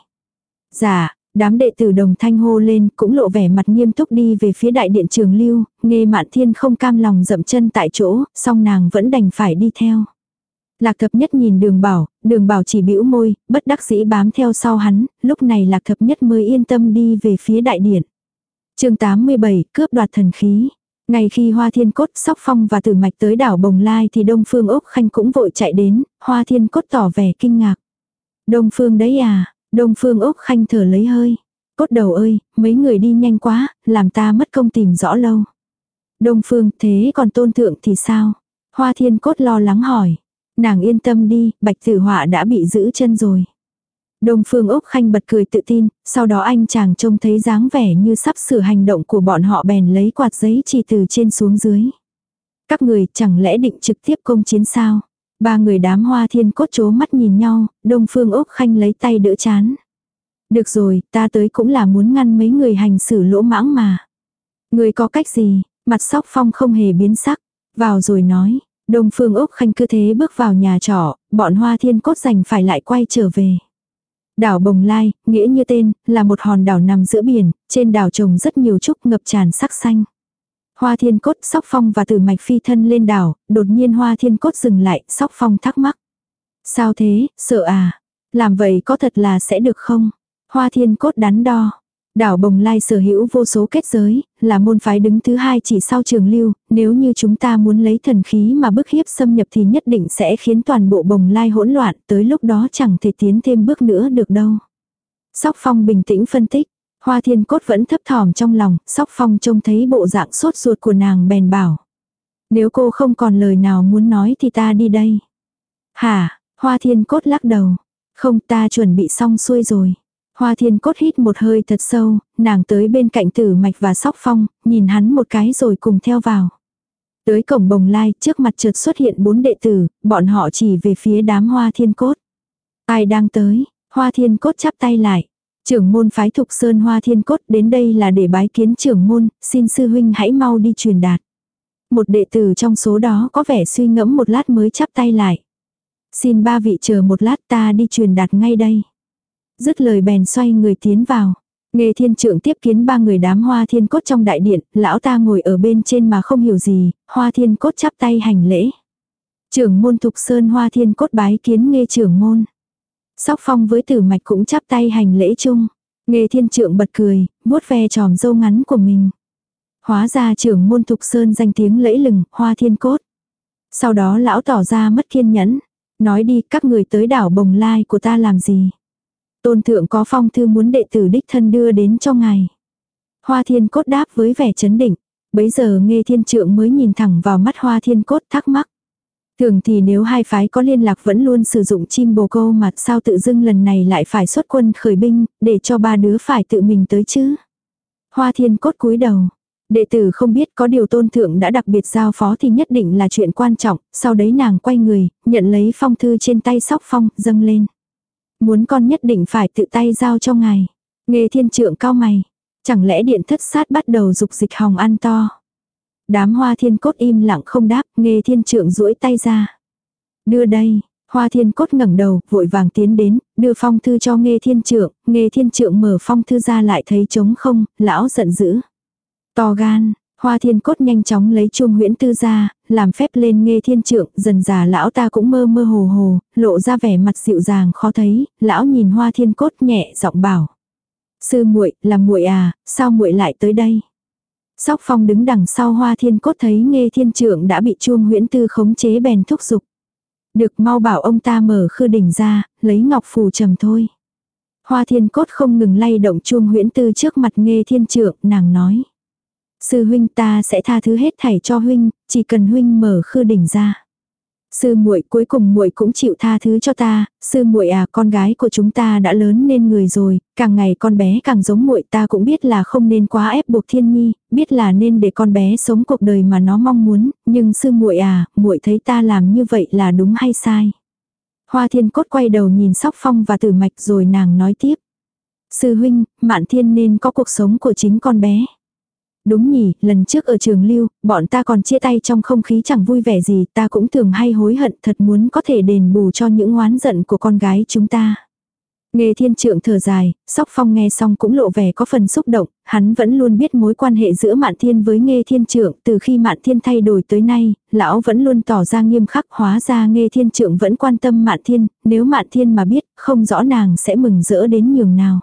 Dạ, đám đệ tử đồng thanh hô lên, cũng lộ vẻ mặt nghiêm túc đi về phía đại điện Trường Lưu, Nghê Mạn Thiên không cam lòng dậm chân tại chỗ, song nàng vẫn đành phải đi theo. Lạc Thập Nhất nhìn Đường Bảo, Đường Bảo chỉ bĩu môi, bất đắc dĩ bám theo sau hắn, lúc này Lạc Thập Nhất mới yên tâm đi về phía đại điện. Chương tám mươi bảy, cướp đoạt thần khí. Ngay khi Hoa Thiên Cốt, Sóc Phong và Tử Mạch tới đảo Bồng Lai thì Đông Phương Ốc Khanh cũng vội chạy đến, Hoa Thiên Cốt tỏ vẻ kinh ngạc. Đông Phương đấy à, Đông Phương Ốc Khanh thở lấy hơi. Cốt đầu ơi, mấy người đi nhanh quá, làm ta mất công tìm rõ lâu. Đông Phương, thế còn Tôn Thượng thì sao? Hoa Thiên Cốt lo lắng hỏi. Nàng yên tâm đi, Bạch Tử Họa đã bị giữ chân rồi. Đông Phương Ốc Khanh bật cười tự tin, sau đó anh chàng trông thấy dáng vẻ như sắp sửa hành động của bọn họ bèn lấy quạt giấy chỉ từ trên xuống dưới. Các người chẳng lẽ định trực tiếp công chiến sao? Ba người đám Hoa Thiên Cốt chố mắt nhìn nhau, Đông Phương Ốc Khanh lấy tay đỡ chán. Được rồi, ta tới cũng là muốn ngăn mấy người hành xử lỗ mãng mà. Người có cách gì? Mặt Sóc Phong không hề biến sắc, vào rồi nói. Đông Phương Ốc Khanh cứ thế bước vào nhà trọ, bọn Hoa Thiên Cốt giành phải lại quay trở về. Đảo Bồng Lai, nghĩa như tên, là một hòn đảo nằm giữa biển, trên đảo trồng rất nhiều trúc ngập tràn sắc xanh. Hoa Thiên Cốt, Sóc Phong và Tử Mạch phi thân lên đảo, đột nhiên Hoa Thiên Cốt dừng lại, Sóc Phong thắc mắc. Sao thế, sợ à? Làm vậy có thật là sẽ được không? Hoa Thiên Cốt đắn đo. Đảo Bồng Lai sở hữu vô số kết giới, là môn phái đứng thứ hai chỉ sau Trường Lưu, nếu như chúng ta muốn lấy thần khí mà bức hiếp xâm nhập thì nhất định sẽ khiến toàn bộ Bồng Lai hỗn loạn, tới lúc đó chẳng thể tiến thêm bước nữa được đâu. Sóc Phong bình tĩnh phân tích, Hoa Thiên Cốt vẫn thấp thỏm trong lòng, Sóc Phong trông thấy bộ dạng sốt ruột của nàng bèn bảo. Nếu cô không còn lời nào muốn nói thì ta đi đây. Hả, Hoa Thiên Cốt lắc đầu. Không, ta chuẩn bị xong xuôi rồi. Hoa Thiên Cốt hít một hơi thật sâu, nàng tới bên cạnh Tử Mạch và Sóc Phong, nhìn hắn một cái rồi cùng theo vào. Tới cổng Bồng Lai, trước mặt chợt xuất hiện bốn đệ tử, bọn họ chỉ về phía đám Hoa Thiên Cốt. Ai đang tới? Hoa Thiên Cốt chắp tay lại. Trưởng môn phái Thục Sơn Hoa Thiên Cốt đến đây là để bái kiến trưởng môn, xin sư huynh hãy mau đi truyền đạt. Một đệ tử trong số đó có vẻ suy ngẫm một lát mới chắp tay lại. Xin ba vị chờ một lát, ta đi truyền đạt ngay đây. Dứt lời bèn xoay người tiến vào. Nghê Thiên Trượng tiếp kiến ba người đám Hoa Thiên Cốt trong đại điện, lão ta ngồi ở bên trên mà không hiểu gì, Hoa Thiên Cốt chắp tay hành lễ. Trưởng môn Thục Sơn Hoa Thiên Cốt bái kiến Nghê trưởng môn. Sóc Phong với Tử Mạch cũng chắp tay hành lễ chung. Nghê Thiên Trượng bật cười, vuốt ve tròm râu ngắn của mình. Hóa ra trưởng môn Thục Sơn danh tiếng lẫy lừng, Hoa Thiên Cốt. Sau đó lão tỏ ra mất kiên nhẫn. Nói đi, các người tới đảo Bồng Lai của ta làm gì? Tôn thượng có phong thư muốn đệ tử đích thân đưa đến cho ngài. Hoa Thiên Cốt đáp với vẻ chấn định. Bấy giờ Nghê Thiên Trượng mới nhìn thẳng vào mắt Hoa Thiên Cốt thắc mắc. Thường thì nếu hai phái có liên lạc vẫn luôn sử dụng chim bồ câu mà sao tự dưng lần này lại phải xuất quân khởi binh, để cho ba đứa phải tự mình tới chứ. Hoa Thiên Cốt cúi đầu. Đệ tử không biết, có điều tôn thượng đã đặc biệt giao phó thì nhất định là chuyện quan trọng. Sau đấy nàng quay người, nhận lấy phong thư trên tay Sóc Phong, dâng lên. Muốn con nhất định phải tự tay giao cho ngài. Nghê Thiên Trượng cao mày. Chẳng lẽ điện thất sát bắt đầu dục dịch hòng ăn to. Đám Hoa Thiên Cốt im lặng không đáp, Nghê Thiên Trượng duỗi tay ra. Đưa đây. Hoa Thiên Cốt ngẩng đầu, vội vàng tiến đến, đưa phong thư cho Nghê Thiên Trượng. Nghê Thiên Trượng mở phong thư ra lại thấy trống không, lão giận dữ. To gan. Hoa Thiên Cốt nhanh chóng lấy chuông huyễn tư ra, làm phép lên Nghê Thiên Trượng, dần dà lão ta cũng mơ mơ hồ hồ, lộ ra vẻ mặt dịu dàng khó thấy, lão nhìn Hoa Thiên Cốt nhẹ giọng bảo. Sư muội, là muội à, sao muội lại tới đây? Sóc Phong đứng đằng sau Hoa Thiên Cốt thấy Nghê Thiên Trượng đã bị chuông huyễn tư khống chế bèn thúc giục. Được, mau bảo ông ta mở khư đỉnh ra, lấy ngọc phù trầm thôi. Hoa Thiên Cốt không ngừng lay động chuông huyễn tư trước mặt Nghê Thiên Trượng, nàng nói. Sư huynh, ta sẽ tha thứ hết thảy cho huynh, chỉ cần huynh mở khư đỉnh ra. Sư muội, cuối cùng muội cũng chịu tha thứ cho ta, sư muội à, con gái của chúng ta đã lớn nên người rồi, càng ngày con bé càng giống muội, ta cũng biết là không nên quá ép buộc Thiên Nhi, biết là nên để con bé sống cuộc đời mà nó mong muốn, nhưng sư muội à, muội thấy ta làm như vậy là đúng hay sai? Hoa Thiên Cốt quay đầu nhìn Sóc Phong và Tử Mạch rồi nàng nói tiếp. Sư huynh, Mạn Thiên nên có cuộc sống của chính con bé. Đúng nhỉ, lần trước ở trường lưu, bọn ta còn chia tay trong không khí chẳng vui vẻ gì, ta cũng thường hay hối hận, thật muốn có thể đền bù cho những oán giận của con gái chúng ta. Nghê Thiên Trượng thở dài, Sóc Phong nghe xong cũng lộ vẻ có phần xúc động, hắn vẫn luôn biết mối quan hệ giữa Mạn Thiên với Nghê Thiên Trượng, từ khi Mạn Thiên thay đổi tới nay, lão vẫn luôn tỏ ra nghiêm khắc, hóa ra Nghê Thiên Trượng vẫn quan tâm Mạn Thiên, nếu Mạn Thiên mà biết, không rõ nàng sẽ mừng rỡ đến nhường nào.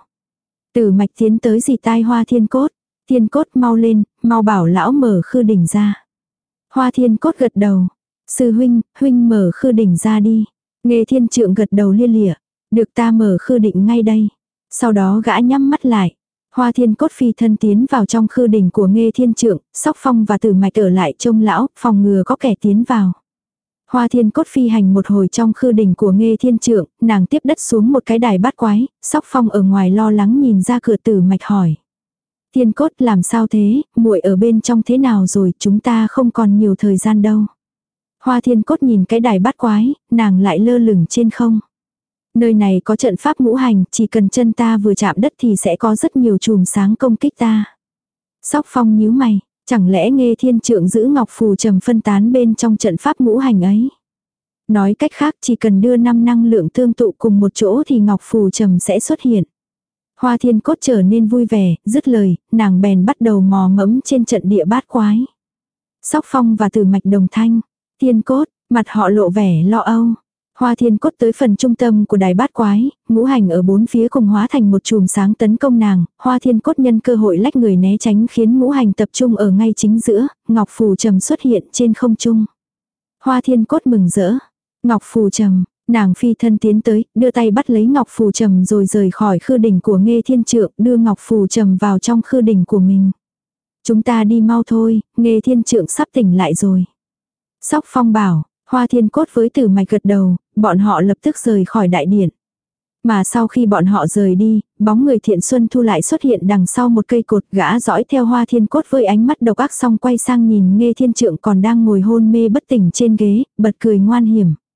Tử Mạch tiến tới dì tai Hoa Thiên Cốt. Thiên Cốt mau lên, mau bảo lão mở khư đỉnh ra. Hoa Thiên Cốt gật đầu. Sư huynh, huynh mở khư đỉnh ra đi. Nghê Thiên Trượng gật đầu lia lịa. Được, ta mở khư đỉnh ngay đây. Sau đó gã nhắm mắt lại. Hoa Thiên Cốt phi thân tiến vào trong khư đỉnh của Nghê Thiên Trượng, Sóc Phong và Tử Mạch ở lại trông lão, phòng ngừa có kẻ tiến vào. Hoa Thiên Cốt phi hành một hồi trong khư đỉnh của Nghê Thiên Trượng, nàng tiếp đất xuống một cái đài bát quái, Sóc Phong ở ngoài lo lắng nhìn ra cửa. Tử Mạch hỏi. Thiên Cốt, làm sao thế, muội ở bên trong thế nào rồi, chúng ta không còn nhiều thời gian đâu. Hoa Thiên Cốt nhìn cái đài bát quái, nàng lại lơ lửng trên không. Nơi này có trận pháp ngũ hành, chỉ cần chân ta vừa chạm đất thì sẽ có rất nhiều chùm sáng công kích ta. Sóc Phong nhíu mày, chẳng lẽ Nghê Thiên Trượng giữ ngọc phù trầm phân tán bên trong trận pháp ngũ hành ấy. Nói cách khác, chỉ cần đưa năm năng lượng tương tụ cùng một chỗ thì ngọc phù trầm sẽ xuất hiện. Hoa Thiên Cốt trở nên vui vẻ, dứt lời, nàng bèn bắt đầu mò mẫm trên trận địa bát quái. Sóc Phong và Tử Mạch đồng thanh. Thiên Cốt, mặt họ lộ vẻ lo âu. Hoa Thiên Cốt tới phần trung tâm của đài bát quái, ngũ hành ở bốn phía cùng hóa thành một chùm sáng tấn công nàng. Hoa Thiên Cốt nhân cơ hội lách người né tránh khiến ngũ hành tập trung ở ngay chính giữa, ngọc phù trầm xuất hiện trên không trung. Hoa Thiên Cốt mừng rỡ. Ngọc phù trầm. Nàng phi thân tiến tới, đưa tay bắt lấy ngọc phù trầm rồi rời khỏi khư đỉnh của Nghê Thiên Trượng, đưa ngọc phù trầm vào trong khư đỉnh của mình. Chúng ta đi mau thôi, Nghê Thiên Trượng sắp tỉnh lại rồi. Sóc Phong bảo, Hoa Thiên Cốt với Tử Mạch gật đầu, bọn họ lập tức rời khỏi đại điện. Mà sau khi bọn họ rời đi, bóng người Thiện Xuân Thu lại xuất hiện đằng sau một cây cột, gã dõi theo Hoa Thiên Cốt với ánh mắt độc ác, xong quay sang nhìn Nghê Thiên Trượng còn đang ngồi hôn mê bất tỉnh trên ghế, bật cười ngoan hiểm.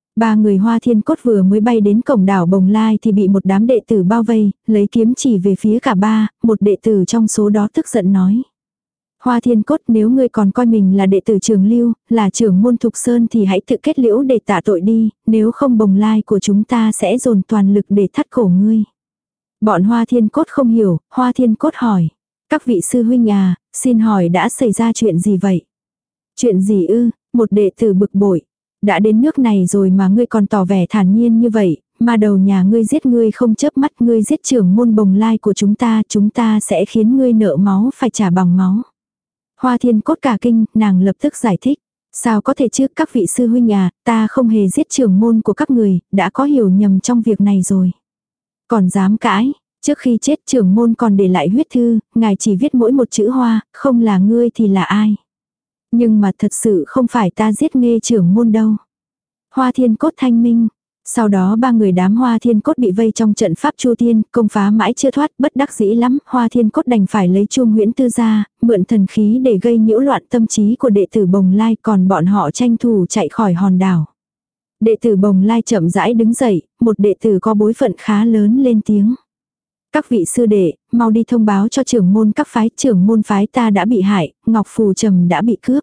Ba người Hoa Thiên Cốt vừa mới bay đến cổng đảo Bồng Lai thì bị một đám đệ tử bao vây, lấy kiếm chỉ về phía cả ba, một đệ tử trong số đó tức giận nói. Hoa Thiên Cốt, nếu ngươi còn coi mình là đệ tử Trường Lưu, là trưởng môn Thục Sơn thì hãy tự kết liễu để tạ tội đi, nếu không Bồng Lai của chúng ta sẽ dồn toàn lực để thắt cổ ngươi. Bọn Hoa Thiên Cốt không hiểu, Hoa Thiên Cốt hỏi. Các vị sư huynh à, xin hỏi đã xảy ra chuyện gì vậy? Chuyện gì ư? Một đệ tử bực bội. Đã đến nước này rồi mà ngươi còn tỏ vẻ thản nhiên như vậy, mà đầu nhà ngươi giết ngươi không chớp mắt, ngươi giết trưởng môn Bồng Lai của chúng ta, chúng ta sẽ khiến ngươi nợ máu phải trả bằng máu. Hoa Thiên Cốt cả kinh, nàng lập tức giải thích. Sao có thể chứ, các vị sư huynh à, ta không hề giết trưởng môn của các người, đã có hiểu nhầm trong việc này rồi. Còn dám cãi, trước khi chết trưởng môn còn để lại huyết thư, ngài chỉ viết mỗi một chữ Hoa, không là ngươi thì là ai. Nhưng mà thật sự không phải ta giết Nghê trưởng môn đâu. Hoa Thiên Cốt thanh minh. Sau đó ba người đám Hoa Thiên Cốt bị vây trong trận pháp Chu Tiên, công phá mãi chưa thoát, bất đắc dĩ lắm, Hoa Thiên Cốt đành phải lấy chuông huyễn tư ra, mượn thần khí để gây nhiễu loạn tâm trí của đệ tử Bồng Lai, còn bọn họ tranh thủ chạy khỏi hòn đảo. Đệ tử Bồng Lai chậm rãi đứng dậy, một đệ tử có bối phận khá lớn lên tiếng. Các vị sư đệ, mau đi thông báo cho trưởng môn các phái, trưởng môn phái ta đã bị hại, ngọc phù trầm đã bị cướp.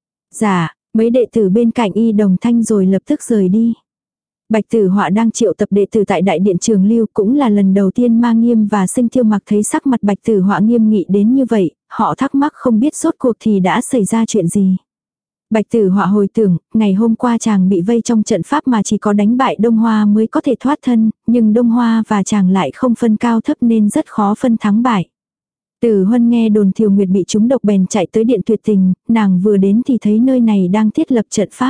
Dạ, mấy đệ tử bên cạnh y đồng thanh rồi lập tức rời đi. Bạch Tử Họa đang triệu tập đệ tử tại đại điện Trường Lưu, cũng là lần đầu tiên Ma Nghiêm và Sinh Tiêu Mặc thấy sắc mặt Bạch Tử Họa nghiêm nghị đến như vậy, họ thắc mắc không biết rốt cuộc thì đã xảy ra chuyện gì. Bạch Tử Họa hồi tưởng, ngày hôm qua chàng bị vây trong trận pháp mà chỉ có đánh bại Đông Hoa mới có thể thoát thân, nhưng Đông Hoa và chàng lại không phân cao thấp nên rất khó phân thắng bại. Tử Huân nghe đồn Thiều Nguyệt bị trúng độc bèn chạy tới điện Tuyệt Tình, nàng vừa đến thì thấy nơi này đang thiết lập trận pháp.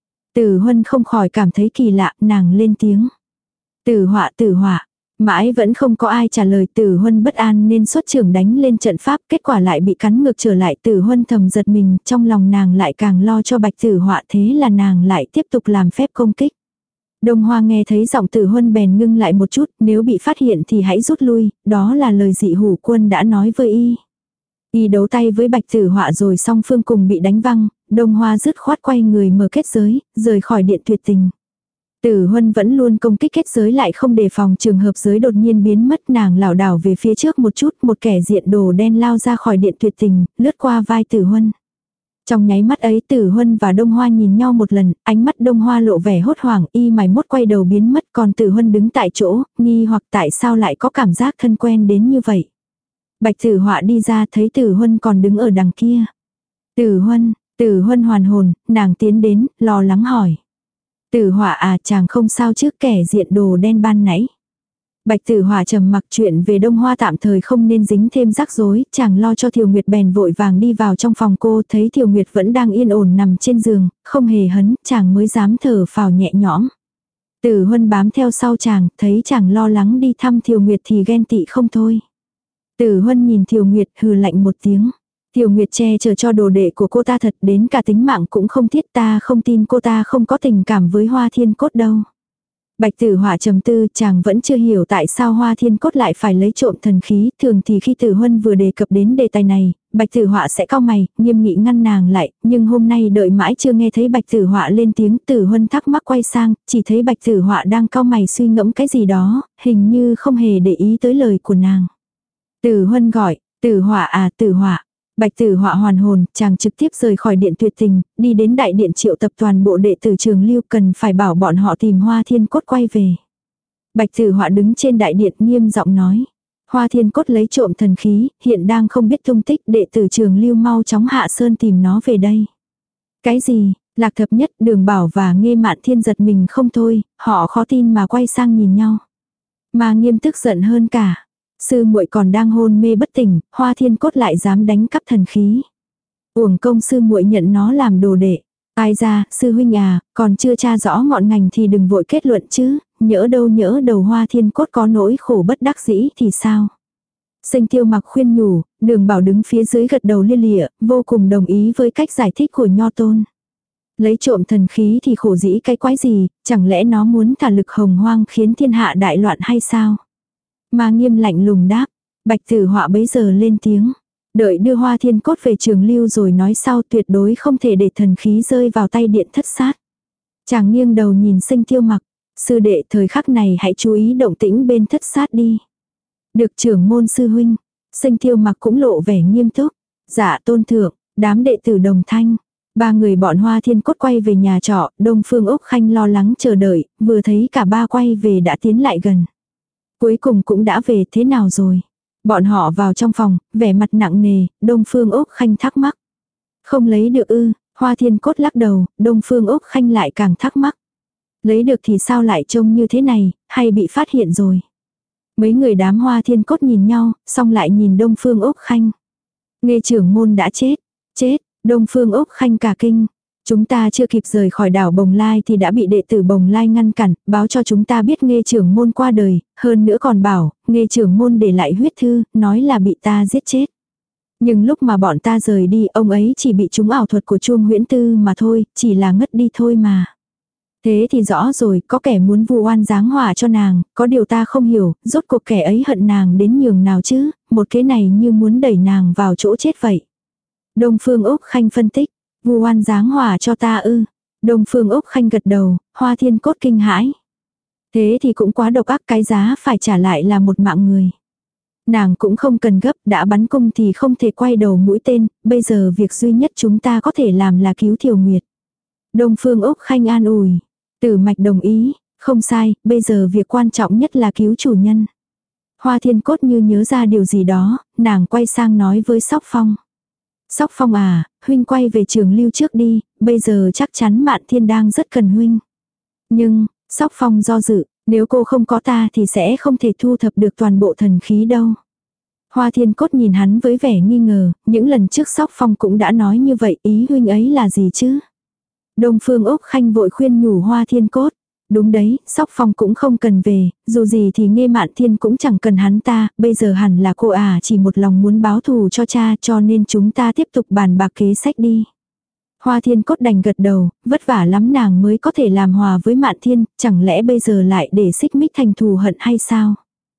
Tử Huân không khỏi cảm thấy kỳ lạ, nàng lên tiếng. Tử Họa, Tử Họa. Mãi vẫn không có ai trả lời. Tử Huân bất an nên xuất trưởng đánh lên trận pháp, kết quả lại bị cắn ngược trở lại. Tử Huân thầm giật mình, trong lòng nàng lại càng lo cho Bạch Tử Họa, thế là nàng lại tiếp tục làm phép công kích. Đông Hoa nghe thấy giọng Tử Huân bèn ngưng lại một chút, nếu bị phát hiện thì hãy rút lui, đó là lời Dị Hủ Quân đã nói với y. Y đấu tay với Bạch Tử Họa rồi song phương cùng bị đánh văng, Đông Hoa dứt khoát quay người mở kết giới, rời khỏi điện Tuyệt Tình. Tử Huân vẫn luôn công kích kết giới lại không đề phòng trường hợp giới đột nhiên biến mất, nàng lảo đảo về phía trước một chút, một kẻ diện đồ đen lao ra khỏi điện Tuyệt Tình, lướt qua vai Tử Huân. Trong nháy mắt ấy Tử Huân và Đông Hoa nhìn nhau một lần, ánh mắt Đông Hoa lộ vẻ hốt hoảng, y mày mốt quay đầu biến mất, còn Tử Huân đứng tại chỗ, nghi hoặc tại sao lại có cảm giác thân quen đến như vậy. Bạch Tử Họa đi ra thấy Tử Huân còn đứng ở đằng kia. Tử Huân, Tử Huân hoàn hồn, nàng tiến đến, lo lắng hỏi. Tử Họa à, chàng không sao chứ, kẻ diện đồ đen ban nãy. Bạch Tử Họa trầm mặc, chuyện về Đông Hoa tạm thời không nên dính thêm rắc rối, chàng lo cho Thiều Nguyệt bèn vội vàng đi vào trong phòng cô, thấy Thiều Nguyệt vẫn đang yên ổn nằm trên giường, không hề hấn, chàng mới dám thở phào nhẹ nhõm. Tử Huân bám theo sau chàng, thấy chàng lo lắng đi thăm Thiều Nguyệt thì ghen tị không thôi. Tử Huân nhìn Thiều Nguyệt hừ lạnh một tiếng. Thiều Nguyệt che chở cho đồ đệ của cô ta thật đến cả tính mạng cũng không thiết, ta không tin cô ta không có tình cảm với Hoa Thiên Cốt đâu. Bạch Tử Họa trầm tư, chàng vẫn chưa hiểu tại sao Hoa Thiên Cốt lại phải lấy trộm thần khí, thường thì khi Tử Huân vừa đề cập đến đề tài này, Bạch Tử Họa sẽ cau mày, nghiêm nghị ngăn nàng lại, nhưng hôm nay đợi mãi chưa nghe thấy Bạch Tử Họa lên tiếng, Tử Huân thắc mắc quay sang, chỉ thấy Bạch Tử Họa đang cau mày suy ngẫm cái gì đó, hình như không hề để ý tới lời của nàng. Tử Huân gọi, Tử Họa à, Tử Họa. Bạch Tử Họa hoàn hồn, chàng trực tiếp rời khỏi điện Tuyệt Tình, đi đến đại điện triệu tập toàn bộ đệ tử Trường Lưu, cần phải bảo bọn họ tìm Hoa Thiên Cốt quay về. Bạch Tử Họa đứng trên đại điện nghiêm giọng nói. Hoa Thiên Cốt lấy trộm thần khí, hiện đang không biết tung tích, đệ tử Trường Lưu mau chóng hạ sơn tìm nó về đây. Cái gì? Lạc Thập Nhất, Đường Bảo và Nghê Mạn Thiên giật mình không thôi, họ khó tin mà quay sang nhìn nhau. Mà Nghiêm tức giận hơn cả. Sư muội còn đang hôn mê bất tỉnh, Hoa Thiên Cốt lại dám đánh cắp thần khí. Uổng công sư muội nhận nó làm đồ đệ. Ai ra, sư huynh à, còn chưa tra rõ ngọn ngành thì đừng vội kết luận chứ, nhỡ đâu nhỡ đầu Hoa Thiên Cốt có nỗi khổ bất đắc dĩ thì sao. Sinh Tiêu Mặc khuyên nhủ, Đường Bảo đứng phía dưới gật đầu lia lịa, vô cùng đồng ý với cách giải thích của Nho Tôn. Lấy trộm thần khí thì khổ dĩ cái quái gì, chẳng lẽ nó muốn thả lực hồng hoang khiến thiên hạ đại loạn hay sao? Mà Nghiêm lạnh lùng đáp, Bạch Tử Họa bấy giờ lên tiếng. Đợi đưa Hoa Thiên Cốt về Trường Lưu rồi nói sau, tuyệt đối không thể để thần khí rơi vào tay điện thất sát. Chàng nghiêng đầu nhìn Sinh Tiêu Mặc. Sư đệ thời khắc này hãy chú ý động tĩnh bên thất sát đi. Được trưởng môn sư huynh. Sinh Tiêu Mặc cũng lộ vẻ nghiêm túc. Dạ tôn thượng, đám đệ tử đồng thanh. Ba người bọn Hoa Thiên Cốt quay về nhà trọ, Đông Phương Úc Khanh lo lắng chờ đợi, vừa thấy cả ba quay về đã tiến lại gần. Cuối cùng cũng đã về, thế nào rồi? Bọn họ vào trong phòng, vẻ mặt nặng nề, Đông Phương Úc Khanh thắc mắc. Không lấy được ư, Hoa Thiên Cốt lắc đầu, Đông Phương Úc Khanh lại càng thắc mắc. Lấy được thì sao lại trông như thế này, hay bị phát hiện rồi? Mấy người đám Hoa Thiên Cốt nhìn nhau, xong lại nhìn Đông Phương Úc Khanh. Nghe trưởng môn đã chết, chết, Đông Phương Úc Khanh cả kinh. Chúng ta chưa kịp rời khỏi đảo Bồng Lai thì đã bị đệ tử Bồng Lai ngăn cản, báo cho chúng ta biết Nghê trưởng môn qua đời, hơn nữa còn bảo, Nghê trưởng môn để lại huyết thư, nói là bị ta giết chết. Nhưng lúc mà bọn ta rời đi, ông ấy chỉ bị trúng ảo thuật của Chuông Huyễn Tư mà thôi, chỉ là ngất đi thôi mà. Thế thì rõ rồi, có kẻ muốn vu oan giáng họa cho nàng, có điều ta không hiểu, rốt cuộc kẻ ấy hận nàng đến nhường nào chứ, một cái này như muốn đẩy nàng vào chỗ chết vậy. Đông Phương Úc Khanh phân tích, vu oan giáng họa cho ta ư. Đông Phương Úc Khanh gật đầu, Hoa Thiên Cốt kinh hãi. Thế thì cũng quá độc ác, cái giá phải trả lại là một mạng người. Nàng cũng không cần gấp, đã bắn cung thì không thể quay đầu mũi tên, bây giờ việc duy nhất chúng ta có thể làm là cứu Thiều Nguyệt. Đông Phương Úc Khanh an ủi. Tử Mạch đồng ý, không sai, bây giờ việc quan trọng nhất là cứu chủ nhân. Hoa Thiên Cốt như nhớ ra điều gì đó, nàng quay sang nói với Sóc Phong. Sóc Phong à, huynh quay về Trường Lưu trước đi, bây giờ chắc chắn Mạn Thiên đang rất cần huynh. Nhưng, Sóc Phong do dự, nếu cô không có ta thì sẽ không thể thu thập được toàn bộ thần khí đâu. Hoa Thiên Cốt nhìn hắn với vẻ nghi ngờ, những lần trước Sóc Phong cũng đã nói như vậy, ý huynh ấy là gì chứ? Đông Phương Úc Khanh vội khuyên nhủ Hoa Thiên Cốt. Đúng đấy, Sóc Phong cũng không cần về, dù gì thì Nghê Mạn Thiên cũng chẳng cần hắn ta, bây giờ hẳn là cô à chỉ một lòng muốn báo thù cho cha, cho nên chúng ta tiếp tục bàn bạc kế sách đi. Hoa Thiên Cốt đành gật đầu, vất vả lắm nàng mới có thể làm hòa với Mạn Thiên, chẳng lẽ bây giờ lại để xích mích thành thù hận hay sao?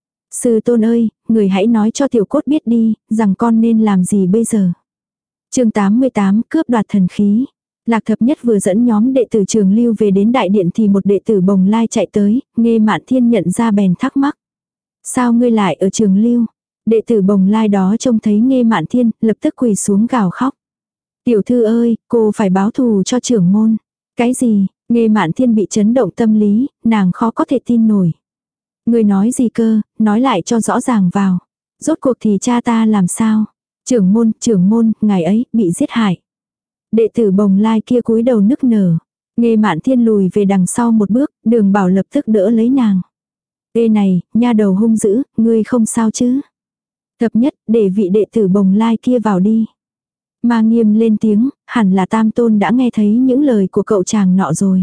Sư tôn ơi, người hãy nói cho Tiểu Cốt biết đi, rằng con nên làm gì bây giờ. Chương tám mươi tám, cướp đoạt thần khí. Lạc Thập Nhất vừa dẫn nhóm đệ tử Trường Lưu về đến đại điện thì một đệ tử Bồng Lai chạy tới, Nghê Mạn Thiên nhận ra bèn thắc mắc. Sao ngươi lại ở Trường Lưu? Đệ tử Bồng Lai đó trông thấy Nghê Mạn Thiên, lập tức quỳ xuống gào khóc. Tiểu thư ơi, cô phải báo thù cho trưởng môn. Cái gì? Nghê Mạn Thiên bị chấn động tâm lý, nàng khó có thể tin nổi. Ngươi nói gì cơ, nói lại cho rõ ràng vào. Rốt cuộc thì cha ta làm sao? Trưởng môn, trưởng môn, ngài ấy, bị giết hại. Đệ tử Bồng Lai kia cúi đầu nức nở. Nghê Mạn Thiên lùi về đằng sau một bước, Đường Bảo lập tức đỡ lấy nàng. Ê này, nha đầu hung dữ, ngươi không sao chứ? Thập Nhất, để vị đệ tử Bồng Lai kia vào đi. Ma Nghiêm lên tiếng, hẳn là Tam Tôn đã nghe thấy những lời của cậu chàng nọ rồi.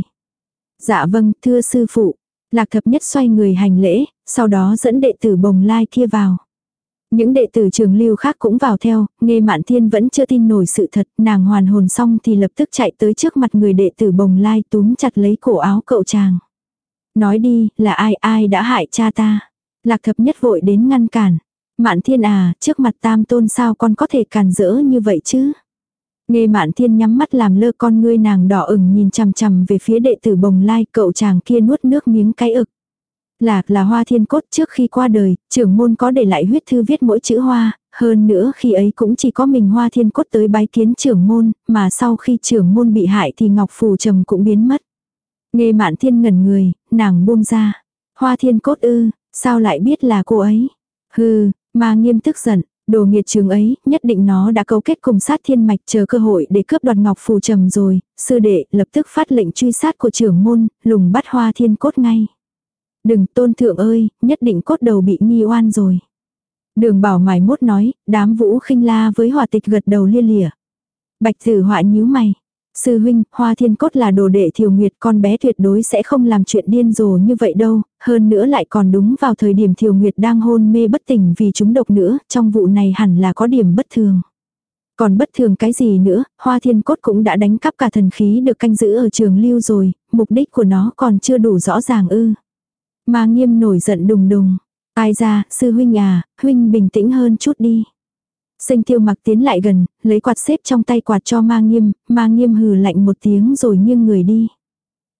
Dạ vâng, thưa sư phụ. Lạc Thập Nhất xoay người hành lễ, sau đó dẫn đệ tử Bồng Lai kia vào. Những đệ tử Trường Lưu khác cũng vào theo, Nghê Mạn Thiên vẫn chưa tin nổi sự thật, nàng hoàn hồn xong thì lập tức chạy tới trước mặt người đệ tử Bồng Lai túm chặt lấy cổ áo cậu chàng. Nói đi, là ai, ai đã hại cha ta? Lạc Thập Nhất vội đến ngăn cản. Mạn Thiên à, trước mặt Tam Tôn sao con có thể càn rỡ như vậy chứ? Nghê Mạn Thiên nhắm mắt làm lơ, con ngươi nàng đỏ ửng nhìn chằm chằm về phía đệ tử Bồng Lai, cậu chàng kia nuốt nước miếng cái ực. Lạc là Hoa Thiên Cốt, trước khi qua đời, trưởng môn có để lại huyết thư viết mỗi chữ hoa, hơn nữa khi ấy cũng chỉ có mình Hoa Thiên Cốt tới bái kiến trưởng môn, mà sau khi trưởng môn bị hại thì Ngọc Phù Trầm cũng biến mất. Nghê Mạn Thiên ngẩn người, nàng buông ra. Hoa Thiên Cốt ư, sao lại biết là cô ấy? Hừ, Ma Nghiêm tức giận, đồ nghiệt chướng ấy, nhất định nó đã cấu kết cùng sát thiên mạch chờ cơ hội để cướp đoạt Ngọc Phù Trầm rồi, sư đệ lập tức phát lệnh truy sát của trưởng môn, lùng bắt Hoa Thiên Cốt ngay. Đừng, Tôn thượng ơi, nhất định Cốt đầu bị nghi oan rồi. Đường Bảo mải mốt nói, đám Vũ Khinh La với Hòa Tịch gật đầu lia lịa. Bạch Tử Họa nhíu mày. Sư huynh, Hoa Thiên Cốt là đồ đệ Thiều Nguyệt, con bé tuyệt đối sẽ không làm chuyện điên rồ như vậy đâu, hơn nữa lại còn đúng vào thời điểm Thiều Nguyệt đang hôn mê bất tỉnh vì trúng độc nữa, trong vụ này hẳn là có điểm bất thường. Còn bất thường cái gì nữa, Hoa Thiên Cốt cũng đã đánh cắp cả thần khí được canh giữ ở Trường Lưu rồi, mục đích của nó còn chưa đủ rõ ràng ư. Ma Nghiêm nổi giận đùng đùng. Ai ra, sư huynh à, huynh bình tĩnh hơn chút đi. Sinh Tiêu Mặc tiến lại gần, lấy quạt xếp trong tay quạt cho Ma Nghiêm, Ma Nghiêm hừ lạnh một tiếng rồi nghiêng người đi.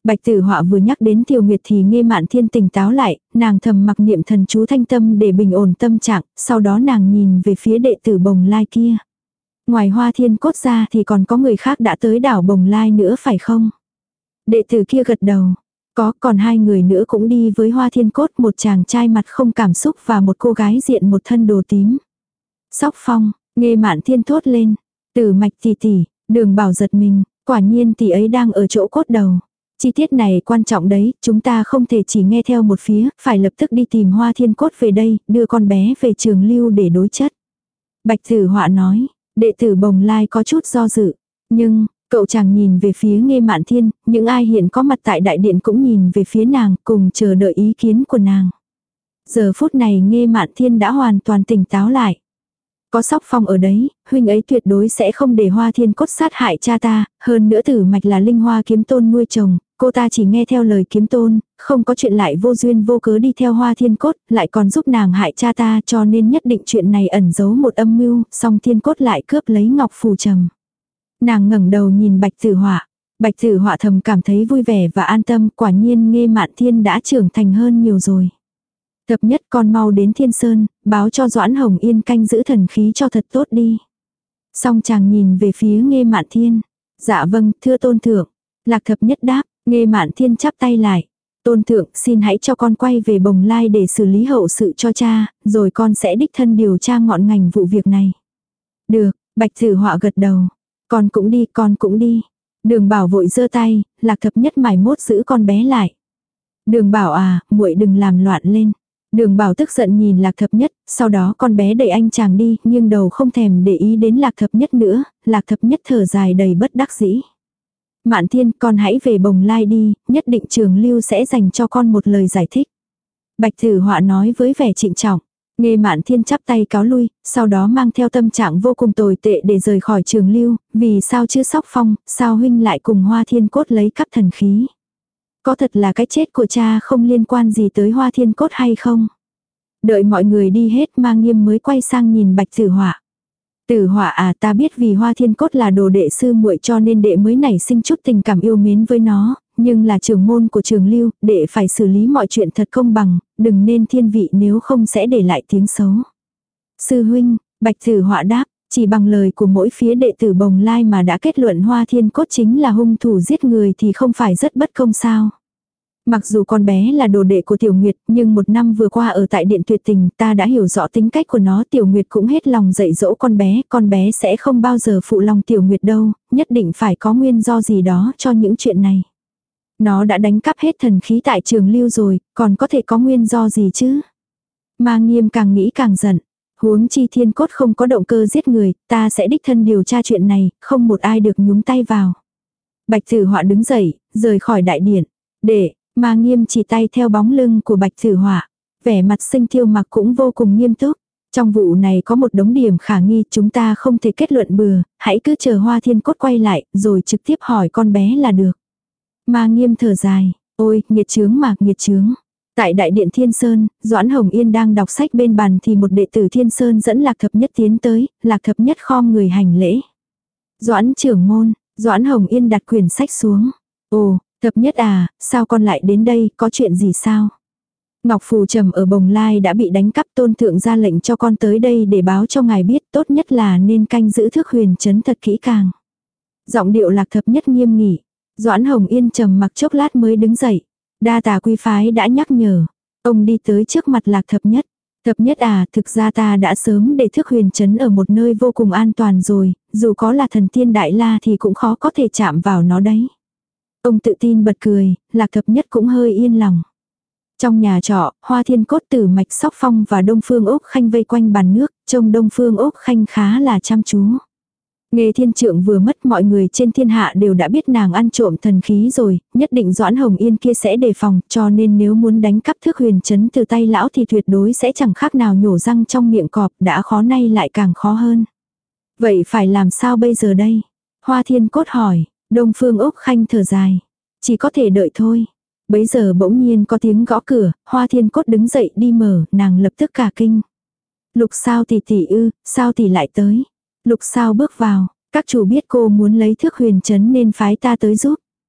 Bạch Tử Họa vừa nhắc đến Tiểu Nguyệt thì Nghê Mạn Thiên tỉnh táo lại, nàng thầm mặc niệm thần chú thanh tâm để bình ổn tâm trạng, sau đó nàng nhìn về phía đệ tử Bồng Lai kia. Ngoài Hoa Thiên Cốt ra thì còn có người khác đã tới đảo Bồng Lai nữa phải không? Đệ tử kia gật đầu. Có, còn hai người nữa cũng đi với Hoa Thiên Cốt, một chàng trai mặt không cảm xúc và một cô gái diện một thân đồ tím. Sóc Phong, Nghê Mạn Thiên thốt lên. Tử Mạch tỷ tỷ, Đường Bảo giật mình, quả nhiên tỷ ấy đang ở chỗ cốt đầu. Chi tiết này quan trọng đấy, chúng ta không thể chỉ nghe theo một phía, phải lập tức đi tìm Hoa Thiên Cốt về đây, đưa con bé về trường lưu để đối chất. Bạch Tử Họa nói, đệ tử Bồng Lai có chút do dự, nhưng, cậu chàng nhìn về phía Nghê Mạn Thiên, những ai hiện có mặt tại đại điện cũng nhìn về phía nàng, cùng chờ đợi ý kiến của nàng. Giờ phút này Nghê Mạn Thiên đã hoàn toàn tỉnh táo lại. Có Sóc Phong ở đấy, huynh ấy tuyệt đối sẽ không để Hoa Thiên Cốt sát hại cha ta, hơn nữa Tử Mạch là Linh Hoa Kiếm Tôn nuôi chồng, cô ta chỉ nghe theo lời Kiếm Tôn, không có chuyện lại vô duyên vô cớ đi theo Hoa Thiên Cốt, lại còn giúp nàng hại cha ta, cho nên nhất định chuyện này ẩn giấu một âm mưu, song Thiên Cốt lại cướp lấy ngọc phù trầm. Nàng ngẩng đầu nhìn Bạch Tử Họa, Bạch Tử Họa thầm cảm thấy vui vẻ và an tâm, quả nhiên Nghê Mạn Thiên đã trưởng thành hơn nhiều rồi. Thập nhất con mau đến Thiên Sơn, báo cho Doãn Hồng Yên canh giữ thần khí cho thật tốt đi. Xong chàng nhìn về phía Nghê Mạn Thiên. Dạ vâng, thưa tôn thượng. Lạc thập nhất đáp, Nghê Mạn Thiên chắp tay lại. Tôn thượng, xin hãy cho con quay về Bồng Lai để xử lý hậu sự cho cha, rồi con sẽ đích thân điều tra ngọn ngành vụ việc này. Được, Bạch Tử Họa gật đầu. Con cũng đi, con cũng đi. Đường Bảo vội giơ tay, Lạc thập nhất mải mốt giữ con bé lại. Đường Bảo à, muội đừng làm loạn lên. Đường Bảo tức giận nhìn Lạc thập nhất, sau đó con bé đẩy anh chàng đi, nhưng đầu không thèm để ý đến Lạc thập nhất nữa, Lạc thập nhất thở dài đầy bất đắc dĩ. Mạn Thiên, con hãy về Bồng Lai đi, nhất định Trường Lưu sẽ dành cho con một lời giải thích. Bạch Tử Họa nói với vẻ trịnh trọng. Nghê Mạn Thiên chắp tay cáo lui, sau đó mang theo tâm trạng vô cùng tồi tệ để rời khỏi Trường Lưu, vì sao chứ Sóc Phong, sao huynh lại cùng Hoa Thiên Cốt lấy cắp thần khí. Có thật là cái chết của cha không liên quan gì tới Hoa Thiên Cốt hay không? Đợi mọi người đi hết Ma Nghiêm mới quay sang nhìn Bạch Tử Họa. Tử Họa à, ta biết vì Hoa Thiên Cốt là đồ đệ sư muội cho nên đệ mới nảy sinh chút tình cảm yêu mến với nó, nhưng là trưởng môn của Trường Lưu, đệ phải xử lý mọi chuyện thật công bằng, đừng nên thiên vị nếu không sẽ để lại tiếng xấu. Sư huynh, Bạch Tử Họa đáp, chỉ bằng lời của mỗi phía đệ tử Bồng Lai mà đã kết luận Hoa Thiên Cốt chính là hung thủ giết người thì không phải rất bất công sao. Mặc dù con bé là đồ đệ của Tiểu Nguyệt, nhưng một năm vừa qua ở tại Điện Tuyệt Tình ta đã hiểu rõ tính cách của nó. Tiểu Nguyệt cũng hết lòng dạy dỗ con bé, con bé sẽ không bao giờ phụ lòng Tiểu Nguyệt đâu, nhất định phải có nguyên do gì đó cho những chuyện này. Nó đã đánh cắp hết thần khí tại Trường Lưu rồi, còn có thể có nguyên do gì chứ? Ma Nghiêm càng nghĩ càng giận. Huống chi Thiên Cốt không có động cơ giết người, ta sẽ đích thân điều tra chuyện này, không một ai được nhúng tay vào. Bạch Tử Họa đứng dậy, rời khỏi đại điện. Để, Ma Nghiêm chỉ tay theo bóng lưng của Bạch Tử Họa. Vẻ mặt Sinh Tiêu Mặc cũng vô cùng nghiêm túc. Trong vụ này có một đống điểm khả nghi, chúng ta không thể kết luận bừa, hãy cứ chờ Hoa Thiên Cốt quay lại, rồi trực tiếp hỏi con bé là được. Ma Nghiêm thở dài, ôi, nghiệt chướng mà, nghiệt chướng. Tại đại điện Thiên Sơn, Doãn Hồng Yên đang đọc sách bên bàn thì một đệ tử Thiên Sơn dẫn Lạc thập nhất tiến tới, Lạc thập nhất khom người hành lễ. Doãn trưởng môn, Doãn Hồng Yên đặt quyển sách xuống. Ồ, thập nhất à, sao con lại đến đây, có chuyện gì sao? Ngọc phù trầm ở Bồng Lai đã bị đánh cắp, tôn thượng ra lệnh cho con tới đây để báo cho ngài biết, tốt nhất là nên canh giữ Thước Huyền trấn thật kỹ càng. Giọng điệu Lạc thập nhất nghiêm nghị. Doãn Hồng Yên trầm mặc chốc lát mới đứng dậy. Đa tà quý phái đã nhắc nhở. Ông đi tới trước mặt Lạc thập nhất. Thập nhất à, thực ra ta đã sớm để Thước Huyền trấn ở một nơi vô cùng an toàn rồi, dù có là thần tiên đại la thì cũng khó có thể chạm vào nó đấy. Ông tự tin bật cười, Lạc thập nhất cũng hơi yên lòng. Trong nhà trọ, Hoa Thiên Cốt, Tử Mạch, Sóc Phong và Đông Phương Úc Khanh vây quanh bàn nước, trông Đông Phương Úc Khanh khá là chăm chú. Nghê Thiên Trượng vừa mất, mọi người trên thiên hạ đều đã biết nàng ăn trộm thần khí rồi, nhất định Doãn Hồng Yên kia sẽ đề phòng, cho nên nếu muốn đánh cắp Thước Huyền trấn từ tay lão thì tuyệt đối sẽ chẳng khác nào nhổ răng trong miệng cọp, đã khó nay lại càng khó hơn. Vậy phải làm sao bây giờ đây? Hoa Thiên Cốt hỏi. Đông Phương Úc Khanh thở dài. Chỉ có thể đợi thôi. Bấy giờ bỗng nhiên có tiếng gõ cửa, Hoa Thiên Cốt đứng dậy đi mở, nàng lập tức cả kinh. Lục Sao tỷ tỷ ư, sao tỷ lại tới? Lục Sao bước vào, các chủ biết cô muốn lấy Thước Huyền trấn nên phái ta tới giúp.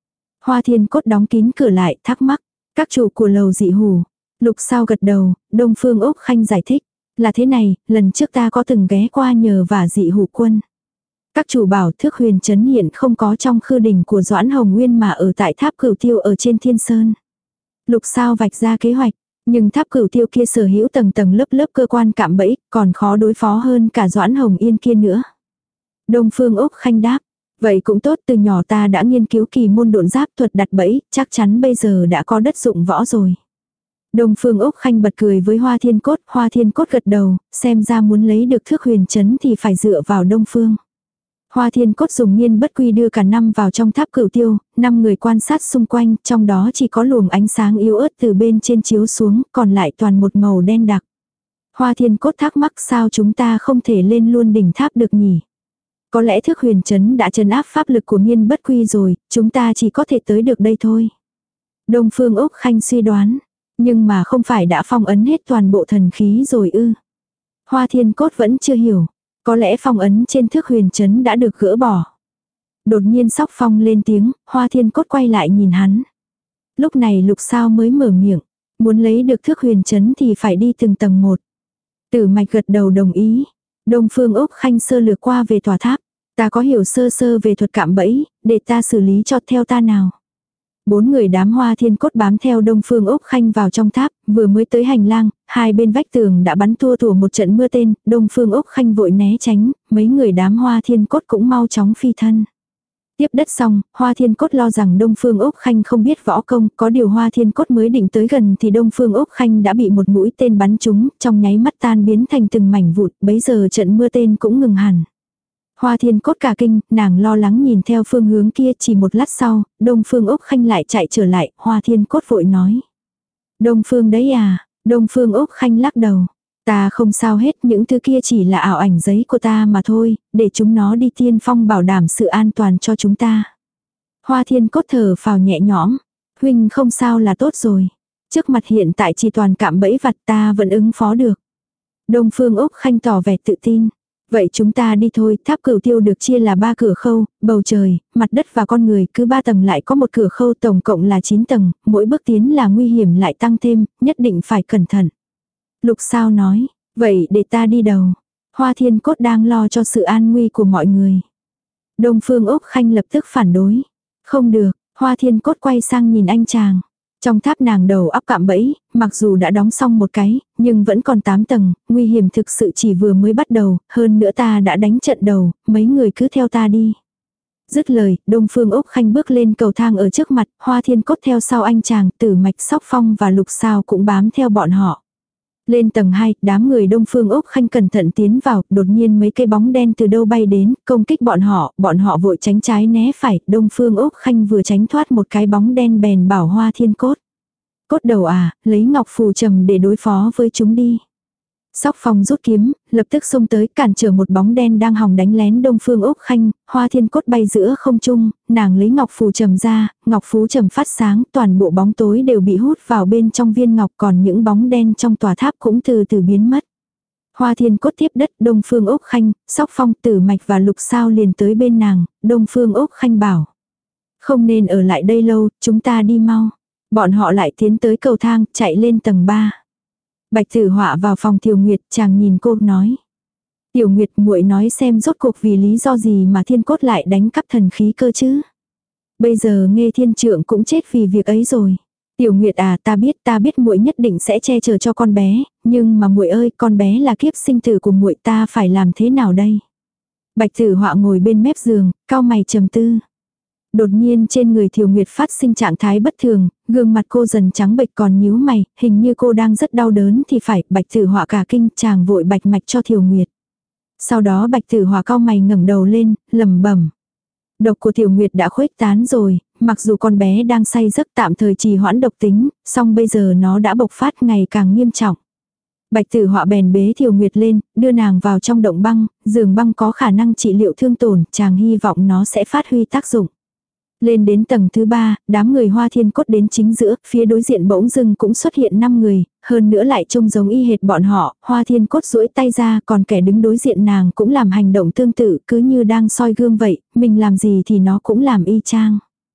Hoa Thiên Cốt đóng kín cửa lại, thắc mắc. Các chủ của lầu dị hủ. Lục Sao gật đầu, Đông Phương Úc Khanh giải thích. Là thế này, lần trước ta có từng ghé qua nhờ vả dị hủ quân. Các chủ bảo Thước Huyền Trấn hiện không có trong khư đỉnh của Doãn Hồng Nguyên mà ở tại tháp Cửu Tiêu ở trên Thiên Sơn. Lục Sao vạch ra kế hoạch, nhưng tháp Cửu Tiêu kia sở hữu tầng tầng lớp lớp cơ quan cạm bẫy, còn khó đối phó hơn cả Doãn Hồng Yên kia nữa. Đông Phương Úc Khanh đáp, vậy cũng tốt, từ nhỏ ta đã nghiên cứu kỳ môn độn giáp thuật đặt bẫy, chắc chắn bây giờ đã có đất dụng võ rồi. Đông Phương Úc Khanh bật cười với Hoa Thiên Cốt, Hoa Thiên Cốt gật đầu, xem ra muốn lấy được Thước Huyền Trấn thì phải dựa vào Đông Phương. Hoa Thiên Cốt dùng nghiên bất quy đưa cả năm vào trong tháp Cửu Tiêu, năm người quan sát xung quanh, trong đó chỉ có luồng ánh sáng yếu ớt từ bên trên chiếu xuống, còn lại toàn một màu đen đặc. Hoa Thiên Cốt thắc mắc sao chúng ta không thể lên luôn đỉnh tháp được nhỉ? Có lẽ Thước Huyền Trấn đã trấn áp pháp lực của nghiên bất quy rồi, chúng ta chỉ có thể tới được đây thôi. Đông Phương Úc Khanh suy đoán, nhưng mà không phải đã phong ấn hết toàn bộ thần khí rồi ư? Hoa Thiên Cốt vẫn chưa hiểu. Có lẽ phong ấn trên Thước Huyền Trấn đã được gỡ bỏ. Đột nhiên Sóc Phong lên tiếng, Hoa Thiên Cốt quay lại nhìn hắn. Lúc này Lục Sao mới mở miệng. Muốn lấy được Thước Huyền Trấn thì phải đi từng tầng một. Tử Mạch gật đầu đồng ý. Đông Phương Úc Khanh sơ lược qua về tòa tháp. Ta có hiểu sơ sơ về thuật cạm bẫy, để ta xử lý cho theo ta nào. Bốn người đám Hoa Thiên Cốt bám theo Đông Phương Úc Khanh vào trong tháp, vừa mới tới hành lang, hai bên vách tường đã bắn tua tủa một trận mưa tên, Đông Phương Úc Khanh vội né tránh, mấy người đám Hoa Thiên Cốt cũng mau chóng phi thân. Tiếp đất xong, Hoa Thiên Cốt lo rằng Đông Phương Úc Khanh không biết võ công, có điều Hoa Thiên Cốt mới định tới gần thì Đông Phương Úc Khanh đã bị một mũi tên bắn trúng, trong nháy mắt tan biến thành từng mảnh vụn, bấy giờ trận mưa tên cũng ngừng hẳn. Hoa Thiên Cốt cả kinh, nàng lo lắng nhìn theo phương hướng kia, chỉ một lát sau, Đông Phương Úc Khanh lại chạy trở lại, Hoa Thiên Cốt vội nói. Đông Phương đấy à, Đông Phương Úc Khanh lắc đầu. Ta không sao hết, những thứ kia chỉ là ảo ảnh giấy của ta mà thôi, để chúng nó đi tiên phong bảo đảm sự an toàn cho chúng ta. Hoa Thiên Cốt thở phào nhẹ nhõm, huynh không sao là tốt rồi. Trước mặt hiện tại chỉ toàn cạm bẫy vặt ta vẫn ứng phó được. Đông Phương Úc Khanh tỏ vẻ tự tin. Vậy chúng ta đi thôi, tháp Cửu Tiêu được chia là ba cửa khâu, bầu trời, mặt đất và con người, cứ ba tầng lại có một cửa khâu, tổng cộng là chín tầng, mỗi bước tiến là nguy hiểm lại tăng thêm, nhất định phải cẩn thận. Lục Sao nói, vậy để ta đi đầu. Hoa Thiên Cốt đang lo cho sự an nguy của mọi người. Đông Phương Úc Khanh lập tức phản đối. Không được, Hoa Thiên Cốt quay sang nhìn anh chàng. Trong tháp nàng đầu óc cạm bẫy, mặc dù đã đóng xong một cái, nhưng vẫn còn tám tầng, nguy hiểm thực sự chỉ vừa mới bắt đầu, hơn nữa ta đã đánh trận đầu, mấy người cứ theo ta đi. Dứt lời, Đông Phương Úc Khanh bước lên cầu thang ở trước mặt, Hoa Thiên Cốt theo sau anh chàng, Tử Mạch, Sóc Phong và Lục Sao cũng bám theo bọn họ. Lên tầng hai, đám người Đông Phương Úc Khanh cẩn thận tiến vào, đột nhiên mấy cây bóng đen từ đâu bay đến, công kích bọn họ, bọn họ vội tránh trái né phải, Đông Phương Úc Khanh vừa tránh thoát một cái bóng đen bèn bảo Hoa Thiên Cốt. Cốt đầu à, lấy ngọc phù trầm để đối phó với chúng đi. Sóc Phong rút kiếm, lập tức xông tới cản trở một bóng đen đang hòng đánh lén Đông Phương Úc Khanh, Hoa Thiên Cốt bay giữa không trung, nàng lấy ngọc phù trầm ra, ngọc phú trầm phát sáng, toàn bộ bóng tối đều bị hút vào bên trong viên ngọc, còn những bóng đen trong tòa tháp cũng từ từ biến mất. Hoa Thiên Cốt tiếp đất, Đông Phương Úc Khanh, Sóc Phong, Tử Mạch và Lục Sao liền tới bên nàng, Đông Phương Úc Khanh bảo. Không nên ở lại đây lâu, chúng ta đi mau. Bọn họ lại tiến tới cầu thang, chạy lên tầng ba. Bạch Tử Họa vào phòng Tiểu Nguyệt, chàng nhìn cô nói. Tiểu Nguyệt, muội nói xem rốt cuộc vì lý do gì mà Thiên Cốt lại đánh cắp thần khí cơ chứ. Bây giờ Nghê Thiên Trượng cũng chết vì việc ấy rồi. Tiểu Nguyệt à, ta biết, ta biết muội nhất định sẽ che chở cho con bé, nhưng mà muội ơi, con bé là kiếp sinh tử của muội, ta phải làm thế nào đây? Bạch Tử Họa ngồi bên mép giường, cau mày trầm tư. Đột nhiên trên người Thiều Nguyệt phát sinh trạng thái bất thường, gương mặt cô dần trắng bệch còn nhíu mày, hình như cô đang rất đau đớn thì phải, Bạch Tử Họa cả kinh, chàng vội bạch mạch cho Thiều Nguyệt. Sau đó Bạch Tử Họa cau mày ngẩng đầu lên, lẩm bẩm. Độc của Tiểu Nguyệt đã khuếch tán rồi, mặc dù con bé đang say giấc tạm thời trì hoãn độc tính, song bây giờ nó đã bộc phát ngày càng nghiêm trọng. Bạch Tử Họa bèn bế Thiều Nguyệt lên, đưa nàng vào trong động băng, giường băng có khả năng trị liệu thương tổn, chàng hy vọng nó sẽ phát huy tác dụng. Lên đến tầng thứ ba, đám người Hoa Thiên Cốt đến chính giữa, phía đối diện bỗng dưng cũng xuất hiện năm người, hơn nữa lại trông giống y hệt bọn họ, Hoa Thiên Cốt duỗi tay ra, còn kẻ đứng đối diện nàng cũng làm hành động tương tự, cứ như đang soi gương vậy, mình làm gì thì nó cũng làm y chang.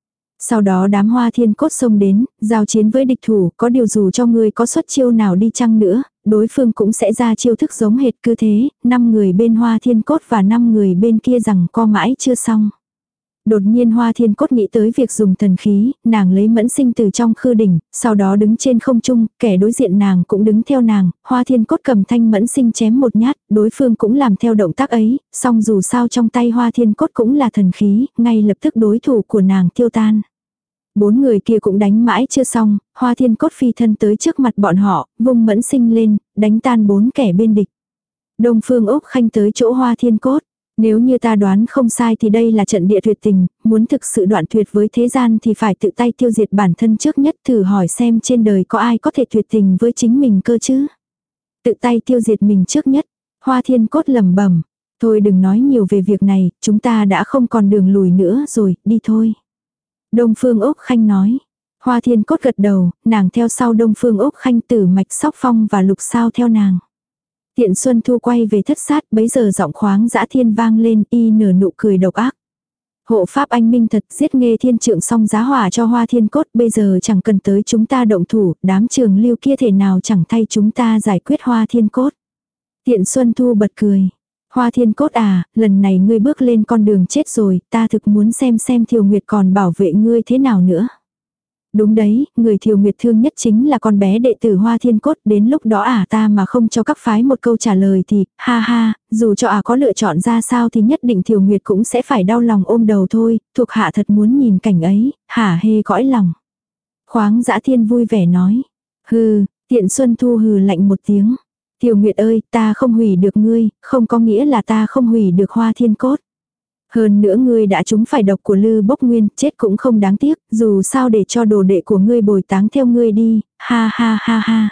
Sau đó đám Hoa Thiên Cốt xông đến, giao chiến với địch thủ, có điều dù cho ngươi có xuất chiêu nào đi chăng nữa, đối phương cũng sẽ ra chiêu thức giống hệt cứ thế, năm người bên Hoa Thiên Cốt và năm người bên kia rằng co mãi chưa xong. Đột nhiên Hoa Thiên Cốt nghĩ tới việc dùng thần khí, nàng lấy mẫn sinh từ trong khư đỉnh, sau đó đứng trên không trung, kẻ đối diện nàng cũng đứng theo nàng, Hoa Thiên Cốt cầm thanh mẫn sinh chém một nhát, đối phương cũng làm theo động tác ấy, song dù sao trong tay Hoa Thiên Cốt cũng là thần khí, ngay lập tức đối thủ của nàng tiêu tan. Bốn người kia cũng đánh mãi chưa xong, Hoa Thiên Cốt phi thân tới trước mặt bọn họ, vung mẫn sinh lên, đánh tan bốn kẻ bên địch. Đông Phương Úc Khanh tới chỗ Hoa Thiên Cốt. Nếu như ta đoán không sai thì đây là trận địa tuyệt tình, muốn thực sự đoạn tuyệt với thế gian thì phải tự tay tiêu diệt bản thân trước nhất, thử hỏi xem trên đời có ai có thể tuyệt tình với chính mình cơ chứ. Tự tay tiêu diệt mình trước nhất, Hoa Thiên Cốt lẩm bẩm, thôi đừng nói nhiều về việc này, chúng ta đã không còn đường lùi nữa rồi, đi thôi. Đông Phương Úc Khanh nói, Hoa Thiên Cốt gật đầu, nàng theo sau Đông Phương Úc Khanh, Tử Mạch, Sóc Phong và Lục Sao theo nàng. Tiện Xuân Thu quay về thất sát, bấy giờ giọng khoáng dã thiên vang lên, y nở nụ cười độc ác. Hộ pháp anh minh thật, giết Nghê Thiên Trượng xong giá hỏa cho Hoa Thiên Cốt, bây giờ chẳng cần tới chúng ta động thủ, đám Trường Lưu kia thể nào chẳng thay chúng ta giải quyết Hoa Thiên Cốt. Tiện Xuân Thu bật cười. Hoa Thiên Cốt à, lần này ngươi bước lên con đường chết rồi, ta thực muốn xem xem Thiều Nguyệt còn bảo vệ ngươi thế nào nữa. Đúng đấy, người Thiều Nguyệt thương nhất chính là con bé đệ tử Hoa Thiên Cốt, đến lúc đó ả à ta mà không cho các phái một câu trả lời thì, ha ha, dù cho ả à có lựa chọn ra sao thì nhất định Thiều Nguyệt cũng sẽ phải đau lòng ôm đầu thôi, thuộc hạ thật muốn nhìn cảnh ấy, hả hê cõi lòng. Khoáng Dã Thiên vui vẻ nói, hừ, Tiện Xuân Thu hừ lạnh một tiếng, Thiều Nguyệt ơi, ta không hủy được ngươi, không có nghĩa là ta không hủy được Hoa Thiên Cốt. Hơn nữa ngươi đã trúng phải độc của Lư Bốc Nguyên, chết cũng không đáng tiếc, dù sao để cho đồ đệ của ngươi bồi táng theo ngươi đi, ha ha ha ha.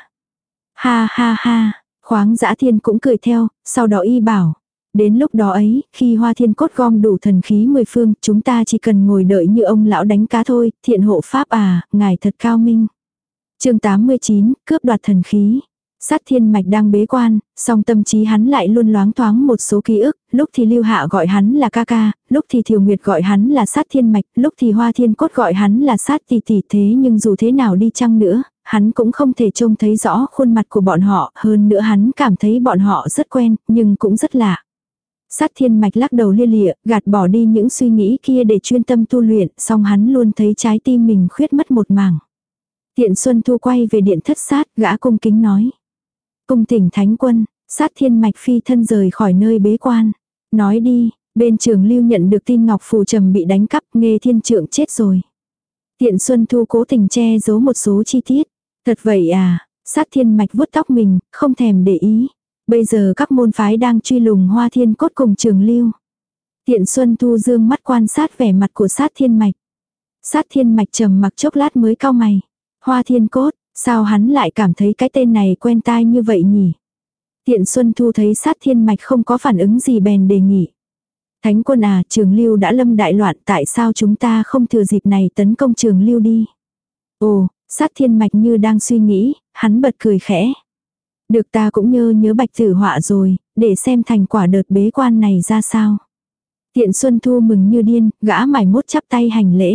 Ha ha ha, Khoáng Dã Thiên cũng cười theo, sau đó y bảo. Đến lúc đó ấy, khi Hoa Thiên Cốt gom đủ thần khí mười phương, chúng ta chỉ cần ngồi đợi như ông lão đánh cá thôi, Thiện hộ pháp à, ngài thật cao minh. Chương tám mươi chín, cướp đoạt thần khí. Sát Thiên Mạch đang bế quan, song tâm trí hắn lại luôn loáng thoáng một số ký ức, lúc thì Lưu Hạ gọi hắn là ca ca, lúc thì Thiều Nguyệt gọi hắn là Sát Thiên Mạch, lúc thì Hoa Thiên Cốt gọi hắn là Sát tỷ tỷ, thế nhưng dù thế nào đi chăng nữa, hắn cũng không thể trông thấy rõ khuôn mặt của bọn họ, hơn nữa hắn cảm thấy bọn họ rất quen, nhưng cũng rất lạ. Sát Thiên Mạch lắc đầu lia lịa, gạt bỏ đi những suy nghĩ kia để chuyên tâm tu luyện, song hắn luôn thấy trái tim mình khuyết mất một mảng. Tiện Xuân Thu quay về điện thất sát, gã cung kính nói. Cung Thỉnh Thánh Quân, Sát Thiên Mạch phi thân rời khỏi nơi bế quan. Nói đi, bên Trường Lưu nhận được tin Ngọc Phù Trầm bị đánh cắp, Nghê Thiên Trượng chết rồi. Tiện Xuân Thu cố tình che giấu một số chi tiết. Thật vậy à, Sát Thiên Mạch vuốt tóc mình, không thèm để ý. Bây giờ các môn phái đang truy lùng Hoa Thiên Cốt cùng Trường Lưu. Tiện Xuân Thu dương mắt quan sát vẻ mặt của Sát Thiên Mạch. Sát Thiên Mạch trầm mặc chốc lát mới cau mày. Hoa Thiên Cốt, sao hắn lại cảm thấy cái tên này quen tai như vậy nhỉ? Tiện Xuân Thu thấy Sát Thiên Mạch không có phản ứng gì bèn đề nghị. Thánh Quân à, Trường Lưu đã lâm đại loạn, tại sao chúng ta không thừa dịp này tấn công Trường Lưu đi? Ồ, Sát Thiên Mạch như đang suy nghĩ, hắn bật cười khẽ. Được, ta cũng nhớ nhớ Bạch Tử Họa rồi, để xem thành quả đợt bế quan này ra sao. Tiện Xuân Thu mừng như điên, gã mải mốt chắp tay hành lễ.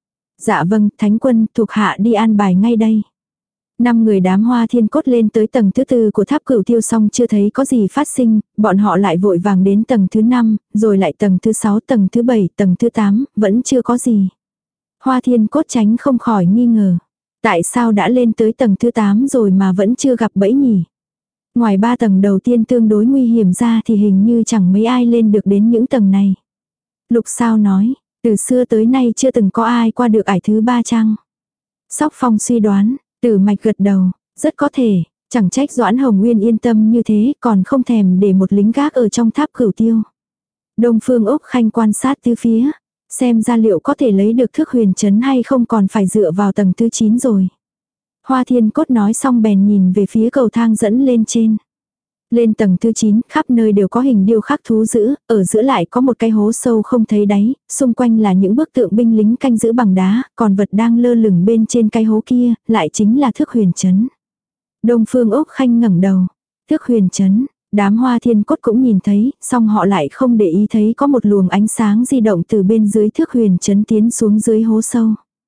Dạ vâng, Thánh Quân, thuộc hạ đi an bài ngay đây. Năm người đám Hoa Thiên Cốt lên tới tầng thứ tư của tháp Cửu Tiêu xong chưa thấy có gì phát sinh, bọn họ lại vội vàng đến tầng thứ năm, rồi lại tầng thứ sáu, tầng thứ bảy, tầng thứ tám, vẫn chưa có gì. Hoa Thiên Cốt tránh không khỏi nghi ngờ. Tại sao đã lên tới tầng thứ tám rồi mà vẫn chưa gặp bẫy nhỉ? Ngoài ba tầng đầu tiên tương đối nguy hiểm ra thì hình như chẳng mấy ai lên được đến những tầng này. Lục Sao nói, từ xưa tới nay chưa từng có ai qua được ải thứ ba chăng? Sóc Phong suy đoán, Tử Mạch gật đầu, rất có thể, chẳng trách Doãn Hồng Nguyên yên tâm như thế, còn không thèm để một lính gác ở trong tháp Cửu Tiêu. Đông Phương Úc Khanh quan sát tứ phía, xem ra liệu có thể lấy được Thước Huyền Trấn hay không, còn phải dựa vào tầng thứ chín rồi. Hoa Thiên Cốt nói xong bèn nhìn về phía cầu thang dẫn lên trên. Lên tầng thứ chín, khắp nơi đều có hình điêu khắc thú dữ, ở giữa lại có một cái hố sâu không thấy đáy, xung quanh là những bức tượng binh lính canh giữ bằng đá, còn vật đang lơ lửng bên trên cái hố kia, lại chính là Thước Huyền Trấn. Đông Phương Úc Khanh ngẩng đầu. Thước Huyền Trấn, đám Hoa Thiên Cốt cũng nhìn thấy, song họ lại không để ý thấy có một luồng ánh sáng di động từ bên dưới Thước Huyền Trấn tiến xuống dưới hố sâu.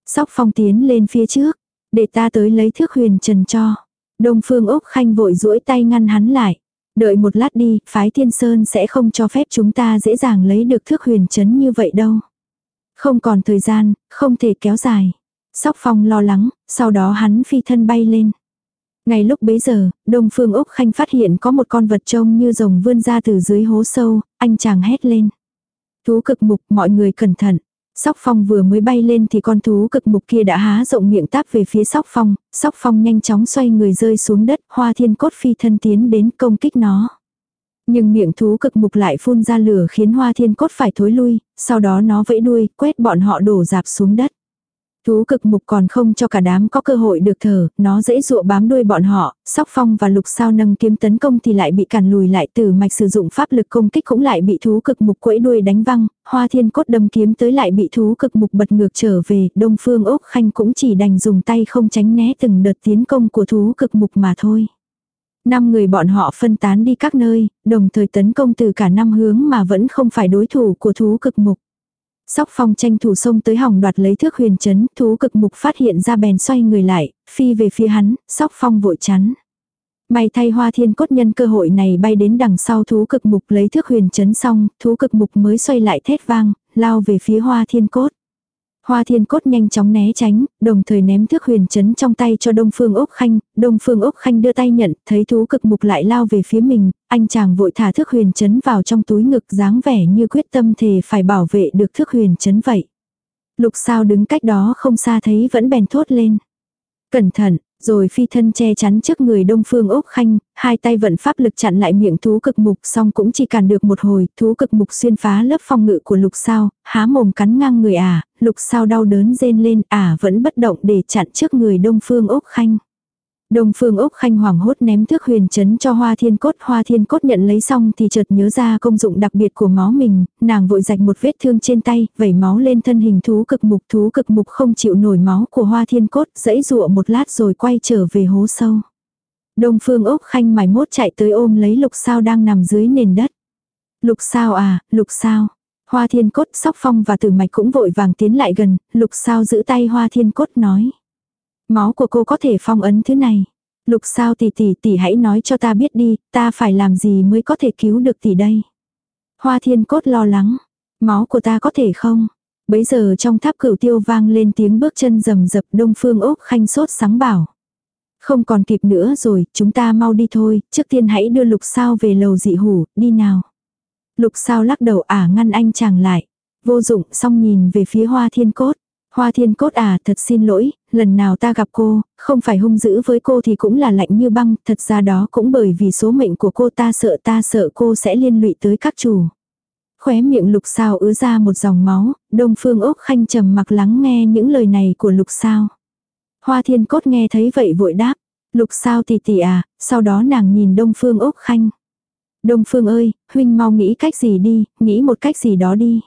Sóc Phong tiến lên phía trước. Để ta tới lấy thước huyền trần cho. Đông Phương Úc Khanh vội duỗi tay ngăn hắn lại. Đợi một lát đi, phái Thiên Sơn sẽ không cho phép chúng ta dễ dàng lấy được thước huyền trấn như vậy đâu. Không còn thời gian, không thể kéo dài. Sóc Phong lo lắng, sau đó hắn phi thân bay lên. Ngay lúc bấy giờ, Đông Phương Úc Khanh phát hiện có một con vật trông như rồng vươn ra từ dưới hố sâu, anh chàng hét lên. Thú cực mục, mọi người cẩn thận. Sóc Phong vừa mới bay lên thì con thú cực mục kia đã há rộng miệng táp về phía Sóc Phong. Sóc Phong nhanh chóng xoay người rơi xuống đất, Hoa Thiên Cốt phi thân tiến đến công kích nó. Nhưng miệng thú cực mục lại phun ra lửa khiến Hoa Thiên Cốt phải thối lui, sau đó nó vẫy đuôi, quét bọn họ đổ rạp xuống đất. Thú cực mục còn không cho cả đám có cơ hội được thở, nó dễ dụa bám đuôi bọn họ, Sóc Phong và Lục Sao nâng kiếm tấn công thì lại bị cản lùi lại, Tử Mạch sử dụng pháp lực công kích cũng lại bị thú cực mục quẫy đuôi đánh văng, Hoa Thiên Cốt đâm kiếm tới lại bị thú cực mục bật ngược trở về, Đông Phương Úc Khanh cũng chỉ đành dùng tay không tránh né từng đợt tiến công của thú cực mục mà thôi. Năm người bọn họ phân tán đi các nơi, đồng thời tấn công từ cả năm hướng mà vẫn không phải đối thủ của thú cực mục. Sóc Phong tranh thủ xông tới hòng đoạt lấy thước huyền trấn, thú cực mục phát hiện ra bèn xoay người lại, phi về phía hắn, Sóc Phong vội chắn. May thay Hoa Thiên Cốt nhân cơ hội này bay đến đằng sau thú cực mục lấy thước huyền trấn xong, thú cực mục mới xoay lại thét vang, lao về phía Hoa Thiên Cốt. Hoa Thiên Cốt nhanh chóng né tránh, đồng thời ném thước huyền trấn trong tay cho Đông Phương Úc Khanh, Đông Phương Úc Khanh đưa tay nhận, thấy thú cực mục lại lao về phía mình, anh chàng vội thả thước huyền trấn vào trong túi ngực dáng vẻ như quyết tâm thề phải bảo vệ được thước huyền trấn vậy. Lục Sao đứng cách đó không xa thấy vẫn bèn thốt lên. Cẩn thận, rồi phi thân che chắn trước người Đông Phương Úc Khanh, hai tay vận pháp lực chặn lại miệng thú cực mục xong cũng chỉ cản được một hồi, thú cực mục xuyên phá lớp phòng ngự của Lục Sao, há mồm cắn ngang người ả, Lục Sao đau đớn rên lên, ả vẫn bất động để chặn trước người Đông Phương Úc Khanh. Đông Phương Úc Khanh hoảng hốt ném thước huyền trấn cho Hoa Thiên Cốt, Hoa Thiên Cốt nhận lấy xong thì chợt nhớ ra công dụng đặc biệt của máu mình, nàng vội rạch một vết thương trên tay, vẩy máu lên thân hình thú cực mục, thú cực mục không chịu nổi máu của Hoa Thiên Cốt, giãy giụa một lát rồi quay trở về hố sâu. Đông Phương Úc Khanh mải mốt chạy tới ôm lấy Lục Sao đang nằm dưới nền đất. Lục Sao à, Lục Sao. Hoa Thiên Cốt, Sóc Phong và Tử Mạch cũng vội vàng tiến lại gần, Lục Sao giữ tay Hoa Thiên Cốt nói. Máu của cô có thể phong ấn thứ này. Lục Sao tỷ tỷ tỷ hãy nói cho ta biết đi, ta phải làm gì mới có thể cứu được tỷ đây. Hoa Thiên Cốt lo lắng. Máu của ta có thể không? Bấy giờ trong tháp cửu tiêu vang lên tiếng bước chân rầm rập, Đông Phương Úc Khanh sốt sắng bảo. Không còn kịp nữa rồi, chúng ta mau đi thôi, trước tiên hãy đưa Lục Sao về lầu dị hủ, đi nào. Lục Sao lắc đầu ả ngăn anh chàng lại. Vô dụng, xong nhìn về phía Hoa Thiên Cốt. Hoa Thiên Cốt à, thật xin lỗi, lần nào ta gặp cô, không phải hung dữ với cô thì cũng là lạnh như băng, thật ra đó cũng bởi vì số mệnh của cô, ta sợ ta sợ cô sẽ liên lụy tới các chủ. Khóe miệng Lục Sao ứa ra một dòng máu, Đông Phương Úc Khanh trầm mặc lắng nghe những lời này của Lục Sao. Hoa Thiên Cốt nghe thấy vậy vội đáp, Lục Sao tỷ tỷ à, sau đó nàng nhìn Đông Phương Úc Khanh. Đông Phương ơi, huynh mau nghĩ cách gì đi, nghĩ một cách gì đó đi.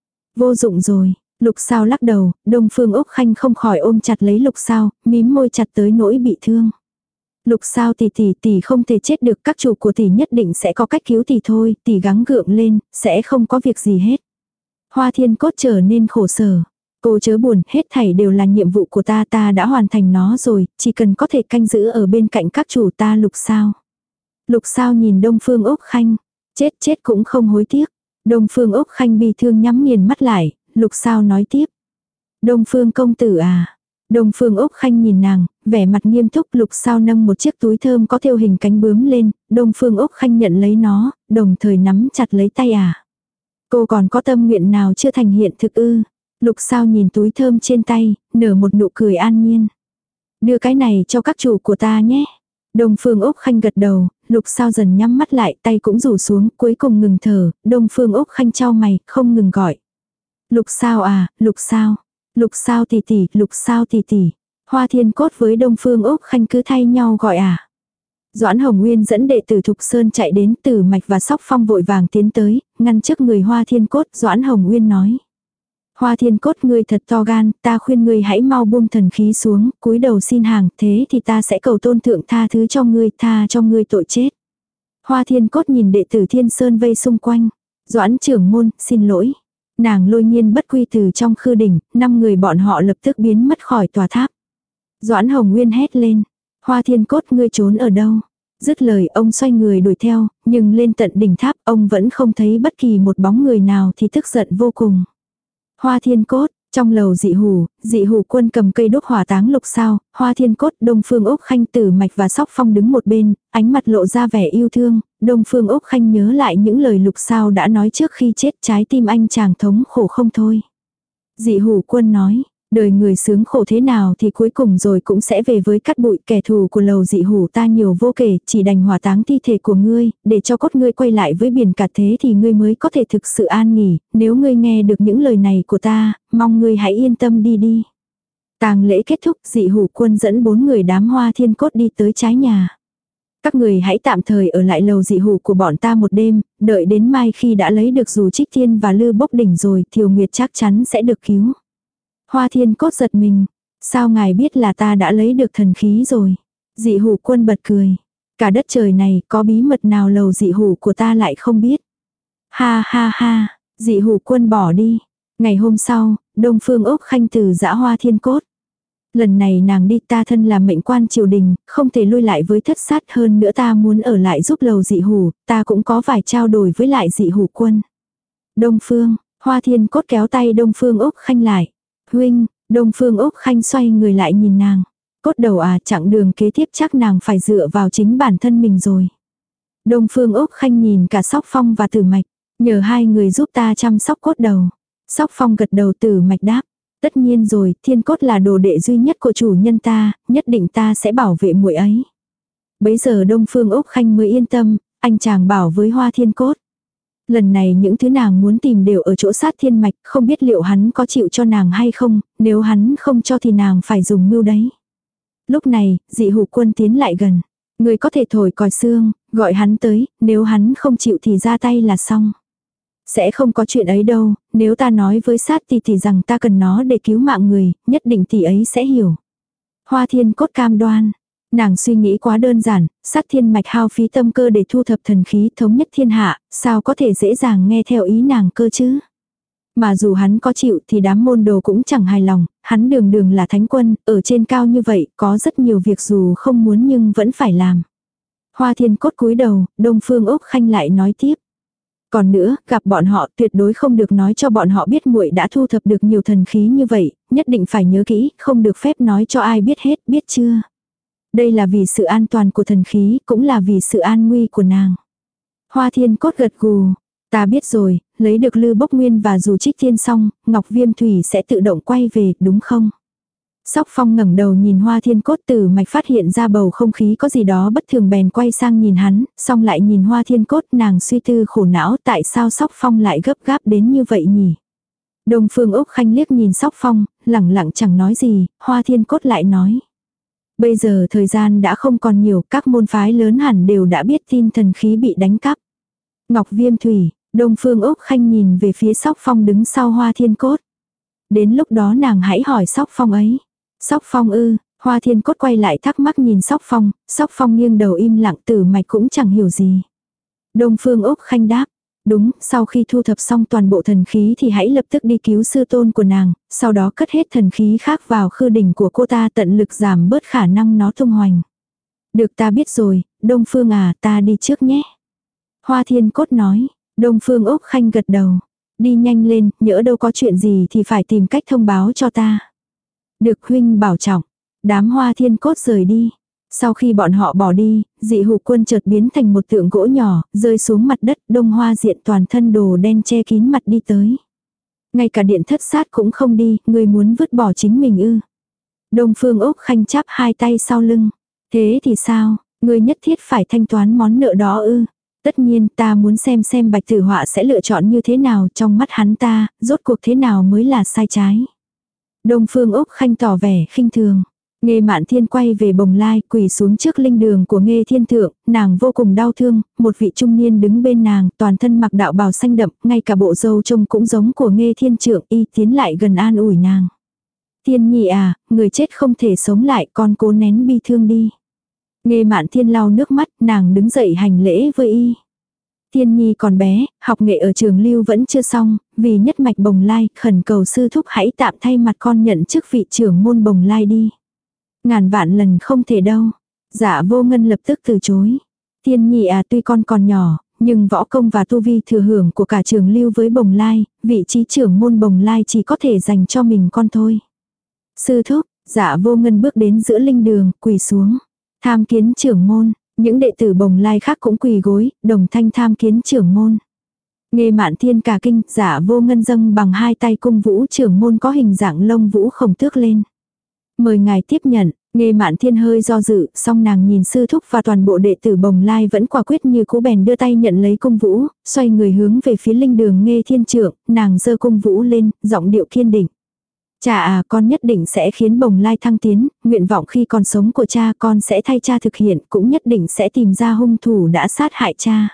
Vô dụng rồi. Lục Sao lắc đầu, Đông Phương Úc Khanh không khỏi ôm chặt lấy Lục Sao, mím môi chặt tới nỗi bị thương. Lục Sao tỷ tỷ tỷ không thể chết được, các chủ của tỷ nhất định sẽ có cách cứu tỷ thôi, tỷ gắng gượng lên, sẽ không có việc gì hết. Hoa Thiên Cốt trở nên khổ sở. Cô chớ buồn, hết thảy đều là nhiệm vụ của ta, ta đã hoàn thành nó rồi, chỉ cần có thể canh giữ ở bên cạnh các chủ ta. Lục Sao. Lục Sao nhìn Đông Phương Úc Khanh, chết chết cũng không hối tiếc. Đông Phương Úc Khanh bi thương nhắm nghiền mắt lại. Lục Sao nói tiếp. Đông Phương công tử à. Đông Phương Úc Khanh nhìn nàng, vẻ mặt nghiêm túc. Lục Sao nâng một chiếc túi thơm có thêu hình cánh bướm lên. Đông Phương Úc Khanh nhận lấy nó, đồng thời nắm chặt lấy tay à. Cô còn có tâm nguyện nào chưa thành hiện thực ư? Lục Sao nhìn túi thơm trên tay, nở một nụ cười an nhiên. Đưa cái này cho các chủ của ta nhé. Đông Phương Úc Khanh gật đầu, Lục Sao dần nhắm mắt lại, tay cũng rủ xuống, cuối cùng ngừng thở. Đông Phương Úc Khanh chau mày, không ngừng gọi. Lục Sao à, Lục Sao, Lục Sao tỷ tỷ, Lục Sao tỷ tỷ. Hoa Thiên Cốt với Đông Phương Úc Khanh cứ thay nhau gọi à. Doãn Hồng Nguyên dẫn đệ tử Thục Sơn chạy đến, Tử Mạch và Sóc Phong vội vàng tiến tới, ngăn trước người Hoa Thiên Cốt. Doãn Hồng Nguyên nói. Hoa Thiên Cốt ngươi thật to gan, ta khuyên ngươi hãy mau buông thần khí xuống, cúi đầu xin hàng, thế thì ta sẽ cầu tôn thượng tha thứ cho ngươi, tha cho ngươi tội chết. Hoa Thiên Cốt nhìn đệ tử Thiên Sơn vây xung quanh. Doãn trưởng môn, xin lỗi. Nàng lôi nhiên bất quy từ trong khư đỉnh, năm người bọn họ lập tức biến mất khỏi tòa tháp. Doãn Hồng Nguyên hét lên. Hoa Thiên Cốt, ngươi trốn ở đâu? Dứt lời ông xoay người đuổi theo, nhưng lên tận đỉnh tháp ông vẫn không thấy bất kỳ một bóng người nào thì tức giận vô cùng. Hoa Thiên Cốt, trong lầu dị hủ, dị hủ quân cầm cây đốt hỏa táng lục sao, Hoa Thiên Cốt, Đông Phương Úc Khanh, Tử Mạch và Sóc Phong đứng một bên, ánh mặt lộ ra vẻ yêu thương. Đông Phương Úc Khanh nhớ lại những lời lục sao đã nói trước khi chết, trái tim anh chàng thống khổ không thôi. Dị hủ quân nói, đời người sướng khổ thế nào thì cuối cùng rồi cũng sẽ về với cát bụi, kẻ thù của lầu dị hủ ta nhiều vô kể, chỉ đành hỏa táng thi thể của ngươi, để cho cốt ngươi quay lại với biển cả, thế thì ngươi mới có thể thực sự an nghỉ, nếu ngươi nghe được những lời này của ta, mong ngươi hãy yên tâm đi đi. Tang lễ kết thúc, dị hủ quân dẫn bốn người đám Hoa Thiên Cốt đi tới trái nhà. Các người hãy tạm thời ở lại lầu dị hủ của bọn ta một đêm, đợi đến mai khi đã lấy được dù Trích Thiên và Lư Bốc Đỉnh rồi, Thiều Nguyệt chắc chắn sẽ được cứu. Hoa Thiên Cốt giật mình. Sao ngài biết là ta đã lấy được thần khí rồi? Dị hủ quân bật cười. Cả đất trời này có bí mật nào lầu dị hủ của ta lại không biết. Ha ha ha, dị hủ quân bỏ đi. Ngày hôm sau, Đông Phương Úc Khanh từ giã Hoa Thiên Cốt. Lần này nàng đi, ta thân là mệnh quan triều đình, không thể lui lại với thất sát, hơn nữa ta muốn ở lại giúp lầu dị hủ, ta cũng có vài trao đổi với lại dị hủ quân. Đông Phương, Hoa Thiên Cốt kéo tay Đông Phương Úc Khanh lại. Huynh, Đông Phương Úc Khanh xoay người lại nhìn nàng. Cốt đầu à, chặng đường kế tiếp chắc nàng phải dựa vào chính bản thân mình rồi. Đông Phương Úc Khanh nhìn cả Sóc Phong và Tử Mạch. Nhờ hai người giúp ta chăm sóc cốt đầu. Sóc Phong gật đầu, Tử Mạch đáp. Tất nhiên rồi, Thiên Cốt là đồ đệ duy nhất của chủ nhân ta, nhất định ta sẽ bảo vệ muội ấy. Bấy giờ Đông Phương Úc Khanh mới yên tâm, anh chàng bảo với Hoa Thiên Cốt. Lần này những thứ nàng muốn tìm đều ở chỗ Sát Thiên Mạch, không biết liệu hắn có chịu cho nàng hay không, nếu hắn không cho thì nàng phải dùng mưu đấy. Lúc này, dị hủ quân tiến lại gần. Người có thể thổi còi xương, gọi hắn tới, nếu hắn không chịu thì ra tay là xong. Sẽ không có chuyện ấy đâu, nếu ta nói với Sát tỷ tỷ rằng ta cần nó để cứu mạng người, nhất định tỷ ấy sẽ hiểu. Hoa Thiên Cốt cam đoan. Nàng suy nghĩ quá đơn giản, Sát Thiên Mạch hao phí tâm cơ để thu thập thần khí thống nhất thiên hạ, sao có thể dễ dàng nghe theo ý nàng cơ chứ. Mà dù hắn có chịu thì đám môn đồ cũng chẳng hài lòng, hắn đường đường là thánh quân, ở trên cao như vậy, có rất nhiều việc dù không muốn nhưng vẫn phải làm. Hoa Thiên Cốt cúi đầu, Đông Phương Úc Khanh lại nói tiếp. Còn nữa, gặp bọn họ tuyệt đối không được nói cho bọn họ biết muội đã thu thập được nhiều thần khí như vậy, nhất định phải nhớ kỹ, không được phép nói cho ai biết hết, biết chưa? Đây là vì sự an toàn của thần khí, cũng là vì sự an nguy của nàng. Hoa Thiên Cốt gật gù. Ta biết rồi, lấy được Lư Bốc Nguyên và dù Trích Thiên xong, Ngọc Viêm Thủy sẽ tự động quay về, đúng không? Sóc Phong ngẩng đầu nhìn Hoa Thiên Cốt, Tử Mạch phát hiện ra bầu không khí có gì đó bất thường bèn quay sang nhìn hắn, xong lại nhìn Hoa Thiên Cốt, nàng suy tư khổ não tại sao Sóc Phong lại gấp gáp đến như vậy nhỉ? Đông Phương Úc Khanh liếc nhìn Sóc Phong, lẳng lặng chẳng nói gì, Hoa Thiên Cốt lại nói. Bây giờ thời gian đã không còn nhiều, các môn phái lớn hẳn đều đã biết tin thần khí bị đánh cắp. Ngọc Viêm Thủy, Đông Phương Úc Khanh nhìn về phía Sóc Phong đứng sau Hoa Thiên Cốt. Đến lúc đó nàng hãy hỏi Sóc Phong ấy. Sóc Phong ư, Hoa Thiên Cốt quay lại thắc mắc nhìn Sóc Phong, Sóc Phong nghiêng đầu im lặng, Tử Mạch cũng chẳng hiểu gì. Đông Phương Úc Khanh đáp. Đúng, sau khi thu thập xong toàn bộ thần khí thì hãy lập tức đi cứu sư tôn của nàng, sau đó cất hết thần khí khác vào khư đỉnh của cô ta, tận lực giảm bớt khả năng nó tung hoành. Được, ta biết rồi, Đông Phương à, ta đi trước nhé. Hoa Thiên Cốt nói. Đông Phương Úc Khanh gật đầu. Đi nhanh lên, nhỡ đâu có chuyện gì thì phải tìm cách thông báo cho ta. Được, huynh bảo trọng. Đám Hoa Thiên Cốt rời đi. Sau khi bọn họ bỏ đi, dị hủ quân chợt biến thành một tượng gỗ nhỏ, rơi xuống mặt đất. Đông Hoa Diện toàn thân đồ đen che kín mặt đi tới. Ngay cả Điện Thất Sát cũng không đi, người muốn vứt bỏ chính mình ư? Đông Phương Úc Khanh chắp hai tay sau lưng. Thế thì sao, người nhất thiết phải thanh toán món nợ đó ư? Tất nhiên, ta muốn xem xem Bạch Tử Họa sẽ lựa chọn như thế nào, trong mắt hắn ta, rốt cuộc thế nào mới là sai trái. Đông Phương Úc Khanh tỏ vẻ khinh thường. Nghê Mạn Thiên quay về Bồng Lai, quỳ xuống trước linh đường của Nghê Thiên Thượng, nàng vô cùng đau thương, một vị trung niên đứng bên nàng, toàn thân mặc đạo bào xanh đậm, ngay cả bộ râu trông cũng giống của Nghê Thiên Trượng, y tiến lại gần an ủi nàng. Thiên Nhi à, người chết không thể sống lại, con cố nén bi thương đi. Nghê Mạn Thiên lau nước mắt, nàng đứng dậy hành lễ với y. Thiên Nhi còn bé, học nghệ ở trường Lưu vẫn chưa xong, vì nhất mạch Bồng Lai, khẩn cầu sư thúc hãy tạm thay mặt con nhận chức vị trưởng môn Bồng Lai đi. Ngàn vạn lần không thể đâu. Dạ Vô Ngân lập tức từ chối. Tiên nhị à, tuy con còn nhỏ, nhưng võ công và tu vi thừa hưởng của cả trường lưu với Bồng Lai, vị trí trưởng môn Bồng Lai chỉ có thể dành cho mình con thôi. Sư thúc, Dạ Vô Ngân bước đến giữa linh đường, quỳ xuống. Tham kiến trưởng môn, những đệ tử Bồng Lai khác cũng quỳ gối, đồng thanh tham kiến trưởng môn. Nghe Mạn Thiên cả kinh, Dạ Vô Ngân dâng bằng hai tay cung vũ trưởng môn có hình dạng lông vũ khổng tước lên. Mời ngài tiếp nhận. Nghe Mạn Thiên hơi do dự, song nàng nhìn sư thúc và toàn bộ đệ tử Bồng Lai vẫn quả quyết như cũ, bèn đưa tay nhận lấy cung vũ, xoay người hướng về phía linh đường Nghe Thiên Trượng, nàng giơ cung vũ lên, giọng điệu kiên định. Cha à, con nhất định sẽ khiến Bồng Lai thăng tiến, nguyện vọng khi còn sống của cha con sẽ thay cha thực hiện, cũng nhất định sẽ tìm ra hung thủ đã sát hại cha.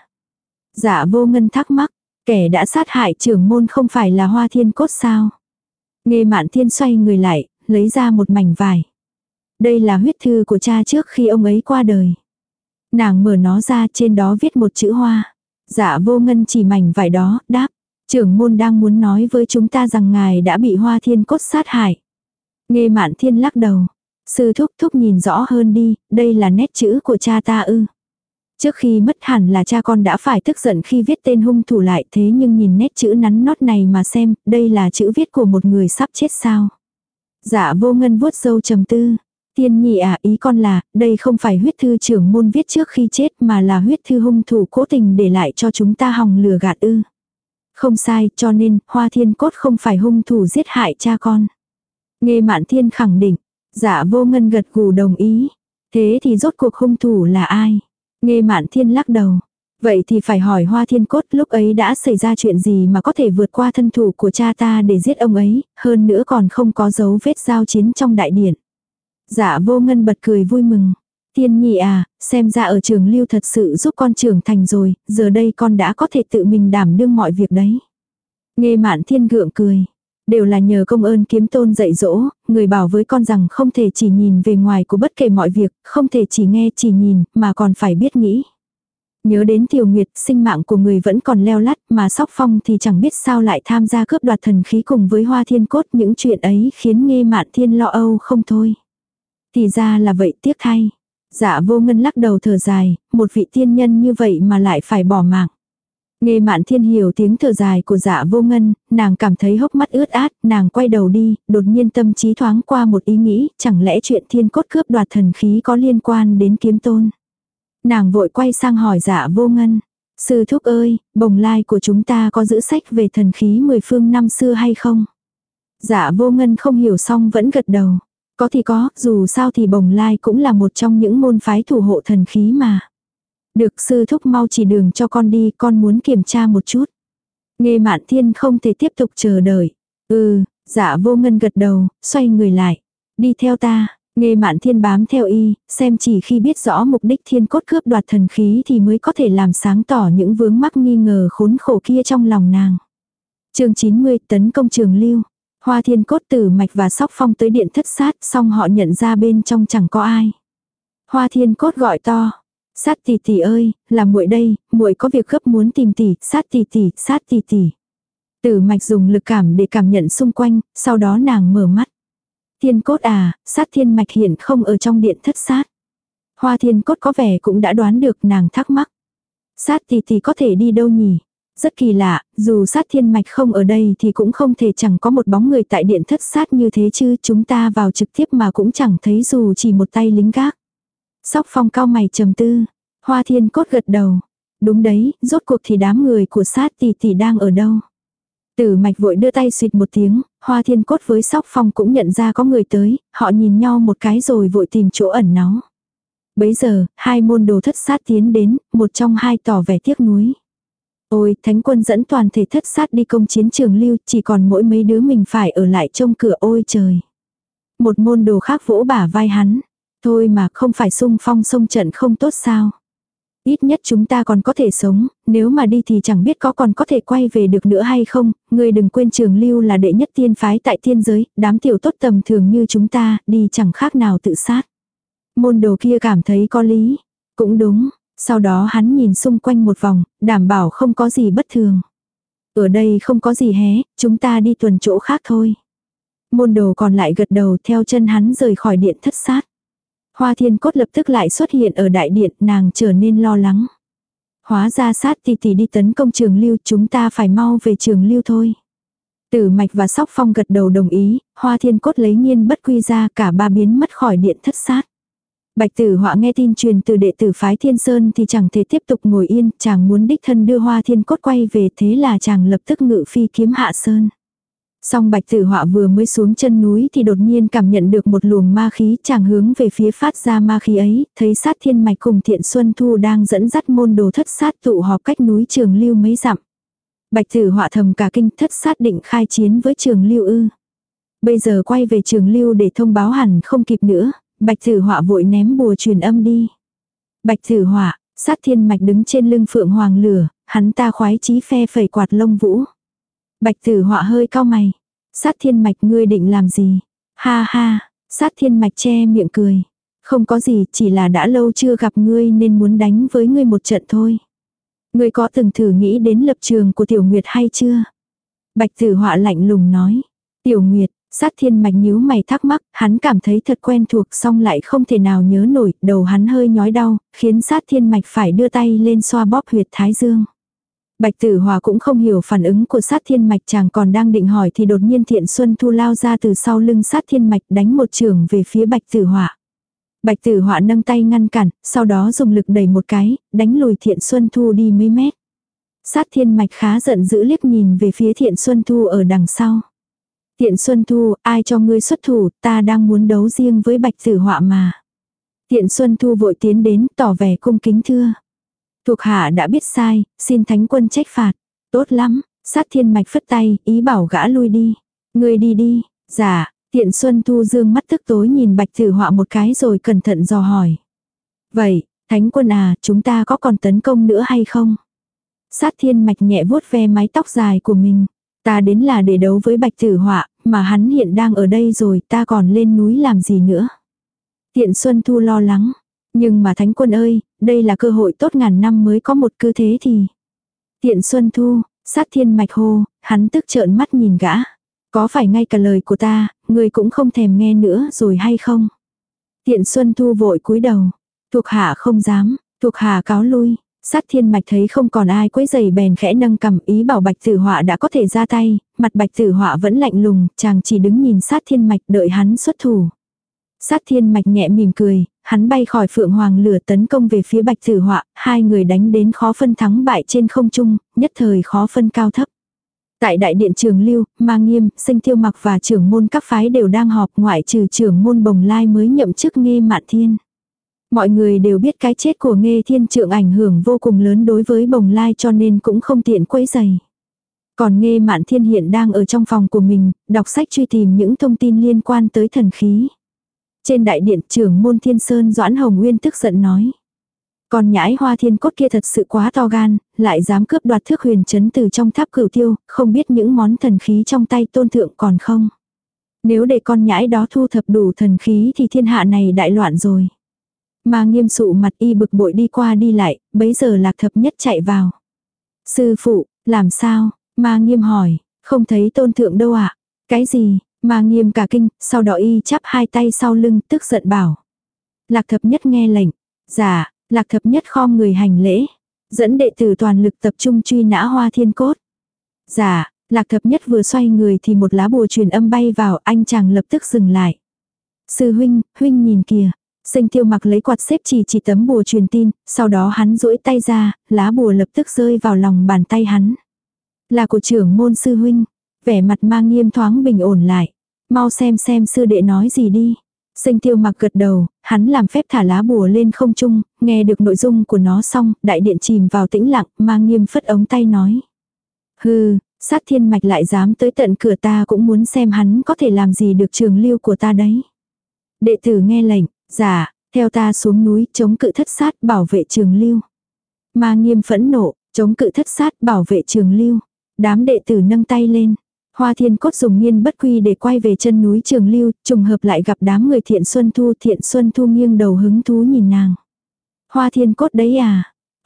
Dạ Vô Ngân thắc mắc, kẻ đã sát hại trưởng môn không phải là Hoa Thiên Cốt sao? Nghe Mạn Thiên xoay người lại, lấy ra một mảnh vải. Đây là huyết thư của cha trước khi ông ấy qua đời. Nàng mở nó ra, trên đó viết một chữ Hoa. Dạ Vô Ngân chỉ mảnh vải đó, đáp. Trưởng môn đang muốn nói với chúng ta rằng ngài đã bị Hoa Thiên Cốt sát hại. Nghe Mạn Thiên lắc đầu. Sư thúc thúc nhìn rõ hơn đi, đây là nét chữ của cha ta ư. Trước khi mất hẳn là cha con đã phải tức giận khi viết tên hung thủ lại, thế nhưng nhìn nét chữ nắn nót này mà xem, đây là chữ viết của một người sắp chết sao. Dạ Vô Ngân vuốt râu trầm tư. Tiên nhị à, ý con là, đây không phải huyết thư trưởng môn viết trước khi chết mà là huyết thư hung thủ cố tình để lại cho chúng ta hòng lừa gạt ư. Không sai, cho nên, Hoa Thiên Cốt không phải hung thủ giết hại cha con. Nghe Mạn Thiên khẳng định. Dạ Vô Ngân gật gù đồng ý. Thế thì rốt cuộc hung thủ là ai? Nghe Mạn Thiên lắc đầu. Vậy thì phải hỏi Hoa Thiên Cốt lúc ấy đã xảy ra chuyện gì mà có thể vượt qua thân thủ của cha ta để giết ông ấy, hơn nữa còn không có dấu vết giao chiến trong đại điện. Dạ Vô Ngân bật cười vui mừng. Tiên nhị à, xem ra ở trường lưu thật sự giúp con trưởng thành rồi, giờ đây con đã có thể tự mình đảm đương mọi việc đấy. Nghe Mạn Thiên gượng cười. Đều là nhờ công ơn Kiếm Tôn dạy dỗ, người bảo với con rằng không thể chỉ nhìn về ngoài của bất kể mọi việc, không thể chỉ nghe chỉ nhìn, mà còn phải biết nghĩ. Nhớ đến Tiểu Nguyệt, sinh mạng của người vẫn còn leo lắt, mà Sóc Phong thì chẳng biết sao lại tham gia cướp đoạt thần khí cùng với Hoa Thiên Cốt, những chuyện ấy khiến Nghe Mạn Thiên lo âu không thôi. Thì ra là vậy, tiếc thay. Dạ Vô Ngân lắc đầu thở dài, một vị tiên nhân như vậy mà lại phải bỏ mạng. Nghe Mạn Thiên hiểu tiếng thở dài của Dạ Vô Ngân, nàng cảm thấy hốc mắt ướt át, nàng quay đầu đi, đột nhiên tâm trí thoáng qua một ý nghĩ, chẳng lẽ chuyện Thiên Cốt cướp đoạt thần khí có liên quan đến Kiếm Tôn. Nàng vội quay sang hỏi Dạ Vô Ngân, sư thúc ơi, Bồng Lai của chúng ta có giữ sách về thần khí mười phương năm xưa hay không? Dạ Vô Ngân không hiểu xong vẫn gật đầu. Có thì có, dù sao thì Bồng Lai cũng là một trong những môn phái thủ hộ thần khí mà. Được, sư thúc mau chỉ đường cho con đi, con muốn kiểm tra một chút. Nghe Mạn Thiên không thể tiếp tục chờ đợi. Ừ, Dạ Vô Ngân gật đầu, xoay người lại. Đi theo ta. Nghe Mạn Thiên bám theo y, xem chỉ khi biết rõ mục đích Thiên Cốt cướp đoạt thần khí thì mới có thể làm sáng tỏ những vướng mắc nghi ngờ khốn khổ kia trong lòng nàng. Chương chín mươi, tấn công trường lưu. Hoa Thiên Cốt, Tử Mạch và Sóc Phong tới điện thất sát, xong họ nhận ra bên trong chẳng có ai. Hoa Thiên Cốt gọi to, Sát tỷ tỷ ơi, là muội đây, muội có việc gấp muốn tìm tỷ, Sát tỷ tỷ, Sát tỷ tỷ. Tử Mạch dùng lực cảm để cảm nhận xung quanh, sau đó nàng mở mắt. Thiên Cốt à, Sát Thiên Mạch hiện không ở trong điện thất sát. Hoa Thiên Cốt có vẻ cũng đã đoán được, nàng thắc mắc. Sát tỷ tỷ có thể đi đâu nhỉ? Rất kỳ lạ, dù Sát Thiên Mạch không ở đây thì cũng không thể chẳng có một bóng người tại điện thất sát như thế chứ, chúng ta vào trực tiếp mà cũng chẳng thấy dù chỉ một tay lính gác. Sóc Phong cau mày trầm tư, Hoa Thiên Cốt gật đầu. Đúng đấy, rốt cuộc thì đám người của Sát tỷ tỷ đang ở đâu? Tử Mạch vội đưa tay xuyệt một tiếng, Hoa Thiên Cốt với Sóc Phong cũng nhận ra có người tới, họ nhìn nhau một cái rồi vội tìm chỗ ẩn náu. Bấy giờ, hai môn đồ thất sát tiến đến, một trong hai tỏ vẻ tiếc nuối. Ôi, Thánh Quân dẫn toàn thể thất sát đi công chiến trường lưu, chỉ còn mỗi mấy đứa mình phải ở lại trông cửa, ôi trời. Một môn đồ khác vỗ bả vai hắn. Thôi mà, không phải xung phong xông trận không tốt sao? Ít nhất chúng ta còn có thể sống, nếu mà đi thì chẳng biết có còn có thể quay về được nữa hay không, ngươi đừng quên trường lưu là đệ nhất tiên phái tại tiên giới, đám tiểu tốt tầm thường như chúng ta, đi chẳng khác nào tự sát. Môn đồ kia cảm thấy có lý. Cũng đúng. Sau đó hắn nhìn xung quanh một vòng, đảm bảo không có gì bất thường. Ở đây không có gì hé, chúng ta đi tuần chỗ khác thôi. Môn đồ còn lại gật đầu theo chân hắn rời khỏi điện thất sát. Hoa Thiên Cốt lập tức lại xuất hiện ở đại điện, nàng trở nên lo lắng. Hóa ra sát tỷ tỷ đi tấn công Trường Lưu, chúng ta phải mau về Trường Lưu thôi. Tử Mạch và Sóc Phong gật đầu đồng ý, Hoa Thiên Cốt lấy Nhiên Bất Quy ra, cả ba biến mất khỏi điện thất sát. Bạch Tử Họa nghe tin truyền từ đệ tử phái Thiên Sơn thì chẳng thể tiếp tục ngồi yên, chàng muốn đích thân đưa Hoa Thiên Cốt quay về, thế là chàng lập tức ngự phi kiếm hạ sơn. Song Bạch Tử Họa vừa mới xuống chân núi thì đột nhiên cảm nhận được một luồng ma khí, chàng hướng về phía phát ra ma khí ấy, thấy Sát Thiên Mạch cùng Thiện Xuân Thu đang dẫn dắt môn đồ thất sát tụ họp cách núi Trường Lưu mấy dặm. Bạch Tử Họa thầm cả kinh, thất sát định khai chiến với Trường Lưu ư? Bây giờ quay về Trường Lưu để thông báo hẳn không kịp nữa. Bạch Tử Họa vội ném bùa truyền âm đi. Bạch Tử Họa, Sát Thiên Mạch đứng trên lưng Phượng Hoàng lửa, hắn ta khoái chí phe phẩy quạt lông vũ. Bạch Tử Họa hơi cau mày. Sát Thiên Mạch ngươi định làm gì? Ha ha, Sát Thiên Mạch che miệng cười. Không có gì, chỉ là đã lâu chưa gặp ngươi nên muốn đánh với ngươi một trận thôi. Ngươi có từng thử nghĩ đến lập trường của Tiểu Nguyệt hay chưa? Bạch Tử Họa lạnh lùng nói. Tiểu Nguyệt, Sát Thiên Mạch nhíu mày thắc mắc, hắn cảm thấy thật quen thuộc song lại không thể nào nhớ nổi, đầu hắn hơi nhói đau, khiến Sát Thiên Mạch phải đưa tay lên xoa bóp huyệt thái dương. Bạch Tử Họa cũng không hiểu phản ứng của Sát Thiên Mạch, chàng còn đang định hỏi thì đột nhiên Thiện Xuân Thu lao ra từ sau lưng Sát Thiên Mạch đánh một chưởng về phía Bạch Tử Họa. Bạch Tử Họa nâng tay ngăn cản, sau đó dùng lực đẩy một cái, đánh lùi Thiện Xuân Thu đi mấy mét. Sát Thiên Mạch khá giận dữ liếc nhìn về phía Thiện Xuân Thu ở đằng sau. Thiện Xuân Thu, ai cho ngươi xuất thủ, ta đang muốn đấu riêng với Bạch Tử Họa mà. Thiện Xuân Thu vội tiến đến, tỏ vẻ cung kính thưa. Thuộc hạ đã biết sai, xin thánh quân trách phạt. Tốt lắm, Sát Thiên Mạch phất tay, ý bảo gã lui đi. Ngươi đi đi, dạ, Thiện Xuân Thu dương mắt tức tối nhìn Bạch Tử Họa một cái rồi cẩn thận dò hỏi. Vậy, thánh quân à, chúng ta có còn tấn công nữa hay không? Sát Thiên Mạch nhẹ vuốt ve mái tóc dài của mình. Ta đến là để đấu với Bạch Tử Họa, mà hắn hiện đang ở đây rồi, ta còn lên núi làm gì nữa. Thiện Xuân Thu lo lắng. Nhưng mà thánh quân ơi, đây là cơ hội tốt ngàn năm mới có một cơ thế thì. Thiện Xuân Thu, Sát Thiên Mạch hô, hắn tức trợn mắt nhìn gã. Có phải ngay cả lời của ta, người cũng không thèm nghe nữa rồi hay không? Thiện Xuân Thu vội cúi đầu. Thuộc hạ không dám, thuộc hạ cáo lui. Sát Thiên Mạch thấy không còn ai quấy rầy bèn khẽ nâng cằm, ý bảo Bạch Tử Họa đã có thể ra tay, mặt Bạch Tử Họa vẫn lạnh lùng, chàng chỉ đứng nhìn Sát Thiên Mạch đợi hắn xuất thủ. Sát Thiên Mạch nhẹ mỉm cười, hắn bay khỏi Phượng Hoàng lửa tấn công về phía Bạch Tử Họa, hai người đánh đến khó phân thắng bại trên không trung, nhất thời khó phân cao thấp. Tại đại điện Trường Lưu, Ma Nghiêm, Sinh Tiêu Mặc và trưởng môn các phái đều đang họp, ngoại trừ trưởng môn Bồng Lai mới nhậm chức Nghê Mạn Thiên. Mọi người đều biết cái chết của Nghê Thiên Trượng ảnh hưởng vô cùng lớn đối với Bồng Lai cho nên cũng không tiện quấy rầy. Còn Nghê Mạn Thiên hiện đang ở trong phòng của mình, đọc sách truy tìm những thông tin liên quan tới thần khí. Trên đại điện trưởng môn Thiên Sơn Doãn Hồng Nguyên tức giận nói. Còn nhãi Hoa Thiên Cốt kia thật sự quá to gan, lại dám cướp đoạt thước huyền trấn từ trong tháp Cửu Tiêu, không biết những món thần khí trong tay tôn thượng còn không. Nếu để con nhãi đó thu thập đủ thần khí thì thiên hạ này đại loạn rồi. Ma Nghiêm sụ mặt y bực bội đi qua đi lại, bấy giờ Lạc Thập Nhất chạy vào. Sư phụ, làm sao? Ma Nghiêm hỏi, không thấy tôn thượng đâu ạ? À? Cái gì? Ma Nghiêm cả kinh, sau đó y chắp hai tay sau lưng tức giận bảo. Lạc Thập Nhất nghe lệnh. Dạ, Lạc Thập Nhất khom người hành lễ. Dẫn đệ tử toàn lực tập trung truy nã Hoa Thiên Cốt. Dạ, Lạc Thập Nhất vừa xoay người thì một lá bùa truyền âm bay vào, anh chàng lập tức dừng lại. Sư huynh, huynh nhìn kìa. Sinh Tiêu Mặc lấy quạt xếp chỉ chỉ tấm bùa truyền tin, sau đó hắn duỗi tay ra, lá bùa lập tức rơi vào lòng bàn tay hắn. Là của trưởng môn sư huynh. Vẻ mặt Ma Nghiêm thoáng bình ổn lại. Mau xem xem sư đệ nói gì đi. Sinh Tiêu Mặc gật đầu, hắn làm phép thả lá bùa lên không trung, nghe được nội dung của nó xong, đại điện chìm vào tĩnh lặng, Ma Nghiêm phất ống tay nói. Hừ, Sát Thiên Mạch lại dám tới tận cửa, ta cũng muốn xem hắn có thể làm gì được Trường Lưu của ta đấy. Đệ tử nghe lệnh, dạ, theo ta xuống núi chống cự thất sát bảo vệ Trường Lưu. Ma Nghiêm phẫn nộ, chống cự thất sát bảo vệ Trường Lưu. Đám đệ tử nâng tay lên. Hoa Thiên Cốt dùng Nhiên Bất Quy để quay về chân núi Trường Lưu, trùng hợp lại gặp đám người Thiện Xuân Thu. Thiện Xuân Thu nghiêng đầu hứng thú nhìn nàng. Hoa Thiên Cốt đấy à?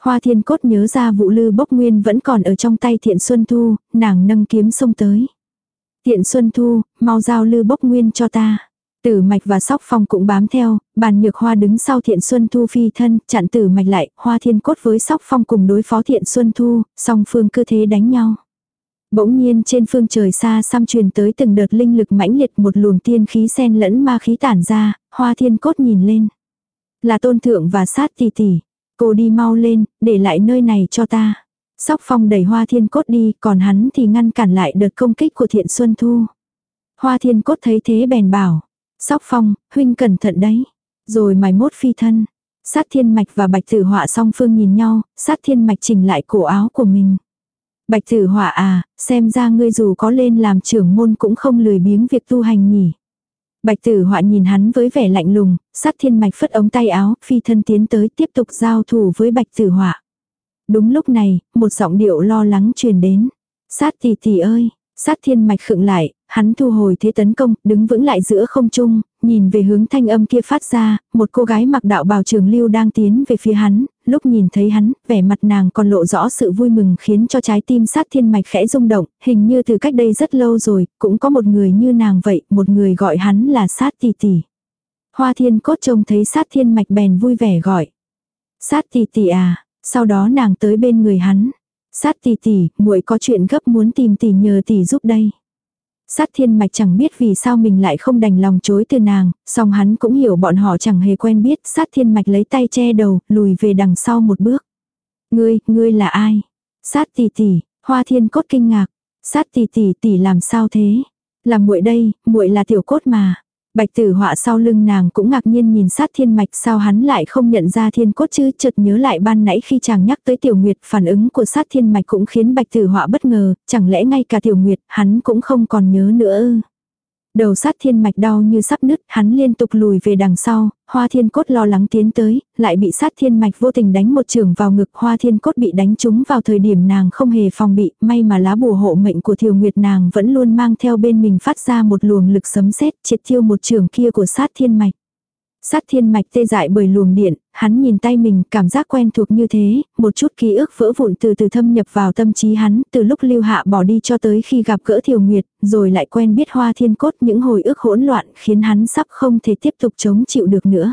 Hoa Thiên Cốt nhớ ra vụ lư bốc nguyên vẫn còn ở trong tay Thiện Xuân Thu, nàng nâng kiếm xông tới. Thiện Xuân Thu, mau giao lư bốc nguyên cho ta. Tử Mạch và Sóc Phong cũng bám theo, Bàn Nhược Hoa đứng sau Thiện Xuân Thu phi thân, chặn Tử Mạch lại, Hoa Thiên Cốt với Sóc Phong cùng đối phó Thiện Xuân Thu, song phương cứ thế đánh nhau. Bỗng nhiên trên phương trời xa xăm truyền tới từng đợt linh lực mãnh liệt, một luồng tiên khí xen lẫn ma khí tản ra, Hoa Thiên Cốt nhìn lên. Là Tôn Thượng và Sát tỷ tỷ. Cô đi mau lên, để lại nơi này cho ta. Sóc Phong đẩy Hoa Thiên Cốt đi, còn hắn thì ngăn cản lại đợt công kích của Thiện Xuân Thu. Hoa Thiên Cốt thấy thế bèn bảo. Sóc Phong, huynh cẩn thận đấy. Rồi mài mốt phi thân. Sát Thiên Mạch và Bạch Tử Họa song phương nhìn nhau, Sát Thiên Mạch chỉnh lại cổ áo của mình. Bạch Tử Họa à, xem ra ngươi dù có lên làm trưởng môn cũng không lười biếng việc tu hành nhỉ. Bạch Tử Họa nhìn hắn với vẻ lạnh lùng, Sát Thiên Mạch phất ống tay áo, phi thân tiến tới tiếp tục giao thủ với Bạch Tử Họa. Đúng lúc này, một giọng điệu lo lắng truyền đến. Sát tỷ tỷ ơi, Sát Thiên Mạch khựng lại, hắn thu hồi thế tấn công, đứng vững lại giữa không trung, nhìn về hướng thanh âm kia phát ra, một cô gái mặc đạo bào trường lưu đang tiến về phía hắn, lúc nhìn thấy hắn, vẻ mặt nàng còn lộ rõ sự vui mừng khiến cho trái tim Sát Thiên Mạch khẽ rung động, hình như từ cách đây rất lâu rồi, cũng có một người như nàng vậy, một người gọi hắn là Sát tỷ tỷ. Hoa Thiên Cốt trông thấy Sát Thiên Mạch bèn vui vẻ gọi. Sát tỷ tỷ à, sau đó nàng tới bên người hắn. Sát tỷ tỷ, muội có chuyện gấp muốn tìm tỷ nhờ tỷ giúp đây. Sát Thiên Mạch chẳng biết vì sao mình lại không đành lòng chối từ nàng, song hắn cũng hiểu bọn họ chẳng hề quen biết. Sát Thiên Mạch lấy tay che đầu, lùi về đằng sau một bước. Ngươi, ngươi là ai? Sát tỷ tỷ, Hoa Thiên Cốt kinh ngạc. Sát tỷ tỷ, tỷ làm sao thế? Là muội đây, muội là Tiểu Cốt mà. Bạch Tử Họa sau lưng nàng cũng ngạc nhiên nhìn Sát Thiên Mạch, sao hắn lại không nhận ra Thiên Cốt chứ, chợt nhớ lại ban nãy khi chàng nhắc tới Tiểu Nguyệt, phản ứng của Sát Thiên Mạch cũng khiến Bạch Tử Họa bất ngờ, chẳng lẽ ngay cả Tiểu Nguyệt hắn cũng không còn nhớ nữa ư? Đầu Sát Thiên Mạch đau như sắp nứt, hắn liên tục lùi về đằng sau, Hoa Thiên Cốt lo lắng tiến tới, lại bị Sát Thiên Mạch vô tình đánh một chưởng vào ngực. Hoa Thiên Cốt bị đánh trúng vào thời điểm nàng không hề phòng bị, may mà lá bùa hộ mệnh của Thiều Nguyệt nàng vẫn luôn mang theo bên mình, phát ra một luồng lực sấm sét triệt tiêu một chưởng kia của Sát Thiên Mạch. Sát Thiên Mạch tê dại bởi luồng điện, hắn nhìn tay mình, cảm giác quen thuộc như thế, một chút ký ức vỡ vụn từ từ thâm nhập vào tâm trí hắn, từ lúc Lưu Hạ bỏ đi cho tới khi gặp gỡ Thiều Nguyệt, rồi lại quen biết Hoa Thiên Cốt, những hồi ức hỗn loạn khiến hắn sắp không thể tiếp tục chống chịu được nữa.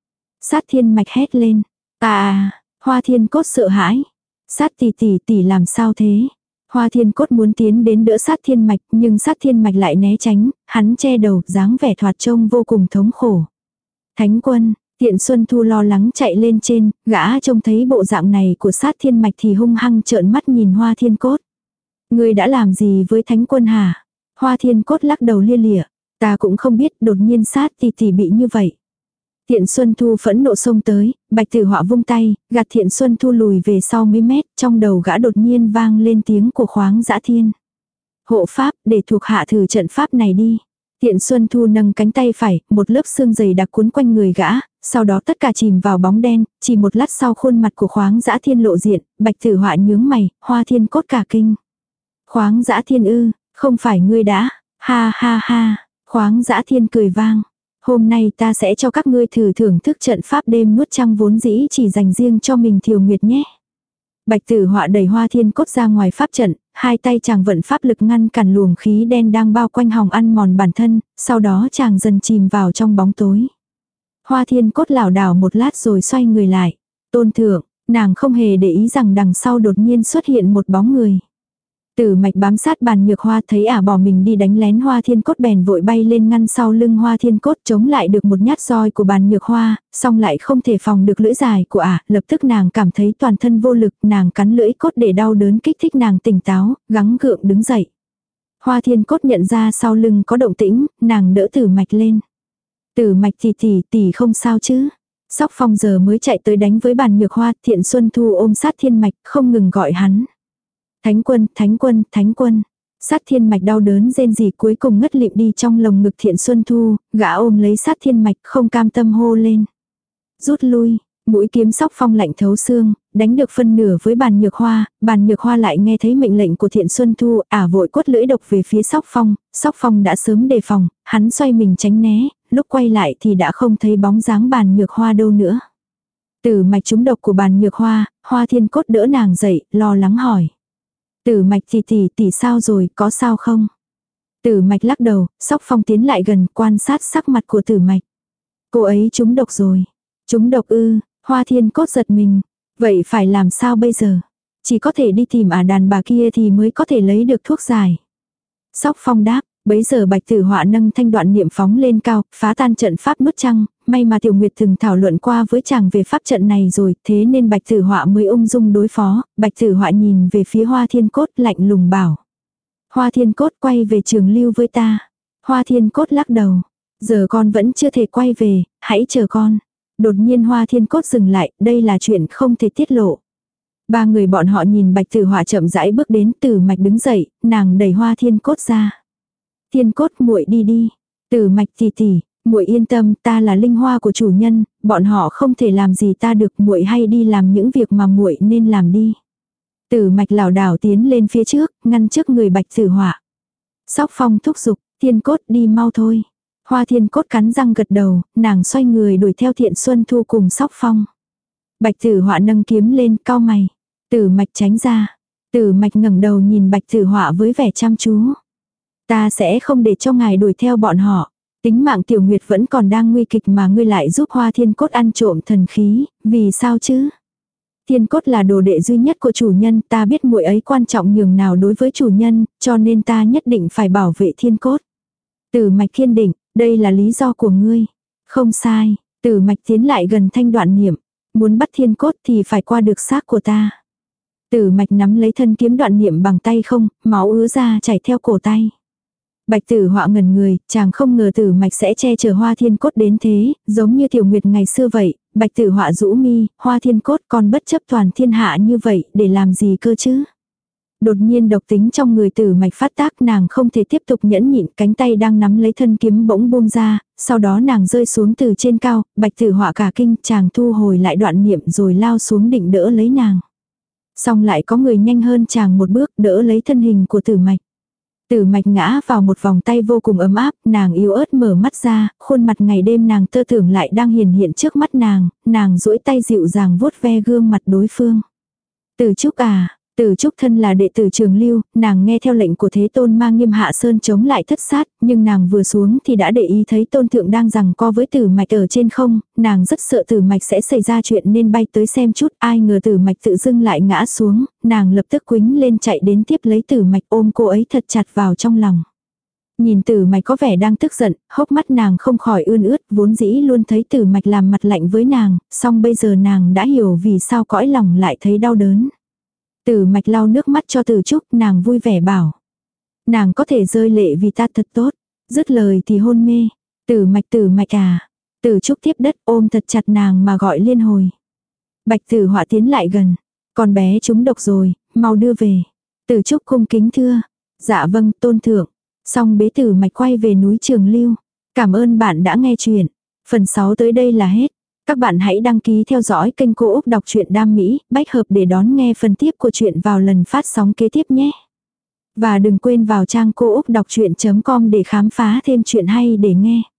Sát Thiên Mạch hét lên, à, Hoa Thiên Cốt sợ hãi. Sát tỷ tỷ tỷ làm sao thế? Hoa Thiên Cốt muốn tiến đến đỡ Sát Thiên Mạch, nhưng Sát Thiên Mạch lại né tránh, hắn che đầu, dáng vẻ thoạt trông vô cùng thống khổ. Thánh Quân, Thiện Xuân Thu lo lắng chạy lên trên, gã trông thấy bộ dạng này của Sát Thiên Mạch thì hung hăng trợn mắt nhìn Hoa Thiên Cốt. Ngươi đã làm gì với Thánh Quân hả? Hoa Thiên Cốt lắc đầu lia lịa. Ta cũng không biết, đột nhiên Sát tỷ tỷ bị như vậy. Thiện Xuân Thu phẫn nộ xông tới, Bạch Tử Họa vung tay, gạt Thiện Xuân Thu lùi về sau mấy mét, trong đầu gã đột nhiên vang lên tiếng của Khoáng Dã Thiên. Hộ pháp, để thuộc hạ thử trận pháp này đi. Thiện Xuân Thu nâng cánh tay phải, một lớp xương dày đặc cuốn quanh người gã, sau đó tất cả chìm vào bóng đen, chỉ một lát sau khuôn mặt của Khoáng Dã Thiên lộ diện, Bạch Tử Họa nhướng mày, Hoa Thiên Cốt cả kinh. Khoáng Dã Thiên ư, không phải ngươi đã, ha ha ha, Khoáng Dã Thiên cười vang. Hôm nay ta sẽ cho các ngươi thử thưởng thức trận pháp đêm nuốt trăng vốn dĩ chỉ dành riêng cho mình Thiều Nguyệt nhé. Bạch Tử Họa đẩy Hoa Thiên Cốt ra ngoài pháp trận, hai tay chàng vận pháp lực ngăn cản luồng khí đen đang bao quanh hòng ăn mòn bản thân, sau đó chàng dần chìm vào trong bóng tối. Hoa Thiên Cốt lảo đảo một lát rồi xoay người lại. Tôn Thượng, nàng không hề để ý rằng đằng sau đột nhiên xuất hiện một bóng người. Tử Mạch bám sát Bàn Nhược Hoa, thấy ả bỏ mình đi đánh lén Hoa Thiên Cốt bèn vội bay lên ngăn sau lưng Hoa Thiên Cốt, chống lại được một nhát roi của Bàn Nhược Hoa, song lại không thể phòng được lưỡi dài của ả, lập tức nàng cảm thấy toàn thân vô lực, nàng cắn lưỡi cốt để đau đớn kích thích nàng tỉnh táo, gắng gượng đứng dậy. Hoa Thiên Cốt nhận ra sau lưng có động tĩnh, nàng đỡ Tử Mạch lên. Tử Mạch tỷ tỷ tỷ không sao chứ? Sóc Phong giờ mới chạy tới đánh với Bàn Nhược Hoa, Thiện Xuân Thu ôm Sát Thiên Mạch không ngừng gọi hắn. Thánh Quân, Thánh Quân, Thánh Quân. Sát Thiên Mạch đau đớn rên rỉ cuối cùng ngất lịm đi trong lồng ngực Thiện Xuân Thu, gã ôm lấy Sát Thiên Mạch không cam tâm hô lên. Rút lui, mũi kiếm Sóc Phong lạnh thấu xương, đánh được phân nửa với Bàn Nhược Hoa, Bàn Nhược Hoa lại nghe thấy mệnh lệnh của Thiện Xuân Thu, ả vội quất lưỡi độc về phía Sóc Phong, Sóc Phong đã sớm đề phòng, hắn xoay mình tránh né, lúc quay lại thì đã không thấy bóng dáng Bàn Nhược Hoa đâu nữa. Tử mạch trúng độc của Bàn Nhược Hoa, Hoa Thiên Cốt đỡ nàng dậy, lo lắng hỏi. Tử mạch tỷ tỷ tỷ sao rồi, có sao không? Tử mạch lắc đầu, Sóc Phong tiến lại gần quan sát sắc mặt của tử mạch. Cô ấy trúng độc rồi. Trúng độc ư, Hoa Thiên Cốt giật mình. Vậy phải làm sao bây giờ? Chỉ có thể đi tìm ả đàn bà kia thì mới có thể lấy được thuốc giải. Sóc Phong đáp, bấy giờ Bạch Tử Họa nâng thanh đoạn niệm phóng lên cao, phá tan trận pháp nuốt trăng, may mà Tiểu Nguyệt từng thảo luận qua với chàng về pháp trận này rồi, thế nên Bạch Tử Họa mới ung dung đối phó. Bạch Tử Họa nhìn về phía Hoa Thiên Cốt lạnh lùng bảo. Hoa Thiên Cốt quay về Trường Lưu với ta. Hoa Thiên Cốt lắc đầu. Giờ con vẫn chưa thể quay về, hãy chờ con. Đột nhiên Hoa Thiên Cốt dừng lại, đây là chuyện không thể tiết lộ. Ba người bọn họ nhìn Bạch Tử Họa chậm rãi bước đến, Tử Mạch đứng dậy, nàng đẩy Hoa Thiên Cốt ra. Thiên Cốt muội đi đi. Tử Mạch tỷ tỷ, muội yên tâm, ta là linh hoa của chủ nhân, bọn họ không thể làm gì ta được, muội hay đi làm những việc mà muội nên làm đi. Tử Mạch lảo đảo tiến lên phía trước, ngăn trước người Bạch Tử Họa. Sóc Phong thúc giục, Thiên Cốt đi mau thôi. Hoa Thiên Cốt cắn răng gật đầu, nàng xoay người đuổi theo Thiện Xuân Thu cùng Sóc Phong. Bạch Tử Họa nâng kiếm lên, cau mày. Tử Mạch tránh ra. Tử Mạch ngẩng đầu nhìn Bạch Tử Họa với vẻ chăm chú. Ta sẽ không để cho ngài đuổi theo bọn họ. Tính mạng Tiểu Nguyệt vẫn còn đang nguy kịch mà ngươi lại giúp Hoa Thiên Cốt ăn trộm thần khí, vì sao chứ? Thiên Cốt là đồ đệ duy nhất của chủ nhân, ta biết muội ấy quan trọng nhường nào đối với chủ nhân, cho nên ta nhất định phải bảo vệ Thiên Cốt. Tử Mạch kiên định, đây là lý do của ngươi. Không sai, Tử Mạch tiến lại gần thanh đoạn niệm. Muốn bắt Thiên Cốt thì phải qua được xác của ta. Tử Mạch nắm lấy thân kiếm đoạn niệm bằng tay không, máu ứa ra chảy theo cổ tay. Bạch Tử Họa ngẩn người, chàng không ngờ Tử Mạch sẽ che chở Hoa Thiên Cốt đến thế, giống như Tiểu Nguyệt ngày xưa vậy. Bạch Tử Họa rũ mi, Hoa Thiên Cốt còn bất chấp toàn thiên hạ như vậy, để làm gì cơ chứ? Đột nhiên độc tính trong người Tử Mạch phát tác, nàng không thể tiếp tục nhẫn nhịn, cánh tay đang nắm lấy thân kiếm bỗng buông ra, sau đó nàng rơi xuống từ trên cao, Bạch Tử Họa cả kinh, chàng thu hồi lại đoạn niệm rồi lao xuống định đỡ lấy nàng. Xong lại có người nhanh hơn chàng một bước đỡ lấy thân hình của Tử Mạch. Tử Mạch ngã vào một vòng tay vô cùng ấm áp, nàng yếu ớt mở mắt ra, khuôn mặt ngày đêm nàng tơ tưởng lại đang hiển hiện trước mắt nàng, nàng duỗi tay dịu dàng vuốt ve gương mặt đối phương. Tử Trúc à, Tử Trúc thân là đệ tử Trường Lưu, nàng nghe theo lệnh của Thế Tôn mang Nghiêm Hạ Sơn chống lại thất sát, nhưng nàng vừa xuống thì đã để ý thấy Tôn Thượng đang giằng co với Tử Mạch ở trên không, nàng rất sợ Tử Mạch sẽ xảy ra chuyện nên bay tới xem chút, ai ngờ Tử Mạch tự dưng lại ngã xuống, nàng lập tức quýnh lên chạy đến tiếp lấy Tử Mạch ôm cô ấy thật chặt vào trong lòng. Nhìn Tử Mạch có vẻ đang tức giận, hốc mắt nàng không khỏi ươn ướt, vốn dĩ luôn thấy Tử Mạch làm mặt lạnh với nàng, song bây giờ nàng đã hiểu vì sao cõi lòng lại thấy đau đớn. Tử Mạch lau nước mắt cho Tử Trúc, nàng vui vẻ bảo. Nàng có thể rơi lệ vì ta thật tốt. Dứt lời thì hôn mê. Tử Mạch Tử Mạch à. Tử Trúc tiếp đất ôm thật chặt nàng mà gọi liên hồi. Bạch Tử Họa tiến lại gần. Con bé trúng độc rồi, mau đưa về. Tử Trúc cung kính thưa. Dạ vâng, Tôn Thượng. Xong bế Tử Mạch quay về núi Trường Lưu. Cảm ơn bạn đã nghe chuyện. Phần sáu tới đây là hết. Các bạn hãy đăng ký theo dõi kênh Cô Úc Đọc truyện Đam Mỹ, bách hợp để đón nghe phần tiếp của chuyện vào lần phát sóng kế tiếp nhé. Và đừng quên vào trang cô úc đọc chuyện chấm com để khám phá thêm chuyện hay để nghe.